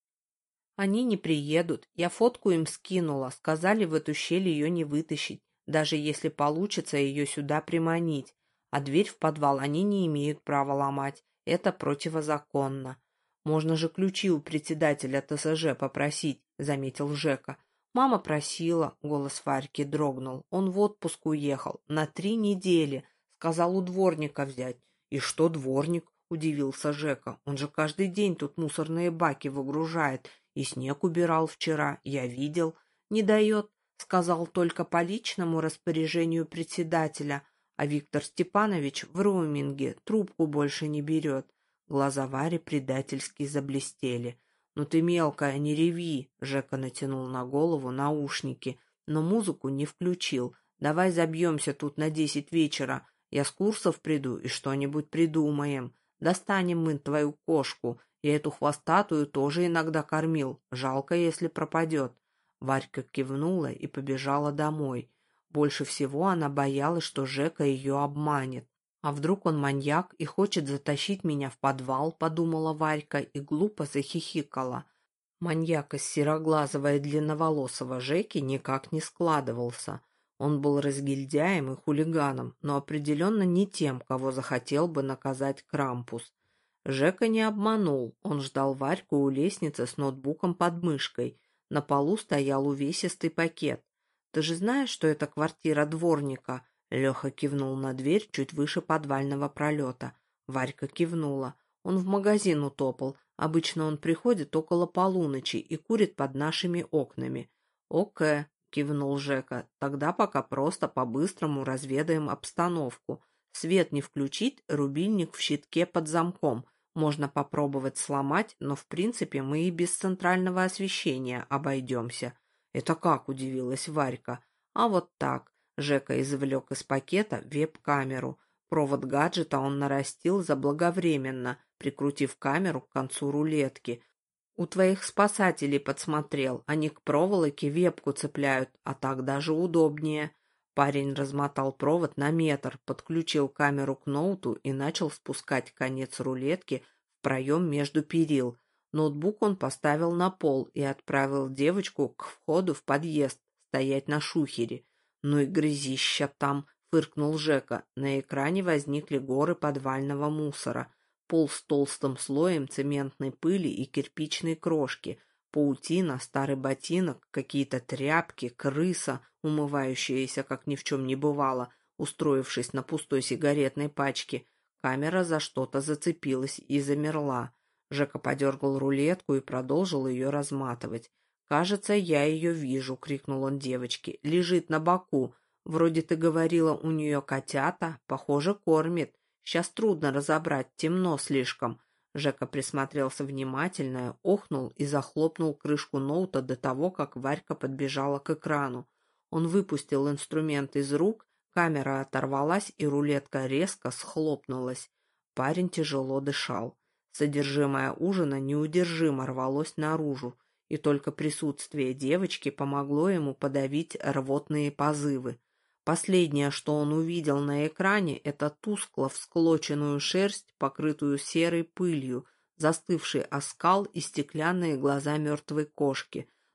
«Они не приедут. Я фотку им скинула. Сказали, в эту щель ее не вытащить, даже если получится ее сюда приманить. А дверь в подвал они не имеют права ломать. Это противозаконно. Можно же ключи у председателя ТСЖ попросить», — заметил Жека. «Мама просила», — голос Варьки дрогнул. «Он в отпуск уехал. На 3 недели. Сказал у дворника взять». «И что дворник?» — удивился Жека. «Он же каждый день тут мусорные баки выгружает. И снег убирал вчера. Я видел. Не дает. Сказал только по личному распоряжению председателя. А Виктор Степанович в роуминге трубку больше не берет». Глаза Вари предательски заблестели. «Ну ты мелкая, не реви!» Жека натянул на голову наушники, но музыку не включил. «Давай забьемся тут на 10 вечера. Я с курсов приду и что-нибудь придумаем. Достанем мы твою кошку. Я эту хвостатую тоже иногда кормил. Жалко, если пропадет». Варька кивнула и побежала домой. Больше всего она боялась, что Жека ее обманет. «А вдруг он маньяк и хочет затащить меня в подвал?» — подумала Варька и глупо захихикала. Маньяк из сероглазого и длинноволосого Жеки никак не складывался. Он был разгильдяем и хулиганом, но определенно не тем, кого захотел бы наказать Крампус. Жека не обманул, он ждал Варьку у лестницы с ноутбуком под мышкой. На полу стоял увесистый пакет. «Ты же знаешь, что это квартира дворника?» Леха кивнул на дверь чуть выше подвального пролета. Варька кивнула. «Он в магазин утопал. Обычно он приходит около полуночи и курит под нашими окнами». «Оке», — кивнул Жека, — «тогда пока просто по-быстрому разведаем обстановку. Свет не включить, рубильник в щитке под замком. Можно попробовать сломать, но в принципе мы и без центрального освещения обойдемся». «Это как?» — удивилась Варька. «А вот так». Жека извлек из пакета веб-камеру. Провод гаджета он нарастил заблаговременно, прикрутив камеру к концу рулетки. «У твоих спасателей подсмотрел. Они к проволоке вебку цепляют, а так даже удобнее». Парень размотал провод на метр, подключил камеру к ноуту и начал спускать конец рулетки в проем между перил. Ноутбук он поставил на пол и отправил девочку к входу в подъезд, стоять на шухере. «Ну и грязища там!» — фыркнул Жека. На экране возникли горы подвального мусора. Пол с толстым слоем цементной пыли и кирпичной крошки, паутина, старый ботинок, какие-то тряпки, крыса, умывающаяся, как ни в чем не бывало, устроившись на пустой сигаретной пачке. Камера за что-то зацепилась и замерла. Жека подергал рулетку и продолжил ее разматывать. «Кажется, я ее вижу», — крикнул он девочке. «Лежит на боку. Вроде ты говорила, у нее котята. Похоже, кормит. Сейчас трудно разобрать, темно слишком». Жека присмотрелся внимательно, охнул и захлопнул крышку ноута до того, как Варька подбежала к экрану. Он выпустил инструмент из рук, камера оторвалась, и рулетка резко схлопнулась. Парень тяжело дышал. Содержимое ужина неудержимо рвалось наружу, и только присутствие девочки помогло ему подавить рвотные позывы. Последнее, что он увидел на экране, это тускло всклоченную шерсть, покрытую серой пылью, застывший оскал и стеклянные глаза мертвой кошки.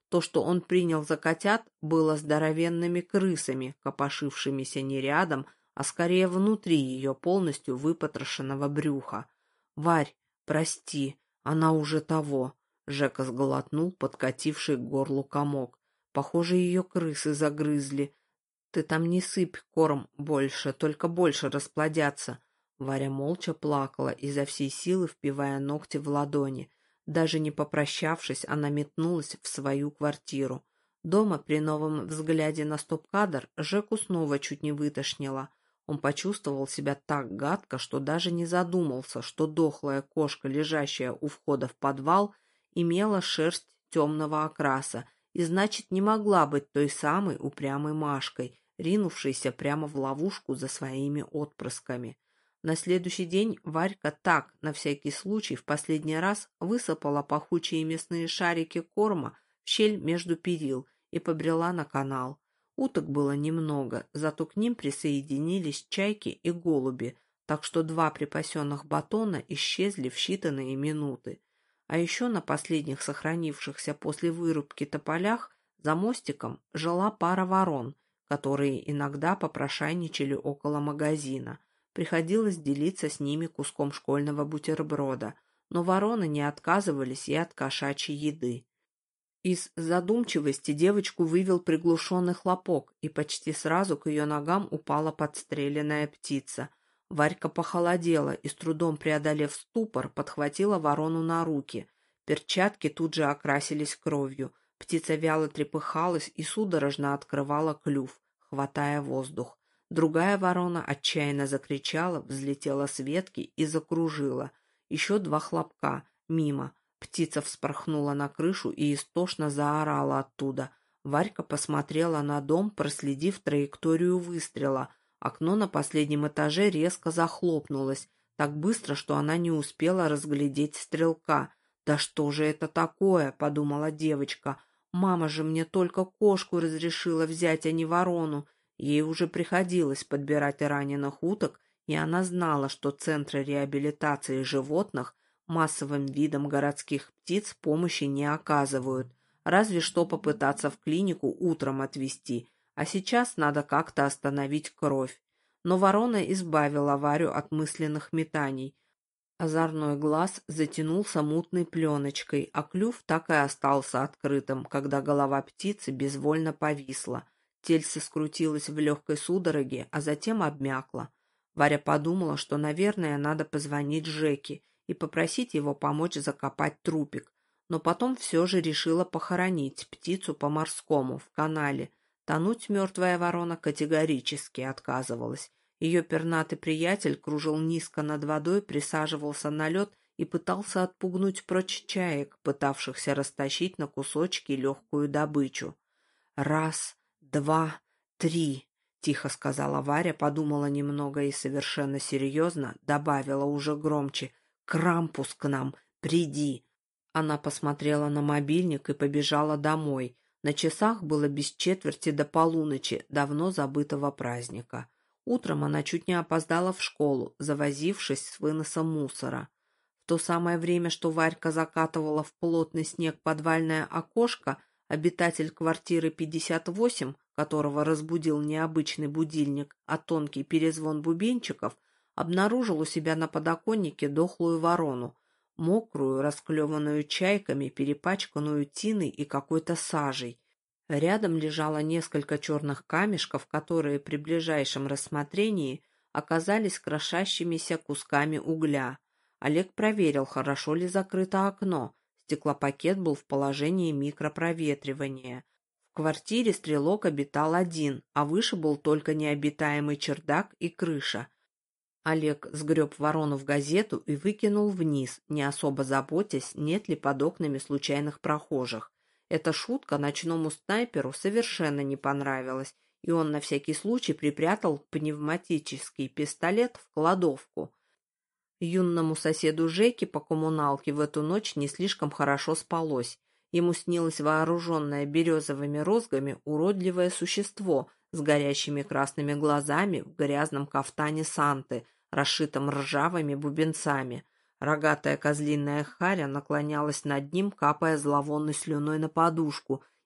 То, что он принял за котят, было здоровенными крысами, копошившимися не рядом, а скорее внутри ее полностью выпотрошенного брюха. «Варь, прости, она уже того», — Жека сглотнул подкативший к горлу комок. «Похоже, ее крысы загрызли. Ты там не сыпь корм больше, только больше расплодятся». Варя молча плакала, изо всей силы впивая ногти в ладони. Даже не попрощавшись, она метнулась в свою квартиру. Дома, при новом взгляде на стоп-кадр, Жеку снова чуть не вытошнило. Он почувствовал себя так гадко, что даже не задумался, что дохлая кошка, лежащая у входа в подвал, имела шерсть темного окраса и, значит, не могла быть той самой упрямой Машкой, ринувшейся прямо в ловушку за своими отпрысками. На следующий день Варька так, на всякий случай, в последний раз высыпала пахучие мясные шарики корма в щель между перил и побрела на канал. Уток было немного, зато к ним присоединились чайки и голуби, так что 2 припасенных батона исчезли в считанные минуты. А еще на последних сохранившихся после вырубки тополях за мостиком жила пара ворон, которые иногда попрошайничали около магазина. Приходилось делиться с ними куском школьного бутерброда, но вороны не отказывались и от кошачьей еды. Из задумчивости девочку вывел приглушенный хлопок, и почти сразу к ее ногам упала подстреленная птица. Варька похолодела и, с трудом преодолев ступор, подхватила ворону на руки. Перчатки тут же окрасились кровью. Птица вяло трепыхалась и судорожно открывала клюв, хватая воздух. Другая ворона отчаянно закричала, взлетела с ветки и закружила. Еще 2 хлопка. Мимо. Птица вспорхнула на крышу и истошно заорала оттуда. Варька посмотрела на дом, проследив траекторию выстрела. Окно на последнем этаже резко захлопнулось, так быстро, что она не успела разглядеть стрелка. «Да что же это такое?» — подумала девочка. «Мама же мне только кошку разрешила взять, а не ворону». Ей уже приходилось подбирать раненых уток, и она знала, что центры реабилитации животных массовым видам городских птиц помощи не оказывают, разве что попытаться в клинику утром отвезти, а сейчас надо как-то остановить кровь. Но ворона избавила Варю от мысленных метаний. Озорной глаз затянулся мутной пленочкой, а клюв так и остался открытым, когда голова птицы безвольно повисла. Тельце скрутилось в легкой судороге, а затем обмякло. Варя подумала, что, наверное, надо позвонить Жеке и попросить его помочь закопать трупик, но потом все же решила похоронить птицу по-морскому, в канале. Тонуть мертвая ворона категорически отказывалась. Ее пернатый приятель кружил низко над водой, присаживался на лед и пытался отпугнуть прочь чаек, пытавшихся растащить на кусочки легкую добычу. «Раз, 2, 3», — тихо сказала Варя, подумала немного и совершенно серьезно добавила уже громче: «Крампус к нам, приди». Она посмотрела на мобильник и побежала домой. На часах было без четверти до полуночи, давно забытого праздника. Утром она чуть не опоздала в школу, завозившись с выносом мусора. В то самое время, что Варька закатывала в плотный снег подвальное окошко, обитатель квартиры 58, которого разбудил не обычный будильник, а тонкий перезвон бубенчиков, обнаружил у себя на подоконнике дохлую ворону, мокрую, расклеванную чайками, перепачканную тиной и какой-то сажей. Рядом лежало несколько черных камешков, которые при ближайшем рассмотрении оказались крошащимися кусками угля. Олег проверил, хорошо ли закрыто окно. Стеклопакет был в положении микропроветривания. В квартире стрелок обитал один, а выше был только необитаемый чердак и крыша. Олег сгреб ворону в газету и выкинул вниз, не особо заботясь, нет ли под окнами случайных прохожих. Эта шутка ночному снайперу совершенно не понравилась, и он на всякий случай припрятал пневматический пистолет в кладовку. Юному соседу Жеке по коммуналке в эту ночь не слишком хорошо спалось. Ему снилось вооруженное березовыми розгами уродливое существо с горящими красными глазами в грязном кафтане Санты, расшитом ржавыми бубенцами. Рогатая козлиная харя наклонялась над ним, капая зловонной слюной на подушку,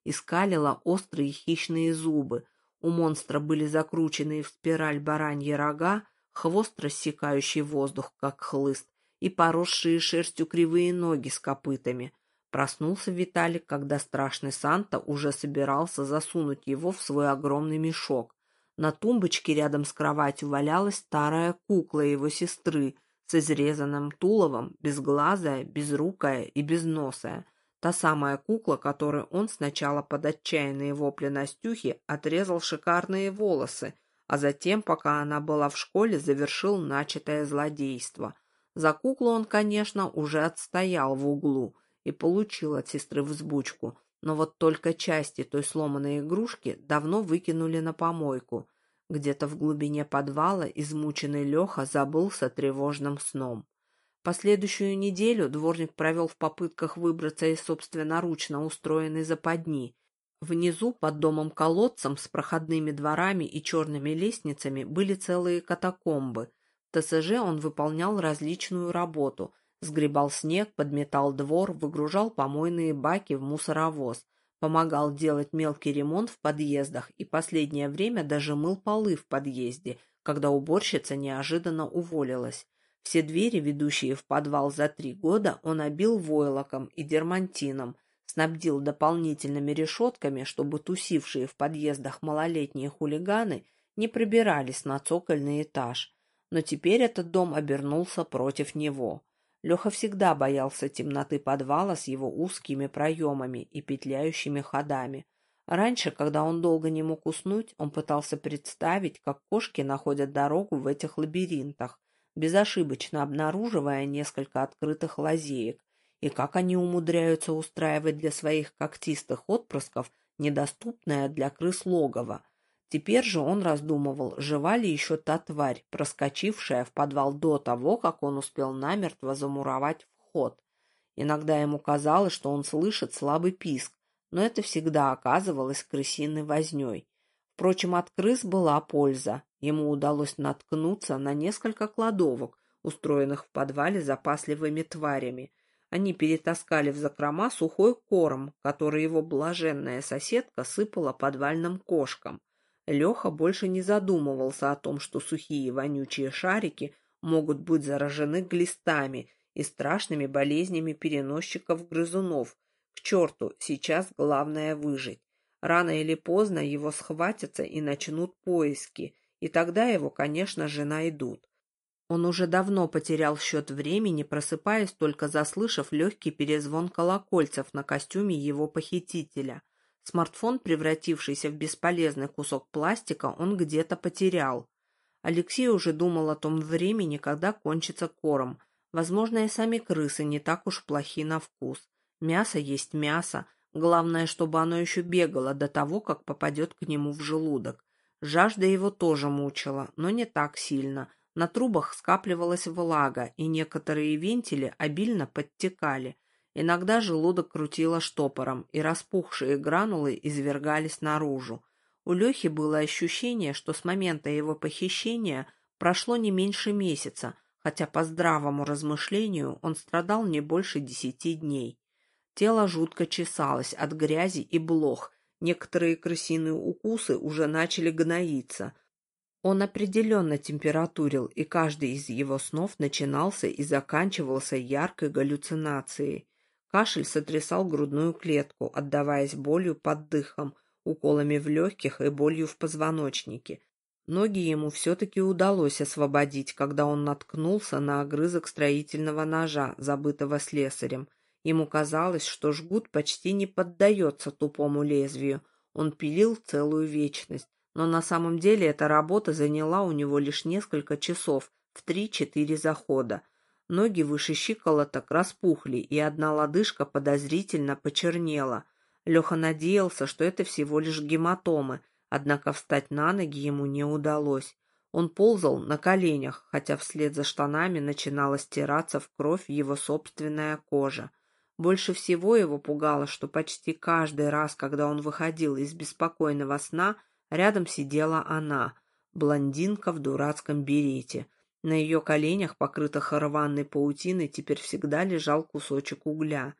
и скалила острые хищные зубы. У монстра были закрученные в спираль бараньи рога, хвост, рассекающий воздух, как хлыст, и поросшие шерстью кривые ноги с копытами. Проснулся Виталик, когда страшный Санта уже собирался засунуть его в свой огромный мешок. На тумбочке рядом с кроватью валялась старая кукла его сестры с изрезанным туловом, безглазая, безрукая и безносая. Та самая кукла, которой он сначала под отчаянные вопли Настюхи отрезал шикарные волосы, а затем, пока она была в школе, завершил начатое злодейство. За куклу он, конечно, уже отстоял в углу и получил от сестры взбучку, но вот только части той сломанной игрушки давно выкинули на помойку. Где-то в глубине подвала измученный Леха забылся тревожным сном. Последующую неделю дворник провел в попытках выбраться из собственноручно устроенной западни. Внизу, под домом-колодцем с проходными дворами и черными лестницами, были целые катакомбы. В ТСЖ он выполнял различную работу. Сгребал снег, подметал двор, выгружал помойные баки в мусоровоз, помогал делать мелкий ремонт в подъездах и последнее время даже мыл полы в подъезде, когда уборщица неожиданно уволилась. Все двери, ведущие в подвал за 3 года, он обил войлоком и дермантином, снабдил дополнительными решетками, чтобы тусившие в подъездах малолетние хулиганы не пробирались на цокольный этаж. Но теперь этот дом обернулся против него. Леха всегда боялся темноты подвала с его узкими проемами и петляющими ходами. Раньше, когда он долго не мог уснуть, он пытался представить, как кошки находят дорогу в этих лабиринтах, безошибочно обнаруживая несколько открытых лазеек, и как они умудряются устраивать для своих когтистых отпрысков недоступное для крыс логово. Теперь же он раздумывал, жива ли еще та тварь, проскочившая в подвал до того, как он успел намертво замуровать вход. Иногда ему казалось, что он слышит слабый писк, но это всегда оказывалось крысиной возней. Впрочем, от крыс была польза. Ему удалось наткнуться на несколько кладовок, устроенных в подвале запасливыми тварями. Они перетаскали в закрома сухой корм, который его блаженная соседка сыпала подвальным кошкам. Леха больше не задумывался о том, что сухие вонючие шарики могут быть заражены глистами и страшными болезнями переносчиков-грызунов. К черту, сейчас главное выжить. Рано или поздно его схватятся и начнут поиски, и тогда его, конечно же, найдут. Он уже давно потерял счет времени, просыпаясь, только заслышав легкий перезвон колокольцев на костюме его похитителя. Смартфон, превратившийся в бесполезный кусок пластика, он где-то потерял. Алексей уже думал о том времени, когда кончится корм. Возможно, и сами крысы не так уж плохи на вкус. Мясо есть мясо. Главное, чтобы оно еще бегало до того, как попадет к нему в желудок. Жажда его тоже мучила, но не так сильно. На трубах скапливалась влага, и некоторые вентили обильно подтекали. Иногда желудок крутило штопором, и распухшие гранулы извергались наружу. У Лехи было ощущение, что с момента его похищения прошло не меньше месяца, хотя по здравому размышлению он страдал не больше 10 дней. Тело жутко чесалось от грязи и блох, некоторые крысиные укусы уже начали гноиться. Он определенно температурил, и каждый из его снов начинался и заканчивался яркой галлюцинацией. Кашель сотрясал грудную клетку, отдаваясь болью под дыхом, уколами в легких и болью в позвоночнике. Ноги ему все-таки удалось освободить, когда он наткнулся на огрызок строительного ножа, забытого слесарем. Ему казалось, что жгут почти не поддается тупому лезвию. Он пилил целую вечность, но на самом деле эта работа заняла у него лишь несколько часов, в 3-4 захода. Ноги выше щиколоток распухли, и одна лодыжка подозрительно почернела. Леха надеялся, что это всего лишь гематомы, однако встать на ноги ему не удалось. Он ползал на коленях, хотя вслед за штанами начинала стираться в кровь его собственная кожа. Больше всего его пугало, что почти каждый раз, когда он выходил из беспокойного сна, рядом сидела она, блондинка в дурацком берете. На ее коленях, покрытых рваной паутиной, теперь всегда лежал кусочек угля.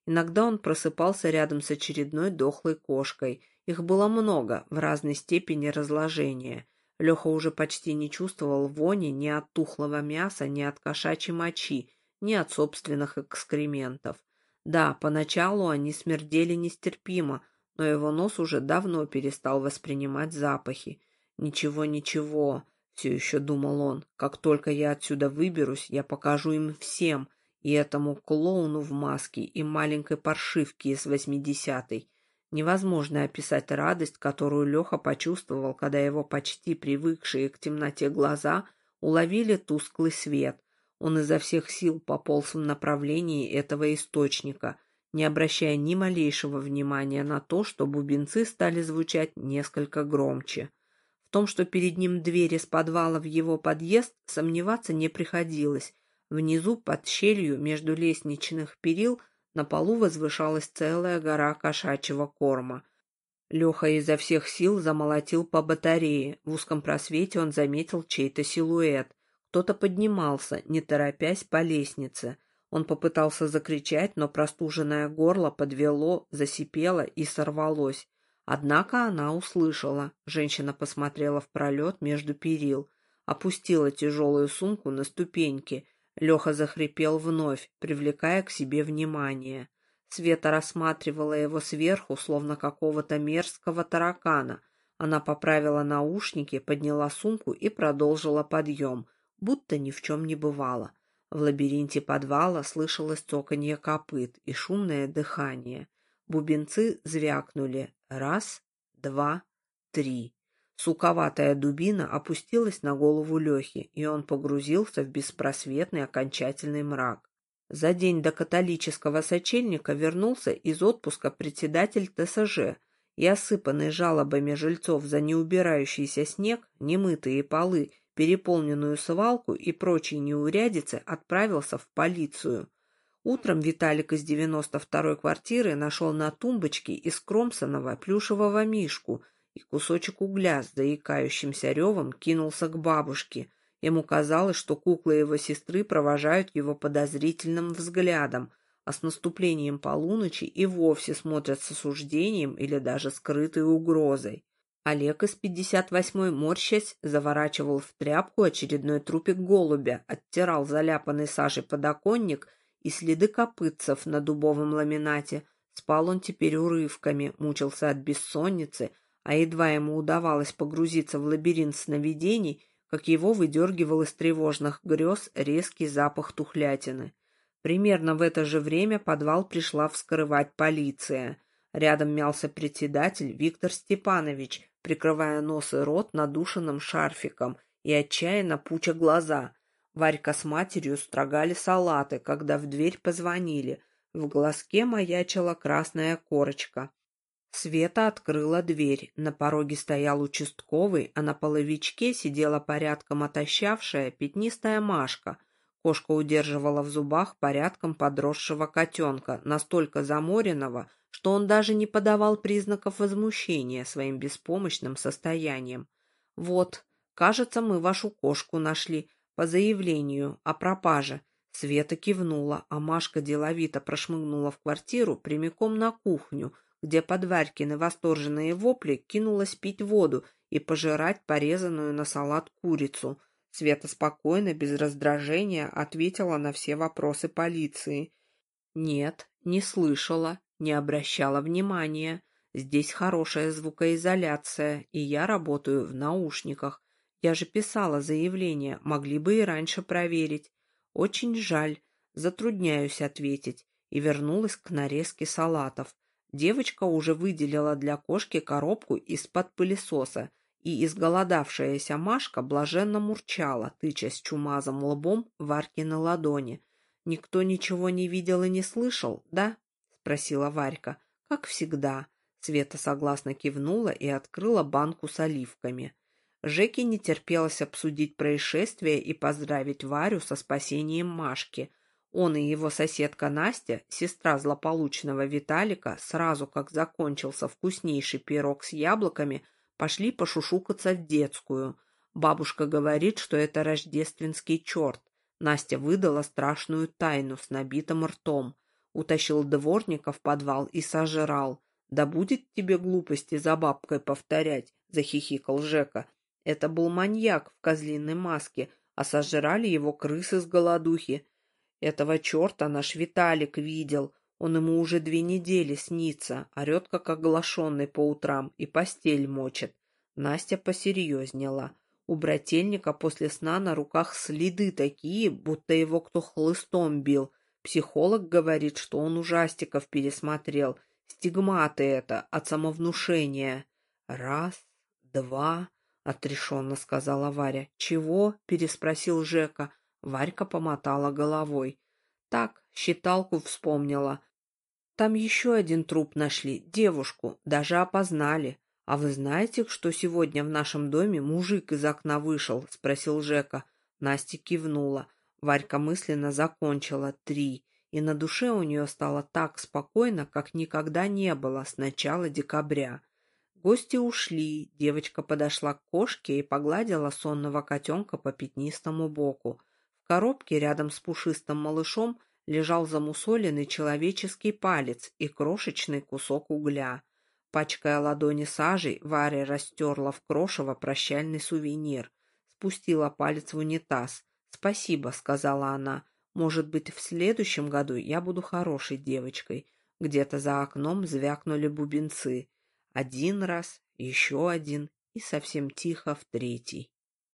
Иногда он просыпался рядом с очередной дохлой кошкой. Их было много, в разной степени разложения. Леха уже почти не чувствовал вони ни от тухлого мяса, ни от кошачьей мочи, ни от собственных экскрементов. Да, поначалу они смердели нестерпимо, но его нос уже давно перестал воспринимать запахи. «Ничего, ничего», — все еще думал он, — «как только я отсюда выберусь, я покажу им всем, и этому клоуну в маске, и маленькой паршивке из 80-й». Невозможно описать радость, которую Леха почувствовал, когда его почти привыкшие к темноте глаза уловили тусклый свет. Он изо всех сил пополз в направлении этого источника, не обращая ни малейшего внимания на то, что бубенцы стали звучать несколько громче. В том, что перед ним дверь из подвала в его подъезд, сомневаться не приходилось. Внизу, под щелью между лестничных перил, на полу возвышалась целая гора кошачьего корма. Леха изо всех сил замолотил по батарее. В узком просвете он заметил чей-то силуэт. Кто-то поднимался, не торопясь, по лестнице. Он попытался закричать, но простуженное горло подвело, засипело и сорвалось. Однако она услышала. Женщина посмотрела в пролет между перил, опустила тяжелую сумку на ступеньки. Леха захрипел вновь, привлекая к себе внимание. Света рассматривала его сверху, словно какого-то мерзкого таракана. Она поправила наушники, подняла сумку и продолжила подъем, будто ни в чем не бывало. В лабиринте подвала слышалось цоканье копыт и шумное дыхание. Бубенцы звякнули. Раз, два, три. Суковатая дубина опустилась на голову Лехи, и он погрузился в беспросветный окончательный мрак. За день до католического сочельника вернулся из отпуска председатель ТСЖ, и осыпанный жалобами жильцов за неубирающийся снег, немытые полы, переполненную свалку и прочие неурядицы отправился в полицию. Утром Виталик из 92-й квартиры нашел на тумбочке из кромсаного плюшевого мишку и кусочек угля с заикающимся ревом кинулся к бабушке. Ему казалось, что куклы его сестры провожают его подозрительным взглядом, а с наступлением полуночи и вовсе смотрят с осуждением или даже скрытой угрозой. Олег из 58-й, морщась, заворачивал в тряпку очередной трупик голубя, оттирал заляпанный сажей подоконник и следы копытцев на дубовом ламинате. Спал он теперь урывками, мучился от бессонницы, а едва ему удавалось погрузиться в лабиринт сновидений, как его выдергивал из тревожных грез резкий запах тухлятины. Примерно в это же время подвал пришла вскрывать полиция. Рядом мялся председатель Виктор Степанович, прикрывая нос и рот надушенным шарфиком и отчаянно пуча глаза. Варька с матерью строгали салаты, когда в дверь позвонили. В глазке маячила красная корочка. Света открыла дверь. На пороге стоял участковый, а на половичке сидела порядком отощавшая пятнистая Машка. Кошка удерживала в зубах порядком подросшего котенка, настолько заморенного, что он даже не подавал признаков возмущения своим беспомощным состоянием. «Вот, кажется, мы вашу кошку нашли по заявлению о пропаже». Света кивнула, а Машка деловито прошмыгнула в квартиру прямиком на кухню, где под Варькины восторженные вопли кинулась пить воду и пожирать порезанную на салат курицу. Света спокойно, без раздражения, ответила на все вопросы полиции. «Нет, не слышала, не обращала внимания. Здесь хорошая звукоизоляция, и я работаю в наушниках. Я же писала заявление, могли бы и раньше проверить. Очень жаль, затрудняюсь ответить». И вернулась к нарезке салатов. Девочка уже выделила для кошки коробку из-под пылесоса, и изголодавшаяся Машка блаженно мурчала, тычась чумазым лбом Варькины ладони. «Никто ничего не видел и не слышал, да?» — спросила Варька. «Как всегда». Света согласно кивнула и открыла банку с оливками. Жеке не терпелось обсудить происшествие и поздравить Варю со спасением Машки. Он и его соседка Настя, сестра злополучного Виталика, сразу как закончился вкуснейший пирог с яблоками, пошли пошушукаться в детскую. Бабушка говорит, что это рождественский черт. Настя выдала страшную тайну с набитым ртом. Утащил дворника в подвал и сожрал. «Да будет тебе глупости за бабкой повторять», — захихикал Жека. «Это был маньяк в козлиной маске, а сожрали его крысы с голодухи. Этого черта наш Виталик видел. Он ему уже 2 недели снится, орет как оглашенный по утрам и постель мочит». Настя посерьезнела. У брательника после сна на руках следы такие, будто его кто хлыстом бил. Психолог говорит, что он ужастиков пересмотрел. Стигматы это от самовнушения. «Раз, два», — отрешенно сказала Варя. «Чего?» — переспросил Жека. Варька помотала головой. «Так, считалку вспомнила. Там еще один труп нашли, девушку, даже опознали. А вы знаете, что сегодня в нашем доме мужик из окна вышел?» — спросил Жека. Настя кивнула. Варька мысленно закончила 3, и на душе у нее стало так спокойно, как никогда не было с начала декабря. Гости ушли, девочка подошла к кошке и погладила сонного котенка по пятнистому боку. В коробке рядом с пушистым малышом лежал замусоленный человеческий палец и крошечный кусок угля. Пачкая ладони сажей, Варя растерла в крошево прощальный сувенир. Спустила палец в унитаз. «Спасибо», — сказала она. «Может быть, в следующем году я буду хорошей девочкой». Где-то за окном звякнули бубенцы. 1 раз, еще 1 и совсем тихо в 3.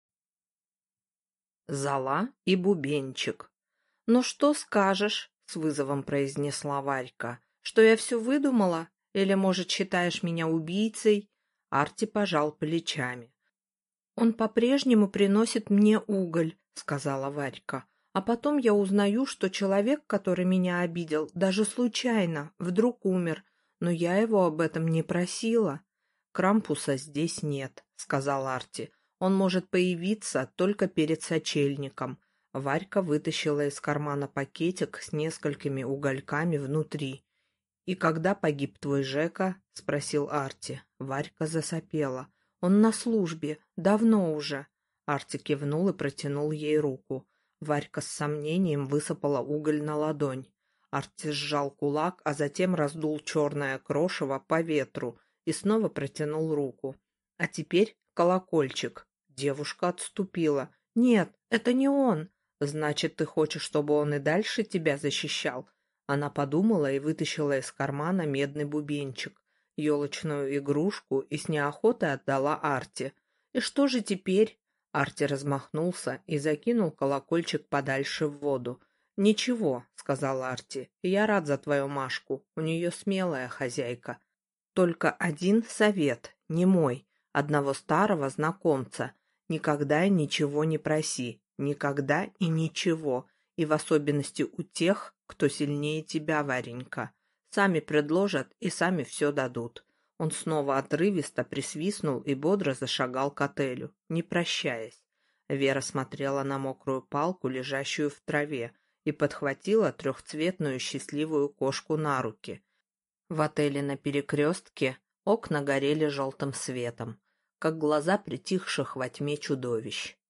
Зола и бубенчик. «Ну что скажешь?» — с вызовом произнесла Варька. «Что я все выдумала? Или, может, считаешь меня убийцей?» Арти пожал плечами. «Он по-прежнему приносит мне уголь», — сказала Варька. «А потом я узнаю, что человек, который меня обидел, даже случайно, вдруг умер. Но я его об этом не просила». «Крампуса здесь нет», — сказал Арти. «Он может появиться только перед сочельником». Варька вытащила из кармана пакетик с несколькими угольками внутри. «И когда погиб твой Жека?» — спросил Арти. Варька засопела. «Он на службе. Давно уже». Арти кивнул и протянул ей руку. Варька с сомнением высыпала уголь на ладонь. Арти сжал кулак, а затем раздул черное крошево по ветру и снова протянул руку. «А теперь колокольчик». Девушка отступила. «Нет, это не он. Значит, ты хочешь, чтобы он и дальше тебя защищал?» Она подумала и вытащила из кармана медный бубенчик, елочную игрушку и с неохотой отдала Арти. «И что же теперь?» Арти размахнулся и закинул колокольчик подальше в воду. «Ничего», — сказал Арти, — «я рад за твою Машку, у нее смелая хозяйка. Только один совет, не мой, одного старого знакомца. Никогда ничего не проси, никогда и ничего, и в особенности у тех, кто сильнее тебя, Варенька. Сами предложат и сами все дадут». Он снова отрывисто присвистнул и бодро зашагал к отелю, не прощаясь. Вера смотрела на мокрую палку, лежащую в траве, и подхватила трехцветную счастливую кошку на руки. В отеле на Перекрестке окна горели желтым светом, как глаза притихших во тьме чудовищ.